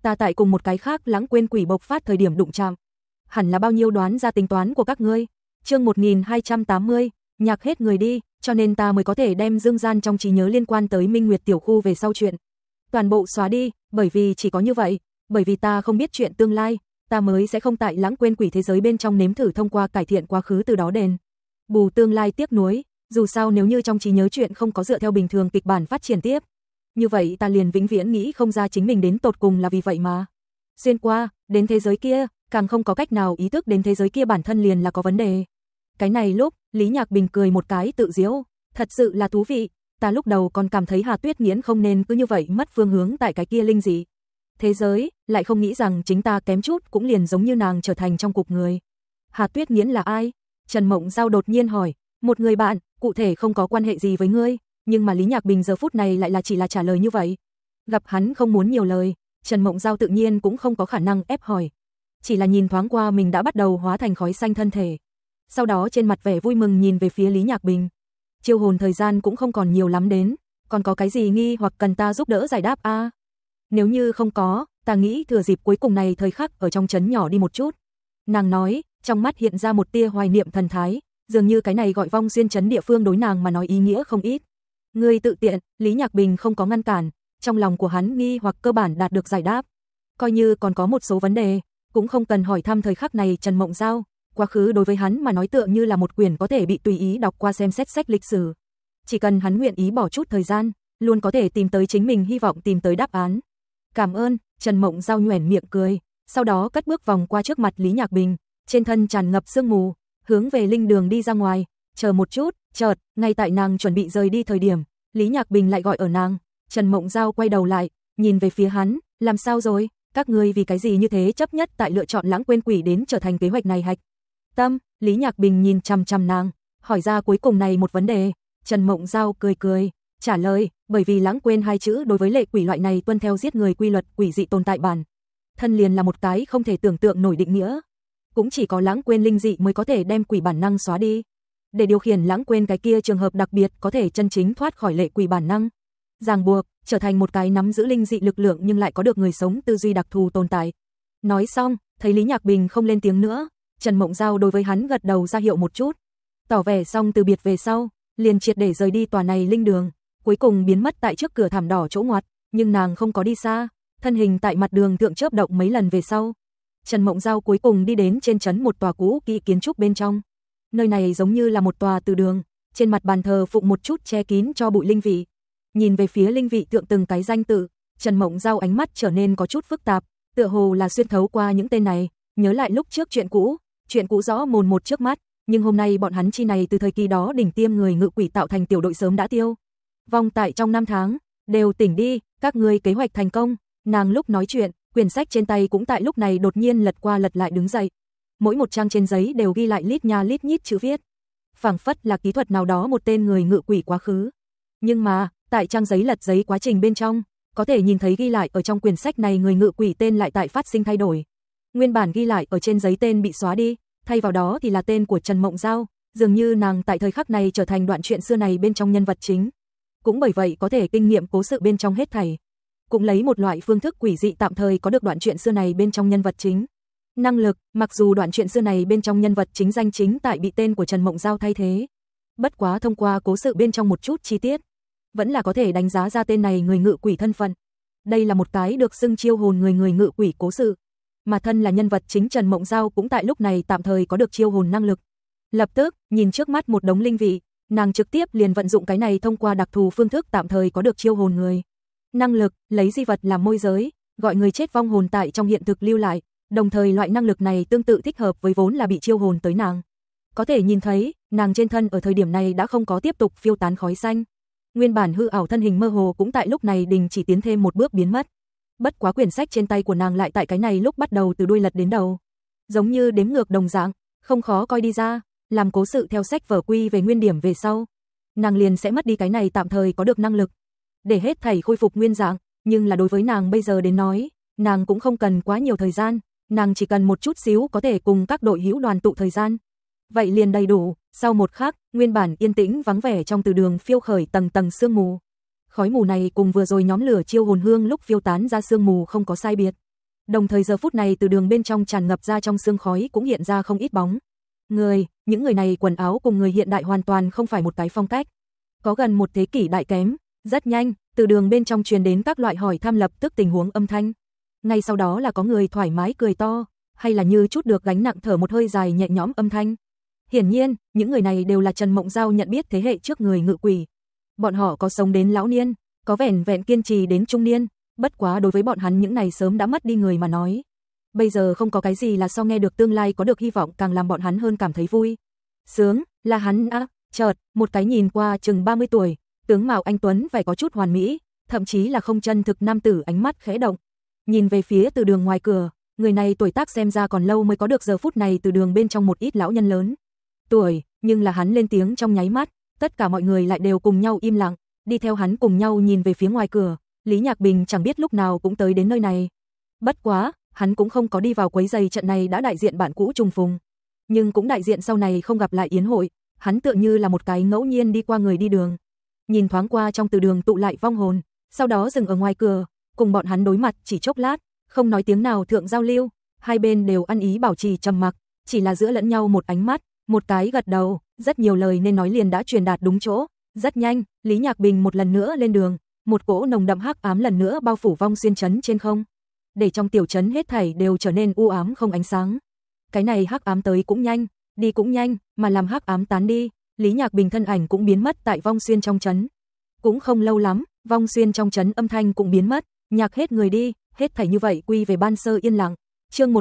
ta tại cùng một cái khác lãng quên quỷ bộc phát thời điểm đụng chạm. Hẳn là bao nhiêu đoán ra tính toán của các ngươi. Chương 1280, nhạc hết người đi, cho nên ta mới có thể đem dương gian trong trí nhớ liên quan tới Minh Nguyệt tiểu khu về sau chuyện toàn bộ xóa đi, bởi vì chỉ có như vậy, bởi vì ta không biết chuyện tương lai, ta mới sẽ không tại lãng quên quỷ thế giới bên trong nếm thử thông qua cải thiện quá khứ từ đó đền bù tương lai tiếc nuối, dù sao nếu như trong trí nhớ chuyện không có dựa theo bình thường kịch bản phát triển tiếp, như vậy ta liền vĩnh viễn nghĩ không ra chính mình đến tột cùng là vì vậy mà xuyên qua đến thế giới kia, càng không có cách nào ý thức đến thế giới kia bản thân liền là có vấn đề. Cái này lúc, Lý Nhạc Bình cười một cái tự giễu, thật sự là thú vị, ta lúc đầu còn cảm thấy Hà Tuyết Nghiễn không nên cứ như vậy mất phương hướng tại cái kia linh dị thế giới, lại không nghĩ rằng chính ta kém chút cũng liền giống như nàng trở thành trong cục người. Hà Tuyết Nghiễn là ai? Trần Mộng Giao đột nhiên hỏi, một người bạn, cụ thể không có quan hệ gì với ngươi, nhưng mà Lý Nhạc Bình giờ phút này lại chỉ là trả lời như vậy. Gặp hắn không muốn nhiều lời, Trần Mộng Giao tự nhiên cũng không có khả năng ép hỏi. Chỉ là nhìn thoáng qua mình đã bắt đầu hóa thành khói xanh thân thể. Sau đó trên mặt vẻ vui mừng nhìn về phía Lý Nhạc Bình. Chiêu hồn thời gian cũng không còn nhiều lắm đến, còn có cái gì nghi hoặc cần ta giúp đỡ giải đáp a? Nếu như không có, ta nghĩ thừa dịp cuối cùng này thời khắc ở trong trấn nhỏ đi một chút. Nàng nói, trong mắt hiện ra một tia hoài niệm thần thái, dường như cái này gọi Vong Xuyên trấn địa phương đối nàng mà nói ý nghĩa không ít. Ngươi tự tiện, Lý Nhạc Bình không có ngăn cản, trong lòng của hắn nghi hoặc cơ bản đạt được giải đáp. Coi như còn có một số vấn đề, cũng không cần hỏi thăm thời khắc này Trần Mộng Giao, quá khứ đối với hắn mà nói tựa như là một quyển có thể bị tùy ý đọc qua xem xét sách lịch sử. Chỉ cần hắn nguyện ý bỏ chút thời gian, luôn có thể tìm tới chính mình hy vọng tìm tới đáp án. Cảm ơn, Trần Mộng Giao nhoẻn miệng cười, sau đó cất bước vòng qua trước mặt Lý Nhạc Bình, trên thân tràn ngập sương mù, hướng về linh đường đi ra ngoài, chờ một chút, chợt, ngay tại nàng chuẩn bị rời đi thời điểm, Lý Nhạc Bình lại gọi ở nàng, Trần Mộng Giao quay đầu lại, nhìn về phía hắn, làm sao rồi, các ngươi vì cái gì như thế chấp nhất tại lựa chọn lãng quên quỷ đến trở thành kế hoạch này hạch tâm, Lý Nhạc Bình nhìn chằm chằm nàng, hỏi ra cuối cùng này một vấn đề, Trần Mộng Giao cười cười, trả lời, bởi vì lãng quên hai chữ đối với lệ quỷ loại này tuân theo giết người quy luật quỷ dị tồn tại bản thân liền là một cái không thể tưởng tượng nổi định nghĩa. Cũng chỉ có lãng quên linh dị mới có thể đem quỷ bản năng xóa đi. Để điều khiển lãng quên cái kia trường hợp đặc biệt có thể chân chính thoát khỏi lệ quỷ bản năng, ràng buộc, trở thành một cái nắm giữ linh dị lực lượng nhưng lại có được người sống tư duy đặc thù tồn tại. Nói xong, thấy Lý Nhạc Bình không lên tiếng nữa, Trần Mộng Giao đối với hắn gật đầu ra hiệu một chút, tỏ vẻ xong từ biệt về sau, liền triệt để rời đi tòa này linh đường, cuối cùng biến mất tại trước cửa thảm đỏ chỗ ngoặt, nhưng nàng không có đi xa, thân hình tại mặt đường thượng chớp động mấy lần về sau. Trần Mộng Giao cuối cùng đi đến trên trấn một tòa cũ kỹ kiến trúc bên trong. Nơi này giống như là một tòa từ đường, trên mặt bàn thờ phụng một chút che kín cho bụi linh vị. Nhìn về phía linh vị tượng từng cái danh tự, Trần Mộng Giao ánh mắt trở nên có chút phức tạp, tựa hồ là xuyên thấu qua những tên này, nhớ lại lúc trước chuyện cũ rõ mồn một trước mắt, nhưng hôm nay bọn hắn chi này từ thời kỳ đó đỉnh tiêm người ngự quỷ tạo thành tiểu đội sớm đã tiêu vong tại trong 5 tháng, đều tỉnh đi, các ngươi kế hoạch thành công. Nàng lúc nói chuyện, quyển sách trên tay cũng tại lúc này đột nhiên lật qua lật lại đứng dậy. Mỗi một trang trên giấy đều ghi lại lít nha lít nhít chữ viết, phảng phất là kỹ thuật nào đó một tên người ngự quỷ quá khứ. Nhưng mà, tại trang giấy lật giấy quá trình bên trong, có thể nhìn thấy ghi lại ở trong quyển sách này người ngự quỷ tên lại tại phát sinh thay đổi. Nguyên bản ghi lại ở trên giấy tên bị xóa đi, thay vào đó thì là tên của Trần Mộng Giao, dường như nàng tại thời khắc này trở thành đoạn truyện xưa này bên trong nhân vật chính. Cũng bởi vậy có thể kinh nghiệm cố sự bên trong hết thảy. Cũng lấy một loại phương thức quỷ dị tạm thời có được đoạn truyện xưa này bên trong nhân vật chính. Năng lực, mặc dù đoạn truyện xưa này bên trong nhân vật chính danh chính tại bị tên của Trần Mộng Giao thay thế. Bất quá thông qua cố sự bên trong một chút chi tiết, vẫn là có thể đánh giá ra tên này người ngự quỷ thân phận. Đây là một cái được xưng chiêu hồn người ngự quỷ cố sự. Mà thân là nhân vật chính Trần Mộng Giao cũng tại lúc này tạm thời có được chiêu hồn năng lực. Lập tức, nhìn trước mắt một đống linh vị, nàng trực tiếp liền vận dụng cái này thông qua đặc thù phương thức tạm thời có được chiêu hồn người. Năng lực, lấy di vật làm môi giới, gọi người chết vong hồn tại trong hiện thực lưu lại, đồng thời loại năng lực này tương tự thích hợp với vốn là bị chiêu hồn tới nàng. Có thể nhìn thấy, nàng trên thân ở thời điểm này đã không có tiếp tục phiêu tán khói xanh. Nguyên bản hư ảo thân hình mơ hồ cũng tại lúc này đình chỉ tiến thêm một bước biến mất. Bất quá quyển sách trên tay của nàng lại tại cái này lúc bắt đầu từ đuôi lật đến đầu. Giống như đếm ngược đồng dạng, không khó coi đi ra, làm cố sự theo sách vở quy về nguyên điểm về sau. Nàng liền sẽ mất đi cái này tạm thời có được năng lực, để hết thảy khôi phục nguyên dạng, nhưng là đối với nàng bây giờ đến nói, nàng cũng không cần quá nhiều thời gian, nàng chỉ cần một chút xíu có thể cùng các đội hữu đoàn tụ thời gian. Vậy liền đầy đủ, sau một khắc, nguyên bản yên tĩnh vắng vẻ trong từ đường phiêu khởi tầng tầng sương mù. Khói mù này cùng vừa rồi nhóm lửa chiêu hồn hương lúc phiêu tán ra sương mù không có sai biệt. Đồng thời giờ phút này từ đường bên trong tràn ngập ra trong sương khói cũng hiện ra không ít bóng người, những người này quần áo cùng người hiện đại hoàn toàn không phải một cái phong cách. Có gần một thế kỷ đại kém, rất nhanh, từ đường bên trong truyền đến các loại hỏi thăm lập tức tình huống âm thanh. Ngay sau đó là có người thoải mái cười to, hay là như chút được gánh nặng thở một hơi dài nhẹ nhõm âm thanh. Hiển nhiên, những người này đều là Trần Mộng Giao nhận biết thế hệ trước người ngự quỷ. Bọn họ có sống đến lão niên, có vẻn vẹn kiên trì đến trung niên, bất quá đối với bọn hắn những này sớm đã mất đi người mà nói. Bây giờ không có cái gì là so nghe được tương lai có được hy vọng càng làm bọn hắn hơn cảm thấy vui. Sướng, là hắn chợt, một cái nhìn qua chừng 30 tuổi, tướng mạo anh tuấn vẻ có chút hoàn mỹ, thậm chí là không chân thực nam tử ánh mắt khẽ động. Nhìn về phía từ đường ngoài cửa, người này tuổi tác xem ra còn lâu mới có được giờ phút này từ đường bên trong một ít lão nhân lớn tuổi, nhưng là hắn lên tiếng trong nháy mắt, tất cả mọi người lại đều cùng nhau im lặng, đi theo hắn cùng nhau nhìn về phía ngoài cửa. Lý Nhạc Bình chẳng biết lúc nào cũng tới đến nơi này. Bất quá, hắn cũng không có đi vào quấy giày trận này đã đại diện bạn cũ trùng phùng, nhưng cũng đại diện sau này không gặp lại yến hội, hắn tựa như là một cái ngẫu nhiên đi qua người đi đường. Nhìn thoáng qua trong từ đường tụ lại vong hồn, sau đó dừng ở ngoài cửa, cùng bọn hắn đối mặt chỉ chốc lát, không nói tiếng nào thượng giao lưu, hai bên đều ăn ý bảo trì trầm mặc, chỉ là giữa lẫn nhau một ánh mắt, một cái gật đầu, rất nhiều lời nên nói liền đã truyền đạt đúng chỗ. Rất nhanh, Lý Nhạc Bình một lần nữa lên đường, một cỗ nồng đậm hắc ám lần nữa bao phủ Vong Xuyên trấn trên không, để trong tiểu trấn hết thảy đều trở nên u ám không ánh sáng. Cái này hắc ám tới cũng nhanh, đi cũng nhanh, mà làm hắc ám tán đi, Lý Nhạc Bình thân ảnh cũng biến mất tại Vong Xuyên trong trấn. Cũng không lâu lắm, Vong Xuyên trong trấn âm thanh cũng biến mất, nhạc hết người đi, hết thảy như vậy quy về ban sơ yên lặng. Chương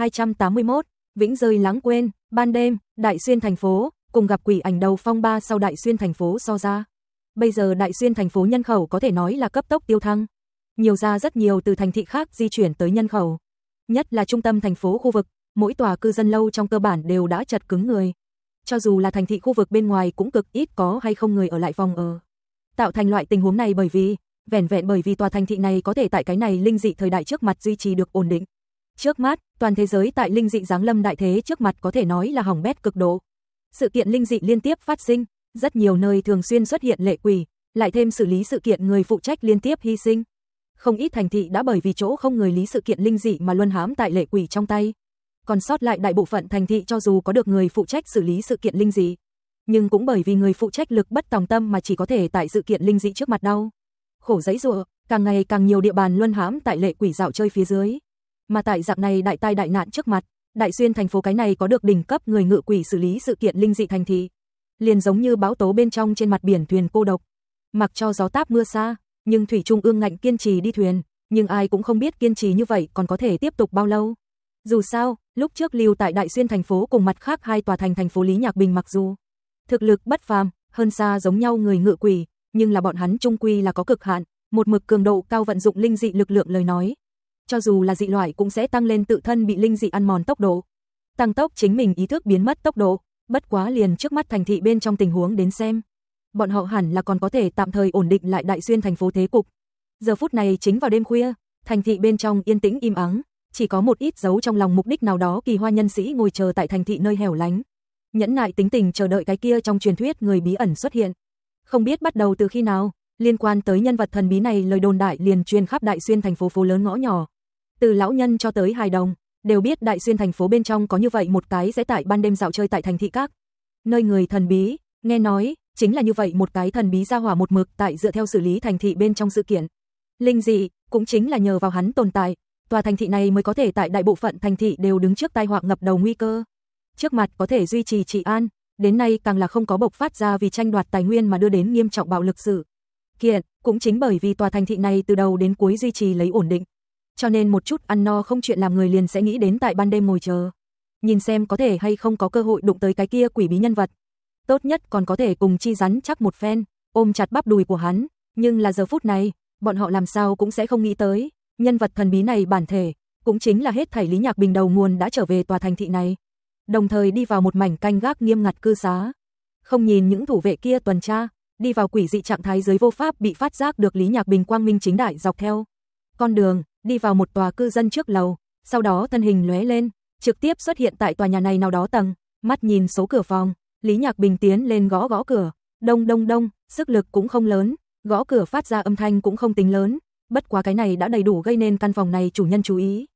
1281, Vĩnh rơi lãng quên. Ban đêm, Đại Xuyên thành phố, cùng gặp quỷ ảnh đầu phong ba sau Đại Xuyên thành phố so ra. Bây giờ Đại Xuyên thành phố nhân khẩu có thể nói là cấp tốc tiêu thăng. Nhiều ra rất nhiều từ thành thị khác di chuyển tới nhân khẩu. Nhất là trung tâm thành phố khu vực, mỗi tòa cư dân lâu trong cơ bản đều đã chật cứng người. Cho dù là thành thị khu vực bên ngoài cũng cực ít có hay không người ở lại phòng ở. Tạo thành loại tình huống này vẻn vẹn bởi vì tòa thành thị này có thể tại cái này linh dị thời đại trước mặt duy trì được ổn định. Trước mắt, toàn thế giới tại linh dị giáng lâm đại thế trước mặt có thể nói là hỏng bét cực độ. Sự kiện linh dị liên tiếp phát sinh, rất nhiều nơi thường xuyên xuất hiện lệ quỷ, lại thêm xử lý sự kiện người phụ trách liên tiếp hy sinh. Không ít thành thị đã bởi vì chỗ không người lý sự kiện linh dị mà luân hãm tại lệ quỷ trong tay. Còn sót lại đại bộ phận thành thị cho dù có được người phụ trách xử lý sự kiện linh dị, nhưng cũng bởi vì người phụ trách lực bất tòng tâm mà chỉ có thể tại sự kiện linh dị trước mặt đau khổ giãy giụa, càng ngày càng nhiều địa bàn luân hãm tại lệ quỷ dạo chơi phía dưới. Mà tại dạng này đại tai đại nạn trước mặt, Đại Xuyên thành phố cái này có được đỉnh cấp người ngự quỷ xử lý sự kiện linh dị thành thị, liền giống như bão tố bên trong trên mặt biển thuyền cô độc. Mặc cho gió táp mưa xa, nhưng thủy trung ương ngạnh kiên trì đi thuyền, nhưng ai cũng không biết kiên trì như vậy còn có thể tiếp tục bao lâu. Dù sao, lúc trước lưu tại Đại Xuyên thành phố cùng mặt khác hai tòa thành phố Lý Nhạc Bình mặc dù thực lực bất phàm, hơn xa giống nhau người ngự quỷ, nhưng là bọn hắn chung quy là có cực hạn, một mực cường độ cao vận dụng linh dị lực lượng lời nói. Cho dù là dị loại cũng sẽ tăng lên tự thân bị linh dị ăn mòn tốc độ, tăng tốc chính mình ý thức biến mất tốc độ, bất quá liền trước mắt thành thị bên trong tình huống đến xem. Bọn họ hẳn là còn có thể tạm thời ổn định lại Đại Xuyên thành phố thế cục. Giờ phút này chính vào đêm khuya, thành thị bên trong yên tĩnh im ắng, chỉ có một ít giấu trong lòng mục đích nào đó kỳ hoa nhân sĩ ngồi chờ tại thành thị nơi hẻo lánh, nhẫn nại tính tình chờ đợi cái kia trong truyền thuyết người bí ẩn xuất hiện. Không biết bắt đầu từ khi nào, liên quan tới nhân vật thần bí này lời đồn đại liền truyền khắp Đại Xuyên thành phố phố lớn ngõ nhỏ. Từ lão nhân cho tới hài đồng, đều biết Đại Xuyên thành phố bên trong có như vậy một cái sẽ tại ban đêm dạo chơi tại thành thị các nơi người thần bí, nghe nói, chính là như vậy một cái thần bí ra hỏa một mực tại dựa theo xử lý thành thị bên trong sự kiện linh dị, cũng chính là nhờ vào hắn tồn tại, tòa thành thị này mới có thể tại đại bộ phận thành thị đều đứng trước tai họa ngập đầu nguy cơ. Trước mặt có thể duy trì trị an, đến nay càng là không có bộc phát ra vì tranh đoạt tài nguyên mà đưa đến nghiêm trọng bạo lực sự kiện, cũng chính bởi vì tòa thành thị này từ đầu đến cuối duy trì lấy ổn định. Cho nên một chút ăn no không chuyện làm người liền sẽ nghĩ đến tại ban đêm ngồi chờ, nhìn xem có thể hay không có cơ hội đụng tới cái kia quỷ bí nhân vật. Tốt nhất còn có thể cùng chi rắn chắc một phen, ôm chặt bắp đùi của hắn, nhưng là giờ phút này, bọn họ làm sao cũng sẽ không nghĩ tới, nhân vật thần bí này bản thể, cũng chính là hết thảy Lý Nhạc Bình đầu nguồn đã trở về tòa thành thị này, đồng thời đi vào một mảnh canh gác nghiêm ngặt cư xá. Không nhìn những thủ vệ kia tuần tra, đi vào quỷ dị trạng thái dưới vô pháp bị phát giác được Lý Nhạc Bình quang minh chính đại dọc theo con đường, đi vào một tòa cư dân trước lầu, sau đó thân hình lóe lên, trực tiếp xuất hiện tại tòa nhà này nào đó tầng, mắt nhìn số cửa phòng, Lý Nhạc Bình tiến lên gõ gõ cửa, đông đông đông, sức lực cũng không lớn, gõ cửa phát ra âm thanh cũng không tính lớn, bất quá cái này đã đầy đủ gây nên căn phòng này chủ nhân chú ý.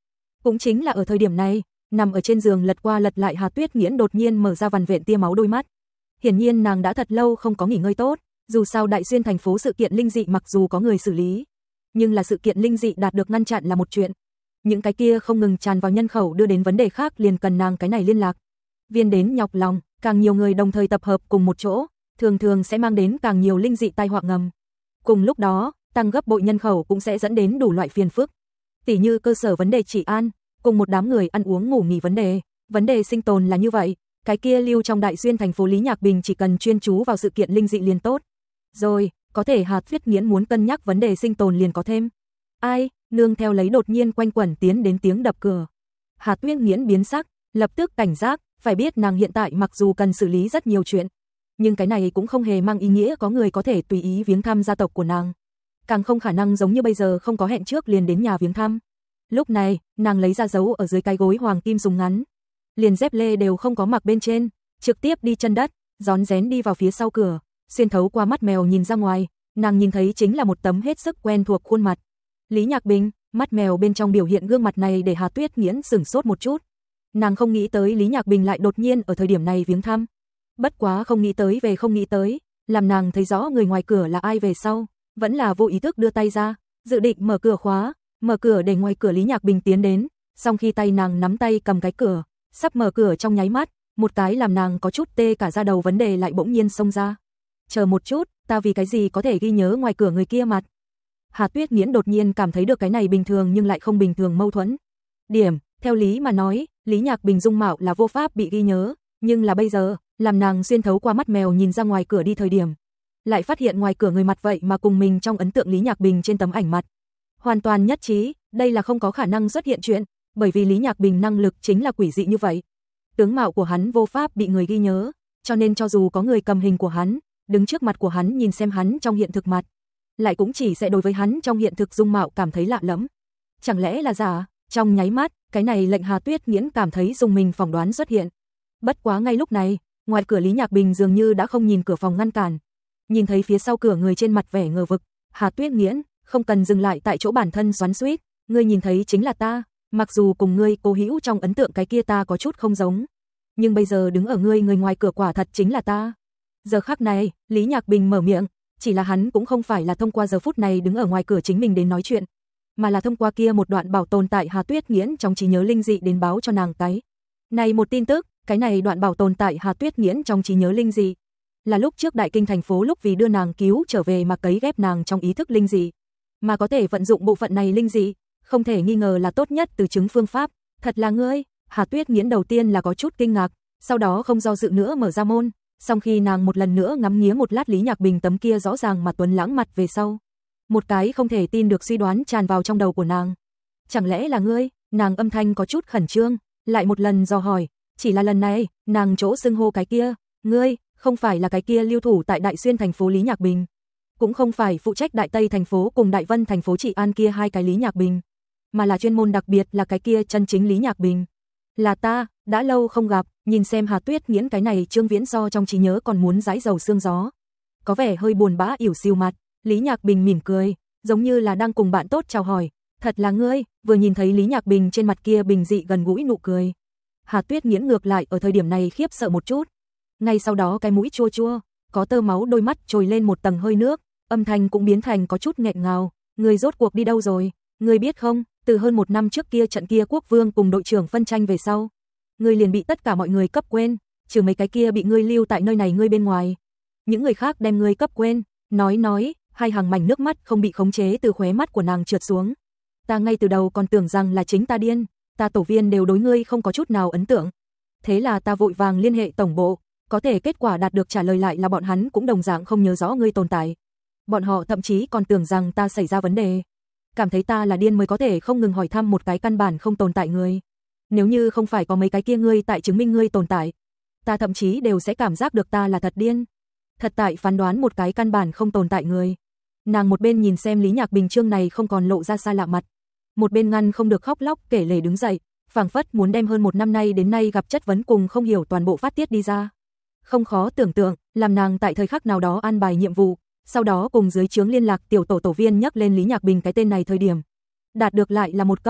Cũng chính là ở thời điểm này, nằm ở trên giường lật qua lật lại Hà Tuyết Nghiễn đột nhiên mở ra vằn vện tia máu đôi mắt. Hiển nhiên nàng đã thật lâu không có nghỉ ngơi tốt, dù sao Đại Xuyên thành phố sự kiện linh dị mặc dù có người xử lý, nhưng là sự kiện linh dị đạt được ngăn chặn là một chuyện. Những cái kia không ngừng tràn vào nhân khẩu đưa đến vấn đề khác liền cần nàng cái này liên lạc. Viên đến nhọc lòng, càng nhiều người đồng thời tập hợp cùng một chỗ, thường thường sẽ mang đến càng nhiều linh dị tai họa ngầm. Cùng lúc đó, tăng gấp bội nhân khẩu cũng sẽ dẫn đến đủ loại phiền phức. Tỉ như cơ sở vấn đề trị an, cùng một đám người ăn uống ngủ nghỉ vấn đề sinh tồn là như vậy, cái kia lưu trong Đại Xuyên thành phố Lý Nhạc Bình chỉ cần chuyên chú vào sự kiện linh dị liền tốt. Rồi, có thể Hà Tuyết Nghiễn muốn cân nhắc vấn đề sinh tồn liền có thêm. Ai, nương theo lấy đột nhiên quanh quẩn tiến đến tiếng đập cửa. Hà Tuyết Nghiễn biến sắc, lập tức cảnh giác, phải biết nàng hiện tại mặc dù cần xử lý rất nhiều chuyện, nhưng cái này cũng không hề mang ý nghĩa có người có thể tùy ý viếng thăm gia tộc của nàng. Càng không khả năng giống như bây giờ không có hẹn trước liền đến nhà viếng thăm. Lúc này, nàng lấy ra giấu ở dưới cái gối hoàng kim dùng ngắn. Liền dép lê đều không có mặc bên trên, trực tiếp đi chân đất, rón rén đi vào phía sau cửa, xuyên thấu qua mắt mèo nhìn ra ngoài, nàng nhìn thấy chính là một tấm hết sức quen thuộc khuôn mặt. Lý Nhạc Bình, mắt mèo bên trong biểu hiện gương mặt này để Hà Tuyết Nghiễn sửng sốt một chút. Nàng không nghĩ tới Lý Nhạc Bình lại đột nhiên ở thời điểm này viếng thăm. Bất quá không nghĩ tới về không nghĩ tới, làm nàng thấy rõ người ngoài cửa là ai về sau, vẫn là vô ý thức đưa tay ra, dự định mở cửa khóa, mở cửa để ngoài cửa Lý Nhạc Bình tiến đến, song khi tay nàng nắm tay cầm cái cửa, sắp mở cửa trong nháy mắt, một cái làm nàng có chút tê cả da đầu vấn đề lại bỗng nhiên xông ra. Chờ một chút, ta vì cái gì có thể ghi nhớ ngoài cửa người kia mặt? Hà Tuyết Nghiễn đột nhiên cảm thấy được cái này bình thường nhưng lại không bình thường mâu thuẫn. Điểm, theo lý mà nói, Lý Nhạc Bình dung mạo là vô pháp bị ghi nhớ, nhưng là bây giờ, làm nàng xuyên thấu qua mắt mèo nhìn ra ngoài cửa đi thời điểm, lại phát hiện ngoài cửa người mặt vậy mà cùng mình trong ấn tượng Lý Nhạc Bình trên tấm ảnh mặt. Hoàn toàn nhất trí, đây là không có khả năng xuất hiện chuyện, bởi vì Lý Nhạc Bình năng lực chính là quỷ dị như vậy. Tướng mạo của hắn vô pháp bị người ghi nhớ, cho nên cho dù có người cầm hình của hắn, đứng trước mặt của hắn nhìn xem hắn trong hiện thực mặt, lại cũng chỉ sẽ đối với hắn trong hiện thực dung mạo cảm thấy lạ lẫm. Chẳng lẽ là giả? Trong nháy mắt, cái này lệnh Hà Tuyết Nghiễn cảm thấy dùng mình phỏng đoán xuất hiện. Bất quá ngay lúc này, ngoài cửa Lý Nhạc Bình dường như đã không nhìn cửa phòng ngăn cản. Nhìn thấy phía sau cửa người trên mặt vẻ ngờ vực, Hà Tuyết Nghiễn, không cần dừng lại tại chỗ bản thân xoắn xuýt, ngươi nhìn thấy chính là ta, mặc dù cùng ngươi cố hữu trong ấn tượng cái kia ta có chút không giống, nhưng bây giờ đứng ở ngươi người ngoài cửa quả thật chính là ta. Giờ khắc này, Lý Nhạc Bình mở miệng, chỉ là hắn cũng không phải là thông qua giờ phút này đứng ở ngoài cửa chính mình đến nói chuyện, mà là thông qua kia một đoạn bảo tồn tại Hà Tuyết Nghiễn trong trí nhớ linh dị đến báo cho nàng cái này một tin tức. Cái này đoạn bảo tồn tại Hà Tuyết Nghiễn trong trí nhớ linh dị, là lúc trước Đại Kinh thành phố lúc vì đưa nàng cứu trở về mà cấy ghép nàng trong ý thức linh dị, mà có thể vận dụng bộ phận này linh dị, không thể nghi ngờ là tốt nhất từ chứng phương pháp. Thật là ngươi? Hà Tuyết Nghiễn đầu tiên là có chút kinh ngạc, sau đó không do dự nữa mở ra môn, song khi nàng một lần nữa ngắm nghía một lát Lý Nhạc Bình tấm kia rõ ràng mà tuấn lãng mặt về sau, một cái không thể tin được suy đoán tràn vào trong đầu của nàng. Chẳng lẽ là ngươi? Nàng âm thanh có chút khẩn trương, lại một lần dò hỏi. Chỉ là lần này, nàng chỗ xưng hô cái kia, ngươi, không phải là cái kia lưu thủ tại Đại Xuyên thành phố Lý Nhạc Bình, cũng không phải phụ trách Đại Tây thành phố cùng Đại Vân thành phố trị an kia hai cái Lý Nhạc Bình, mà là chuyên môn đặc biệt là cái kia chân chính Lý Nhạc Bình. Là ta, đã lâu không gặp, nhìn xem Hà Tuyết Nghiễn cái này Trương Viễn do trong trí nhớ còn muốn dãi dầu xương gió, có vẻ hơi buồn bã ỉu xìu mặt, Lý Nhạc Bình mỉm cười, giống như là đang cùng bạn tốt chào hỏi. Thật là ngươi? Vừa nhìn thấy Lý Nhạc Bình trên mặt kia bình dị gần gũi nụ cười, Hà Tuyết Nghiễn ngược lại ở thời điểm này khiếp sợ một chút. Ngay sau đó cái mũi chua chua, có tơ máu đôi mắt trồi lên một tầng hơi nước, âm thanh cũng biến thành có chút nghẹn ngào. Ngươi rốt cuộc đi đâu rồi? Ngươi biết không, từ hơn 1 năm trước kia trận kia quốc vương cùng đội trưởng phân tranh về sau, ngươi liền bị tất cả mọi người cấp quên, trừ mấy cái kia bị ngươi lưu tại nơi này ngươi bên ngoài. Những người khác đem ngươi cấp quên. Nói, hai hàng mảnh nước mắt không bị khống chế từ khóe mắt của nàng trượt xuống. Ta ngay từ đầu còn tưởng rằng là chính ta điên, ta tổ viên đều đối ngươi không có chút nào ấn tượng. Thế là ta vội vàng liên hệ tổng bộ, có thể kết quả đạt được trả lời lại là bọn hắn cũng đồng dạng không nhớ rõ ngươi tồn tại. Bọn họ thậm chí còn tưởng rằng ta xảy ra vấn đề, cảm thấy ta là điên mới có thể không ngừng hỏi thăm một cái căn bản không tồn tại người. Nếu như không phải có mấy cái kia ngươi tại chứng minh ngươi tồn tại, ta thậm chí đều sẽ cảm giác được ta là thật điên. Thật tại phán đoán một cái căn bản không tồn tại người. Nàng một bên nhìn xem Lý Nhạc Bình trương này không còn lộ ra xa lạ mặt, một bên ngăn không được khóc lóc kể lể đứng dậy, phảng phất muốn đem hơn 1 năm nay đến nay gặp chất vấn cùng không hiểu toàn bộ phát tiết đi ra. Không khó tưởng tượng, làm nàng tại thời khắc nào đó an bài nhiệm vụ, sau đó cùng dưới trướng liên lạc tiểu tổ viên nhắc lên Lý Nhạc Bình cái tên này thời điểm, đạt được lại là một câu,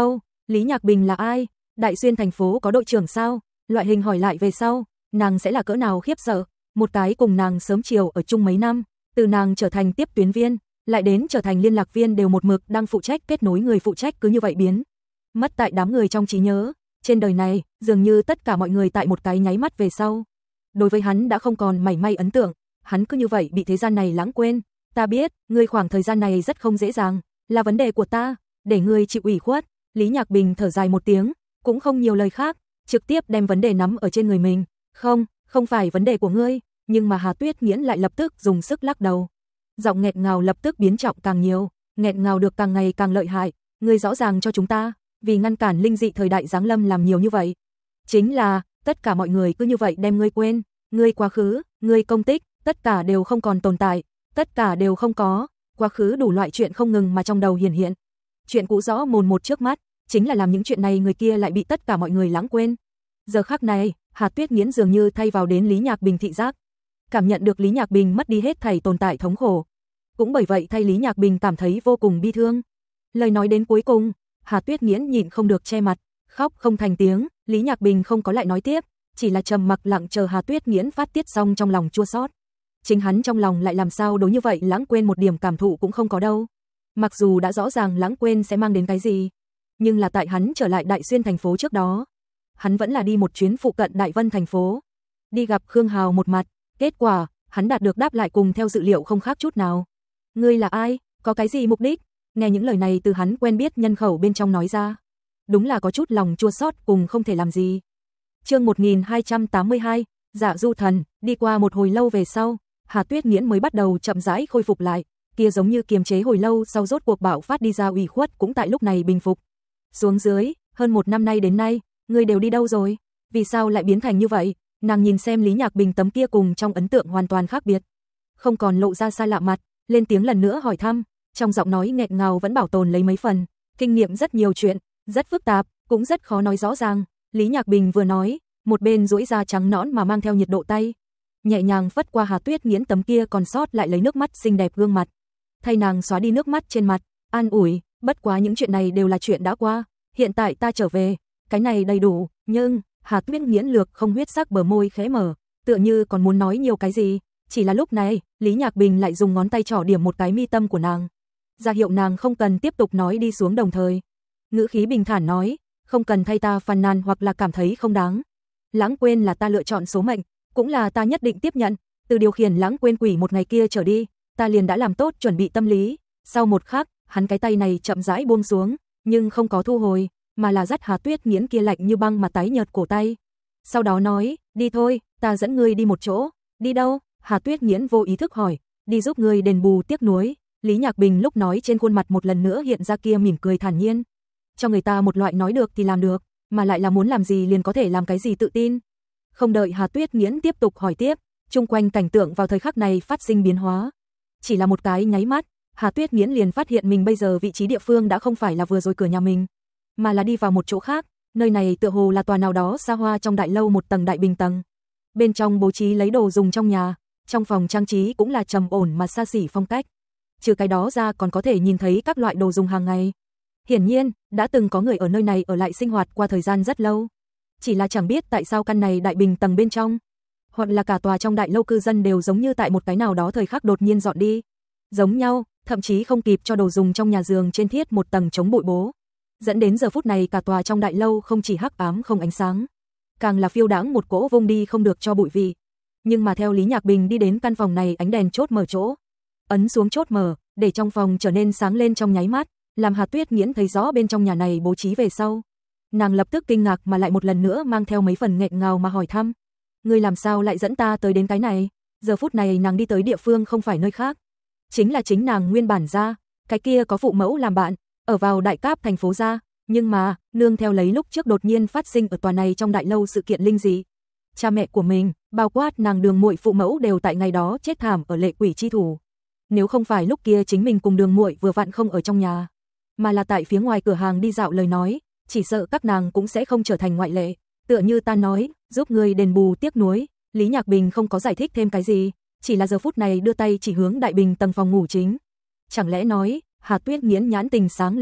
Lý Nhạc Bình là ai? Đại Xuyên thành phố có đội trưởng sao? Loại hình hỏi lại về sau, nàng sẽ là cỡ nào khiếp sợ, một cái cùng nàng sớm chiều ở chung mấy năm, từ nàng trở thành tiếp tuyến viên, lại đến trở thành liên lạc viên đều một mực đang phụ trách kết nối người phụ trách cứ như vậy biến mất tại đám người trong trí nhớ. Trên đời này, dường như tất cả mọi người tại một cái nháy mắt về sau, đối với hắn đã không còn mảy may ấn tượng, hắn cứ như vậy bị thế gian này lãng quên. Ta biết, ngươi khoảng thời gian này rất không dễ dàng, là vấn đề của ta, để ngươi chịu ủy khuất. Lý Nhạc Bình thở dài một tiếng, cũng không nhiều lời khác, trực tiếp đem vấn đề nắm ở trên người mình. Không phải vấn đề của ngươi, nhưng mà Hà Tuyết Nghiễn lại lập tức dùng sức lắc đầu. Giọng nghẹn ngào lập tức biến trọng càng nhiều, nghẹn ngào được càng ngày càng lợi hại, ngươi rõ ràng cho chúng ta, vì ngăn cản linh dị thời đại giáng lâm làm nhiều như vậy. Chính là, tất cả mọi người cứ như vậy đem ngươi quên, ngươi quá khứ, ngươi công tích, tất cả đều không còn tồn tại, tất cả đều không có, quá khứ đủ loại chuyện không ngừng mà trong đầu hiển hiện. Chuyện cũ rõ mồn một trước mắt, chính là làm những chuyện này người kia lại bị tất cả mọi người lãng quên. Giờ khắc này, Hà Tuyết Nghiễn dường như thay vào đến Lý Nhạc Bình thị giác, cảm nhận được Lý Nhạc Bình mất đi hết thảy tồn tại thống khổ. Cũng bởi vậy thay Lý Nhạc Bình cảm thấy vô cùng bi thương. Lời nói đến cuối cùng, Hà Tuyết Nghiễn nhịn không được che mặt, khóc không thành tiếng. Lý Nhạc Bình không có lại nói tiếp, chỉ là trầm mặc lặng chờ Hà Tuyết Nghiễn phát tiết xong trong lòng chua xót. Chính hắn trong lòng lại làm sao đối như vậy lãng quên một điểm cảm thụ cũng không có đâu. Mặc dù đã rõ ràng lãng quên sẽ mang đến cái gì, nhưng là tại hắn trở lại Đại Xuyên thành phố trước đó, hắn vẫn là đi một chuyến phụ cận Đại Vân thành phố, đi gặp Khương Hào một mặt. Kết quả, hắn đạt được đáp lại cùng theo dự liệu không khác chút nào. Ngươi là ai? Có cái gì mục đích? Nghe những lời này từ hắn quen biết nhân khẩu bên trong nói ra, đúng là có chút lòng chua xót cùng không thể làm gì. Chương 1282, Dạ Du Thần. Đi qua một hồi lâu về sau, Hà Tuyết Nghiễn mới bắt đầu chậm rãi khôi phục lại, kia giống như kiềm chế hồi lâu sau rốt cuộc bạo phát đi ra ủy khuất cũng tại lúc này bình phục. Xuống dưới, hơn một năm nay đến nay, ngươi đều đi đâu rồi? Vì sao lại biến thành như vậy? Nàng nhìn xem Lý Nhạc Bình tấm kia cùng trong ấn tượng hoàn toàn khác biệt, không còn lộ ra xa lạ mặt, lên tiếng lần nữa hỏi thăm, trong giọng nói nghẹn ngào vẫn bảo tồn lấy mấy phần kinh nghiệm. Rất nhiều chuyện, rất phức tạp, cũng rất khó nói rõ ràng. Lý Nhạc Bình vừa nói, một bên duỗi ra trắng nõn mà mang theo nhiệt độ tay, nhẹ nhàng phất qua Hà Tuyết Nghiễn tấm kia còn sót lại lấy nước mắt xinh đẹp gương mặt, thay nàng xóa đi nước mắt trên mặt, an ủi, bất quá những chuyện này đều là chuyện đã qua, hiện tại ta trở về, cái này đầy đủ. Nhưng Hà Tuyết Nghiễn lược không huyết sắc bờ môi khẽ mở, tựa như còn muốn nói nhiều cái gì, chỉ là lúc này, Lý Nhạc Bình lại dùng ngón tay trỏ điểm một cái mi tâm của nàng, ra hiệu nàng không cần tiếp tục nói đi xuống, đồng thời ngữ khí bình thản nói, không cần thay ta phàn nàn hoặc là cảm thấy không đáng. Lãng quên là ta lựa chọn số mệnh, cũng là ta nhất định tiếp nhận, từ điều khiển lãng quên quỷ một ngày kia trở đi, ta liền đã làm tốt chuẩn bị tâm lý. Sau một khắc, hắn cái tay này chậm rãi buông xuống, nhưng không có thu hồi, mà là dắt Hà Tuyết Nghiễn kia lạnh như băng mà tái nhợt cổ tay. Sau đó nói, đi thôi, ta dẫn ngươi đi một chỗ. Đi đâu? Hà Tuyết Nghiễn vô ý thức hỏi. Đi giúp ngươi đền bù tiếc nuối. Lý Nhạc Bình lúc nói trên khuôn mặt một lần nữa hiện ra kia mỉm cười thản nhiên, cho người ta một loại nói được thì làm được, mà lại là muốn làm gì liền có thể làm cái gì tự tin. Không đợi Hà Tuyết Nghiễn tiếp tục hỏi tiếp, chung quanh cảnh tượng vào thời khắc này phát sinh biến hóa. Chỉ là một cái nháy mắt, Hà Tuyết Nghiễn liền phát hiện mình bây giờ vị trí địa phương đã không phải là vừa rồi cửa nhà mình, mà là đi vào một chỗ khác. Nơi này tựa hồ là tòa nào đó xa hoa trong đại lâu một tầng đại bình tầng. Bên trong bố trí lấy đồ dùng trong nhà, trong phòng trang trí cũng là trầm ổn mà xa xỉ phong cách. Trừ cái đó ra còn có thể nhìn thấy các loại đồ dùng hàng ngày. Hiển nhiên, đã từng có người ở nơi này ở lại sinh hoạt qua thời gian rất lâu. Chỉ là chẳng biết tại sao căn này đại bình tầng bên trong, hoặc là cả tòa trong đại lâu cư dân đều giống như tại một cái nào đó thời khắc đột nhiên dọn đi. Giống nhau, thậm chí không kịp cho đồ dùng trong nhà giường trên thiết một tầng chống bụi bố. Dẫn đến giờ phút này cả tòa trong đại lâu không chỉ hắc ám không ánh sáng, càng là phiêu đãng một cỗ vung đi không được cho bụi vị. Nhưng mà theo Lý Nhạc Bình đi đến căn phòng này, ánh đèn chốt mở chỗ, ấn xuống chốt mở, để trong phòng trở nên sáng lên trong nháy mắt, làm Hà Tuyết Nghiễn thấy rõ bên trong nhà này bố trí về sau. Nàng lập tức kinh ngạc mà lại một lần nữa mang theo mấy phần nghẹn ngào mà hỏi thăm. Ngươi làm sao lại dẫn ta tới đến cái này? Giờ phút này nàng đi tới địa phương không phải nơi khác, chính là chính nàng nguyên bản gia, cái kia có phụ mẫu làm bạn, ở vào Đại Cáp thành phố gia, nhưng mà, nương theo lấy lúc trước đột nhiên phát sinh ở tòa này trong đại lâu sự kiện linh dị. Cha mẹ của mình, bao quát nàng Đường muội phụ mẫu đều tại ngày đó chết thảm ở lệ quỷ chi thủ. Nếu không phải lúc kia chính mình cùng Đường muội vừa vặn không ở trong nhà, mà là tại phía ngoài cửa hàng đi dạo lời nói, chỉ sợ các nàng cũng sẽ không trở thành ngoại lệ. Tựa như ta nói, giúp người đền bù tiếc nuối. Lý Nhạc Bình không có giải thích thêm cái gì, chỉ là giờ phút này đưa tay chỉ hướng đại bình tầng phòng ngủ chính. Chẳng lẽ nói, Hà Tuyết Nghiễn nhãn tình sáng lên,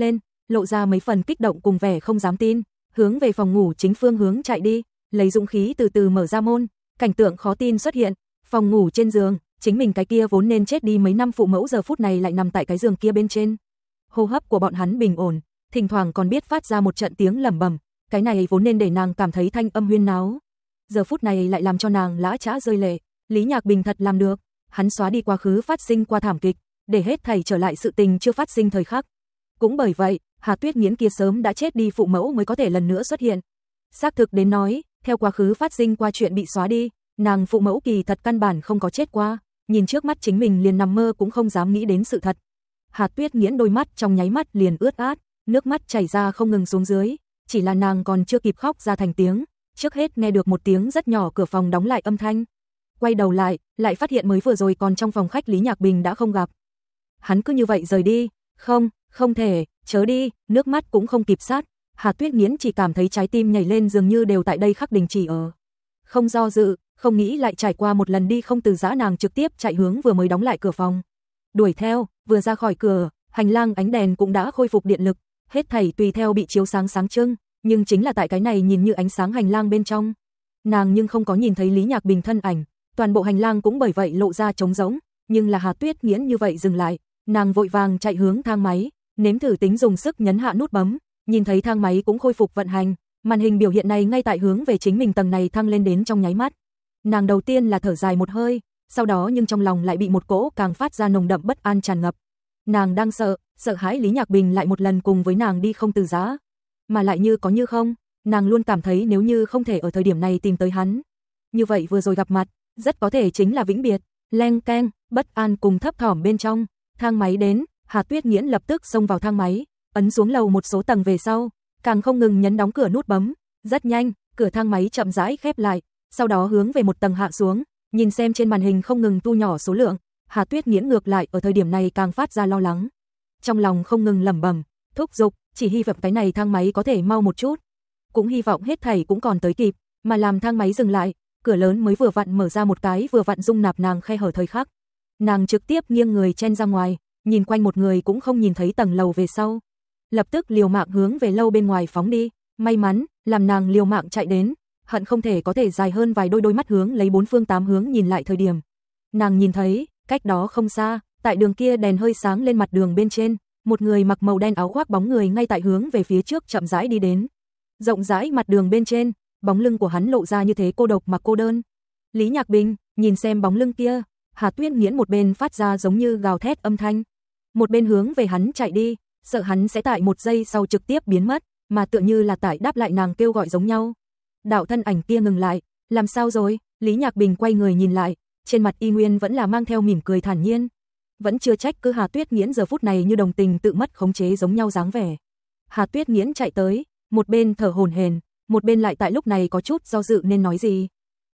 lộ ra mấy phần kích động cùng vẻ không dám tin, hướng về phòng ngủ chính phương hướng chạy đi, lấy dũng khí từ từ mở ra môn, cảnh tượng khó tin xuất hiện, phòng ngủ trên giường, chính mình cái kia vốn nên chết đi mấy năm phụ mẫu giờ phút này lại nằm tại cái giường kia bên trên. Hô hấp của bọn hắn bình ổn, thỉnh thoảng còn biết phát ra một trận tiếng lẩm bẩm, cái này vốn nên để nàng cảm thấy thanh âm huyên náo, giờ phút này lại làm cho nàng lã chã rơi lệ. Lý Nhạc Bình thật làm được, hắn xóa đi quá khứ phát sinh qua thảm kịch, để hết thảy trở lại sự tình chưa phát sinh thời khắc. Cũng bởi vậy, Hà Tuyết Nghiễn kia sớm đã chết đi phụ mẫu mới có thể lần nữa xuất hiện. Xác thực đến nói, theo quá khứ phát sinh qua chuyện bị xóa đi, nàng phụ mẫu kỳ thật căn bản không có chết qua, nhìn trước mắt chính mình liền nằm mơ cũng không dám nghĩ đến sự thật. Hà Tuyết Nghiễn đôi mắt trong nháy mắt liền ướt át, nước mắt chảy ra không ngừng xuống dưới, chỉ là nàng còn chưa kịp khóc ra thành tiếng, trước hết nghe được một tiếng rất nhỏ cửa phòng đóng lại âm thanh. Quay đầu lại phát hiện mới vừa rồi còn trong phòng khách Lý Nhạc Bình đã không gặp. Hắn cứ như vậy rời đi, không thể, chớ đi, nước mắt cũng không kịp sát. Hà Tuyết Nghiễn chỉ cảm thấy trái tim nhảy lên dường như đều tại đây khắc đình chỉ ở. Không do dự, không nghĩ lại trải qua một lần đi không từ giã, nàng trực tiếp chạy hướng vừa mới đóng lại cửa phòng. Đuổi theo, vừa ra khỏi cửa, hành lang ánh đèn cũng đã khôi phục điện lực, hết thảy tùy theo bị chiếu sáng sáng trưng, nhưng chính là tại cái này nhìn như ánh sáng hành lang bên trong, nàng nhưng không có nhìn thấy Lý Nhạc Bình thân ảnh, toàn bộ hành lang cũng bởi vậy lộ ra trống rỗng, nhưng là Hà Tuyết Nghiễn như vậy dừng lại, nàng vội vàng chạy hướng thang máy, nếm thử tính dùng sức nhấn hạ nút bấm, nhìn thấy thang máy cũng khôi phục vận hành, màn hình biểu hiện này ngay tại hướng về chính mình tầng này thăng lên đến trong nháy mắt. Nàng đầu tiên là thở dài một hơi, sau đó nhưng trong lòng lại bị một cỗ càng phát ra nồng đậm bất an tràn ngập. Nàng đang sợ hãi Lý Nhạc Bình lại một lần cùng với nàng đi không từ giã, mà lại như có như không, nàng luôn cảm thấy nếu như không thể ở thời điểm này tìm tới hắn, như vậy vừa rồi gặp mặt, rất có thể chính là vĩnh biệt. Leng keng, bất an cùng thấp thỏm bên trong, thang máy đến, Hà Tuyết Nghiễn lập tức xông vào thang máy, ấn xuống lầu một số tầng về sau, càng không ngừng nhấn đóng cửa nút bấm, rất nhanh, cửa thang máy chậm rãi khép lại, sau đó hướng về một tầng hạ xuống, nhìn xem trên màn hình không ngừng thu nhỏ số lượng, Hà Tuyết Nghiễn ngược lại ở thời điểm này càng phát ra lo lắng. Trong lòng không ngừng lẩm bẩm, thúc giục, chỉ hy vọng cái này thang máy có thể mau một chút. Cũng hy vọng hết thảy cũng còn tới kịp, mà làm thang máy dừng lại, cửa lớn mới vừa vặn mở ra một cái vừa vặn dung nạp nàng khe hở thời khắc. Nàng trực tiếp nghiêng người chen ra ngoài, nhìn quanh một người cũng không nhìn thấy tầng lầu về sau. Lập tức liều mạng hướng về lâu bên ngoài phóng đi, may mắn, làm nàng liều mạng chạy đến, hận không thể có thể dài hơn vài đôi mắt hướng lấy bốn phương tám hướng nhìn lại thời điểm. Nàng nhìn thấy, cách đó không xa, tại đường kia đèn hơi sáng lên mặt đường bên trên, một người mặc màu đen áo khoác bóng người ngay tại hướng về phía trước chậm rãi đi đến. Rộng rãi mặt đường bên trên, bóng lưng của hắn lộ ra như thế cô độc mà cô đơn. Lý Nhạc Bình, nhìn xem bóng lưng kia, Hà Tuyết Nghiễn một bên phát ra giống như gào thét âm thanh, một bên hướng về hắn chạy đi, sợ hắn sẽ tại một giây sau trực tiếp biến mất, mà tựa như là tại đáp lại nàng kêu gọi giống nhau. Đạo thân ảnh kia ngừng lại, làm sao rồi? Lý Nhạc Bình quay người nhìn lại, trên mặt y nguyên vẫn là mang theo mỉm cười thản nhiên. Vẫn chưa trách cứ Hà Tuyết Nghiễn giờ phút này như đồng tình tự mất khống chế giống nhau dáng vẻ. Hà Tuyết Nghiễn chạy tới, một bên thở hổn hển, một bên lại tại lúc này có chút do dự nên nói gì.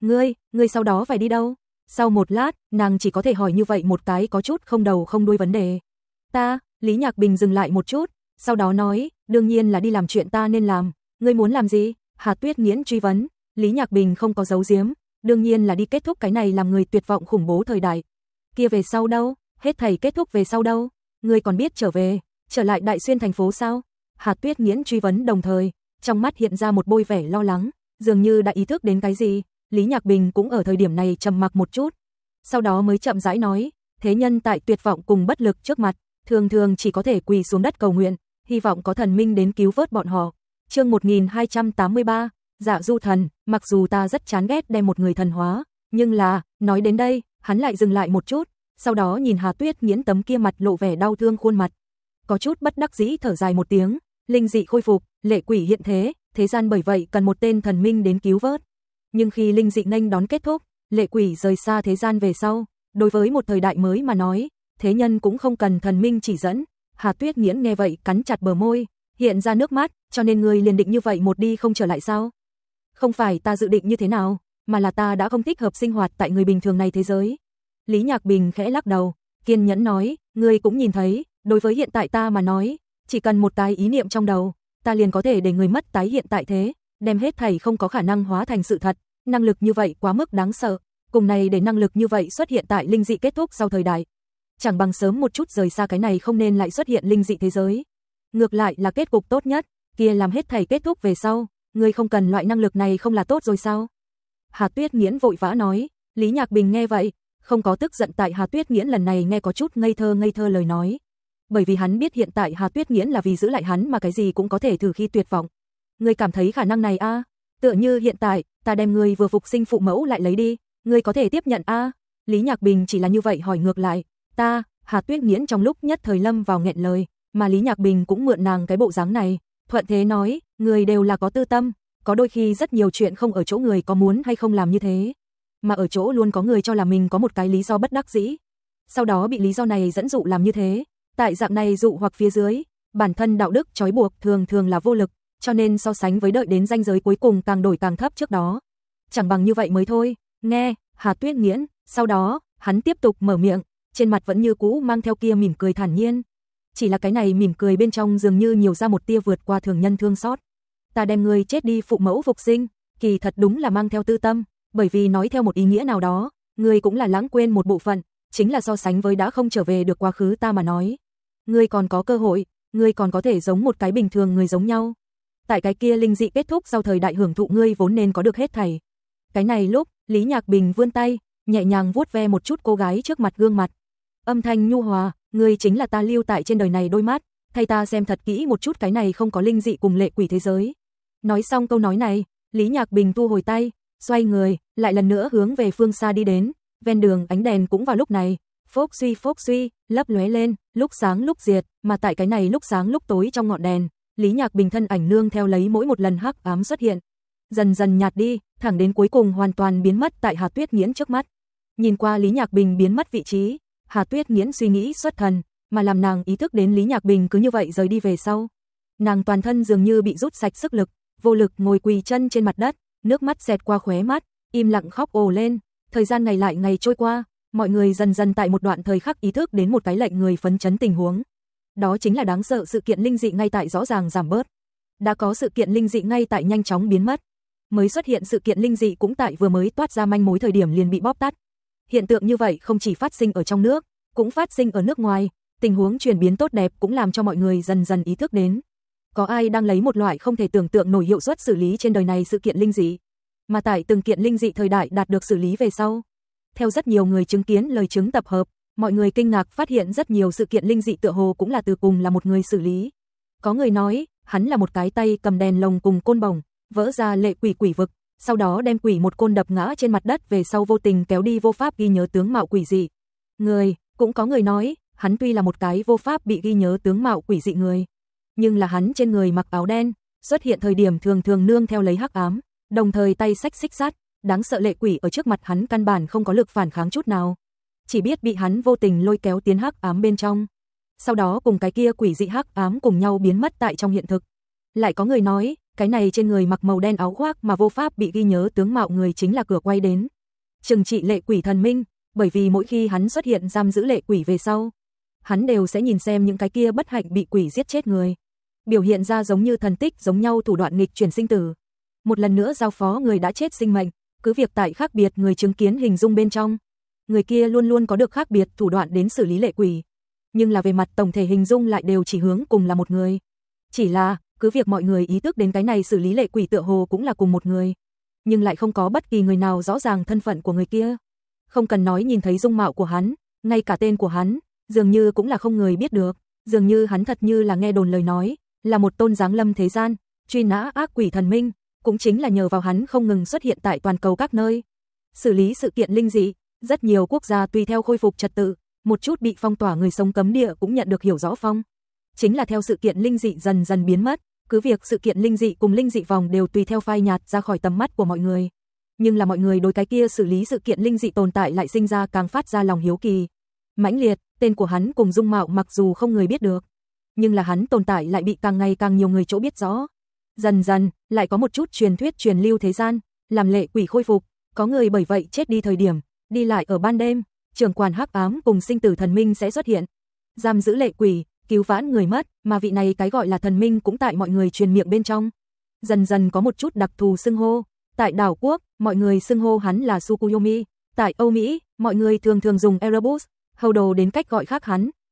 Ngươi sau đó phải đi đâu? Sau một lát, nàng chỉ có thể hỏi như vậy một cái có chút không đầu không đuôi vấn đề. Lý Nhạc Bình dừng lại một chút, sau đó nói, đương nhiên là đi làm chuyện ta nên làm. Ngươi muốn làm gì? Hà Tuyết Nghiễn truy vấn. Lý Nhạc Bình không có giấu giếm, đương nhiên là đi kết thúc cái này làm người tuyệt vọng khủng bố thời đại. Kia về sau đâu? Hết thảy kết thúc về sau đâu? Ngươi còn biết trở lại Đại Xuyên thành phố sao? Hà Tuyết Nghiễn truy vấn đồng thời, trong mắt hiện ra một bôi vẻ lo lắng, dường như đã ý thức đến cái gì. Lý Nhạc Bình cũng ở thời điểm này trầm mặc một chút, sau đó mới chậm rãi nói, thế nhân tại tuyệt vọng cùng bất lực trước mặt, thường thường chỉ có thể quỳ xuống đất cầu nguyện, hy vọng có thần minh đến cứu vớt bọn họ. Chương 1283, Dạ Du Thần, mặc dù ta rất chán ghét đem một người thần hóa, nhưng là, nói đến đây, hắn lại dừng lại một chút, sau đó nhìn Hà Tuyết Nghiễn tấm kia mặt lộ vẻ đau thương khuôn mặt, có chút bất đắc dĩ thở dài một tiếng, linh dị khôi phục, lệ quỷ hiện thế, thế gian bởi vậy cần một tên thần minh đến cứu vớt. Nhưng khi linh dị nghênh đón kết thúc, lệ quỷ rời xa thế gian về sau, đối với một thời đại mới mà nói, thế nhân cũng không cần thần minh chỉ dẫn. Hà Tuyết Nghiễn nghe vậy cắn chặt bờ môi, hiện ra nước mắt, cho nên ngươi liền định như vậy một đi không trở lại sao? Không phải ta dự định như thế nào, mà là ta đã không thích hợp sinh hoạt tại người bình thường này thế giới. Lý Nhạc Bình khẽ lắc đầu, kiên nhẫn nói, ngươi cũng nhìn thấy, đối với hiện tại ta mà nói, chỉ cần một cái ý niệm trong đầu, ta liền có thể để người mất tái hiện tại thế, đem hết thảy không có khả năng hóa thành sự thật. Năng lực như vậy quá mức đáng sợ, cùng này để năng lực như vậy xuất hiện tại linh dị kết thúc sau thời đại, chẳng bằng sớm một chút rời xa cái này không nên lại xuất hiện linh dị thế giới. ngược lại là kết cục tốt nhất, kia làm hết thảy kết thúc về sau, ngươi không cần loại năng lực này không là tốt rồi sao? Hà Tuyết Nghiễn vội vã nói. Lý Nhạc Bình nghe vậy, không có tức giận tại Hà Tuyết Nghiễn lần này nghe có chút ngây thơ lời nói. Bởi vì hắn biết hiện tại Hà Tuyết Nghiễn là vì giữ lại hắn mà cái gì cũng có thể thử khi tuyệt vọng. Ngươi cảm thấy khả năng này a? Tựa như hiện tại, ta đem ngươi vừa phục sinh phụ mẫu lại lấy đi, ngươi có thể tiếp nhận a? Lý Nhạc Bình chỉ là như vậy hỏi ngược lại. Ta, Hà Tuyết Nghiễn trong lúc nhất thời lâm vào nghẹn lời, mà Lý Nhạc Bình cũng mượn nàng cái bộ dáng này, thuận thế nói, người đều là có tư tâm, có đôi khi rất nhiều chuyện không ở chỗ người có muốn hay không làm như thế, mà ở chỗ luôn có người cho là mình có một cái lý do bất đắc dĩ, sau đó bị lý do này dẫn dụ làm như thế, tại dạng này dụ hoặc phía dưới, bản thân đạo đức trói buộc thường là vô lực, cho nên so sánh với đợi đến ranh giới cuối cùng càng đổi càng thấp trước đó, chẳng bằng như vậy mới thôi. Nghe Hà Tuyết Nghiễn, sau đó, hắn tiếp tục mở miệng, trên mặt vẫn như cũ mang theo kia mỉm cười thản nhiên. Chỉ là cái này mỉm cười bên trong dường như nhiều ra một tia vượt qua thường nhân thương xót. Ta đem ngươi chết đi phụ mẫu phục sinh, kỳ thật đúng là mang theo tư tâm, bởi vì nói theo một ý nghĩa nào đó, ngươi cũng là lãng quên một bộ phận, chính là so sánh với đã không trở về được quá khứ ta mà nói. Ngươi còn có cơ hội, ngươi còn có thể giống một cái bình thường người giống nhau. Tại cái kia linh dị kết thúc sau thời đại hưởng thụ ngươi vốn nên có được hết thảy. Cái này lúc, Lý Nhạc Bình vươn tay, nhẹ nhàng vuốt ve một chút cô gái trước mặt gương mặt. Âm thanh nhu hòa, ngươi chính là ta lưu tại trên đời này đôi mắt, thay ta xem thật kỹ một chút cái này không có linh dị cùng lệ quỷ thế giới. Nói xong câu nói này, Lý Nhạc Bình thu hồi tay, xoay người, lại lần nữa hướng về phương xa đi đến, ven đường ánh đèn cũng vào lúc này, phốc suy, lấp lóe lên, lúc sáng lúc diệt, mà tại cái này lúc sáng lúc tối trong ngọn đèn, Lý Nhạc Bình thân ảnh nương theo lấy mỗi một lần hắc ám xuất hiện, dần dần nhạt đi, thẳng đến cuối cùng hoàn toàn biến mất tại Hà Tuyết Nghiễn trước mắt. Nhìn qua Lý Nhạc Bình biến mất vị trí, Hà Tuyết Nghiễn suy nghĩ xuất thần, mà làm nàng ý thức đến Lý Nhạc Bình cứ như vậy rời đi về sau. Nàng toàn thân dường như bị rút sạch sức lực, vô lực ngồi quỳ chân trên mặt đất, nước mắt xẹt qua khóe mắt, im lặng khóc ồ lên. Thời gian ngày lại ngày trôi qua, mọi người dần dần tại một đoạn thời khắc ý thức đến một cái lệnh người phấn chấn tình huống. Đó chính là đáng sợ sự kiện linh dị ngay tại rõ ràng giảm bớt. Đã có sự kiện linh dị ngay tại nhanh chóng biến mất. Mới xuất hiện sự kiện linh dị cũng tại vừa mới toát ra manh mối thời điểm liền bị bóp tắt. Hiện tượng như vậy không chỉ phát sinh ở trong nước, cũng phát sinh ở nước ngoài, tình huống chuyển biến tốt đẹp cũng làm cho mọi người dần dần ý thức đến. Có ai đang lấy một loại không thể tưởng tượng nổi hiệu suất xử lý trên đời này sự kiện linh dị, mà tại từng kiện linh dị thời đại đạt được xử lý về sau. Theo rất nhiều người chứng kiến lời chứng tập hợp, mọi người kinh ngạc phát hiện rất nhiều sự kiện linh dị tựa hồ cũng là từ cùng là một người xử lý. Có người nói, hắn là một cái tay cầm đèn lồng cùng côn bổng, vỡ ra lệ quỷ quỷ vực, sau đó đem quỷ một côn đập ngã trên mặt đất về sau vô tình kéo đi vô pháp ghi nhớ tướng mạo quỷ dị. Cũng có người nói, hắn tuy là một cái vô pháp bị ghi nhớ tướng mạo quỷ dị người, nhưng là hắn trên người mặc áo đen, xuất hiện thời điểm thường nương theo lấy hắc ám, đồng thời tay xách xích sắt, đáng sợ lệ quỷ ở trước mặt hắn căn bản không có lực phản kháng chút nào, chỉ biết bị hắn vô tình lôi kéo tiến hắc ám bên trong. Sau đó cùng cái kia quỷ dị hắc ám cùng nhau biến mất tại trong hiện thực. Lại có người nói, cái này trên người mặc màu đen áo khoác mà vô pháp bị ghi nhớ tướng mạo người chính là cửa quay đến trừng trị lệ quỷ thần minh, bởi vì mỗi khi hắn xuất hiện giam giữ lệ quỷ về sau, hắn đều sẽ nhìn xem những cái kia bất hạnh bị quỷ giết chết người, biểu hiện ra giống như thần tích giống nhau thủ đoạn nghịch chuyển sinh tử. Một lần nữa giao phó người đã chết sinh mệnh, cứ việc tại khác biệt người chứng kiến hình dung bên trong, người kia luôn luôn có được khác biệt thủ đoạn đến xử lý lệ quỷ, nhưng là về mặt tổng thể hình dung lại đều chỉ hướng cùng là một người. Chỉ là, cứ việc mọi người ý thức đến cái này xử lý lệ quỷ tựa hồ cũng là cùng một người, nhưng lại không có bất kỳ người nào rõ ràng thân phận của người kia. Không cần nói nhìn thấy dung mạo của hắn, ngay cả tên của hắn, dường như cũng là không người biết được, dường như hắn thật như là nghe đồn lời nói, là một tôn giáng lâm thế gian, truy nã ác quỷ thần minh, cũng chính là nhờ vào hắn không ngừng xuất hiện tại toàn cầu các nơi. Xử lý sự kiện linh dị, rất nhiều quốc gia tùy theo khôi phục trật tự, một chút bị phong tỏa người sống cấm địa cũng nhận được hiểu rõ phong. Chính là theo sự kiện linh dị dần dần biến mất, cứ việc sự kiện linh dị cùng linh dị vòng đều tùy theo phai nhạt ra khỏi tầm mắt của mọi người, nhưng là mọi người đối cái kia xử lý sự kiện linh dị tồn tại lại sinh ra càng phát ra lòng hiếu kỳ mãnh liệt. Tên của hắn cùng dung mạo mặc dù không người biết được, nhưng là hắn tồn tại lại bị càng ngày càng nhiều người chỗ biết rõ. Dần dần lại có một chút truyền thuyết truyền lưu thế gian, làm lệ quỷ khôi phục, có người bởi vậy chết đi thời điểm đi lại ở ban đêm, trưởng quản hắc ám cùng sinh tử thần minh sẽ xuất hiện, giam giữ lệ quỷ, cứu vãn người mất, mà vị này cái gọi là thần minh cũng tại mọi người truyền miệng bên trong. Dần dần có một chút đặc thù xưng hô, tại đảo quốc, mọi người xưng hô hắn là Tsukuyomi, tại Âu Mỹ, mọi người thường dùng Erebus, hầu đồ đến cách gọi khác hắn,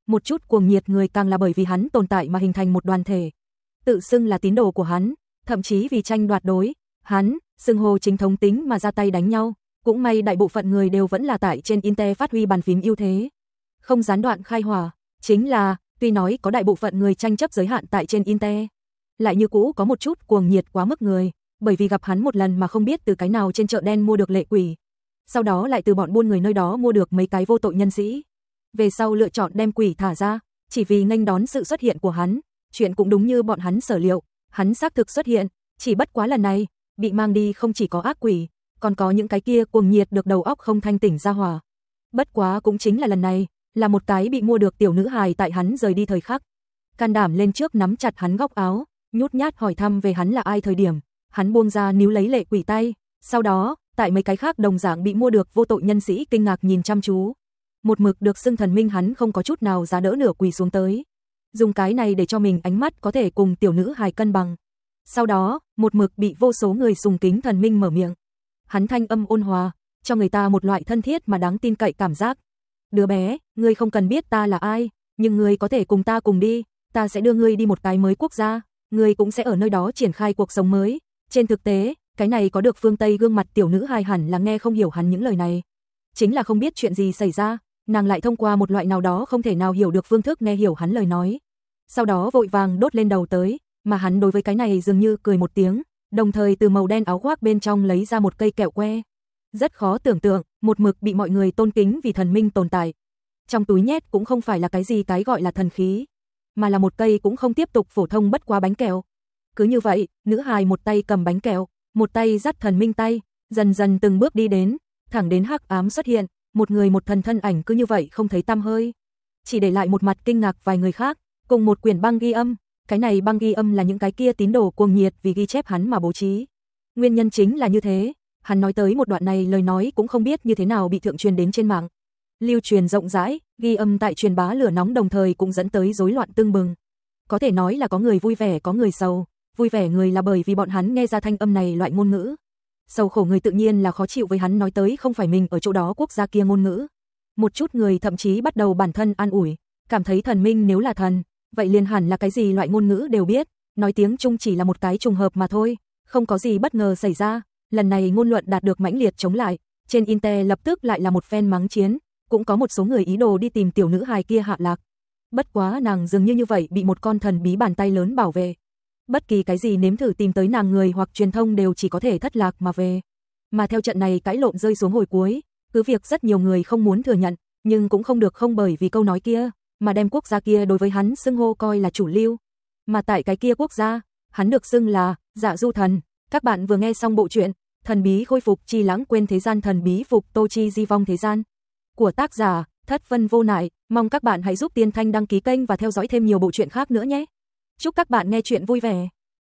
Một chút cuồng nhiệt người càng là bởi vì hắn tồn tại mà hình thành một đoàn thể, tự xưng là tín đồ của hắn, thậm chí vì tranh đoạt đối hắn, xưng hô chính thống tính mà ra tay đánh nhau. Cũng may đại bộ phận người đều vẫn là tại trên Inter phát huy bàn phím ưu thế, không gián đoạn khai hỏa, chính là tuy nói có đại bộ phận người tranh chấp giới hạn tại trên Inter, lại như cũ có một chút cuồng nhiệt quá mức người, bởi vì gặp hắn một lần mà không biết từ cái nào trên chợ đen mua được lệ quỷ, sau đó lại từ bọn buôn người nơi đó mua được mấy cái vô tội nhân sĩ, về sau lựa chọn đem quỷ thả ra, chỉ vì nghênh đón sự xuất hiện của hắn. Chuyện cũng đúng như bọn hắn sở liệu, hắn xác thực xuất hiện, chỉ bất quá lần này, bị mang đi không chỉ có ác quỷ, còn có những cái kia cuồng nhiệt được đầu óc không thanh tỉnh ra hỏa. Bất quá cũng chính là lần này, là một cái bị mua được tiểu nữ hài tại hắn rời đi thời khắc, can đảm lên trước nắm chặt hắn góc áo, nhút nhát hỏi thăm về hắn là ai thời điểm, hắn buông ra níu lấy lệ quỷ tay, sau đó, tại mấy cái khác đồng dạng bị mua được vô tội nhân sĩ kinh ngạc nhìn chăm chú. Một mực được xưng thần minh hắn không có chút nào giá đỡ nửa quỳ xuống tới, dùng cái này để cho mình ánh mắt có thể cùng tiểu nữ hài cân bằng. Sau đó, một mực bị vô số người sùng kính thần minh mở miệng. Hắn thanh âm ôn hòa, cho người ta một loại thân thiết mà đáng tin cậy cảm giác. Đứa bé, ngươi không cần biết ta là ai, nhưng ngươi có thể cùng ta cùng đi, ta sẽ đưa ngươi đi một cái mới quốc gia, ngươi cũng sẽ ở nơi đó triển khai cuộc sống mới. Trên thực tế, cái này có được phương Tây gương mặt tiểu nữ hài hẳn là nghe không hiểu hắn những lời này. Chính là không biết chuyện gì xảy ra, nàng lại thông qua một loại nào đó không thể nào hiểu được phương thức nghe hiểu hắn lời nói. Sau đó vội vàng đốt lên đầu tới, mà hắn đối với cái này dường như cười một tiếng, đồng thời từ màu đen áo khoác bên trong lấy ra một cây kẹo que. Rất khó tưởng tượng, một mực bị mọi người tôn kính vì thần minh tồn tại. Trong túi nhét cũng không phải là cái gì cái gọi là thần khí, mà là một cây cũng không tiếp tục phổ thông bất quá bánh kẹo. Cứ như vậy, nữ hài một tay cầm bánh kẹo, một tay dắt thần minh tay, dần dần từng bước đi đến, thẳng đến hắc ám xuất hiện, một người một thần thân ảnh cứ như vậy không thấy tăm hơi. Chỉ để lại một mặt kinh ngạc vài người khác, cùng một quyển băng ghi âm. Cái này băng ghi âm là những cái kia tín đồ cuồng nhiệt vì ghi chép hắn mà bố trí. Nguyên nhân chính là như thế, hắn nói tới một đoạn này lời nói cũng không biết như thế nào bị thượng truyền đến trên mạng. Lưu truyền rộng rãi, ghi âm tại truyền bá lửa nóng đồng thời cũng dẫn tới rối loạn tương bừng. Có thể nói là có người vui vẻ có người sầu, vui vẻ người là bởi vì bọn hắn nghe ra thanh âm này loại ngôn ngữ. Sầu khổ người tự nhiên là khó chịu với hắn nói tới không phải mình ở chỗ đó quốc gia kia ngôn ngữ. Một chút người thậm chí bắt đầu bản thân an ủi, cảm thấy thần minh nếu là thần, vậy liền hẳn là cái gì loại ngôn ngữ đều biết, nói tiếng Trung chỉ là một cái trùng hợp mà thôi, không có gì bất ngờ xảy ra. Lần này ngôn luận đạt được mãnh liệt chống lại, trên Inter lập tức lại là một phen mắng chiến, cũng có một số người ý đồ đi tìm tiểu nữ hài kia hạ lạc. Bất quá nàng dường như vậy bị một con thần bí bàn tay lớn bảo vệ. Bất kỳ cái gì nếm thử tìm tới nàng người hoặc truyền thông đều chỉ có thể thất lạc mà về. Mà theo trận này cãi lộn rơi xuống hồi cuối, cứ việc rất nhiều người không muốn thừa nhận, nhưng cũng không được không bởi vì câu nói kia, mà đem quốc gia kia đối với hắn xưng hô coi là chủ lưu. Mà tại cái kia quốc gia, hắn được xưng là Dạ Du Thần. Các bạn vừa nghe xong bộ truyện Thần bí khôi phục chi lãng quên thế gian thần bí phục tô chi di vong thế gian của tác giả Thất Vân Vô Nại. Mong các bạn hãy giúp Tiên Thanh đăng ký kênh và theo dõi thêm nhiều bộ truyện khác nữa nhé. Chúc các bạn nghe truyện vui vẻ.